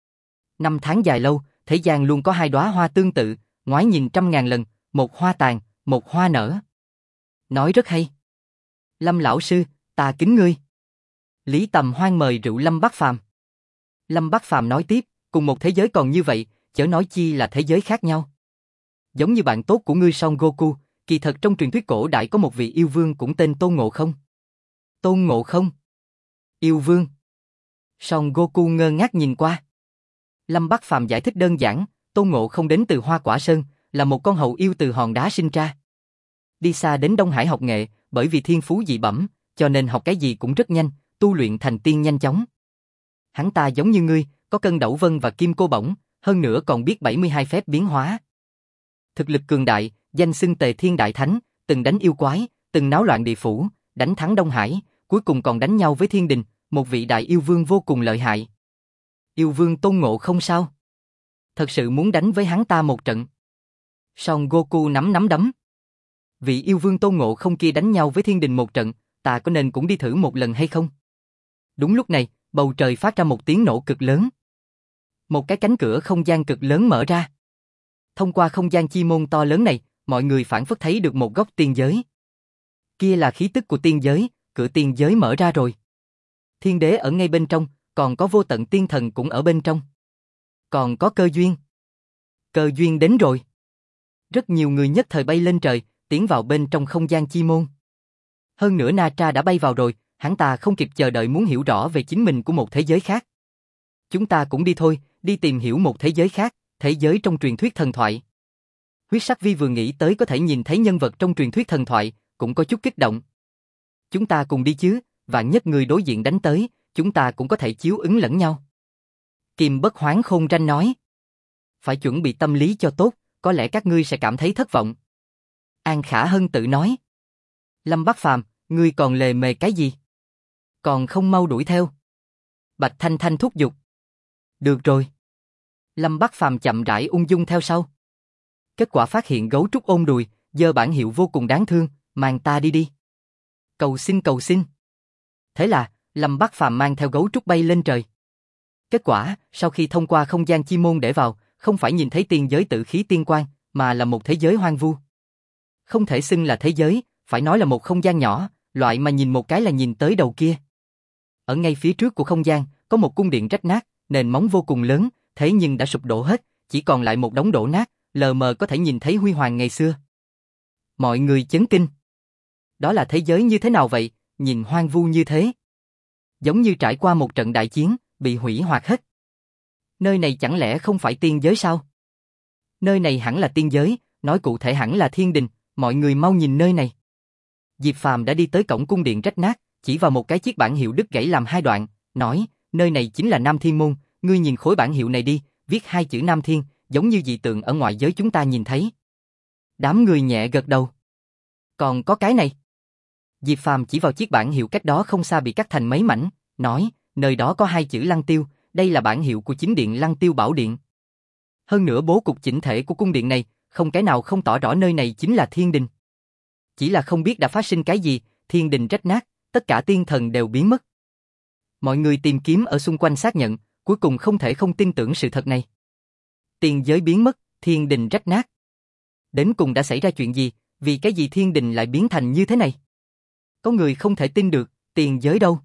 5 tháng dài lâu, thế gian luôn có 2 đóa hoa tương tự, ngoái nhìn 100.000 lần, một hoa tàn, một hoa nở. Nói rất hay. Lâm lão sư, ta kính ngươi. Lý Tầm Hoan mời rượu Lâm Bắc Phàm. Lâm Bắc Phàm nói tiếp, cùng một thế giới còn như vậy, chớ nói chi là thế giới khác nhau. Giống như bạn tốt của ngươi Son Goku, kỳ thật trong truyền thuyết cổ đại có một vị yêu vương cũng tên Tôn Ngộ Không. Tôn Ngộ Không? Yêu vương? Son Goku ngơ ngác nhìn qua. Lâm Bắc Phàm giải thích đơn giản, Tôn Ngộ Không đến từ Hoa Quả Sơn, là một con hậu yêu từ hòn đá sinh ra. Đi xa đến Đông Hải học nghệ, bởi vì thiên phú dị bẩm, cho nên học cái gì cũng rất nhanh, tu luyện thành tiên nhanh chóng. Hắn ta giống như ngươi, có cân đẩu vân và kim cô bổng, hơn nữa còn biết 72 phép biến hóa. Thực lực cường đại, danh xưng Tề Thiên Đại Thánh, từng đánh yêu quái, từng náo loạn địa phủ, đánh thắng Đông Hải, cuối cùng còn đánh nhau với Thiên Đình, một vị đại yêu vương vô cùng lợi hại. Yêu vương Tôn Ngộ Không sao? Thật sự muốn đánh với hắn ta một trận. Son Goku nắm đấm. Vị yêu vương Tôn Ngộ Không kia đánh nhau với Thiên Đình một trận, ta có nên cũng đi thử một lần hay không? Đúng lúc này, bầu trời phát ra một tiếng nổ cực lớn. Một cái cánh cửa không gian cực lớn mở ra. Thông qua không gian chi môn to lớn này, mọi người phảng phất thấy được một góc tiên giới. Kia là khí tức của tiên giới, cửa tiên giới mở ra rồi. Thiên đế ở ngay bên trong, còn có vô tận tiên thần cũng ở bên trong. Còn có cơ duyên. Cơ duyên đến rồi. Rất nhiều người nhất thời bay lên trời, tiến vào bên trong không gian chi môn. Hơn nữa Na Tra đã bay vào rồi, hắn ta không kịp chờ đợi muốn hiểu rõ về chính mình của một thế giới khác. Chúng ta cũng đi thôi, đi tìm hiểu một thế giới khác, thế giới trong truyền thuyết thần thoại. Huyết Sắc Vi vừa nghĩ tới có thể nhìn thấy nhân vật trong truyền thuyết thần thoại, cũng có chút kích động. Chúng ta cùng đi chứ, vạn nhất người đối diện đánh tới, chúng ta cũng có thể chiếu ứng lẫn nhau. Kim Bất Hoán khôn ranh nói. Phải chuẩn bị tâm lý cho tốt, có lẽ các ngươi sẽ cảm thấy thất vọng. An Khả Hân tự nói. Lâm Bắc Phàm, ngươi còn lề mề cái gì? Còn không mau đuổi theo. Bạch Thanh Thanh thúc giục. Được rồi. Lâm Bắc Phàm chậm rãi ung dung theo sau. Kết quả phát hiện gấu trúc ôm đùi, giơ bản hiệu vô cùng đáng thương, mang ta đi đi. Cầu xin cầu xin. Thế là, Lâm Bắc Phàm mang theo gấu trúc bay lên trời. Kết quả, sau khi thông qua không gian chi môn để vào, không phải nhìn thấy tiên giới tự khí tiên quang, mà là một thế giới hoang vu. Không thể xưng là thế giới, phải nói là một không gian nhỏ, loại mà nhìn một cái là nhìn tới đầu kia. Ở ngay phía trước của không gian, có một cung điện rách nát, nền móng vô cùng lớn, thế nhưng đã sụp đổ hết, chỉ còn lại một đống đổ nát, lờ mờ có thể nhìn thấy huy hoàng ngày xưa. Mọi người chấn kinh. Đó là thế giới như thế nào vậy, nhìn hoang vu như thế? Giống như trải qua một trận đại chiến, bị hủy hoại hết. Nơi này chẳng lẽ không phải tiên giới sao? Nơi này hẳn là tiên giới, nói cụ thể hẳn là thiên đình, mọi người mau nhìn nơi này. Diệp Phàm đã đi tới cổng cung điện rách nát, chỉ vào một cái chiếc bảng hiệu đứt gãy làm 2 đoạn, nói, nơi này chính là Nam Thiên Môn, ngươi nhìn khối bảng hiệu này đi, viết hai chữ Nam Thiên, giống như dị tượng ở ngoại giới chúng ta nhìn thấy. Đám người nhẹ gật đầu. Còn có cái này. Diệp Phàm chỉ vào chiếc bảng hiệu cách đó không xa bị cắt thành mấy mảnh, nói, nơi đó có hai chữ Lăng Tiêu, đây là bảng hiệu của chính điện Lăng Tiêu Bảo Điện. Hơn nữa bố cục chỉnh thể của cung điện này, không cái nào không tỏ rõ nơi này chính là thiên đình. Chỉ là không biết đã phát sinh cái gì, thiên đình rách nát, tất cả tiên thần đều biến mất. Mọi người tìm kiếm ở xung quanh xác nhận, cuối cùng không thể không tin tưởng sự thật này. Tiên giới biến mất, thiên đình rách nát. Đến cùng đã xảy ra chuyện gì, vì cái gì thiên đình lại biến thành như thế này? Có người không thể tin được, tiên giới đâu?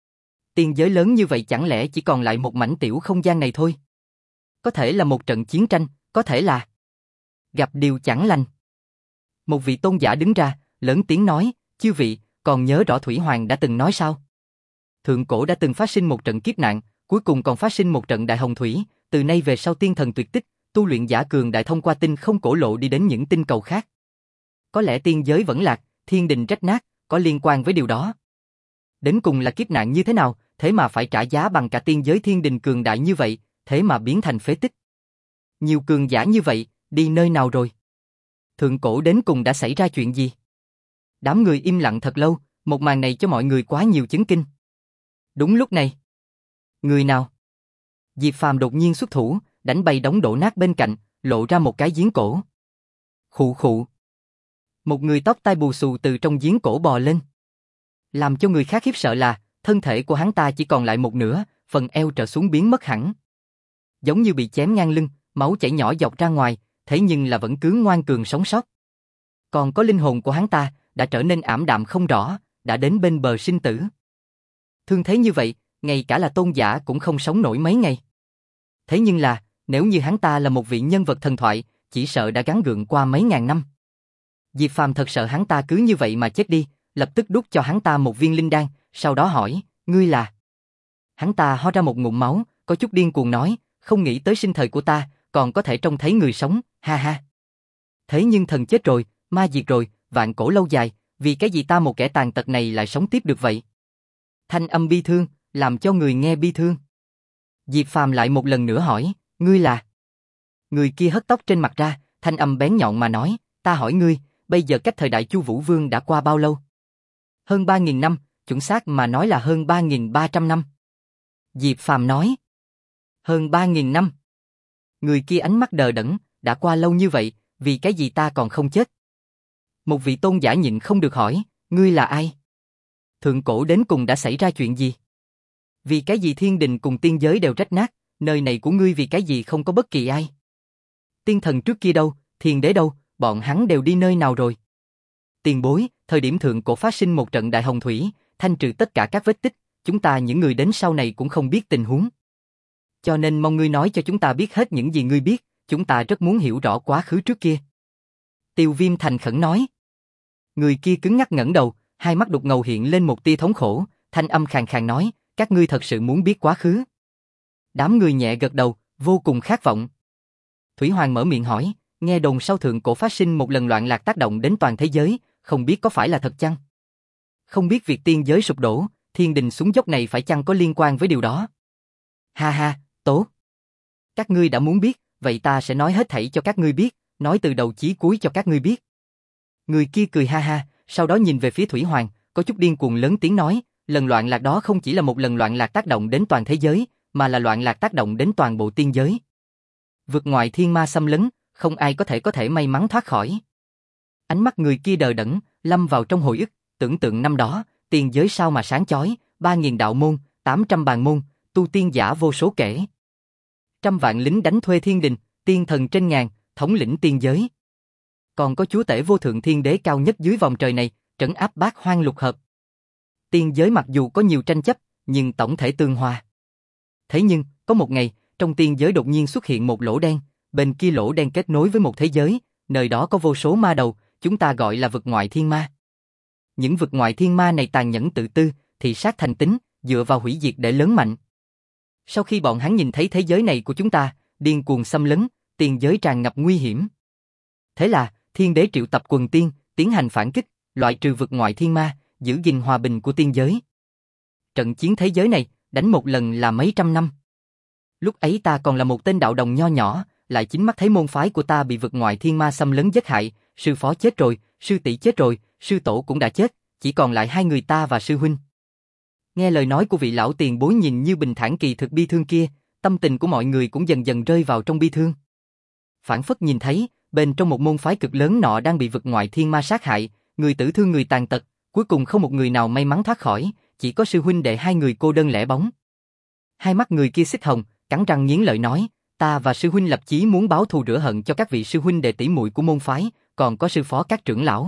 Tiên giới lớn như vậy chẳng lẽ chỉ còn lại một mảnh tiểu không gian này thôi? Có thể là một trận chiến tranh, có thể là gặp điều chẳng lành. Một vị tôn giả đứng ra, lớn tiếng nói, chư vị, còn nhớ rõ Thủy Hoàng đã từng nói sao? Thượng cổ đã từng phát sinh một trận kiếp nạn, cuối cùng còn phát sinh một trận đại hồng thủy, từ nay về sau tiên thần tuyệt tích, tu luyện giả cường đại thông qua tinh không cổ lộ đi đến những tinh cầu khác. Có lẽ tiên giới vẫn lạc, thiên đình rách nát, có liên quan với điều đó. Đến cùng là kiếp nạn như thế nào, thế mà phải trả giá bằng cả tiên giới thiên đình cường đại như vậy, thế mà biến thành phế tích. Nhiều cường giả như vậy, đi nơi nào rồi? Thượng cổ đến cùng đã xảy ra chuyện gì? Đám người im lặng thật lâu, một màn này cho mọi người quá nhiều chấn kinh. Đúng lúc này. Người nào? Diệp Phàm đột nhiên xuất thủ, đánh bay đống đổ nát bên cạnh, lộ ra một cái giếng cổ. Khụ khụ. Một người tóc tai bù xù từ trong giếng cổ bò lên. Làm cho người khác khiếp sợ là, thân thể của hắn ta chỉ còn lại một nửa, phần eo trở xuống biến mất hẳn. Giống như bị chém ngang lưng, máu chảy nhỏ dọc ra ngoài, thế nhưng là vẫn cứ ngoan cường sống sót. Còn có linh hồn của hắn ta, đã trở nên ảm đạm không rõ, đã đến bên bờ sinh tử. Thương thế như vậy, ngay cả là tôn giả cũng không sống nổi mấy ngày. Thế nhưng là, nếu như hắn ta là một vị nhân vật thần thoại, chỉ sợ đã gắng gượng qua mấy ngàn năm. Diệp Phàm thật sợ hắn ta cứ như vậy mà chết đi, lập tức đút cho hắn ta một viên linh đan, sau đó hỏi, ngươi là? Hắn ta ho ra một ngụm máu, có chút điên cuồng nói, không nghĩ tới sinh thời của ta, còn có thể trông thấy người sống, ha ha. Thế nhưng thần chết rồi, ma diệt rồi, vạn cổ lâu dài, vì cái gì ta một kẻ tàn tật này lại sống tiếp được vậy? Thanh âm bi thương, làm cho người nghe bi thương. Diệp Phàm lại một lần nữa hỏi, ngươi là? Người kia hất tóc trên mặt ra, thanh âm bén nhọn mà nói, ta hỏi ngươi, bây giờ cách thời đại Chu Vũ Vương đã qua bao lâu? Hơn 3.000 năm, chuẩn xác mà nói là hơn 3.300 năm. Diệp Phàm nói, hơn 3.000 năm. Người kia ánh mắt đờ đẫn, đã qua lâu như vậy, vì cái gì ta còn không chết? Một vị tôn giả nhịn không được hỏi, ngươi là ai? Thượng cổ đến cùng đã xảy ra chuyện gì? Vì cái gì thiên đình cùng tiên giới đều rách nát, nơi này của ngươi vì cái gì không có bất kỳ ai? Tiên thần trước kia đâu, thiên đế đâu, bọn hắn đều đi nơi nào rồi? Tiền bối, thời điểm thượng cổ phát sinh một trận đại hồng thủy, thanh trừ tất cả các vết tích, chúng ta những người đến sau này cũng không biết tình huống. Cho nên mong ngươi nói cho chúng ta biết hết những gì ngươi biết, chúng ta rất muốn hiểu rõ quá khứ trước kia. Tiêu Viêm thành khẩn nói. Người kia cứng ngắc ngẩng đầu, hai mắt đục ngầu hiện lên một tia thống khổ, thanh âm khàn khàn nói, các ngươi thật sự muốn biết quá khứ. Đám người nhẹ gật đầu, vô cùng khát vọng. Thủy Hoàng mở miệng hỏi, nghe đồn sau thượng cổ phát sinh một lần loạn lạc tác động đến toàn thế giới, không biết có phải là thật chăng? Không biết việc tiên giới sụp đổ, thiên đình xuống dốc này phải chăng có liên quan với điều đó? Ha ha, tốt. Các ngươi đã muốn biết, vậy ta sẽ nói hết thảy cho các ngươi biết, nói từ đầu chí cuối cho các ngươi biết. Người kia cười ha ha, sau đó nhìn về phía Thủy Hoàng, có chút điên cuồng lớn tiếng nói, lần loạn lạc đó không chỉ là một lần loạn lạc tác động đến toàn thế giới, mà là loạn lạc tác động đến toàn bộ tiên giới. Vực ngoại thiên ma xâm lấn, không ai có thể may mắn thoát khỏi. Ánh mắt người kia đờ đẫn, lâm vào trong hồi ức, tưởng tượng năm đó, tiên giới sao mà sáng chói, 3.000 đạo môn, 800 bàn môn, tu tiên giả vô số kể. Trăm vạn lính đánh thuê thiên đình, tiên thần trên ngàn, thống lĩnh tiên giới. Còn có chúa tể vô thượng thiên đế cao nhất dưới vòng trời này, trấn áp bát hoang lục hợp. Tiên giới mặc dù có nhiều tranh chấp, nhưng tổng thể tương hòa. Thế nhưng, có một ngày, trong tiên giới đột nhiên xuất hiện một lỗ đen, bên kia lỗ đen kết nối với một thế giới, nơi đó có vô số ma đầu, chúng ta gọi là vực ngoại thiên ma. Những vực ngoại thiên ma này tàn nhẫn tự tư, thị sát thành tính, dựa vào hủy diệt để lớn mạnh. Sau khi bọn hắn nhìn thấy thế giới này của chúng ta, điên cuồng xâm lấn, tiên giới tràn ngập nguy hiểm. Thế là, thiên đế triệu tập quần tiên, tiến hành phản kích, loại trừ vực ngoại thiên ma, giữ gìn hòa bình của tiên giới. Trận chiến thế giới này, đánh một lần là mấy trăm năm. Lúc ấy ta còn là một tên đạo đồng nho nhỏ, lại chính mắt thấy môn phái của ta bị vực ngoại thiên ma xâm lấn giết hại, sư phó chết rồi, sư tỷ chết rồi, sư tổ cũng đã chết, chỉ còn lại hai người ta và sư huynh. Nghe lời nói của vị lão tiền bối nhìn như bình thản kỳ thực bi thương kia, tâm tình của mọi người cũng dần dần rơi vào trong bi thương. Phảng phất nhìn thấy, bên trong một môn phái cực lớn nọ đang bị vực ngoại thiên ma sát hại, người tử thương người tàn tật, cuối cùng không một người nào may mắn thoát khỏi, chỉ có sư huynh đệ hai người cô đơn lẻ bóng. Hai mắt người kia xích hồng, cắn răng nghiến lợi nói, ta và sư huynh lập chí muốn báo thù rửa hận cho các vị sư huynh đệ tỷ muội của môn phái, còn có sư phó các trưởng lão.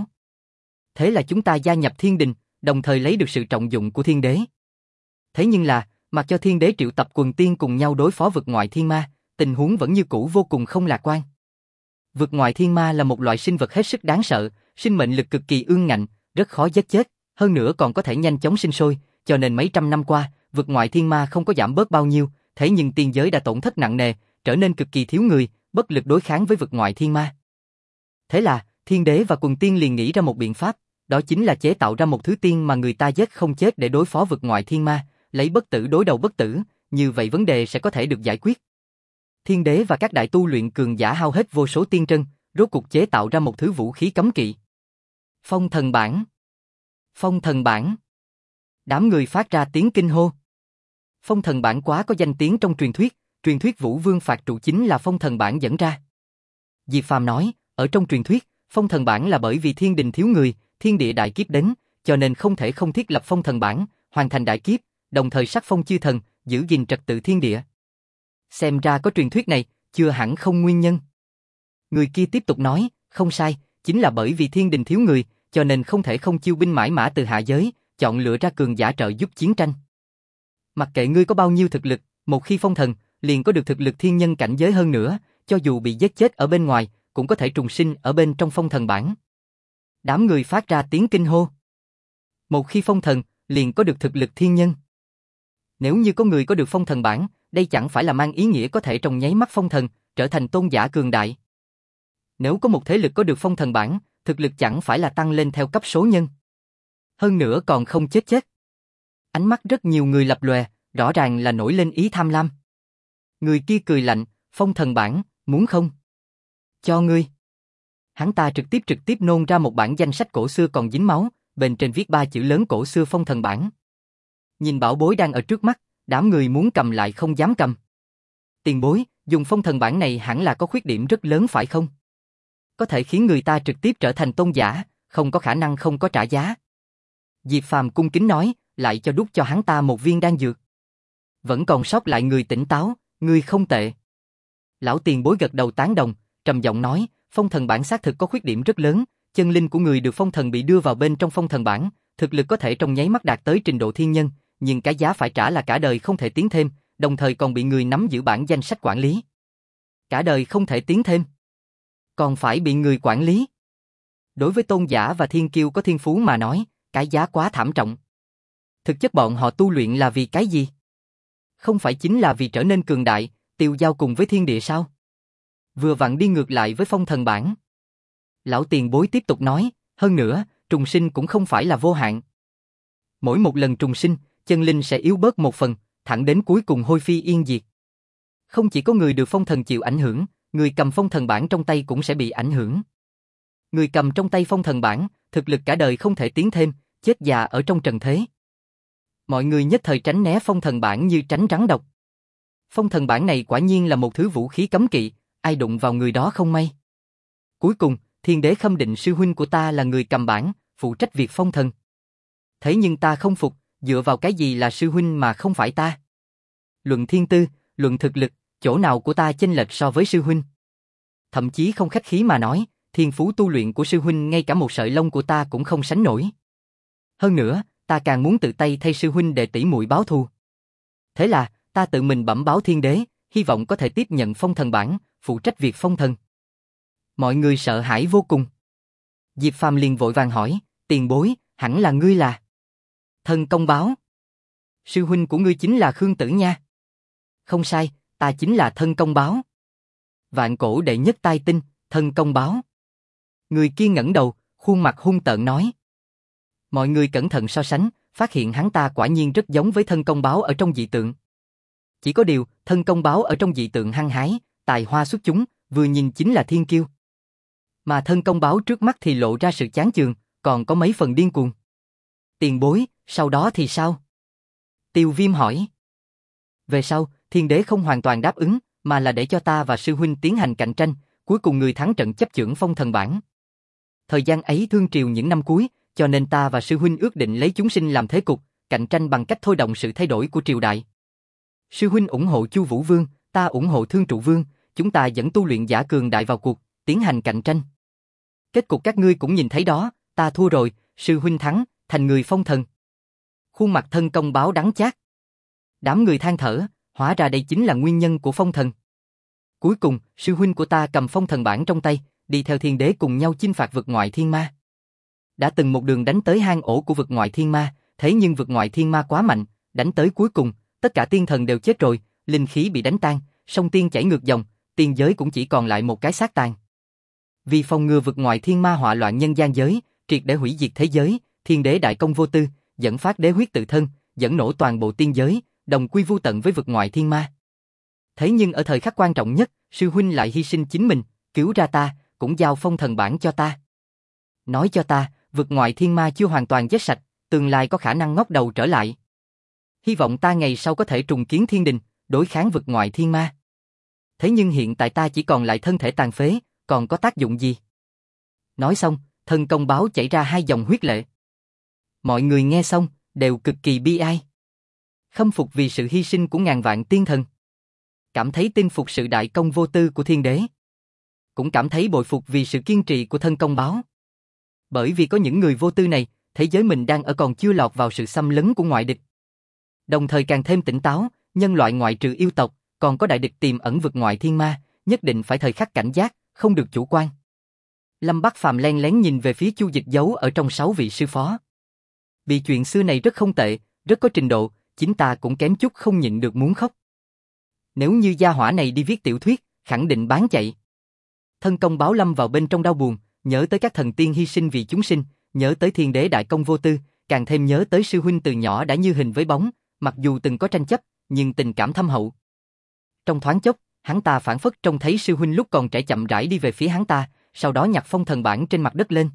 Thế là chúng ta gia nhập thiên đình, đồng thời lấy được sự trọng dụng của thiên đế. Thế nhưng là, mặc cho thiên đế triệu tập quần tiên cùng nhau đối phó vực ngoại thiên ma, tình huống vẫn như cũ vô cùng không lạc quan. Vực ngoại thiên ma là một loại sinh vật hết sức đáng sợ, sinh mệnh lực cực kỳ ương ngạnh, rất khó giết chết, hơn nữa còn có thể nhanh chóng sinh sôi, cho nên mấy trăm năm qua, vực ngoại thiên ma không có giảm bớt bao nhiêu, thế nhưng tiên giới đã tổn thất nặng nề, trở nên cực kỳ thiếu người, bất lực đối kháng với vực ngoại thiên ma. Thế là, thiên đế và quần tiên liền nghĩ ra một biện pháp, đó chính là chế tạo ra một thứ tiên mà người ta giết không chết để đối phó vực ngoại thiên ma, lấy bất tử đối đầu bất tử, như vậy vấn đề sẽ có thể được giải quyết. Thiên đế và các đại tu luyện cường giả hao hết vô số tiên trân, rốt cuộc chế tạo ra một thứ vũ khí cấm kỵ. Phong thần bảng. Phong thần bảng. Đám người phát ra tiếng kinh hô. Phong thần bảng quá có danh tiếng trong truyền thuyết Vũ Vương phạt trụ chính là phong thần bảng dẫn ra. Diệp Phàm nói, ở trong truyền thuyết, phong thần bảng là bởi vì thiên đình thiếu người, thiên địa đại kiếp đến, cho nên không thể không thiết lập phong thần bảng, hoàn thành đại kiếp, đồng thời sắc phong chư thần, giữ gìn trật tự thiên địa. Xem ra có truyền thuyết này, chưa hẳn không nguyên nhân. Người kia tiếp tục nói, không sai, chính là bởi vì thiên đình thiếu người, cho nên không thể không chiêu binh mãi mã từ hạ giới, chọn lựa ra cường giả trợ giúp chiến tranh. Mặc kệ ngươi có bao nhiêu thực lực, một khi phong thần, liền có được thực lực thiên nhân cảnh giới hơn nữa, cho dù bị giết chết ở bên ngoài, cũng có thể trùng sinh ở bên trong phong thần bảng. Đám người phát ra tiếng kinh hô. Một khi phong thần, liền có được thực lực thiên nhân. Nếu như có người có được phong thần bảng, đây chẳng phải là mang ý nghĩa có thể trong nháy mắt phong thần, trở thành tôn giả cường đại. Nếu có một thế lực có được phong thần bảng, thực lực chẳng phải là tăng lên theo cấp số nhân. Hơn nữa còn không chết. Ánh mắt rất nhiều người lập lòe, rõ ràng là nổi lên ý tham lam. Người kia cười lạnh, phong thần bảng, muốn không? Cho ngươi. Hắn ta trực tiếp nôn ra một bản danh sách cổ xưa còn dính máu, bên trên viết 3 chữ lớn cổ xưa phong thần bảng. Nhìn bảo bối đang ở trước mắt, đám người muốn cầm lại không dám cầm. Tiền bối, dùng phong thần bảng này hẳn là có khuyết điểm rất lớn phải không? Có thể khiến người ta trực tiếp trở thành tôn giả, không có khả năng không có trả giá. Diệp Phàm cung kính nói, lại cho đút cho hắn ta một viên đan dược. Vẫn còn sót lại người tỉnh táo, người không tệ. Lão tiền bối gật đầu tán đồng, trầm giọng nói, phong thần bảng xác thực có khuyết điểm rất lớn, chân linh của người được phong thần bị đưa vào bên trong phong thần bảng, thực lực có thể trong nháy mắt đạt tới trình độ thiên nhân, nhưng cái giá phải trả là cả đời không thể tiến thêm, đồng thời còn bị người nắm giữ bản danh sách quản lý. Cả đời không thể tiến thêm, còn phải bị người quản lý. Đối với tôn giả và thiên kiêu có thiên phú mà nói, cái giá quá thảm trọng. Thực chất bọn họ tu luyện là vì cái gì? Không phải chính là vì trở nên cường đại, tiêu giao cùng với thiên địa sao? Vừa vặn đi ngược lại với phong thần bảng. Lão tiền bối tiếp tục nói, hơn nữa, trùng sinh cũng không phải là vô hạn. Mỗi một lần trùng sinh, chân linh sẽ yếu bớt một phần, thẳng đến cuối cùng hôi phi yên diệt. Không chỉ có người được phong thần chịu ảnh hưởng, người cầm phong thần bảng trong tay cũng sẽ bị ảnh hưởng. Người cầm trong tay phong thần bảng, thực lực cả đời không thể tiến thêm, chết già ở trong trần thế. Mọi người nhất thời tránh né phong thần bảng như tránh rắn độc. Phong thần bảng này quả nhiên là một thứ vũ khí cấm kỵ, ai đụng vào người đó không may. Cuối cùng, thiên đế khâm định sư huynh của ta là người cầm bảng, phụ trách việc phong thần. Thế nhưng ta không phục, dựa vào cái gì là sư huynh mà không phải ta? Luận thiên tư, luận thực lực, chỗ nào của ta chênh lệch so với sư huynh? Thậm chí không khách khí mà nói, thiên phú tu luyện của sư huynh ngay cả một sợi lông của ta cũng không sánh nổi. Hơn nữa, ta càng muốn tự tay thay sư huynh để tỷ muội báo thù. Thế là, ta tự mình bẩm báo thiên đế, hy vọng có thể tiếp nhận phong thần bảng, phụ trách việc phong thần. Mọi người sợ hãi vô cùng. Diệp Phàm liền vội vàng hỏi, tiền bối, hẳn là ngươi là Thân Công Báo. Sư huynh của ngươi chính là Khương Tử nha. Không sai, ta chính là Thân Công Báo. Vạn cổ đệ nhất tai tinh, Thân Công Báo. Người kia ngẩng đầu, khuôn mặt hung tợn nói. Mọi người cẩn thận so sánh, phát hiện hắn ta quả nhiên rất giống với Thân Công Báo ở trong dị tượng. Chỉ có điều, thân công báo ở trong dị tượng hăng hái, tài hoa xuất chúng, vừa nhìn chính là thiên kiêu. Mà thân công báo trước mắt thì lộ ra sự chán chường, còn có mấy phần điên cuồng. Tiền bối, sau đó thì sao? Tiêu Viêm hỏi. Về sau, thiên đế không hoàn toàn đáp ứng, mà là để cho ta và sư huynh tiến hành cạnh tranh, cuối cùng người thắng trận chấp chưởng phong thần bảng. Thời gian ấy thương triều những năm cuối, cho nên ta và sư huynh ước định lấy chúng sinh làm thế cục, cạnh tranh bằng cách thôi động sự thay đổi của triều đại. Sư huynh ủng hộ Chu Vũ Vương, ta ủng hộ Thương Trụ Vương, chúng ta dẫn tu luyện giả cường đại vào cuộc, tiến hành cạnh tranh. Kết cục các ngươi cũng nhìn thấy đó, ta thua rồi, sư huynh thắng, thành người phong thần. Khuôn mặt thân công báo đắng chát. Đám người than thở, hóa ra đây chính là nguyên nhân của phong thần. Cuối cùng, sư huynh của ta cầm phong thần bảng trong tay, đi theo thiên đế cùng nhau chinh phạt vực ngoại thiên ma. Đã từng một đường đánh tới hang ổ của vực ngoại thiên ma, thế nhưng vực ngoại thiên ma quá mạnh, đánh tới cuối cùng, tất cả tiên thần đều chết rồi, linh khí bị đánh tan, sông tiên chảy ngược dòng, tiên giới cũng chỉ còn lại một cái xác tàn. Vì phòng ngừa vực ngoại thiên ma họa loạn nhân gian giới, triệt để hủy diệt thế giới, thiên đế đại công vô tư, dẫn phát đế huyết tự thân, dẫn nổ toàn bộ tiên giới, đồng quy vu tận với vực ngoại thiên ma. Thế nhưng ở thời khắc quan trọng nhất, sư huynh lại hy sinh chính mình, cứu ra ta, cũng giao phong thần bảng cho ta. Nói cho ta, vực ngoại thiên ma chưa hoàn toàn giết sạch, tương lai có khả năng ngóc đầu trở lại. Hy vọng ta ngày sau có thể trùng kiến thiên đình, đối kháng vực ngoại thiên ma. Thế nhưng hiện tại ta chỉ còn lại thân thể tàn phế, còn có tác dụng gì? Nói xong, thân công báo chảy ra 2 dòng huyết lệ. Mọi người nghe xong, đều cực kỳ bi ai. Khâm phục vì sự hy sinh của ngàn vạn tiên thần. Cảm thấy tin phục sự đại công vô tư của thiên đế. Cũng cảm thấy bội phục vì sự kiên trì của thân công báo. Bởi vì có những người vô tư này, thế giới mình đang ở còn chưa lọt vào sự xâm lấn của ngoại địch. Đồng thời càng thêm tỉnh táo, nhân loại ngoại trừ yêu tộc, còn có đại địch tiềm ẩn vực ngoại thiên ma, nhất định phải thời khắc cảnh giác, không được chủ quan. Lâm Bắc Phàm len lén nhìn về phía Chu Dịch giấu ở trong 6 vị sư phó. Bị chuyện xưa này rất không tệ, rất có trình độ, chính ta cũng kém chút không nhịn được muốn khóc. Nếu như gia hỏa này đi viết tiểu thuyết, khẳng định bán chạy. Thân công báo lâm vào bên trong đau buồn, nhớ tới các thần tiên hy sinh vì chúng sinh, nhớ tới thiên đế đại công vô tư, càng thêm nhớ tới sư huynh từ nhỏ đã như hình với bóng, mặc dù từng có tranh chấp, nhưng tình cảm thâm hậu. Trong thoáng chốc, hắn ta phảng phất trông thấy sư huynh lúc còn trẻ chậm rãi đi về phía hắn ta, sau đó nhặt phong thần bảng trên mặt đất lên.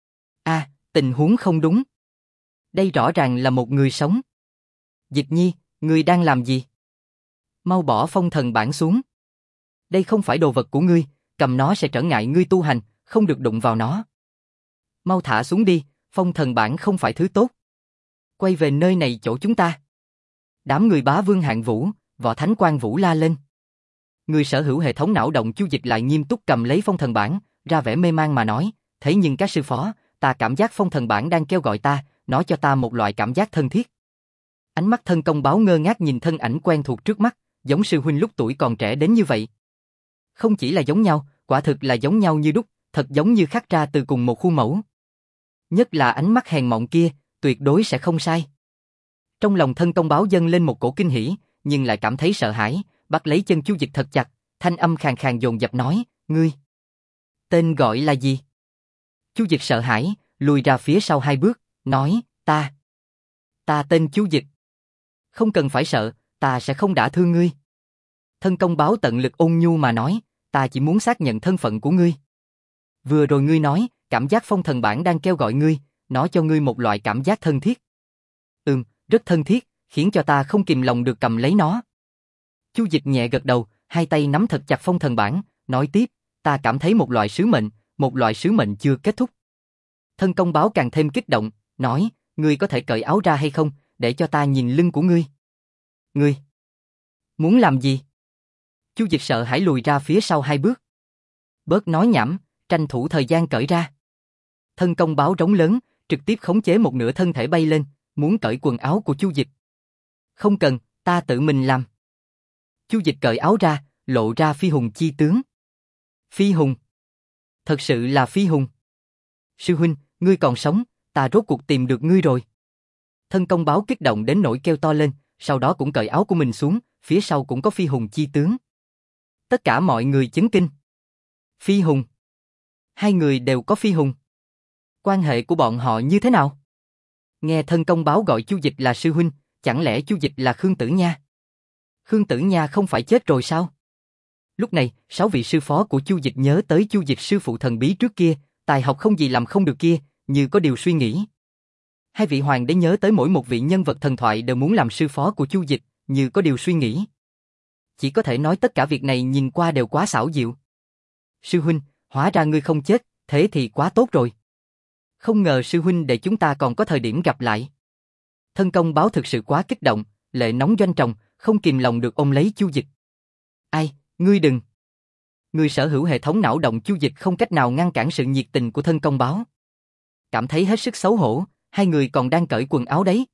Tình huống không đúng. Đây rõ ràng là một người sống. Dịch Nhi, ngươi đang làm gì? Mau bỏ phong thần bảng xuống. Đây không phải đồ vật của ngươi, cầm nó sẽ trở ngại ngươi tu hành, không được đụng vào nó. Mau thả xuống đi, phong thần bảng không phải thứ tốt. Quay về nơi này chỗ chúng ta. Đám người Bá Vương Hạng Vũ, Võ Thánh Quang Vũ la lên. Người sở hữu hệ thống não động Chu Dịch lại nghiêm túc cầm lấy phong thần bảng, ra vẻ mê man mà nói, thế nhưng các sư phó, ta cảm giác phong thần bảng đang kêu gọi ta, nó cho ta một loại cảm giác thân thiết. Ánh mắt thân công báo ngơ ngác nhìn thân ảnh quen thuộc trước mắt, giống sư huynh lúc tuổi còn trẻ đến như vậy. Không chỉ là giống nhau, quả thực là giống nhau như đúc, thật giống như khắc ra từ cùng một khuôn mẫu. Nhất là ánh mắt hèn mọn kia, tuyệt đối sẽ không sai. Trong lòng thân công báo dâng lên một cổ kinh hỉ, nhưng lại cảm thấy sợ hãi, bắt lấy chân Chu Dịch thật chặt, thanh âm khàn khàn dồn dập nói, ngươi tên gọi là gì? Chu Dịch sợ hãi, lùi ra phía sau 2 bước, nói, ta tên Chu Dịch. Không cần phải sợ, ta sẽ không đả thương ngươi. Thân công báo tận lực ôn nhu mà nói, ta chỉ muốn xác nhận thân phận của ngươi. Vừa rồi ngươi nói, cảm giác phong thần bảng đang kêu gọi ngươi, nó cho ngươi một loại cảm giác thân thiết. Rất thân thiết, khiến cho ta không kìm lòng được cầm lấy nó. Chu Dịch nhẹ gật đầu, 2 tay nắm thật chặt phong thần bảng, nói tiếp, ta cảm thấy một loại sứ mệnh chưa kết thúc. Thân công báo càng thêm kích động, nói, ngươi có thể cởi áo ra hay không, để cho ta nhìn lưng của ngươi. Ngươi muốn làm gì? Chu Dịch sợ hãi lùi ra phía sau 2 bước. Bớt nói nhảm, tranh thủ thời gian cởi ra. Thân công báo rống lớn, trực tiếp khống chế một nửa thân thể bay lên, muốn cởi quần áo của Chu Dịch. Không cần, ta tự mình làm. Chu Dịch cởi áo ra, lộ ra phi hùng chi tướng. Phi hùng? Thật sự là phi hùng. Sư huynh, ngươi còn sống, ta rốt cuộc tìm được ngươi rồi. Thân công báo kích động đến nỗi kêu to lên, sau đó cũng cởi áo của mình xuống, phía sau cũng có phi hùng chi tướng. Tất cả mọi người chấn kinh. Phi hùng? 2 người đều có phi hùng. Quan hệ của bọn họ như thế nào? Nghe thân công báo gọi Chu Dịch là sư huynh, chẳng lẽ Chu Dịch là Khương Tử Nha? Khương Tử Nha không phải chết rồi sao? Lúc này, 6 vị sư phó của Chu Dịch nhớ tới Chu Dịch sư phụ thần bí trước kia, tài học không gì làm không được kia, như có điều suy nghĩ. Hai vị hoàng đế nhớ tới mỗi một vị nhân vật thần thoại đều muốn làm sư phó của Chu Dịch, như có điều suy nghĩ. Chỉ có thể nói tất cả việc này nhìn qua đều quá xảo diệu. Sư huynh, hóa ra ngươi không chết, thế thì quá tốt rồi. Không ngờ sư huynh để chúng ta còn có thời điểm gặp lại. Thân công báo thực sự quá kích động, lệ nóng doanh tròng, không kìm lòng được ôm lấy Chu Dịch. Ai, ngươi đừng. Ngươi sở hữu hệ thống não động Chu Dịch không cách nào ngăn cản sự nhiệt tình của thân công báo. Cảm thấy hết sức xấu hổ, hai người còn đang cởi quần áo đấy.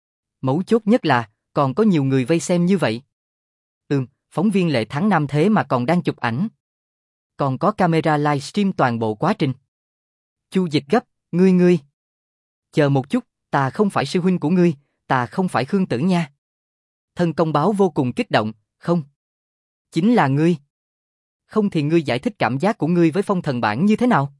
Mấu chốt nhất là, còn có nhiều người vây xem như vậy. Phóng viên Lệ Thắng Nam thế mà còn đang chụp ảnh. Còn có camera livestream toàn bộ quá trình. Chu Dịch gấp, ngươi. Chờ một chút, ta không phải sư huynh của ngươi, ta không phải Khương Tử Nha. Thân công báo vô cùng kích động, không. Chính là ngươi. Không thì ngươi giải thích cảm giác của ngươi với phong thần bản như thế nào?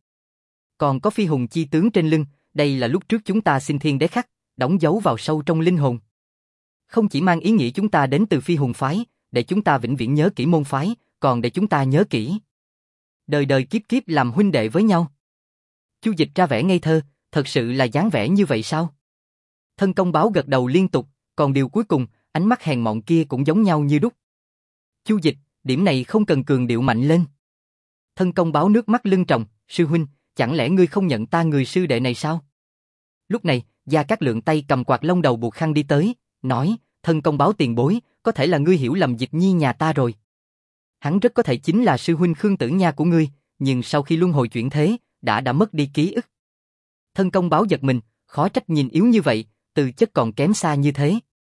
Còn có phi hùng chi tướng trên lưng, đây là lúc trước chúng ta xin thiên đế khắc, đóng dấu vào sâu trong linh hồn. Không chỉ mang ý nghĩa chúng ta đến từ phi hùng phái, để chúng ta vĩnh viễn nhớ kỹ môn phái, còn để chúng ta nhớ kỹ. Đời đời kiếp kiếp làm huynh đệ với nhau. Chu Dịch ra vẻ ngây thơ, thật sự là dáng vẻ như vậy sao? Thân công báo gật đầu liên tục, còn điều cuối cùng, ánh mắt hèn mọn kia cũng giống nhau như đúc. Chu Dịch, điểm này không cần cường điệu mạnh lên. Thân công báo nước mắt lưng tròng, sư huynh, chẳng lẽ ngươi không nhận ta người sư đệ này sao? Lúc này, Gia Cát Lượng tay cầm quạt lông đầu buộc khăn đi tới, nói, thân công báo tiền bối, có thể là ngươi hiểu lầm Dịch Nhi nhà ta rồi. Hắn rất có thể chính là sư huynh Khương Tử Nha của ngươi, nhưng sau khi luân hồi chuyển thế, đã mất đi ký ức. Thân công báo giật mình, khó trách nhìn yếu như vậy, từ chất còn kém xa như thế.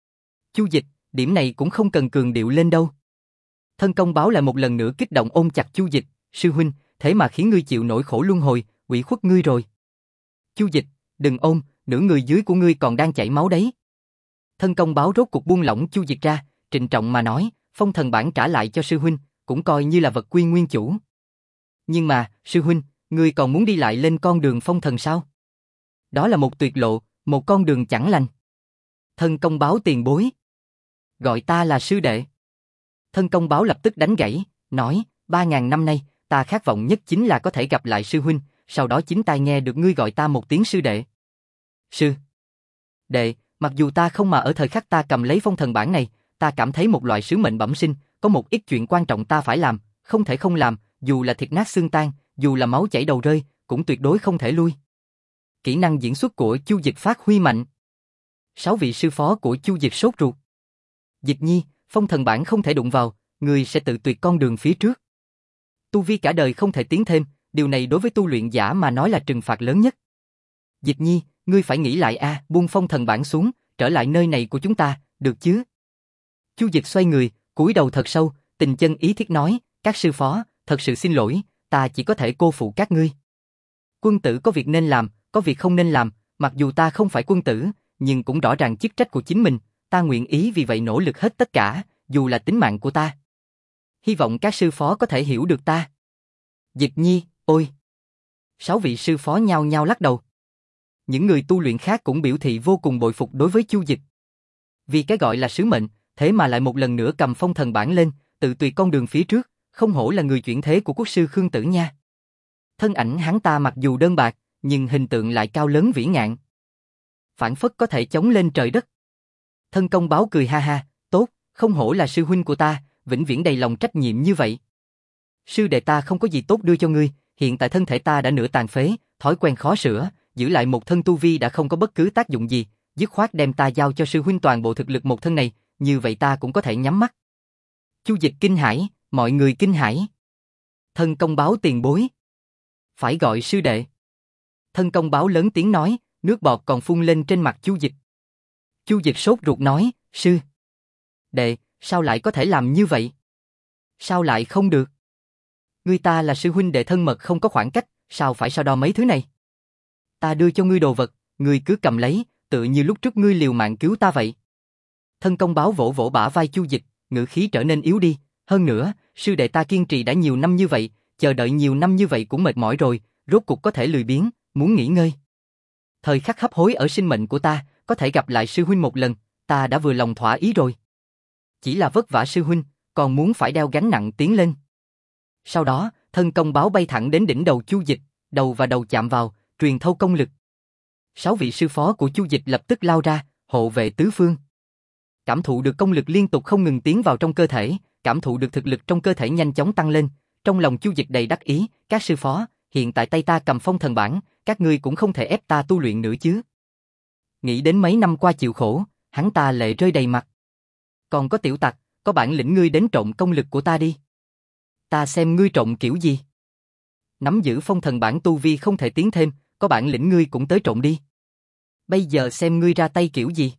Chu Dịch, điểm này cũng không cần cường điệu lên đâu. Thân công báo lại một lần nữa kích động ôm chặt Chu Dịch, sư huynh, thế mà khiến ngươi chịu nỗi khổ luân hồi, ủy khuất ngươi rồi. Chu Dịch, đừng ôm, nửa người dưới của ngươi còn đang chảy máu đấy. Thân công báo rốt cục buông lỏng Chu Dịch ra, trịnh trọng mà nói, phong thần bản trả lại cho sư huynh, cũng coi như là vật quy nguyên chủ. Nhưng mà, sư huynh, ngươi còn muốn đi lại lên con đường phong thần sao? Đó là một tuyệt lộ, một con đường chẳng lành. Thân công báo tiền bối. Gọi ta là sư đệ. Thân công báo lập tức đánh gãy, nói, 3.000 năm nay, ta khát vọng nhất chính là có thể gặp lại sư huynh, sau đó chính tai nghe được ngươi gọi ta một tiếng sư đệ. Sư đệ, mặc dù ta không mà ở thời khắc ta cầm lấy phong thần bản này, ta cảm thấy một loại sứ mệnh bẩm sinh, có một ít chuyện quan trọng ta phải làm, không thể không làm, dù là thịt nát xương tan, dù là máu chảy đầu rơi, cũng tuyệt đối không thể lui. Kỹ năng diễn xuất của Chu Dịch phát huy mạnh. 6 vị sư phó của Chu Dịch sốt ruột. Dịch Nhi, phong thần bản không thể đụng vào, người sẽ tự tuyệt con đường phía trước. Tu vi cả đời không thể tiến thêm, điều này đối với tu luyện giả mà nói là trừng phạt lớn nhất. Dịch Nhi, ngươi phải nghĩ lại a, buông phong thần bản xuống, trở lại nơi này của chúng ta, được chứ? Chu Dịch xoay người, cúi đầu thật sâu, tình chân ý thiết nói, các sư phó, thật sự xin lỗi, ta chỉ có thể cô phụ các ngươi. Quân tử có việc nên làm, có việc không nên làm, mặc dù ta không phải quân tử, nhưng cũng rõ ràng chức trách của chính mình, ta nguyện ý vì vậy nỗ lực hết tất cả, dù là tính mạng của ta. Hy vọng các sư phó có thể hiểu được ta. Dịch Nhi, ôi! 6 vị sư phó nhao nhao lắc đầu. Những người tu luyện khác cũng biểu thị vô cùng bội phục đối với Chu Dịch. Vì cái gọi là sứ mệnh, thế mà lại một lần nữa cầm phong thần bản lên, tự tùy con đường phía trước, không hổ là người chuyển thế của quốc sư Khương Tử Nha. Thân ảnh hắn ta mặc dù đơn bạc, nhưng hình tượng lại cao lớn vĩ ngạn. Phảng phất có thể chống lên trời đất. Thân công báo cười ha ha, tốt, không hổ là sư huynh của ta, vĩnh viễn đầy lòng trách nhiệm như vậy. Sư đệ ta không có gì tốt đưa cho ngươi, hiện tại thân thể ta đã nửa tàn phế, thói quen khó sửa, giữ lại một thân tu vi đã không có bất cứ tác dụng gì, dứt khoát đem ta giao cho sư huynh toàn bộ thực lực một thân này, như vậy ta cũng có thể nhắm mắt. Chu Dịch kinh hãi, mọi người kinh hãi. Thân công báo tiền bối. Phải gọi sư đệ. Thân công báo lớn tiếng nói, nước bọt còn phun lên trên mặt Chu Dịch. Chu Dịch sốt ruột nói, sư đệ, sao lại có thể làm như vậy? Sao lại không được? Ngươi ta là sư huynh đệ thân mật không có khoảng cách, sao phải so đo mấy thứ này? Ta đưa cho ngươi đồ vật, ngươi cứ cầm lấy, tự như lúc trước ngươi liều mạng cứu ta vậy. Thân công báo vỗ vỗ bả vai Chu Dịch, ngữ khí trở nên yếu đi. Hơn nữa, sư đệ ta kiên trì đã nhiều năm như vậy, chờ đợi nhiều năm như vậy cũng mệt mỏi rồi, rốt cuộc có thể lười biếng, muốn nghỉ ngơi. Thời khắc hấp hối ở sinh mệnh của ta, có thể gặp lại sư huynh một lần, ta đã vừa lòng thỏa ý rồi. Chỉ là vất vả sư huynh, còn muốn phải đeo gánh nặng tiến lên. Sau đó, thân công báo bay thẳng đến đỉnh đầu Chu Dịch, đầu và đầu chạm vào, truyền thâu công lực. 6 vị sư phó của Chu Dịch lập tức lao ra, hộ vệ tứ phương. Cảm thụ được công lực liên tục không ngừng tiến vào trong cơ thể, cảm thụ được thực lực trong cơ thể nhanh chóng tăng lên, trong lòng Chu Dịch đầy đắc ý, các sư phó, hiện tại tay ta cầm phong thần bản, các ngươi cũng không thể ép ta tu luyện nữa chứ. Nghĩ đến mấy năm qua chịu khổ, hắn ta lệ rơi đầy mặt. Còn có tiểu tặc, có bản lĩnh ngươi đến trộn công lực của ta đi. Ta xem ngươi trộn kiểu gì. Nắm giữ phong thần bản tu vi không thể tiến thêm, có bản lĩnh ngươi cũng tới trộn đi. Bây giờ xem ngươi ra tay kiểu gì.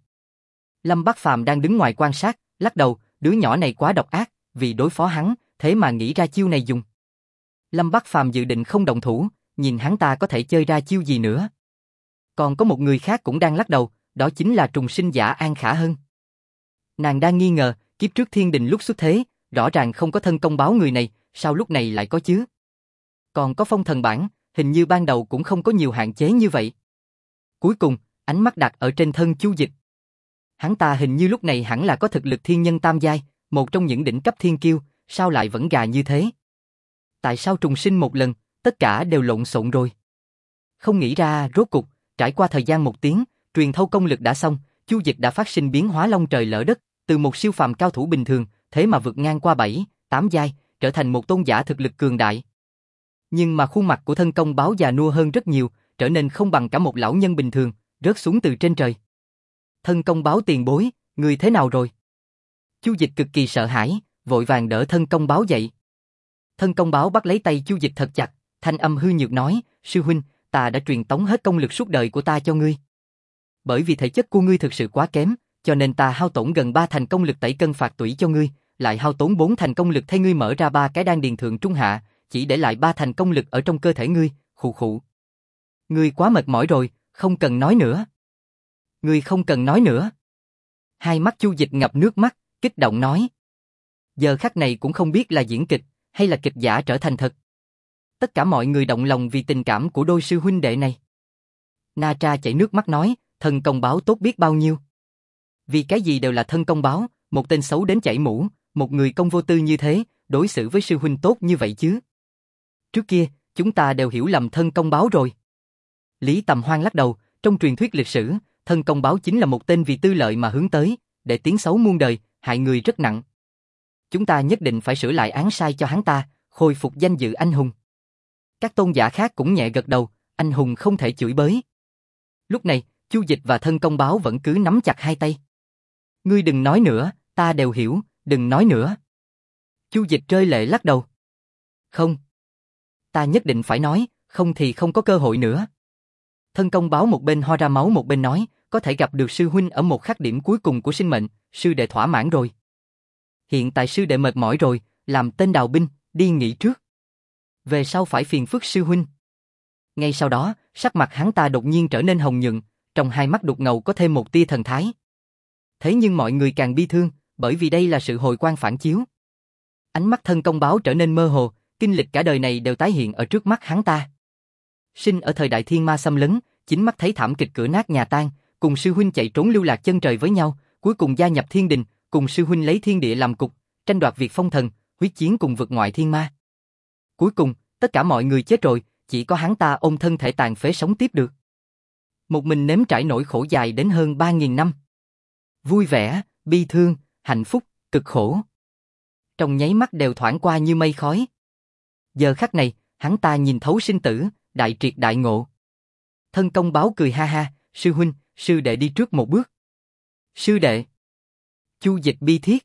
Lâm Bắc Phàm đang đứng ngoài quan sát, lắc đầu, đứa nhỏ này quá độc ác, vì đối phó hắn, thế mà nghĩ ra chiêu này dùng. Lâm Bắc Phàm dự định không động thủ, nhìn hắn ta có thể chơi ra chiêu gì nữa. Còn có một người khác cũng đang lắc đầu, đó chính là trùng sinh giả An Khả Hân. Nàng đang nghi ngờ, kiếp trước Thiên Đình lúc xuất thế, rõ ràng không có thân công báo người này, sao lúc này lại có chứ? Còn có phong thần bản, hình như ban đầu cũng không có nhiều hạn chế như vậy. Cuối cùng, ánh mắt đặt ở trên thân Chu Dịch. Hắn ta hình như lúc này hẳn là có thực lực thiên nhân tam giai, một trong những đỉnh cấp thiên kiêu, sao lại vẫn gà như thế? Tại sao trùng sinh một lần, tất cả đều lộn xộn rồi? Không nghĩ ra, rốt cục, trải qua thời gian 1 tiếng, truyền thâu công lực đã xong, Chu Dịch đã phát sinh biến hóa long trời lỡ đất, từ một siêu phàm cao thủ bình thường, thế mà vượt ngang qua 7, 8 giai, trở thành một tôn giả thực lực cường đại. Nhưng mà khuôn mặt của thân công báo già nua hơn rất nhiều, trở nên không bằng cả một lão nhân bình thường, rớt xuống từ trên trời. Thân công báo tiền bối, người thế nào rồi? Chu Dịch cực kỳ sợ hãi, vội vàng đỡ thân công báo dậy. Thân công báo bắt lấy tay Chu Dịch thật chặt, thanh âm hư nhược nói, sư huynh, ta đã truyền tống hết công lực suốt đời của ta cho ngươi. Bởi vì thể chất của ngươi thực sự quá kém, cho nên ta hao tổn gần 3 thành công lực tẩy cân phạt tủy cho ngươi, lại hao tốn 4 thành công lực thay ngươi mở ra 3 cái đan điền thượng trung hạ, chỉ để lại 3 thành công lực ở trong cơ thể ngươi, khụ khụ. Ngươi quá mệt mỏi rồi, không cần nói nữa. Ngươi không cần nói nữa. Hai mắt Chu Dịch ngập nước mắt, kích động nói. Giờ khắc này cũng không biết là diễn kịch, hay là kịch giả trở thành thật. Tất cả mọi người động lòng vì tình cảm của đôi sư huynh đệ này. Na Tra chảy nước mắt nói, thân công báo tốt biết bao nhiêu. Vì cái gì đều là thân công báo, một tên xấu đến chảy mũ, một người công vô tư như thế, đối xử với sư huynh tốt như vậy chứ. Trước kia, chúng ta đều hiểu lầm thân công báo rồi. Lý Tầm Hoan lắc đầu, trong truyền thuyết lịch sử, thân công báo chính là một tên vì tư lợi mà hướng tới, để tiếng xấu muôn đời, hại người rất nặng. Chúng ta nhất định phải sửa lại án sai cho hắn ta, khôi phục danh dự anh hùng. Các tôn giả khác cũng nhẹ gật đầu, anh hùng không thể chửi bới. Lúc này, Chu Dịch và thân công báo vẫn cứ nắm chặt hai tay. Ngươi đừng nói nữa, ta đều hiểu, đừng nói nữa. Chu Dịch rơi lệ lắc đầu. Không. Ta nhất định phải nói, không thì không có cơ hội nữa. Thân công báo một bên ho ra máu một bên nói, có thể gặp được sư huynh ở một khắc điểm cuối cùng của sinh mệnh, sư đệ thỏa mãn rồi. Hiện tại sư đệ mệt mỏi rồi, làm tên đào binh, đi nghỉ trước. Về sau phải phiền phức sư huynh. Ngay sau đó, sắc mặt hắn ta đột nhiên trở nên hồng nhuận, trong hai mắt đục ngầu có thêm một tia thần thái. Thế nhưng mọi người càng bi thương, bởi vì đây là sự hồi quang phản chiếu. Ánh mắt thân công báo trở nên mơ hồ, kinh lịch cả đời này đều tái hiện ở trước mắt hắn ta. Sinh ở thời đại thiên ma xâm lấn, chính mắt thấy thảm kịch cửa nát nhà tan, cùng sư huynh chạy trốn lưu lạc chân trời với nhau, cuối cùng gia nhập thiên đình, cùng sư huynh lấy thiên địa làm cục, tranh đoạt việc phong thần, huyết chiến cùng vực ngoại thiên ma. Cuối cùng, tất cả mọi người chết rồi, chỉ có hắn ta ôm thân thể tàn phế sống tiếp được. Một mình nếm trải nỗi khổ dài đến hơn 3.000 năm. Vui vẻ, bi thương, hạnh phúc, cực khổ. Trong nháy mắt đều thoảng qua như mây khói. Giờ khắc này, hắn ta nhìn thấu sinh tử, đại triệt đại ngộ. Thân công báo cười ha ha, sư huynh, sư đệ đi trước một bước. Sư đệ. Chu Dịch bi thiết.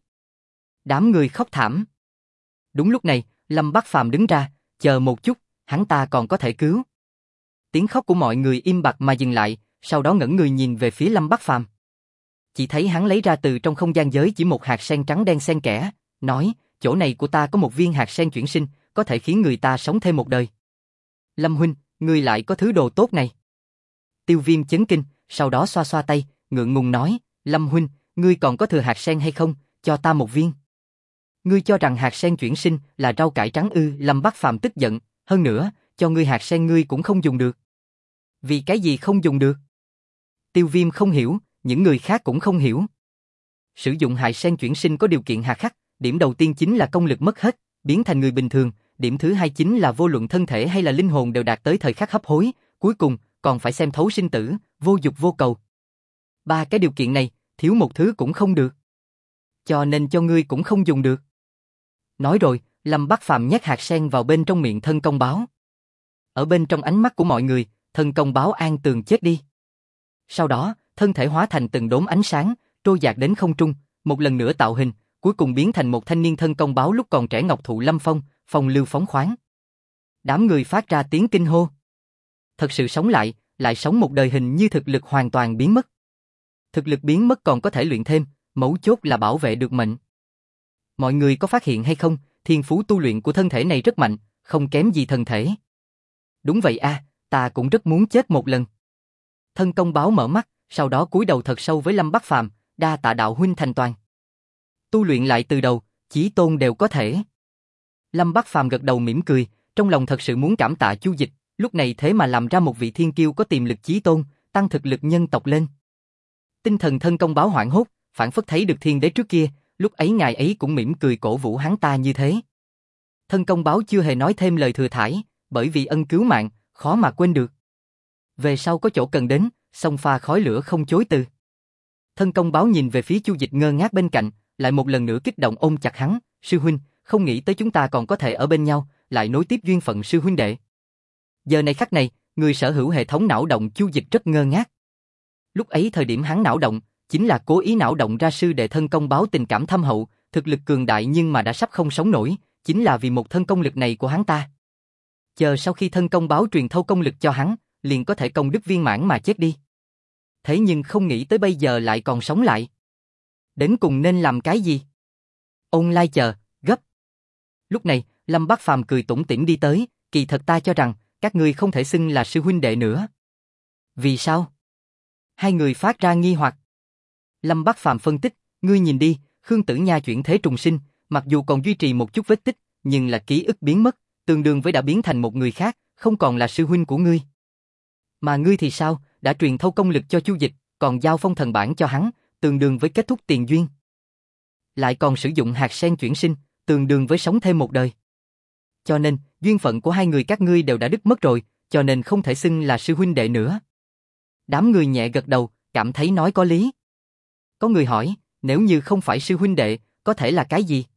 Đám người khóc thảm. Đúng lúc này, Lâm Bắc Phàm đứng ra, chờ một chút, hắn ta còn có thể cứu. Tiếng khóc của mọi người im bặt mà dừng lại, sau đó ngẩng người nhìn về phía Lâm Bắc Phàm. Chỉ thấy hắn lấy ra từ trong không gian giới chỉ một hạt sen trắng đen xen kẽ, nói, chỗ này của ta có một viên hạt sen chuyển sinh, có thể khiến người ta sống thêm một đời. Lâm huynh, ngươi lại có thứ đồ tốt này. Tiêu Viêm chấn kinh, sau đó xoa xoa tay, ngượng ngùng nói, Lâm huynh, ngươi còn có thừa hạt sen hay không, cho ta một viên. Ngươi cho rằng hạt sen chuyển sinh là rau cải trắng ư? Lâm Bắc Phàm tức giận, hơn nữa, cho ngươi hạt sen ngươi cũng không dùng được. Vì cái gì không dùng được? Tiêu Viêm không hiểu, những người khác cũng không hiểu. Sử dụng hài sen chuyển sinh có điều kiện hà khắc, điểm đầu tiên chính là công lực mất hết, biến thành người bình thường, điểm thứ hai chính là vô luận thân thể hay là linh hồn đều đạt tới thời khắc hấp hối, cuối cùng còn phải xem thấu sinh tử, vô dục vô cầu. Ba cái điều kiện này, thiếu một thứ cũng không được. Cho nên cho ngươi cũng không dùng được. Nói rồi, Lâm Bắc Phàm nhét hạt sen vào bên trong miệng thân công báo. Ở bên trong ánh mắt của mọi người, thân công báo an tường chết đi. Sau đó, thân thể hóa thành từng đốm ánh sáng, trôi dạt đến không trung, một lần nữa tạo hình, cuối cùng biến thành một thanh niên thân công báo lúc còn trẻ ngọc thụ lâm phong, phong lưu phóng khoáng. Đám người phát ra tiếng kinh hô. Thật sự sống lại sống một đời hình như thực lực hoàn toàn biến mất. Thực lực biến mất còn có thể luyện thêm, mấu chốt là bảo vệ được mệnh. Mọi người có phát hiện hay không, thiên phú tu luyện của thân thể này rất mạnh, không kém gì thần thể. Đúng vậy a, ta cũng rất muốn chết một lần. Thân công báo mở mắt, sau đó cúi đầu thật sâu với Lâm Bắc Phàm, đa tạ đạo huynh thành toàn. Tu luyện lại từ đầu, chí tôn đều có thể. Lâm Bắc Phàm gật đầu mỉm cười, trong lòng thật sự muốn cảm tạ Chu Dịch, lúc này thế mà làm ra một vị thiên kiêu có tiềm lực chí tôn, tăng thực lực nhân tộc lên. Tinh thần thân công báo hoảng hốt, phảng phất thấy được thiên đế trước kia, lúc ấy ngài ấy cũng mỉm cười cổ vũ hắn ta như thế. Thân công báo chưa hề nói thêm lời thừa thãi, bởi vì ân cứu mạng, khó mà quên được. Về sau có chỗ cần đến, xông pha khói lửa không chối từ. Thân công báo nhìn về phía Chu Dịch ngơ ngác bên cạnh, lại một lần nữa kích động ôm chặt hắn, sư huynh, không nghĩ tới chúng ta còn có thể ở bên nhau, lại nối tiếp duyên phận sư huynh đệ. Giờ này khắc này, người sở hữu hệ thống não động Chu Dịch rất ngơ ngác. Lúc ấy thời điểm hắn não động, chính là cố ý não động ra sư đệ thân công báo tình cảm thâm hậu, thực lực cường đại nhưng mà đã sắp không sống nổi, chính là vì một thân công lực này của hắn ta. Chờ sau khi thân công báo truyền thâu công lực cho hắn, liền có thể công đức viên mãn mà chết đi. Thế nhưng không nghĩ tới bây giờ lại còn sống lại. Đến cùng nên làm cái gì? Online chờ, gấp. Lúc này, Lâm Bắc Phàm cười tủm tỉm đi tới, kỳ thật ta cho rằng, các ngươi không thể xưng là sư huynh đệ nữa. Vì sao? Hai người phát ra nghi hoặc. Lâm Bắc Phàm phân tích, ngươi nhìn đi, Khương Tử Nha chuyển thế trùng sinh, mặc dù còn duy trì một chút vết tích, nhưng là ký ức biến mất, tương đương với đã biến thành một người khác, không còn là sư huynh của ngươi. Mà ngươi thì sao, đã truyền thâu công lực cho Chu Dịch, còn giao phong thần bản cho hắn, tương đương với kết thúc tiền duyên. Lại còn sử dụng hạt sen chuyển sinh, tương đương với sống thêm một đời. Cho nên, duyên phận của hai người các ngươi đều đã đứt mất rồi, cho nên không thể xưng là sư huynh đệ nữa. Đám người nhẹ gật đầu, cảm thấy nói có lý. Có người hỏi, nếu như không phải sư huynh đệ, có thể là cái gì?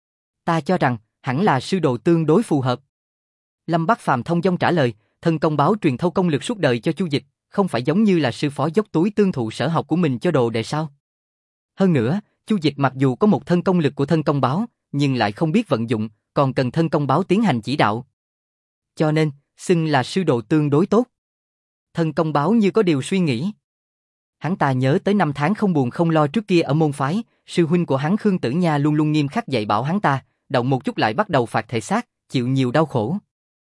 Ta cho rằng, hẳn là sư đồ tương đối phù hợp. Lâm Bắc Phàm thông dong trả lời, thân công báo truyền thâu công lực suốt đời cho Chu Dịch, không phải giống như là sư phó dốc túi tương thụ sở học của mình cho đồ đệ sao? Hơn nữa, Chu Dịch mặc dù có một thân công lực của thân công báo, nhưng lại không biết vận dụng, còn cần thân công báo tiến hành chỉ đạo. Cho nên, xưng là sư đồ tương đối tốt. Thân công báo như có điều suy nghĩ. Hắn ta nhớ tới năm tháng không buồn không lo trước kia ở môn phái, sư huynh của hắn Khương Tử Nha luôn luôn nghiêm khắc dạy bảo hắn ta, động một chút lại bắt đầu phạt thể xác, chịu nhiều đau khổ.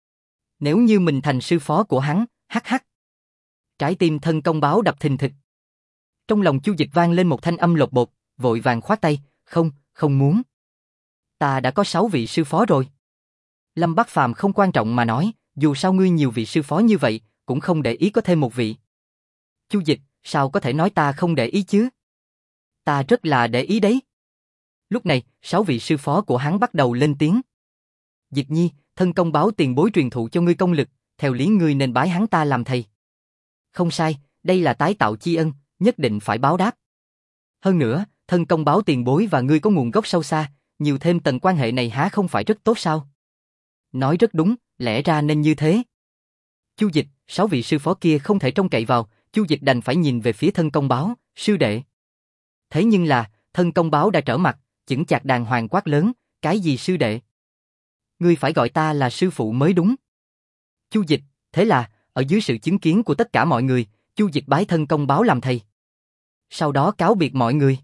Nếu như mình thành sư phó của hắn, hắc hắc. Trái tim thân công báo đập thình thịch. Trong lòng Chu Dịch vang lên một thanh âm lột bột, vội vàng khoát tay, không muốn. Ta đã có 6 vị sư phó rồi. Lâm Bắc Phàm không quan trọng mà nói, dù sao ngươi nhiều vị sư phó như vậy, cũng không để ý có thêm một vị. Chu Dịch, sao có thể nói ta không để ý chứ? Ta rất là để ý đấy. Lúc này, 6 vị sư phó của hắn bắt đầu lên tiếng. Dịch Nhi, thân công báo tiền bối truyền thụ cho ngươi công lực, theo lý ngươi nên bái hắn ta làm thầy. Không sai, đây là tái tạo tri ân, nhất định phải báo đáp. Hơn nữa, thân công báo tiền bối và ngươi có nguồn gốc sâu xa, nhiều thêm tầng quan hệ này há không phải rất tốt sao? Nói rất đúng, lẽ ra nên như thế. Chu Dịch, 6 vị sư phó kia không thể trông cậy vào, Chu Dịch đành phải nhìn về phía thân công báo, sư đệ. Thế nhưng là, thân công báo đã trở mặt, chững chạc đàng hoàng quát lớn, cái gì sư đệ? Ngươi phải gọi ta là sư phụ mới đúng. Chu Dịch, thế là, ở dưới sự chứng kiến của tất cả mọi người, Chu Dịch bái thân công báo làm thầy. Sau đó cáo biệt mọi người.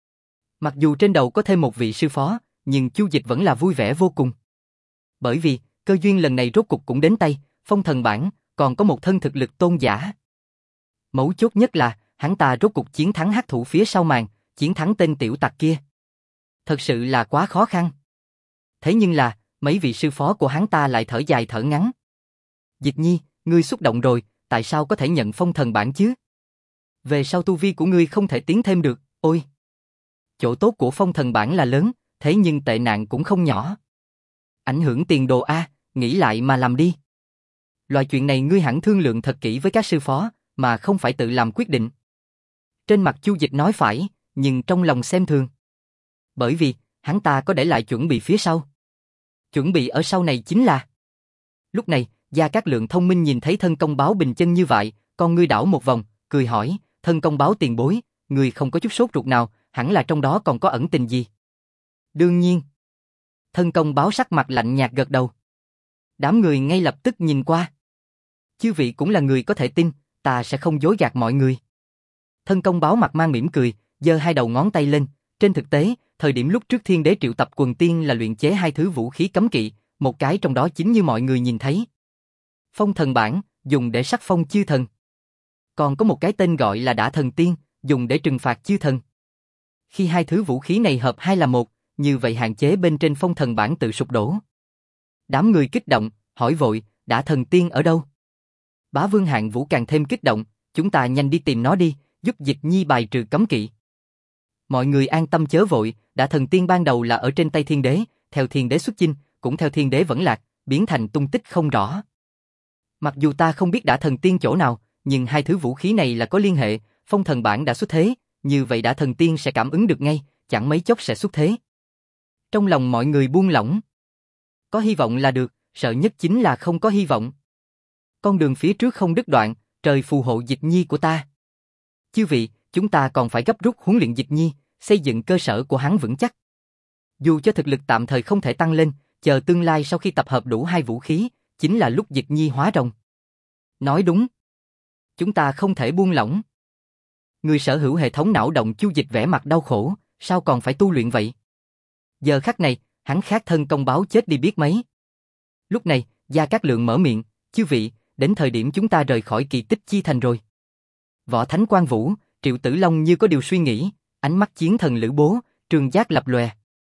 Mặc dù trên đầu có thêm một vị sư phó, nhưng Chu Dịch vẫn là vui vẻ vô cùng. Bởi vì, cơ duyên lần này rốt cục cũng đến tay, phong thần bản, còn có một thân thực lực tôn giả. Mấu chốt nhất là, hắn ta rốt cục chiến thắng hắc thủ phía sau màn, chiến thắng tên tiểu tặc kia. Thật sự là quá khó khăn. Thế nhưng là, mấy vị sư phó của hắn ta lại thở dài thở ngắn. Dịch Nhi, ngươi xúc động rồi, tại sao có thể nhận phong thần bản chứ? Về sau tu vi của ngươi không thể tiến thêm được, ôi. chỗ tốt của phong thần bảng là lớn, thế nhưng tệ nạn cũng không nhỏ. Ảnh hưởng tiền đồ a, nghĩ lại mà làm đi. Loại chuyện này ngươi hẳn thương lượng thật kỹ với các sư phó, mà không phải tự làm quyết định. Trên mặt Chu Dịch nói phải, nhưng trong lòng xem thường. Bởi vì, hắn ta có để lại chuẩn bị phía sau. Chuẩn bị ở sau này chính là... Lúc này, Gia Cát Lượng thông minh nhìn thấy thân công báo bình chân như vậy, con ngươi đảo một vòng, cười hỏi, thân công báo tiền bối, ngươi không có chút sốt ruột nào, hẳn là trong đó còn có ẩn tình gì? Đương nhiên. Thân công báo sắc mặt lạnh nhạt gật đầu. Đám người ngay lập tức nhìn qua. Chư vị cũng là người có thể tin, ta sẽ không dối gạt mọi người. Thân công báo mặt mang mỉm cười, giơ hai đầu ngón tay lên. Trên thực tế, thời điểm lúc trước Thiên Đế triệu tập quần tiên là luyện chế hai thứ vũ khí cấm kỵ, một cái trong đó chính như mọi người nhìn thấy. Phong thần bản, dùng để sắc phong chư thần. Còn có một cái tên gọi là Đả Thần Tiên, dùng để trừng phạt chư thần. Khi hai thứ vũ khí này hợp hai là một, như vậy hạn chế bên trên phong thần bản tự sụp đổ. Đám người kích động, hỏi vội, Đả Thần Tiên ở đâu? Bá Vương Hạng Vũ càng thêm kích động, chúng ta nhanh đi tìm nó đi, giúp Dịch Nhi bài trừ cấm kỵ. Mọi người an tâm chớ vội, Đả Thần Tiên ban đầu là ở trên tay Thiên Đế, theo Thiên Đế xuất chinh, cũng theo Thiên Đế vẫn lạc, biến thành tung tích không rõ. Mặc dù ta không biết Đả Thần Tiên chỗ nào, nhưng hai thứ vũ khí này là có liên hệ, phong thần bản đã xuất thế, như vậy Đả Thần Tiên sẽ cảm ứng được ngay, chẳng mấy chốc sẽ xuất thế. Trong lòng mọi người buông lỏng. Có hy vọng là được, sợ nhất chính là không có hy vọng. Con đường phía trước không đứt đoạn, trời phù hộ Dịch Nhi của ta. Chư vị, chúng ta còn phải gấp rút huấn luyện Dịch Nhi, xây dựng cơ sở của hắn vững chắc. Dù cho thực lực tạm thời không thể tăng lên, chờ tương lai sau khi tập hợp đủ hai vũ khí, chính là lúc Dịch Nhi hóa rồng. Nói đúng. Chúng ta không thể buông lỏng. Người sở hữu hệ thống não động Chu Dịch vẻ mặt đau khổ, sao còn phải tu luyện vậy? Giờ khắc này, hắn khác thân công báo chết đi biết mấy. Lúc này, Gia Cát Lượng mở miệng, chư vị, đến thời điểm chúng ta rời khỏi Kỳ Tích Chi Thành rồi. Võ Thánh Quan Vũ, Triệu Tử Long như có điều suy nghĩ, ánh mắt chiến thần Lữ Bố, Trương Giác lập lòe.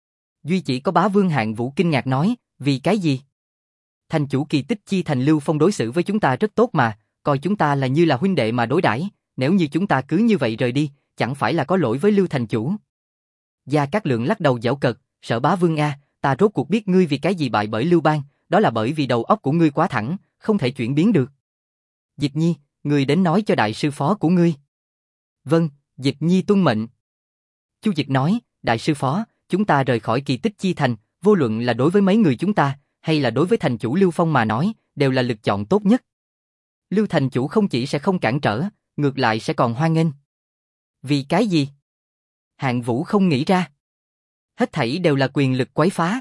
Duy chỉ có Bá Vương Hạng Vũ kinh ngạc nói, vì cái gì? Thành chủ Kỳ Tích Chi Thành Lưu Phong đối xử với chúng ta rất tốt mà, coi chúng ta là như là huynh đệ mà đối đãi, nếu như chúng ta cứ như vậy rời đi, chẳng phải là có lỗi với Lưu thành chủ. Gia Cát Lượng lắc đầu giễu cợt, Sở Bá Vương a, ta rốt cuộc biết ngươi vì cái gì bại bởi Lưu Bang, đó là bởi vì đầu óc của ngươi quá thẳng, không thể chuyển biến được. Dịch Nhi, ngươi đến nói cho đại sư phó của ngươi. Vâng, Dịch Nhi tuân mệnh. Chu Dịch nói, đại sư phó, chúng ta rời khỏi Kỳ Tích Chi Thành, vô luận là đối với mấy người chúng ta, hay là đối với thành chủ Lưu Phong mà nói, đều là lựa chọn tốt nhất. Lưu thành chủ không chỉ sẽ không cản trở, ngược lại sẽ còn hoan nghênh. Vì cái gì? Hạng Vũ không nghĩ ra. Hết thảy đều là quyền lực quấy phá.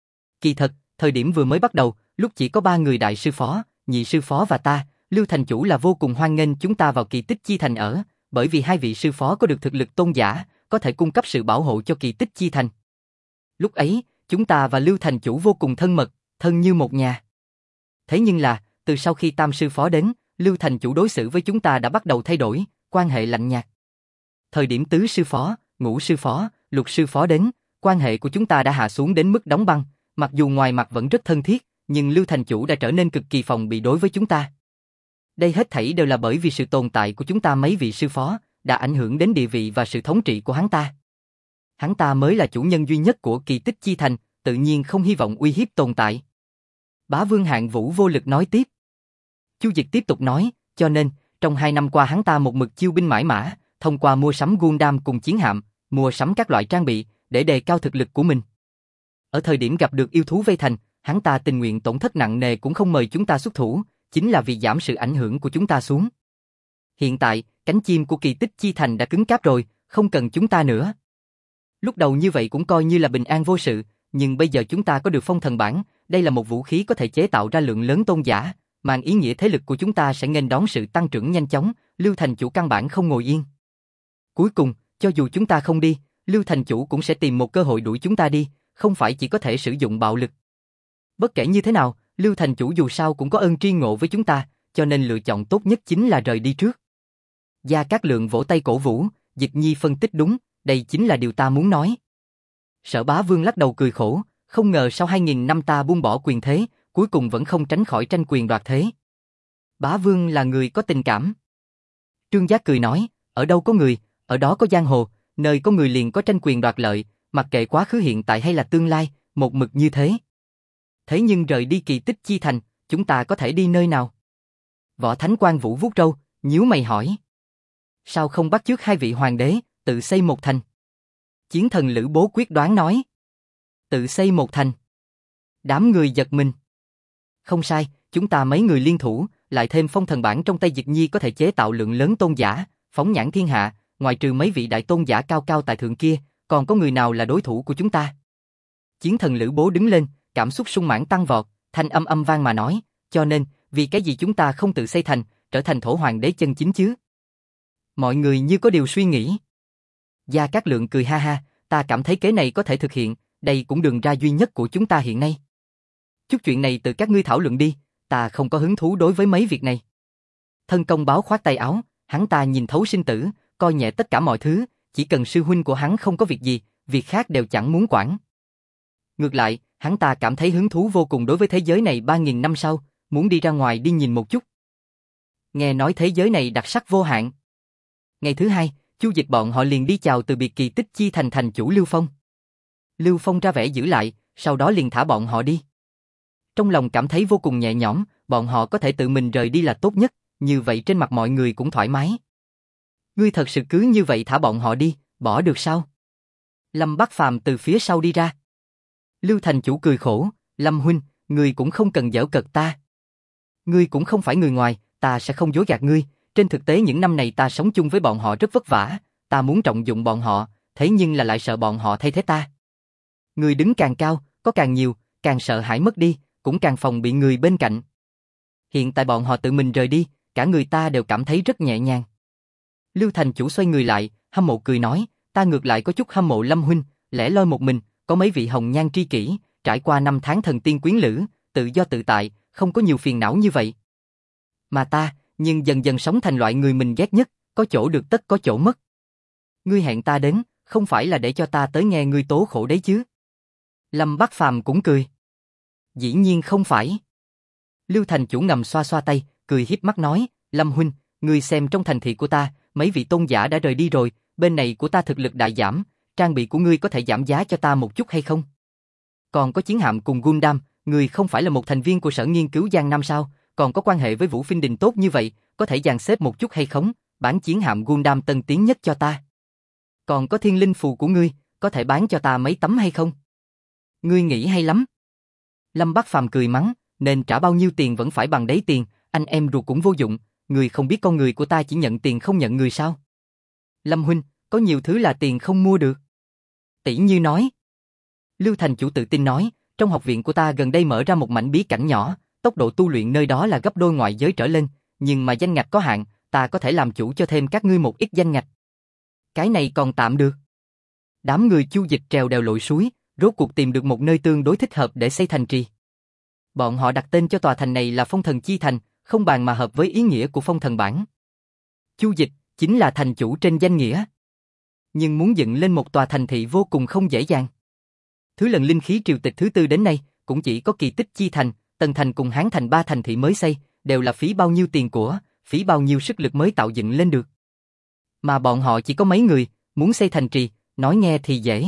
Kỳ thật, thời điểm vừa mới bắt đầu, lúc chỉ có 3 người đại sư phó, nhị sư phó và ta, Lưu thành chủ là vô cùng hoan nghênh chúng ta vào Kỳ Tích Chi Thành ở, bởi vì hai vị sư phó có được thực lực tôn giả, có thể cung cấp sự bảo hộ cho Kỳ Tích Chi Thành. Lúc ấy, chúng ta và Lưu thành chủ vô cùng thân mật, thân như một nhà. Thế nhưng là, từ sau khi Tam sư phó đến, Lưu thành chủ đối xử với chúng ta đã bắt đầu thay đổi, quan hệ lạnh nhạt. Thời điểm tứ sư phó, ngũ sư phó, lục sư phó đến, quan hệ của chúng ta đã hạ xuống đến mức đóng băng, mặc dù ngoài mặt vẫn rất thân thiết, nhưng Lưu thành chủ đã trở nên cực kỳ phòng bị đối với chúng ta. Đây hết thảy đều là bởi vì sự tồn tại của chúng ta mấy vị sư phó, đã ảnh hưởng đến địa vị và sự thống trị của hắn ta. Hắn ta mới là chủ nhân duy nhất của Kỳ Tích Chi Thành, tự nhiên không hy vọng uy hiếp tồn tại. Bá Vương Hạng Vũ vô lực nói tiếp. Chu Dịch tiếp tục nói, cho nên, trong 2 năm qua hắn ta một mực chiêu binh mãi mã, thông qua mua sắm Gundam cùng chiến hạm, mua sắm các loại trang bị, để đề cao thực lực của mình. Ở thời điểm gặp được yêu thú vây thành, hắn ta tình nguyện tổn thất nặng nề cũng không mời chúng ta xuất thủ, chính là vì giảm sự ảnh hưởng của chúng ta xuống. Hiện tại, cánh chim của Kỳ Tích Chi Thành đã cứng cáp rồi, không cần chúng ta nữa. Lúc đầu như vậy cũng coi như là bình an vô sự, nhưng bây giờ chúng ta có được phong thần bản, đây là một vũ khí có thể chế tạo ra lượng lớn tôn giả, mang ý nghĩa thế lực của chúng ta sẽ nghênh đón sự tăng trưởng nhanh chóng, Lưu thành chủ căn bản không ngồi yên. Cuối cùng, cho dù chúng ta không đi, Lưu thành chủ cũng sẽ tìm một cơ hội đuổi chúng ta đi, không phải chỉ có thể sử dụng bạo lực. Bất kể như thế nào, Lưu thành chủ dù sao cũng có ơn tri ngộ với chúng ta, cho nên lựa chọn tốt nhất chính là rời đi trước. Gia Cát Lượng vỗ tay cổ vũ, Dịch Nhi phân tích đúng, đây chính là điều ta muốn nói. Sở Bá Vương lắc đầu cười khổ, không ngờ sau 2000 năm ta buông bỏ quyền thế, cuối cùng vẫn không tránh khỏi tranh quyền đoạt thế. Bá Vương là người có tình cảm. Trương Giác cười nói, ở đâu có người, ở đó có giang hồ, Nơi có người liền có tranh quyền đoạt lợi, mặc kệ quá khứ hiện tại hay là tương lai, một mực như thế. Thế nhưng rời đi Kỳ Tích Chi Thành, chúng ta có thể đi nơi nào? Võ Thánh Quan Vũ vuốt râu, nhíu mày hỏi. Sao không bắt chước hai vị hoàng đế, tự xây một thành? Chiến thần Lữ Bố quyết đoán nói. Tự xây một thành. Đám người giật mình. Không sai, chúng ta mấy người liên thủ, lại thêm phong thần bản trong tay Diệt Nhi có thể chế tạo lượng lớn tôn giả, phóng nhãn thiên hạ, ngoài trừ mấy vị đại tôn giả cao cao tại thượng kia, còn có người nào là đối thủ của chúng ta? Chiến thần Lữ Bố đứng lên, cảm xúc sung mãn tăng vọt, thanh âm âm vang mà nói, cho nên, vì cái gì chúng ta không tự xây thành, trở thành thổ hoàng đế chân chính chứ? Mọi người như có điều suy nghĩ. Gia Cát Lượng cười ha ha, ta cảm thấy kế này có thể thực hiện, đây cũng đường ra duy nhất của chúng ta hiện nay. Chút chuyện này từ các ngươi thảo luận đi, ta không có hứng thú đối với mấy việc này. Thân Công Báo khoát tay áo, hắn ta nhìn thấu sinh tử, coi nhẹ tất cả mọi thứ, chỉ cần sư huynh của hắn không có việc gì, việc khác đều chẳng muốn quản. Ngược lại, hắn ta cảm thấy hứng thú vô cùng đối với thế giới này 3.000 năm sau, muốn đi ra ngoài đi nhìn một chút. Nghe nói thế giới này đặc sắc vô hạn. Ngày thứ hai, Chu Dịch bọn họ liền đi chào từ biệt Kỳ Tích Chi Thành thành chủ Lưu Phong. Lưu Phong ra vẻ giữ lại, sau đó liền thả bọn họ đi. Trong lòng cảm thấy vô cùng nhẹ nhõm, bọn họ có thể tự mình rời đi là tốt nhất, như vậy trên mặt mọi người cũng thoải mái. Ngươi thật sự cứ như vậy thả bọn họ đi, bỏ được sao? Lâm Bắc Phàm từ phía sau đi ra. Lưu thành chủ cười khổ, Lâm huynh, ngươi cũng không cần giễu cợt ta. Ngươi cũng không phải người ngoài, ta sẽ không dối gạt ngươi, trên thực tế những năm này ta sống chung với bọn họ rất vất vả, ta muốn trọng dụng bọn họ, thế nhưng là lại sợ bọn họ thay thế ta. Người đứng càng cao, có càng nhiều, càng sợ hãi mất đi, cũng càng phòng bị người bên cạnh. Hiện tại bọn họ tự mình rời đi, cả người ta đều cảm thấy rất nhẹ nhàng. Lưu thành chủ xoay người lại, hâm mộ cười nói, ta ngược lại có chút hâm mộ Lâm huynh, lẻ loi một mình, có mấy vị hồng nhan tri kỷ, trải qua 5 tháng thần tiên quyến lữ, tự do tự tại, không có nhiều phiền não như vậy. Mà ta, nhưng dần dần sống thành loại người mình ghét nhất, có chỗ được tất có chỗ mất. Ngươi hẹn ta đến, không phải là để cho ta tới nghe ngươi tố khổ đấy chứ? Lâm Bắc Phàm cũng cười. Dĩ nhiên không phải. Lưu thành chủ ngầm xoa xoa tay, cười hiếp mắt nói, Lâm huynh, ngươi xem trong thành thị của ta, mấy vị tôn giả đã rời đi rồi, bên này của ta thực lực đại giảm, trang bị của ngươi có thể giảm giá cho ta một chút hay không? Còn có chiến hạm cùng Gundam, ngươi không phải là một thành viên của sở nghiên cứu Giang Nam sao, còn có quan hệ với Vũ Phiên Đình tốt như vậy, có thể dàn xếp một chút hay không, bán chiến hạm Gundam tân tiến nhất cho ta. Còn có thiên linh phù của ngươi, có thể bán cho ta mấy tấm hay không? Ngươi nghĩ hay lắm. Lâm Bắc Phàm cười mắng, nên trả bao nhiêu tiền vẫn phải bằng đấy tiền, anh em ruột cũng vô dụng, người không biết con người của ta chỉ nhận tiền không nhận người sao? Lâm huynh, có nhiều thứ là tiền không mua được. Tỷ như nói. Lưu thành chủ tự tin nói, trong học viện của ta gần đây mở ra một mảnh bí cảnh nhỏ, tốc độ tu luyện nơi đó là gấp đôi ngoại giới trở lên, nhưng mà danh ngạch có hạn, ta có thể làm chủ cho thêm các ngươi một ít danh ngạch. Cái này còn tạm được. Đám người Chu Dịch trèo đèo lội suối, rốt cuộc tìm được một nơi tương đối thích hợp để xây thành trì. Bọn họ đặt tên cho tòa thành này là Phong Thần Chi Thành, không bàn mà hợp với ý nghĩa của Phong Thần bản. Chu Dịch chính là thành chủ trên danh nghĩa, nhưng muốn dựng lên một tòa thành thị vô cùng không dễ dàng. Thứ lần linh khí triều tịch thứ 4 đến nay, cũng chỉ có Kỳ Tích Chi Thành, Tần Thành cùng Hán Thành 3 thành thị mới xây, đều là phí bao nhiêu tiền của, phí bao nhiêu sức lực mới tạo dựng lên được. Mà bọn họ chỉ có mấy người, muốn xây thành trì, nói nghe thì dễ.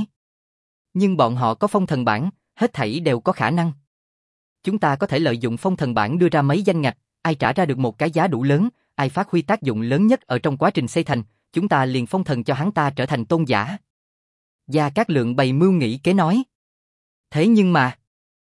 Nhưng bọn họ có Phong Thần bản, hết thảy đều có khả năng. Chúng ta có thể lợi dụng Phong Thần bản đưa ra mấy danh ngạch, ai trả ra được một cái giá đủ lớn, ai phát huy tác dụng lớn nhất ở trong quá trình xây thành, chúng ta liền phong thần cho hắn ta trở thành tôn giả. Gia Cát Lượng bày mưu nghĩ kế nói. Thế nhưng mà,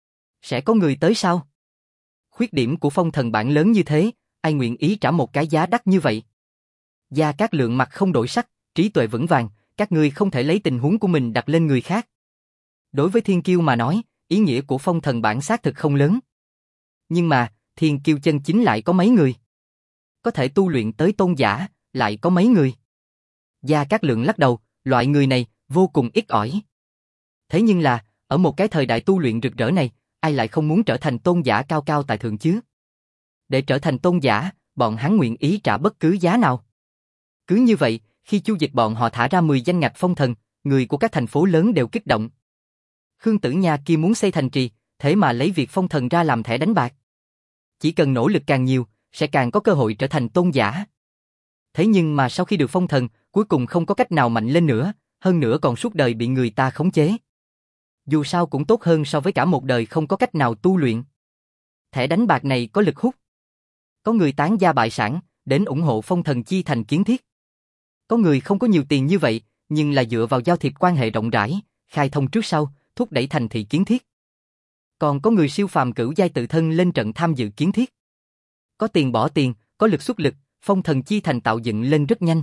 sẽ có người tới sao? Khuyết điểm của Phong Thần bản lớn như thế, ai nguyện ý trả một cái giá đắt như vậy? Gia Cát Lượng mặt không đổi sắc, trí tuệ vững vàng, các ngươi không thể lấy tình huống của mình đặt lên người khác. Đối với thiên kiêu mà nói, ý nghĩa của Phong Thần bản xác thực không lớn. Nhưng mà, thiên kiêu chân chính lại có mấy người? Có thể tu luyện tới tôn giả, lại có mấy người? Gia Cát Lượng lắc đầu, loại người này vô cùng ít ỏi. Thế nhưng là, ở một cái thời đại tu luyện rực rỡ này, ai lại không muốn trở thành tôn giả cao cao tại thượng chứ? Để trở thành tôn giả, bọn hắn nguyện ý trả bất cứ giá nào. Cứ như vậy, khi Chu Dịch bọn họ thả ra 10 danh ngạch phong thần, người của các thành phố lớn đều kích động. Khương Tử Nha kia muốn xây thành trì, thế mà lấy việc phong thần ra làm thẻ đánh bạc. Chỉ cần nỗ lực càng nhiều, sẽ càng có cơ hội trở thành tôn giả. Thế nhưng mà sau khi được phong thần, cuối cùng không có cách nào mạnh lên nữa, hơn nữa còn suốt đời bị người ta khống chế. Dù sao cũng tốt hơn so với cả một đời không có cách nào tu luyện. Thẻ đánh bạc này có lực hút. Có người tán gia bại sản, đến ủng hộ Phong Thần Chi Thành kiến thiết. Có người không có nhiều tiền như vậy, nhưng là dựa vào giao thiệp quan hệ rộng rãi, khai thông trước sau, thúc đẩy thành thị kiến thiết. Còn có người siêu phàm cửu giai tự thân lên trận tham dự kiến thiết. Có tiền bỏ tiền, có lực xuất lực, Phong Thần Chi Thành tạo dựng lên rất nhanh.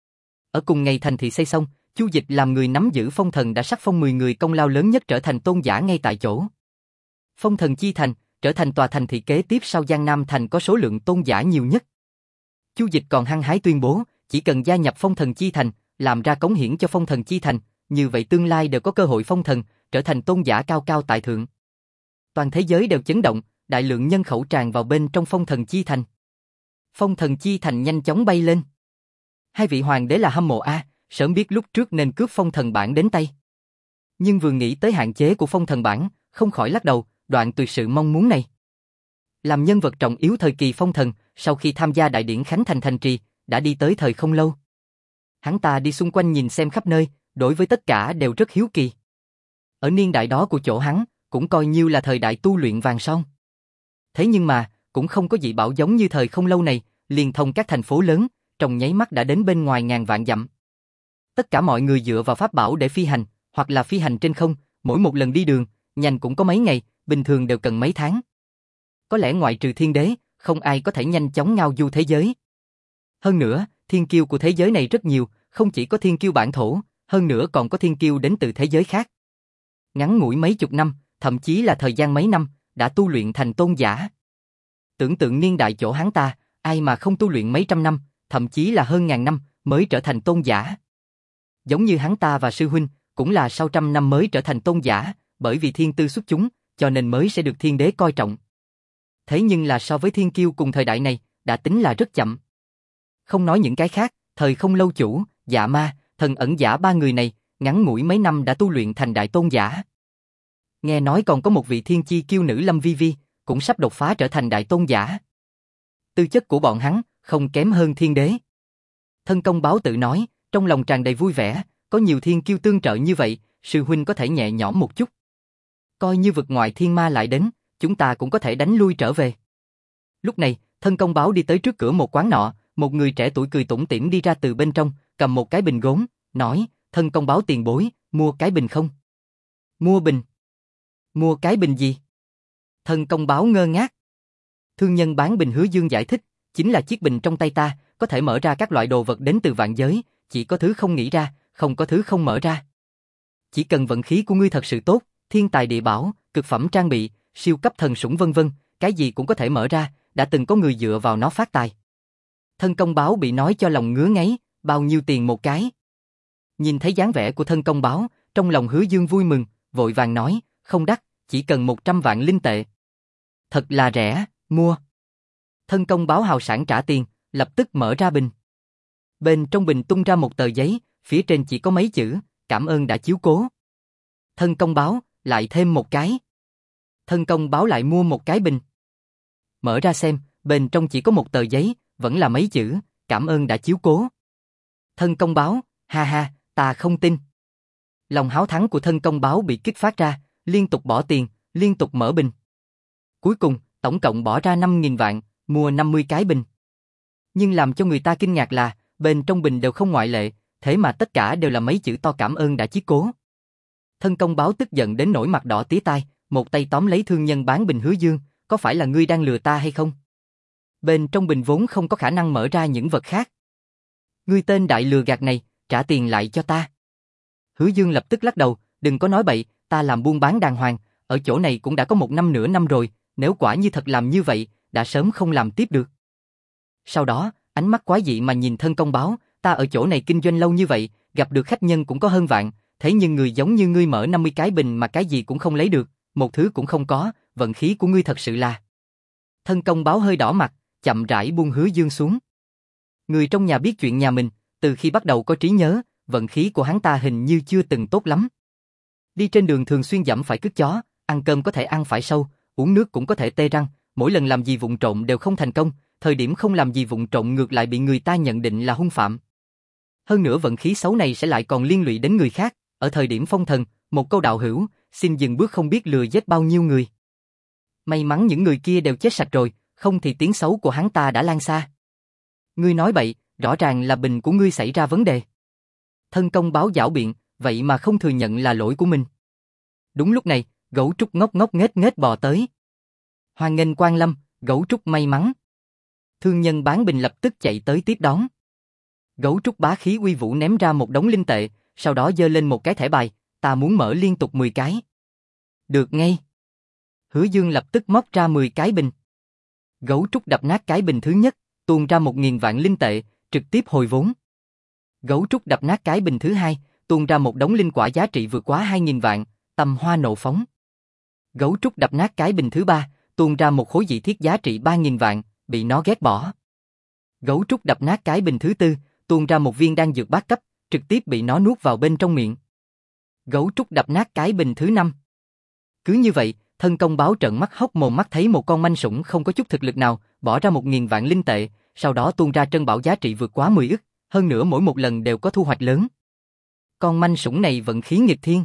Ở cùng ngày thành thị xây xong, Chu Dịch làm người nắm giữ Phong Thần đã sắc phong 10 người công lao lớn nhất trở thành tôn giả ngay tại chỗ. Phong Thần Chi Thành trở thành tòa thành thị kế tiếp sau Giang Nam Thành có số lượng tôn giả nhiều nhất. Chu Dịch còn hăng hái tuyên bố, chỉ cần gia nhập Phong Thần Chi Thành, làm ra cống hiến cho Phong Thần Chi Thành, như vậy tương lai đều có cơ hội phong thần, trở thành tôn giả cao cao tại thượng. Toàn thế giới đều chấn động, đại lượng nhân khẩu tràn vào bên trong Phong Thần Chi Thành. Phong Thần Chi Thành nhanh chóng bay lên. Hai vị hoàng đế là hâm mộ a, sớm biết lúc trước nên cướp Phong Thần bản đến tay. Nhưng vừa nghĩ tới hạn chế của Phong Thần bản, không khỏi lắc đầu, đoạn tuyệt sự mong muốn này. Làm nhân vật trọng yếu thời kỳ Phong Thần, sau khi tham gia đại điển khánh thành thành trì, đã đi tới thời không lâu. Hắn ta đi xung quanh nhìn xem khắp nơi, đối với tất cả đều rất hiếu kỳ. Ở niên đại đó của chỗ hắn, cũng coi như là thời đại tu luyện vàng son. Thế nhưng mà, cũng không có dị bảo giống như thời không lâu này, liên thông các thành phố lớn, trong nháy mắt đã đến bên ngoài ngàn vạn dặm. Tất cả mọi người dựa vào pháp bảo để phi hành, hoặc là phi hành trên không, mỗi một lần đi đường, nhanh cũng có mấy ngày, bình thường đều cần mấy tháng. Có lẽ ngoại trừ thiên đế, không ai có thể nhanh chóng ngao du thế giới. Hơn nữa, thiên kiêu của thế giới này rất nhiều, không chỉ có thiên kiêu bản thổ, hơn nữa còn có thiên kiêu đến từ thế giới khác. Ngắn ngủi mấy chục năm, thậm chí là thời gian mấy năm, đã tu luyện thành tôn giả. Tưởng tượng niên đại chỗ hắn ta, ai mà không tu luyện mấy trăm năm, thậm chí là hơn ngàn năm, mới trở thành tôn giả. Giống như hắn ta và sư huynh, cũng là sau trăm năm mới trở thành tôn giả, bởi vì thiên tư xuất chúng, cho nên mới sẽ được thiên đế coi trọng. Thế nhưng là so với thiên kiêu cùng thời đại này, đã tính là rất chậm. Không nói những cái khác, thời không lâu chủ, Dạ Ma, Thần Ẩn Giả ba người này, ngắn ngủi mấy năm đã tu luyện thành đại tôn giả. Nghe nói còn có một vị thiên chi kiêu nữ Lâm Vi Vi, cũng sắp đột phá trở thành đại tôn giả. Tư chất của bọn hắn, không kém hơn thiên đế. Thân công báo tự nói, trong lòng tràn đầy vui vẻ, có nhiều thiên kiêu tương trợ như vậy, sư huynh có thể nhẹ nhõm một chút. Coi như vực ngoại thiên ma lại đến, chúng ta cũng có thể đánh lui trở về. Lúc này, thân công báo đi tới trước cửa một quán nọ, một người trẻ tuổi cười tủm tỉm đi ra từ bên trong, cầm một cái bình gốm, nói, thân công báo tiền bối, mua cái bình không? Mua bình? Mua cái bình gì? Thân công báo ngơ ngác. Thương nhân bán bình Hứa Dương giải thích, chính là chiếc bình trong tay ta, có thể mở ra các loại đồ vật đến từ vạn giới, chỉ có thứ không nghĩ ra, không có thứ không mở ra. Chỉ cần vận khí của ngươi thật sự tốt, thiên tài địa bảo, cực phẩm trang bị, siêu cấp thần sủng vân vân, cái gì cũng có thể mở ra, đã từng có người dựa vào nó phát tài. Thân công báo bị nói cho lòng ngứa ngáy, bao nhiêu tiền một cái? Nhìn thấy dáng vẻ của thân công báo, trong lòng Hứa Dương vui mừng, vội vàng nói, không đắt, chỉ cần 100 vạn linh tệ. Thật là rẻ, mua. Thân công báo hào sảng trả tiền, lập tức mở ra bình. Bên trong bình tung ra một tờ giấy, phía trên chỉ có mấy chữ, cảm ơn đã chiếu cố. Thân công báo, lại thêm một cái. Thân công báo lại mua một cái bình. Mở ra xem, bên trong chỉ có một tờ giấy, vẫn là mấy chữ, cảm ơn đã chiếu cố. Thân công báo, ha ha, ta không tin. Lòng háo thắng của thân công báo bị kích phát ra, liên tục bỏ tiền, liên tục mở bình. Cuối cùng, tổng cộng bỏ ra 5.000 vạn, mua 50 cái bình. Nhưng làm cho người ta kinh ngạc là, bên trong bình đều không ngoại lệ, thế mà tất cả đều là mấy chữ to cảm ơn đã chiếu cố. Thân công báo tức giận đến nỗi mặt đỏ tía tai, một tay tóm lấy thương nhân bán bình Hứa Dương, có phải là ngươi đang lừa ta hay không? Bên trong bình vốn không có khả năng mở ra những vật khác. Ngươi tên đại lừa gạt này, trả tiền lại cho ta. Hứa Dương lập tức lắc đầu, đừng có nói bậy, ta làm buôn bán đàng hoàng, ở chỗ này cũng đã có 1 năm nửa năm rồi, nếu quả như thật làm như vậy, đã sớm không làm tiếp được. Sau đó, ánh mắt quái dị mà nhìn thân công báo, ta ở chỗ này kinh doanh lâu như vậy, gặp được khách nhân cũng có hơn vạn, thế nhưng người giống như ngươi mở 50 cái bình mà cái gì cũng không lấy được, một thứ cũng không có, vận khí của ngươi thật sự là. Thân công báo hơi đỏ mặt, chậm rãi buông Hứa Dương xuống. Người trong nhà biết chuyện nhà mình, từ khi bắt đầu có trí nhớ, vận khí của hắn ta hình như chưa từng tốt lắm. Đi trên đường thường xuyên dẫm phải cứt chó, ăn cơm có thể ăn phải sâu, uống nước cũng có thể tê răng, mỗi lần làm gì vụng trộm đều không thành công, thời điểm không làm gì vụng trộm ngược lại bị người ta nhận định là hung phạm. Hơn nữa vận khí xấu này sẽ lại còn liên lụy đến người khác, ở thời điểm phong thần, một câu đạo hữu, xin dừng bước không biết lừa giết bao nhiêu người. May mắn những người kia đều chết sạch rồi, không thì tiếng xấu của hắn ta đã lan xa. Ngươi nói bậy, rõ ràng là bình của ngươi xảy ra vấn đề. Thân công báo giảo biện, vậy mà không thừa nhận là lỗi của mình. Đúng lúc này, Gấu Trúc ngốc ngốc nghếch nghếch bò tới. Hoan nghênh Quan Lâm, Gấu Trúc may mắn. Thương nhân bán bình lập tức chạy tới tiếp đón. Gấu Trúc bá khí uy vũ ném ra một đống linh tệ, sau đó giơ lên một cái thẻ bài, ta muốn mở liên tục 10 cái. Được ngay. Hứa Dương lập tức móc ra 10 cái bình. Gấu Trúc đập nát cái bình thứ nhất, tuôn ra 1.000 vạn linh tệ, trực tiếp hồi vốn. Gấu Trúc đập nát cái bình thứ hai, tuôn ra một đống linh quả giá trị vượt quá 2.000 vạn, tâm hoa nộ phóng. Gấu Trúc đập nát cái bình thứ ba, tuôn ra một khối dị thiết giá trị 3.000 vạn, bị nó ghét bỏ. Gấu Trúc đập nát cái bình thứ tư, tuôn ra một viên đan dược bát cấp, trực tiếp bị nó nuốt vào bên trong miệng. Gấu Trúc đập nát cái bình thứ năm. Cứ như vậy, thân công báo trợn mắt hốc mồm mắt thấy một con manh sủng không có chút thực lực nào, bỏ ra 1.000 vạn linh tệ, sau đó tuôn ra trân bảo giá trị vượt quá 10 ức, hơn nữa mỗi một lần đều có thu hoạch lớn. Con manh sủng này vận khí nghịch thiên.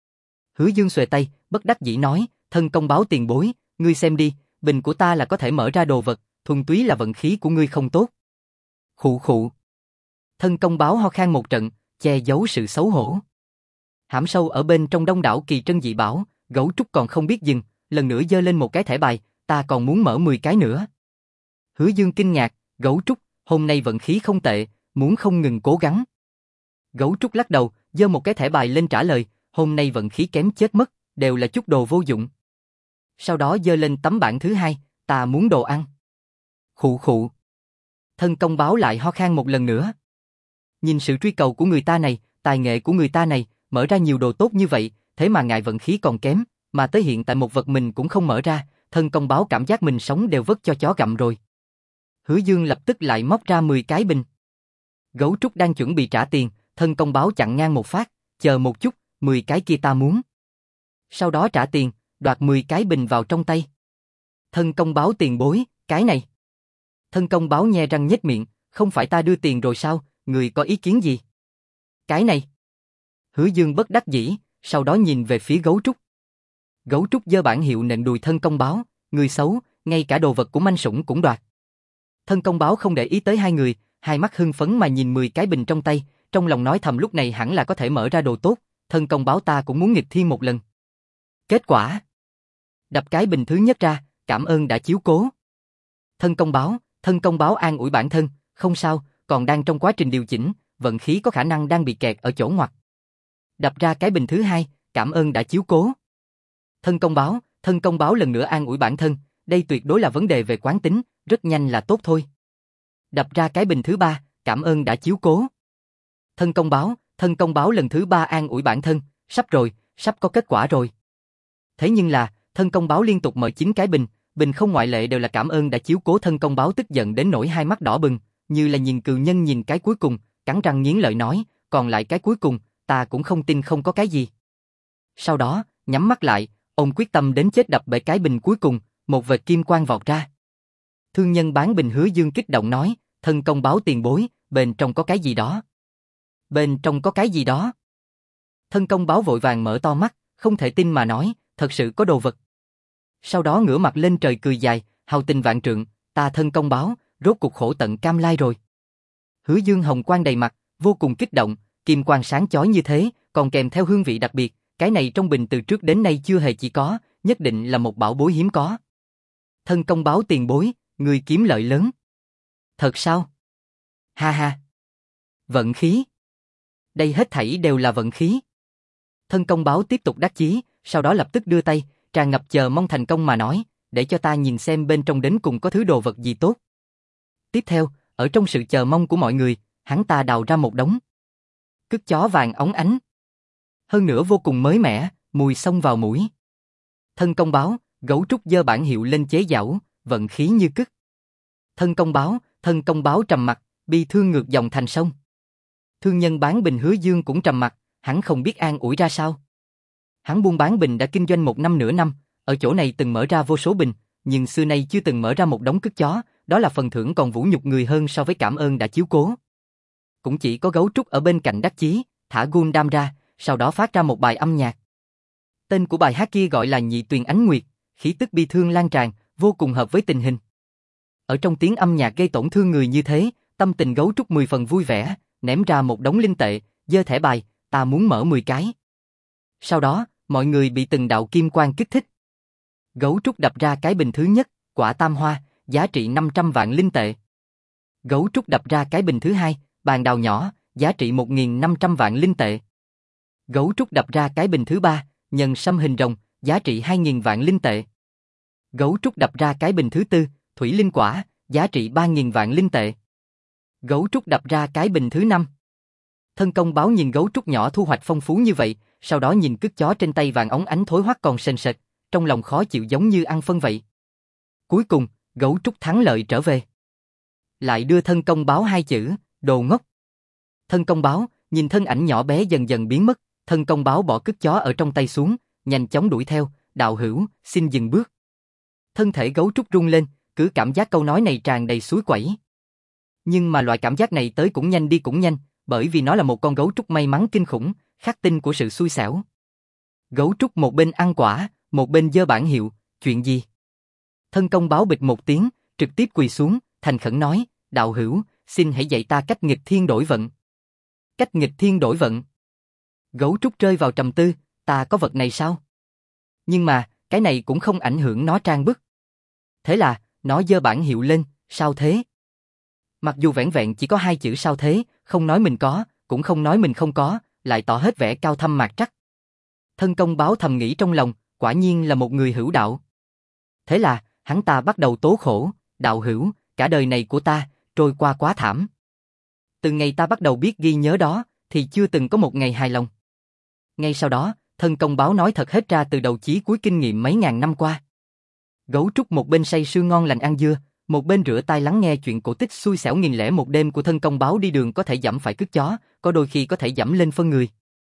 Hứa Dương xuề tay, bất đắc dĩ nói, thân công báo tiền bối, ngươi xem đi, bình của ta là có thể mở ra đồ vật, thuần túy là vận khí của ngươi không tốt. Khụ khụ. Thân công báo ho khan một trận, che giấu sự xấu hổ. Hãm sâu ở bên trong đông đảo kỳ trân dị bảo, Gấu Trúc còn không biết dừng, lần nữa giơ lên một cái thẻ bài, ta còn muốn mở 10 cái nữa. Hứa Dương kinh ngạc, Gấu Trúc, hôm nay vận khí không tệ, muốn không ngừng cố gắng. Gấu Trúc lắc đầu, giơ một cái thẻ bài lên trả lời, hôm nay vận khí kém chết mất, đều là chút đồ vô dụng. Sau đó giơ lên tấm bảng thứ hai, ta muốn đồ ăn. Khụ khụ. Thân công báo lại ho khan một lần nữa. Nhìn sự truy cầu của người ta này, tài nghệ của người ta này, mở ra nhiều đồ tốt như vậy, thế mà ngại vận khí còn kém, mà tới hiện tại một vật mình cũng không mở ra, thân công báo cảm giác mình sống đều vất cho chó gặm rồi. Hứa Dương lập tức lại móc ra 10 cái bình. Gấu Trúc đang chuẩn bị trả tiền, thân công báo chặn ngang một phát, chờ một chút, 10 cái kia ta muốn. Sau đó trả tiền, đoạt 10 cái bình vào trong tay. Thân công báo tiền bối, cái này. Thân công báo nhe răng nhếch miệng, không phải ta đưa tiền rồi sao, người có ý kiến gì? Cái này. Hứa Dương bất đắc dĩ, sau đó nhìn về phía Gấu Trúc. Gấu Trúc giơ bản hiệu nện đùi thân công báo, người xấu, ngay cả đồ vật của manh sủng cũng đoạt. Thân công báo không để ý tới hai người, hai mắt hưng phấn mà nhìn 10 cái bình trong tay, trong lòng nói thầm lúc này hẳn là có thể mở ra đồ tốt, thân công báo ta cũng muốn nghịch thiên một lần. Kết quả. Đập cái bình thứ nhất ra, cảm ơn đã chiếu cố. Thân công báo an ủi bản thân, không sao, còn đang trong quá trình điều chỉnh, vận khí có khả năng đang bị kẹt ở chỗ ngoặt. Đập ra cái bình thứ hai, cảm ơn đã chiếu cố. Thân công báo lần nữa an ủi bản thân, đây tuyệt đối là vấn đề về quán tính, rất nhanh là tốt thôi. Đập ra cái bình thứ ba, cảm ơn đã chiếu cố. Thân công báo lần thứ ba an ủi bản thân, sắp rồi, sắp có kết quả rồi. Thế nhưng là, thân công báo liên tục mở 9 cái bình, bình không ngoại lệ đều là cảm ơn đã chiếu cố, thân công báo tức giận đến nỗi hai mắt đỏ bừng, như là nhìn cừu nhân nhìn cái cuối cùng, cắn răng nghiến lợi nói, còn lại cái cuối cùng, ta cũng không tin không có cái gì. Sau đó, nhắm mắt lại, ông quyết tâm đến chết đập bể cái bình cuối cùng, một vệt kim quang vọt ra. Thương nhân bán bình Hứa Dương kích động nói, thân công báo tiền bối, bên trong có cái gì đó. Bên trong có cái gì đó. Thân công báo vội vàng mở to mắt, không thể tin mà nói, thật sự có đồ vật. Sau đó ngửa mặt lên trời cười dài, hào tình vạn trượng, ta thân công báo, rốt cuộc khổ tận cam lai rồi. Hứa Dương hồng quang đầy mặt, vô cùng kích động, kim quang sáng chói như thế, còn kèm theo hương vị đặc biệt, cái này trong bình từ trước đến nay chưa hề chỉ có, nhất định là một bảo bối hiếm có. Thân công báo tiền bối, người kiếm lợi lớn. Thật sao? Ha ha. Vận khí. Đây hết thảy đều là vận khí. Thân công báo tiếp tục đắc chí, sau đó lập tức đưa tay, tràn ngập chờ mong thành công mà nói, để cho ta nhìn xem bên trong đến cùng có thứ đồ vật gì tốt. Tiếp theo, ở trong sự chờ mong của mọi người, hắn ta đào ra một đống cứt chó vàng óng ánh. Hơn nữa vô cùng mới mẻ, mùi xông vào mũi. Thân công báo, Gấu Trúc giơ bản hiệu lên chế giảo, vận khí như cứt. Thân công báo trầm mặt, bi thương ngược dòng thành sông. Thương nhân bán bình Hứa Dương cũng trầm mặt, hắn không biết an ủi ra sao. Hắn buôn bán bình đã kinh doanh 1 năm nửa năm, ở chỗ này từng mở ra vô số bình, nhưng xưa nay chưa từng mở ra một đống cứt chó, đó là phần thưởng còn vũ nhục người hơn so với cảm ơn đã chiếu cố. cũng chỉ có Gấu Trúc ở bên cạnh đắc chí, thả Gundam ra, sau đó phát ra một bài âm nhạc. Tên của bài hát kia gọi là Nhị Tuyền Ánh Nguyệt, khí tức bi thương lan tràn, vô cùng hợp với tình hình. Ở trong tiếng âm nhạc gây tổn thương người như thế, tâm tình Gấu Trúc 10 phần vui vẻ, ném ra một đống linh tệ, giơ thẻ bài, ta muốn mở 10 cái. Sau đó, mọi người bị từng đạo kim quang kích thích. Gấu Trúc đập ra cái bình thứ nhất, quả tam hoa, giá trị 500 vạn linh tệ. Gấu Trúc đập ra cái bình thứ hai, bàn đào nhỏ, giá trị 1.500 vạn linh tệ. Gấu Trúc đập ra cái bình thứ ba, nhân sâm hình rồng, giá trị 2.000 vạn linh tệ. Gấu Trúc đập ra cái bình thứ tư, thủy linh quả, giá trị 3.000 vạn linh tệ. Gấu Trúc đập ra cái bình thứ năm. Thân công báo nhìn Gấu Trúc nhỏ thu hoạch phong phú như vậy, sau đó nhìn cứt chó trên tay vàng óng ánh thối hoắc còn sền sệt, trong lòng khó chịu giống như ăn phân vậy. Cuối cùng, Gấu Trúc thắng lợi trở về. Lại đưa thân công báo 2 chữ, đồ ngốc. Thân công báo, nhìn thân ảnh nhỏ bé dần dần biến mất, thân công báo bỏ cứt chó ở trong tay xuống, nhanh chóng đuổi theo, đạo hữu, xin dừng bước. Thân thể Gấu Trúc rung lên, cứ cảm giác câu nói này tràn đầy suối quẩy. Nhưng mà loại cảm giác này tới cũng nhanh đi cũng nhanh, bởi vì nó là một con Gấu Trúc may mắn kinh khủng, khắc tinh của sự xui xẻo. Gấu Trúc một bên ăn quả, một bên giơ bảng hiệu, chuyện gì? Thân công báo bịch một tiếng, trực tiếp quỳ xuống, thành khẩn nói, đạo hữu, xin hãy dạy ta cách nghịch thiên đổi vận. Cách nghịch thiên đổi vận. Gấu Trúc rơi vào trầm tư, ta có vật này sao? Nhưng mà, cái này cũng không ảnh hưởng nó trang bức. Thế là, nó giơ bảng hiệu lên, sao thế? Mặc dù vẻn vẹn chỉ có 2 chữ sao thế, không nói mình có, cũng không nói mình không có, lại tỏ hết vẻ cao thâm mạc trắc. Thân công báo thầm nghĩ trong lòng, quả nhiên là một người hữu đạo. Thế là, hắn ta bắt đầu tố khổ, đạo hữu, cả đời này của ta, trôi qua quá thảm. Từ ngày ta bắt đầu biết ghi nhớ đó, thì chưa từng có một ngày hài lòng. Ngay sau đó, thân công báo nói thật hết ra từ đầu chí cuối kinh nghiệm mấy ngàn năm qua. Gấu Trúc một bên say sưa ngon lành ăn dưa, một bên rửa tai lắng nghe chuyện cổ tích xui xẻo 1001 đêm của thân công báo đi đường có thể dẫm phải cứt chó, có đôi khi có thể dẫm lên phân người.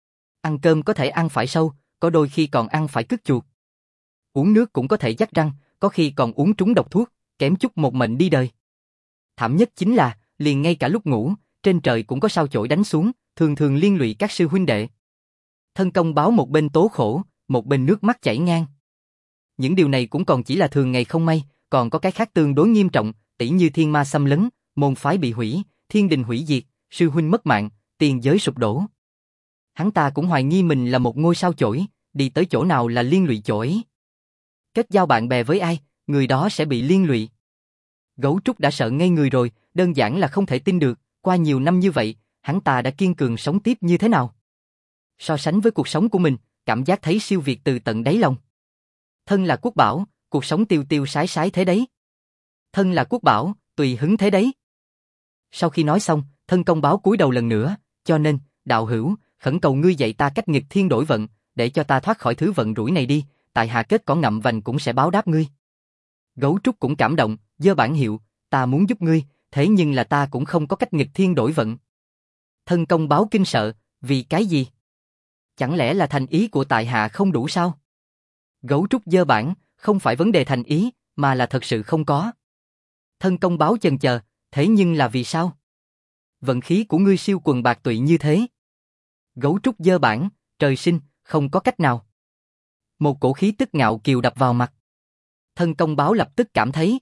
Ăn cơm có thể ăn phải sâu, có đôi khi còn ăn phải cứt chuột. Uống nước cũng có thể dắt răng, có khi còn uống trúng độc thuốc, kém chút một mệnh đi đời. Thảm nhất chính là, liền ngay cả lúc ngủ, trên trời cũng có sao chổi đánh xuống, thường thường liên lụy các sư huynh đệ. Thân công báo một bên tố khổ, một bên nước mắt chảy ngang. Những điều này cũng còn chỉ là thường ngày không may, còn có cái khác tương đối nghiêm trọng, tỉ như thiên ma xâm lấn, môn phái bị hủy, thiên đình hủy diệt, sư huynh mất mạng, tiền giới sụp đổ. Hắn ta cũng hoài nghi mình là một ngôi sao chổi, đi tới chỗ nào là liên lụy chỗ ấy. Kết giao bạn bè với ai, người đó sẽ bị liên lụy. Gấu Trúc đã sợ ngây người rồi, đơn giản là không thể tin được, qua nhiều năm như vậy, hắn ta đã kiên cường sống tiếp như thế nào. So sánh với cuộc sống của mình, cảm giác thấy siêu việt từ tận đáy lòng. Thân là quốc bảo, cuộc sống tiêu tiêu sái sái thế đấy. Thân là quốc bảo, tùy hứng thế đấy. Sau khi nói xong, thân công báo cúi đầu lần nữa, cho nên, đạo hữu, khẩn cầu ngươi dạy ta cách nghịch thiên đổi vận, để cho ta thoát khỏi thứ vận rủi này đi, tại hạ kết cỏ ngậm vành cũng sẽ báo đáp ngươi. Gấu Trúc cũng cảm động, giơ bảng hiệu, ta muốn giúp ngươi, thế nhưng là ta cũng không có cách nghịch thiên đổi vận. Thân công báo kinh sợ, vì cái gì? Chẳng lẽ là thành ý của tại hạ không đủ sao? Gấu Trúc giơ bảng, không phải vấn đề thành ý, mà là thật sự không có. Thân công báo chần chờ, thế nhưng là vì sao? Vận khí của ngươi siêu quần bạc tụy như thế. Gấu Trúc giơ bảng, trời sinh, không có cách nào. Một cổ khí tức ngạo kiều đập vào mặt. Thân công báo lập tức cảm thấy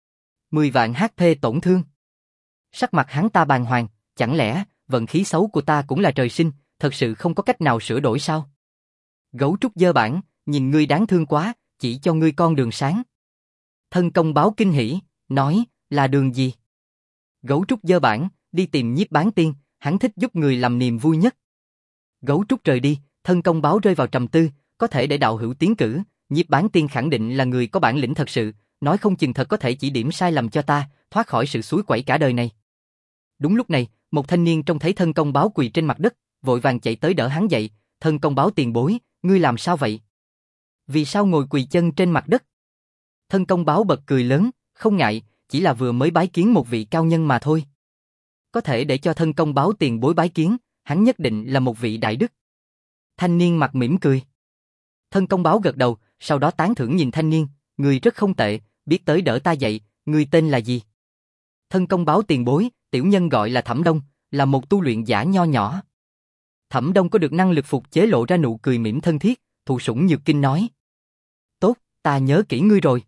10 vạn HP tổn thương. Sắc mặt hắn ta bàng hoàng, chẳng lẽ vận khí xấu của ta cũng là trời sinh, thật sự không có cách nào sửa đổi sao? Gấu Trúc giơ bảng, nhìn ngươi đáng thương quá, chỉ cho ngươi con đường sáng. Thân công báo kinh hỉ, nói, là đường gì? Gấu Trúc giơ bảng, đi tìm Nhiếp Bán Tiên, hắn thích giúp người làm niềm vui nhất. Gấu Trúc rời đi, thân công báo rơi vào trầm tư, có thể để đạo hữu tiến cử, Nhiếp Bán Tiên khẳng định là người có bản lĩnh thật sự, nói không chừng thật có thể chỉ điểm sai lầm cho ta, thoát khỏi sự suối quẩy cả đời này. Đúng lúc này, một thanh niên trông thấy thân công báo quỳ trên mặt đất, vội vàng chạy tới đỡ hắn dậy, thân công báo tiền bối, ngươi làm sao vậy? Vì sao ngồi quỳ chân trên mặt đất? Thân công báo bật cười lớn, không ngại, chỉ là vừa mới bái kiến một vị cao nhân mà thôi. Có thể để cho thân công báo tiền bối bái kiến, hắn nhất định là một vị đại đức. Thanh niên mặt mỉm cười. Thân công báo gật đầu, sau đó tán thưởng nhìn thanh niên, người rất không tệ, biết tới đỡ ta dậy, người tên là gì? Thân công báo tiền bối, tiểu nhân gọi là Thẩm Đông, là một tu luyện giả nho nhỏ. Thẩm Đông có được năng lực phục chế lộ ra nụ cười mỉm thân thiết, thụ sủng nhược kinh nói. Tốt, ta nhớ kỹ ngươi rồi.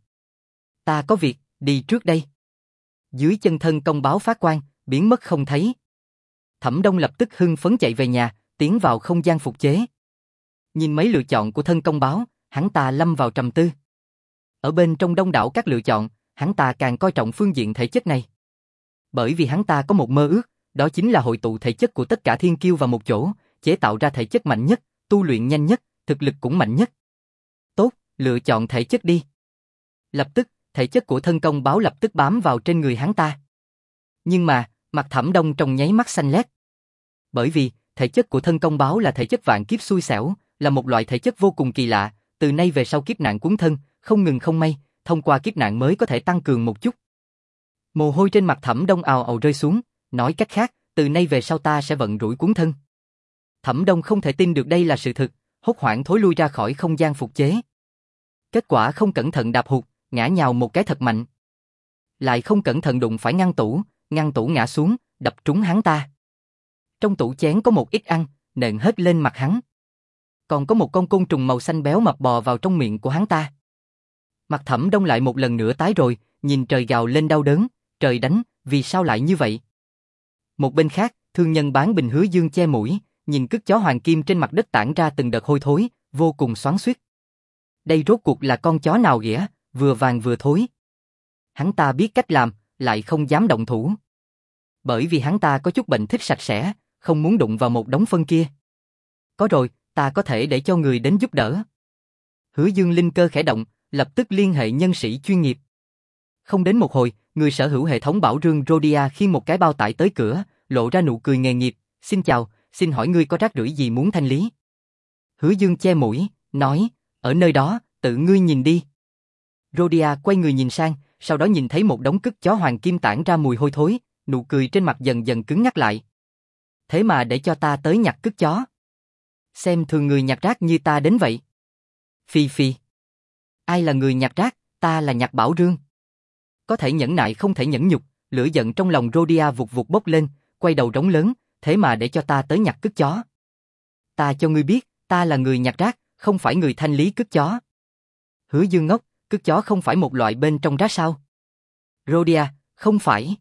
Ta có việc, đi trước đây. Dưới chân thân công báo phát quang, biến mất không thấy. Thẩm Đông lập tức hưng phấn chạy về nhà, tiến vào không gian phục chế. Nhìn mấy lựa chọn của thân công báo, hắn ta lâm vào trầm tư. Ở bên trong đông đảo các lựa chọn, hắn ta càng coi trọng phương diện thể chất này. Bởi vì hắn ta có một mơ ước, đó chính là hội tụ thể chất của tất cả thiên kiêu vào một chỗ, chế tạo ra thể chất mạnh nhất, tu luyện nhanh nhất, thực lực cũng mạnh nhất. Tốt, lựa chọn thể chất đi. Lập tức, thể chất của thân công báo lập tức bám vào trên người hắn ta. Nhưng mà, mặt Thẩm Đông trong nháy mắt xanh lét. Bởi vì, thể chất của thân công báo là thể chất vạn kiếp xui xẻo, là một loại thể chất vô cùng kỳ lạ, từ nay về sau kiếp nạn cuốn thân, không ngừng không may, thông qua kiếp nạn mới có thể tăng cường một chút. Mồ hôi trên mặt Thẩm Đông ào ào rơi xuống, nói cách khác, từ nay về sau ta sẽ vận rủi cuốn thân. Thẩm Đông không thể tin được đây là sự thực, hốt hoảng thối lui ra khỏi không gian phục chế. Kết quả không cẩn thận đạp hụt, ngã nhào một cái thật mạnh. Lại không cẩn thận đụng phải ngăn tủ ngã xuống, đập trúng hắn ta. Trong tủ chén có một ít ăn, nện hết lên mặt hắn. Còn có một con côn trùng màu xanh béo mập bò vào trong miệng của hắn ta. Mặt Thẩm Đông lại một lần nữa tái rồi, nhìn trời gào lên đau đớn, trời đánh, vì sao lại như vậy? Một bên khác, thương nhân bán bình Hứa Dương che mũi, nhìn cứt chó hoàng kim trên mặt đất tản ra từng đợt hôi thối, vô cùng xoắn xuýt. Đây rốt cuộc là con chó nào ghẻ, vừa vàng vừa thối. Hắn ta biết cách làm, lại không dám động thủ. Bởi vì hắn ta có chút bệnh thích sạch sẽ, không muốn đụng vào một đống phân kia. Có rồi, ta có thể để cho người đến giúp đỡ. Hứa Dương linh cơ khẽ động, lập tức liên hệ nhân sĩ chuyên nghiệp. Không đến một hồi, người sở hữu hệ thống bảo rương Rhodia khiêng một cái bao tải tới cửa, lộ ra nụ cười nghề nghiệp. Xin chào, xin hỏi ngươi có rác rưởi gì muốn thanh lý? Hứa Dương che mũi, nói, ở nơi đó, tự ngươi nhìn đi. Rhodia quay người nhìn sang, sau đó nhìn thấy một đống cứt chó hoàng kim tản ra mùi hôi thối, nụ cười trên mặt dần dần cứng ngắc lại. Thế mà để cho ta tới nhặt cứt chó. Xem thường người nhặt rác như ta đến vậy. Phi phi. Ai là người nhặt rác, ta là nhặt bảo rương. Có thể nhẫn nại không thể nhẫn nhục, lửa giận trong lòng Rhodia vụt vụt bốc lên, quay đầu rống lớn, thế mà để cho ta tới nhặt cứt chó. Ta cho ngươi biết, ta là người nhặt rác, không phải người thanh lý cứt chó. Hứa Dương ngốc, cứt chó không phải một loại bên trong rác sao? Rhodia, không phải.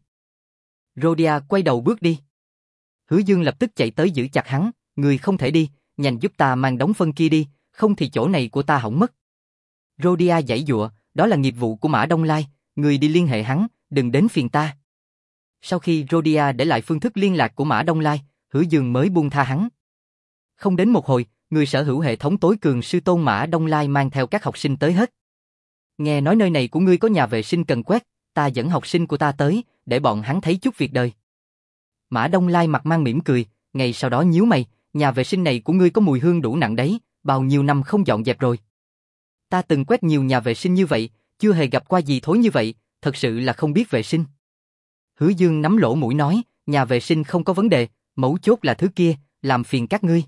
Rhodia quay đầu bước đi. Hứa Dương lập tức chạy tới giữ chặt hắn, người không thể đi, nhanh giúp ta mang đống phân kia đi, không thì chỗ này của ta hỏng mất. Rhodia giãy giụa, đó là nghiệp vụ của Mã Đông Lai, người đi liên hệ hắn, đừng đến phiền ta. Sau khi Rhodia để lại phương thức liên lạc của Mã Đông Lai, Hứa Dương mới buông tha hắn. Không đến một hồi, người sở hữu hệ thống tối cường sư tôn Mã Đông Lai mang theo các học sinh tới hết. Nghe nói nơi này của ngươi có nhà vệ sinh cần quét, ta dẫn học sinh của ta tới, để bọn hắn thấy chút việc đời. Mã Đông Lai mặt mang mỉm cười, ngày sau đó nhíu mày, nhà vệ sinh này của ngươi có mùi hương đủ nặng đấy, bao nhiêu năm không dọn dẹp rồi. Ta từng quét nhiều nhà vệ sinh như vậy, chưa hề gặp qua gì thối như vậy, thật sự là không biết vệ sinh. Hứa Dương nắm lỗ mũi nói, nhà vệ sinh không có vấn đề, mấu chốt là thứ kia, làm phiền các ngươi.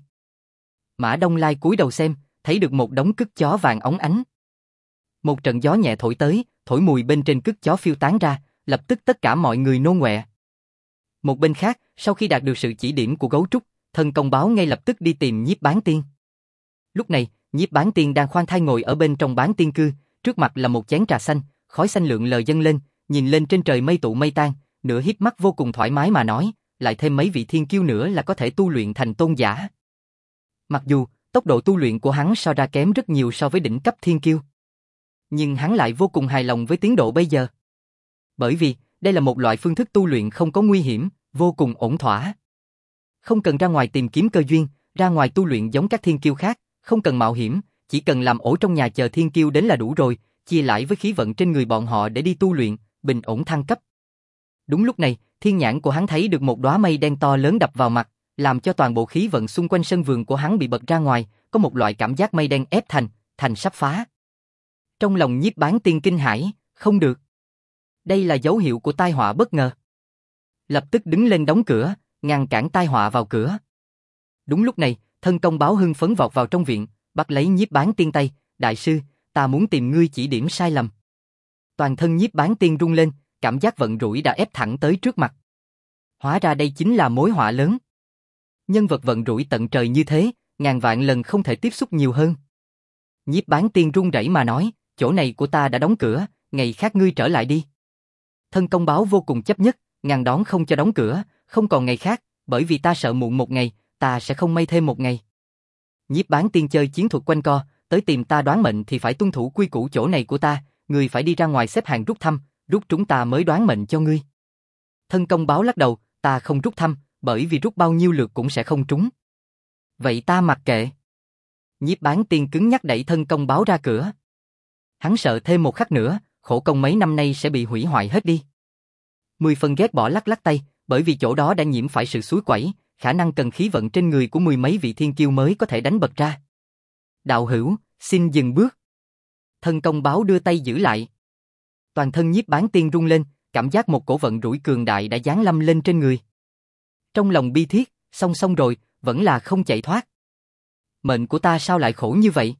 Mã Đông Lai cúi đầu xem, thấy được một đống cứt chó vàng óng ánh. Một trận gió nhẹ thổi tới, thổi mùi bên trên cứt chó phiêu tán ra, lập tức tất cả mọi người nôn ọe. Một bên khác, sau khi đạt được sự chỉ điểm của gấu trúc, thân công báo ngay lập tức đi tìm Nhiếp Bán Tiên. Lúc này, Nhiếp Bán Tiên đang khoan thai ngồi ở bên trong bán tiên cư, trước mặt là một chén trà xanh, khói xanh lượn lờ dâng lên, nhìn lên trên trời mây tụ mây tan, nửa híp mắt vô cùng thoải mái mà nói, lại thêm mấy vị thiên kiêu nữa là có thể tu luyện thành tôn giả. Mặc dù, tốc độ tu luyện của hắn so ra kém rất nhiều so với đỉnh cấp thiên kiêu, nhưng hắn lại vô cùng hài lòng với tiến độ bây giờ. Bởi vì, đây là một loại phương thức tu luyện không có nguy hiểm, vô cùng ổn thỏa. Không cần ra ngoài tìm kiếm cơ duyên, ra ngoài tu luyện giống các thiên kiêu khác, không cần mạo hiểm, chỉ cần làm ổ trong nhà chờ thiên kiêu đến là đủ rồi, chia lại với khí vận trên người bọn họ để đi tu luyện, bình ổn thăng cấp. Đúng lúc này, thiên nhãn của hắn thấy được một đóa mây đen to lớn đập vào mặt, làm cho toàn bộ khí vận xung quanh sân vườn của hắn bị bật ra ngoài, có một loại cảm giác mây đen ép thành sắp phá. Trong lòng Nhiếp Bán Tiên kinh hãi, không được. Đây là dấu hiệu của tai họa bất ngờ. Lập tức đứng lên đóng cửa, ngăn cản tai họa vào cửa. Đúng lúc này, thân công báo hưng phấn vọt vào trong viện, bắt lấy Nhiếp Bán Tiên tay, đại sư, ta muốn tìm ngươi chỉ điểm sai lầm. Toàn thân Nhiếp Bán Tiên rung lên, cảm giác vận rủi đã ép thẳng tới trước mặt. Hóa ra đây chính là mối họa lớn. Nhân vật vận rủi tận trời như thế, ngàn vạn lần không thể tiếp xúc nhiều hơn. Nhiếp Bán Tiên run rẩy mà nói, chỗ này của ta đã đóng cửa, ngày khác ngươi trở lại đi. Thân công báo vô cùng chấp nhất, ngăn đón không cho đóng cửa, không còn ngày khác, bởi vì ta sợ muộn một ngày, ta sẽ không may thêm một ngày. Nhiếp Bán Tiên chơi chiến thuật quanh co, tới tìm ta đoán mệnh thì phải tuân thủ quy củ chỗ này của ta, ngươi phải đi ra ngoài xếp hàng rút thăm, rút trúng ta mới đoán mệnh cho ngươi. Thân công báo lắc đầu, ta không rút thăm, bởi vì rút bao nhiêu lượt cũng sẽ không trúng. Vậy ta mặc kệ. Nhiếp Bán Tiên cứng nhắc đẩy thân công báo ra cửa. Hắn sợ thêm một khắc nữa, khổ công mấy năm nay sẽ bị hủy hoại hết đi. 10 phần ghét bỏ lắc lắc tay, bởi vì chỗ đó đã nhiễm phải sự suối quẩy, khả năng cần khí vận trên người của mười mấy vị thiên kiêu mới có thể đánh bật ra. Đạo hữu, xin dừng bước. Thân công báo đưa tay giữ lại. Toàn thân Nhiếp Bán Tiên rung lên, cảm giác một cổ vận rủi cường đại đã giáng lâm lên trên người. Trong lòng bi thiết, xong rồi, vẫn là không chạy thoát. Mệnh của ta sao lại khổ như vậy?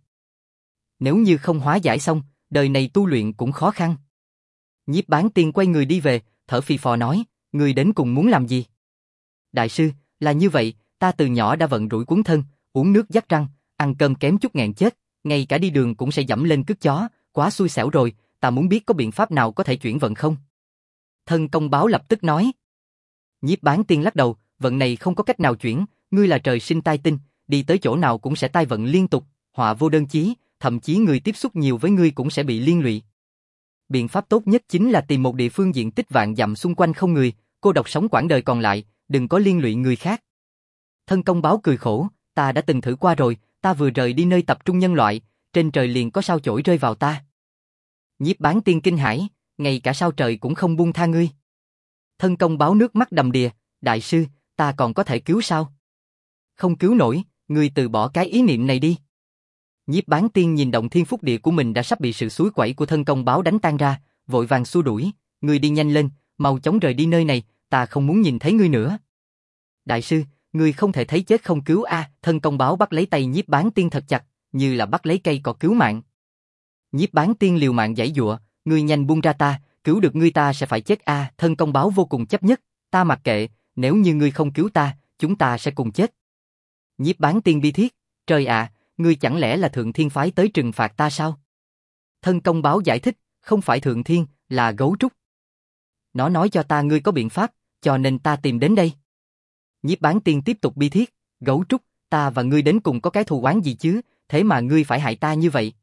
Nếu như không hóa giải xong, đời này tu luyện cũng khó khăn. Nhiếp Bán Tiên quay người đi về, thở phì phò nói, ngươi đến cùng muốn làm gì? Đại sư, là như vậy, ta từ nhỏ đã vận rủi cuốn thân, uống nước dắt răng, ăn cơm kém chút nghẹn chết, ngay cả đi đường cũng sẽ dẫm lên cứt chó, quá xui xẻo rồi, ta muốn biết có biện pháp nào có thể chuyển vận không? Thân công báo lập tức nói. Nhiếp Bán Tiên lắc đầu, vận này không có cách nào chuyển, ngươi là trời sinh tai tinh, đi tới chỗ nào cũng sẽ tai vận liên tục, họa vô đơn chí, thậm chí người tiếp xúc nhiều với ngươi cũng sẽ bị liên lụy. Biện pháp tốt nhất chính là tìm một địa phương diện tích vạn dặm xung quanh không người, cô độc sống quãng đời còn lại, đừng có liên lụy người khác. Thân công báo cười khổ, ta đã từng thử qua rồi, ta vừa rời đi nơi tập trung nhân loại, trên trời liền có sao chổi rơi vào ta. Nhiếp Bán Tiên kinh hãi, ngay cả sao trời cũng không buông tha ngươi. Thân công báo nước mắt đầm đìa, đại sư, ta còn có thể cứu sao? Không cứu nổi, ngươi từ bỏ cái ý niệm này đi. Nhiếp Bán Tiên nhìn động thiên phúc địa của mình đã sắp bị sự suối quẩy của thân công báo đánh tan ra, vội vàng xua đuổi, ngươi đi nhanh lên, mau chóng rời đi nơi này, ta không muốn nhìn thấy ngươi nữa. Đại sư, ngươi không thể thấy chết không cứu a, thân công báo bắt lấy tay Nhiếp Bán Tiên thật chặt, như là bắt lấy cây cỏ cứu mạng. Nhiếp Bán Tiên liều mạng giãy giụa, ngươi nhanh buông ra ta, cứu được ngươi ta sẽ phải chết a, thân công báo vô cùng chấp nhất, ta mặc kệ, nếu như ngươi không cứu ta, chúng ta sẽ cùng chết. Nhiếp Bán Tiên bi thiết, trời ạ, ngươi chẳng lẽ là Thượng Thiên phái tới trừng phạt ta sao? Thân công báo giải thích, không phải Thượng Thiên, là gấu trúc. Nó nói cho ta ngươi có biện pháp, cho nên ta tìm đến đây. Nhiếp Bán Tiên tiếp tục bi thiết, gấu trúc, ta và ngươi đến cùng có cái thù oán gì chứ, thế mà ngươi phải hại ta như vậy.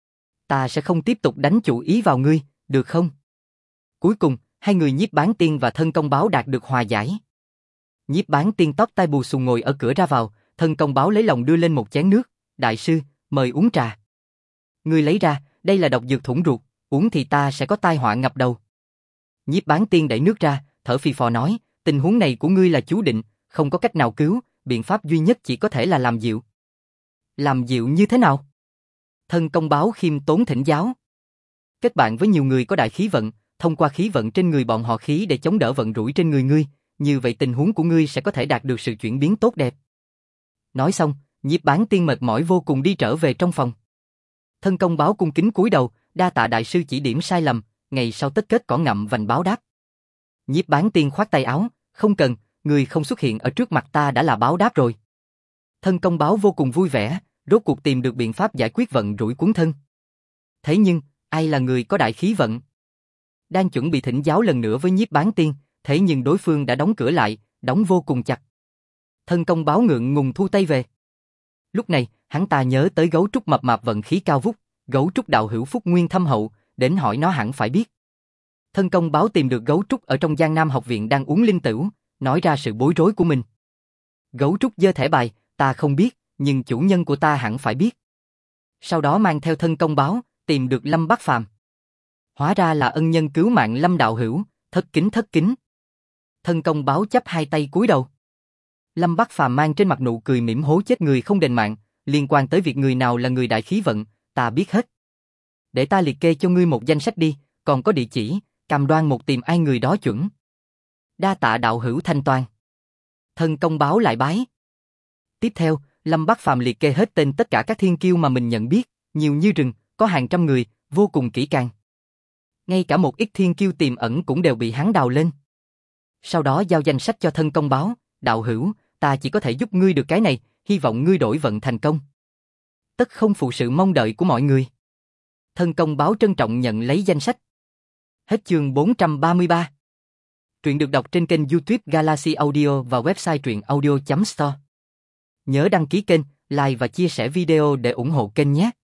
Ta sẽ không tiếp tục đánh chủ ý vào ngươi, được không? Cuối cùng, hai người Nhiếp Bán Tiên và thân công báo đạt được hòa giải. Nhiếp Bán Tiên tóc tai bù xù ngồi ở cửa ra vào, thân công báo lấy lòng đưa lên một chén nước, đại sư, mời uống trà. Ngươi lấy ra, đây là độc dược thủng ruột, uống thì ta sẽ có tai họa ngập đầu. Nhiếp Bán Tiên đẩy nước ra, thở phì phò nói, tình huống này của ngươi là chú định, không có cách nào cứu, biện pháp duy nhất chỉ có thể là làm dịu. Làm dịu như thế nào? Thân công báo khiêm tốn thỉnh giáo. Kết bạn với nhiều người có đại khí vận, thông qua khí vận trên người bọn họ khí để chống đỡ vận rủi trên người ngươi, như vậy tình huống của ngươi sẽ có thể đạt được sự chuyển biến tốt đẹp. Nói xong, Nhiếp Bán Tiên mệt mỏi vô cùng đi trở về trong phòng. Thân công báo cung kính cúi đầu, đa tạ đại sư chỉ điểm sai lầm, ngày sau tất kết cỏ ngậm vành báo đáp. Nhiếp Bán Tiên khoát tay áo, không cần, người không xuất hiện ở trước mặt ta đã là báo đáp rồi. Thân công báo vô cùng vui vẻ, rốt cuộc tìm được biện pháp giải quyết vận rủi cuốn thân. Thế nhưng, ai là người có đại khí vận? Đang chuẩn bị thỉnh giáo lần nữa với Nhiếp Bán Tiên, thế nhưng đối phương đã đóng cửa lại, đóng vô cùng chặt. Thân công báo ngượng ngùng thu tay về. Lúc này, hắn ta nhớ tới gấu trúc mập mạp vận khí cao vút, gấu trúc đạo hữu phúc nguyên thâm hậu, đến hỏi nó hẳn phải biết. Thân công báo tìm được gấu trúc ở trong Giang Nam học viện đang uống linh tửu, nói ra sự bối rối của mình. Gấu trúc giơ thẻ bài, ta không biết, nhưng chủ nhân của ta hẳn phải biết. Sau đó mang theo thân công báo, tìm được Lâm Bắc Phàm. Hóa ra là ân nhân cứu mạng Lâm đạo hữu, thất kính. Thân công báo chắp hai tay cúi đầu. Lâm Bắc Phàm mang trên mặt nụ cười mỉm hố chết người không đền mạng, liên quan tới việc người nào là người đại khí vận, ta biết hết. Để ta liệt kê cho ngươi một danh sách đi, còn có địa chỉ, cam đoan một tìm ai người đó chuẩn. Đa tạ đạo hữu thanh toan. Thân công báo lại bái. Tiếp theo, Lâm Bắc Phàm liệt kê hết tên tất cả các thiên kiêu mà mình nhận biết, nhiều như rừng, có hàng trăm người, vô cùng kỹ càng. Ngay cả một ít thiên kiêu tiềm ẩn cũng đều bị hắn đào lên. Sau đó giao danh sách cho thân công báo, đạo hữu, ta chỉ có thể giúp ngươi được cái này, hy vọng ngươi đổi vận thành công. Tất không phụ sự mong đợi của mọi người. Thân công báo trân trọng nhận lấy danh sách. Hết chương 433. Truyện được đọc trên kênh YouTube Galaxy Audio và website truyệnaudio.store. Nhớ đăng ký kênh, like và chia sẻ video để ủng hộ kênh nhé.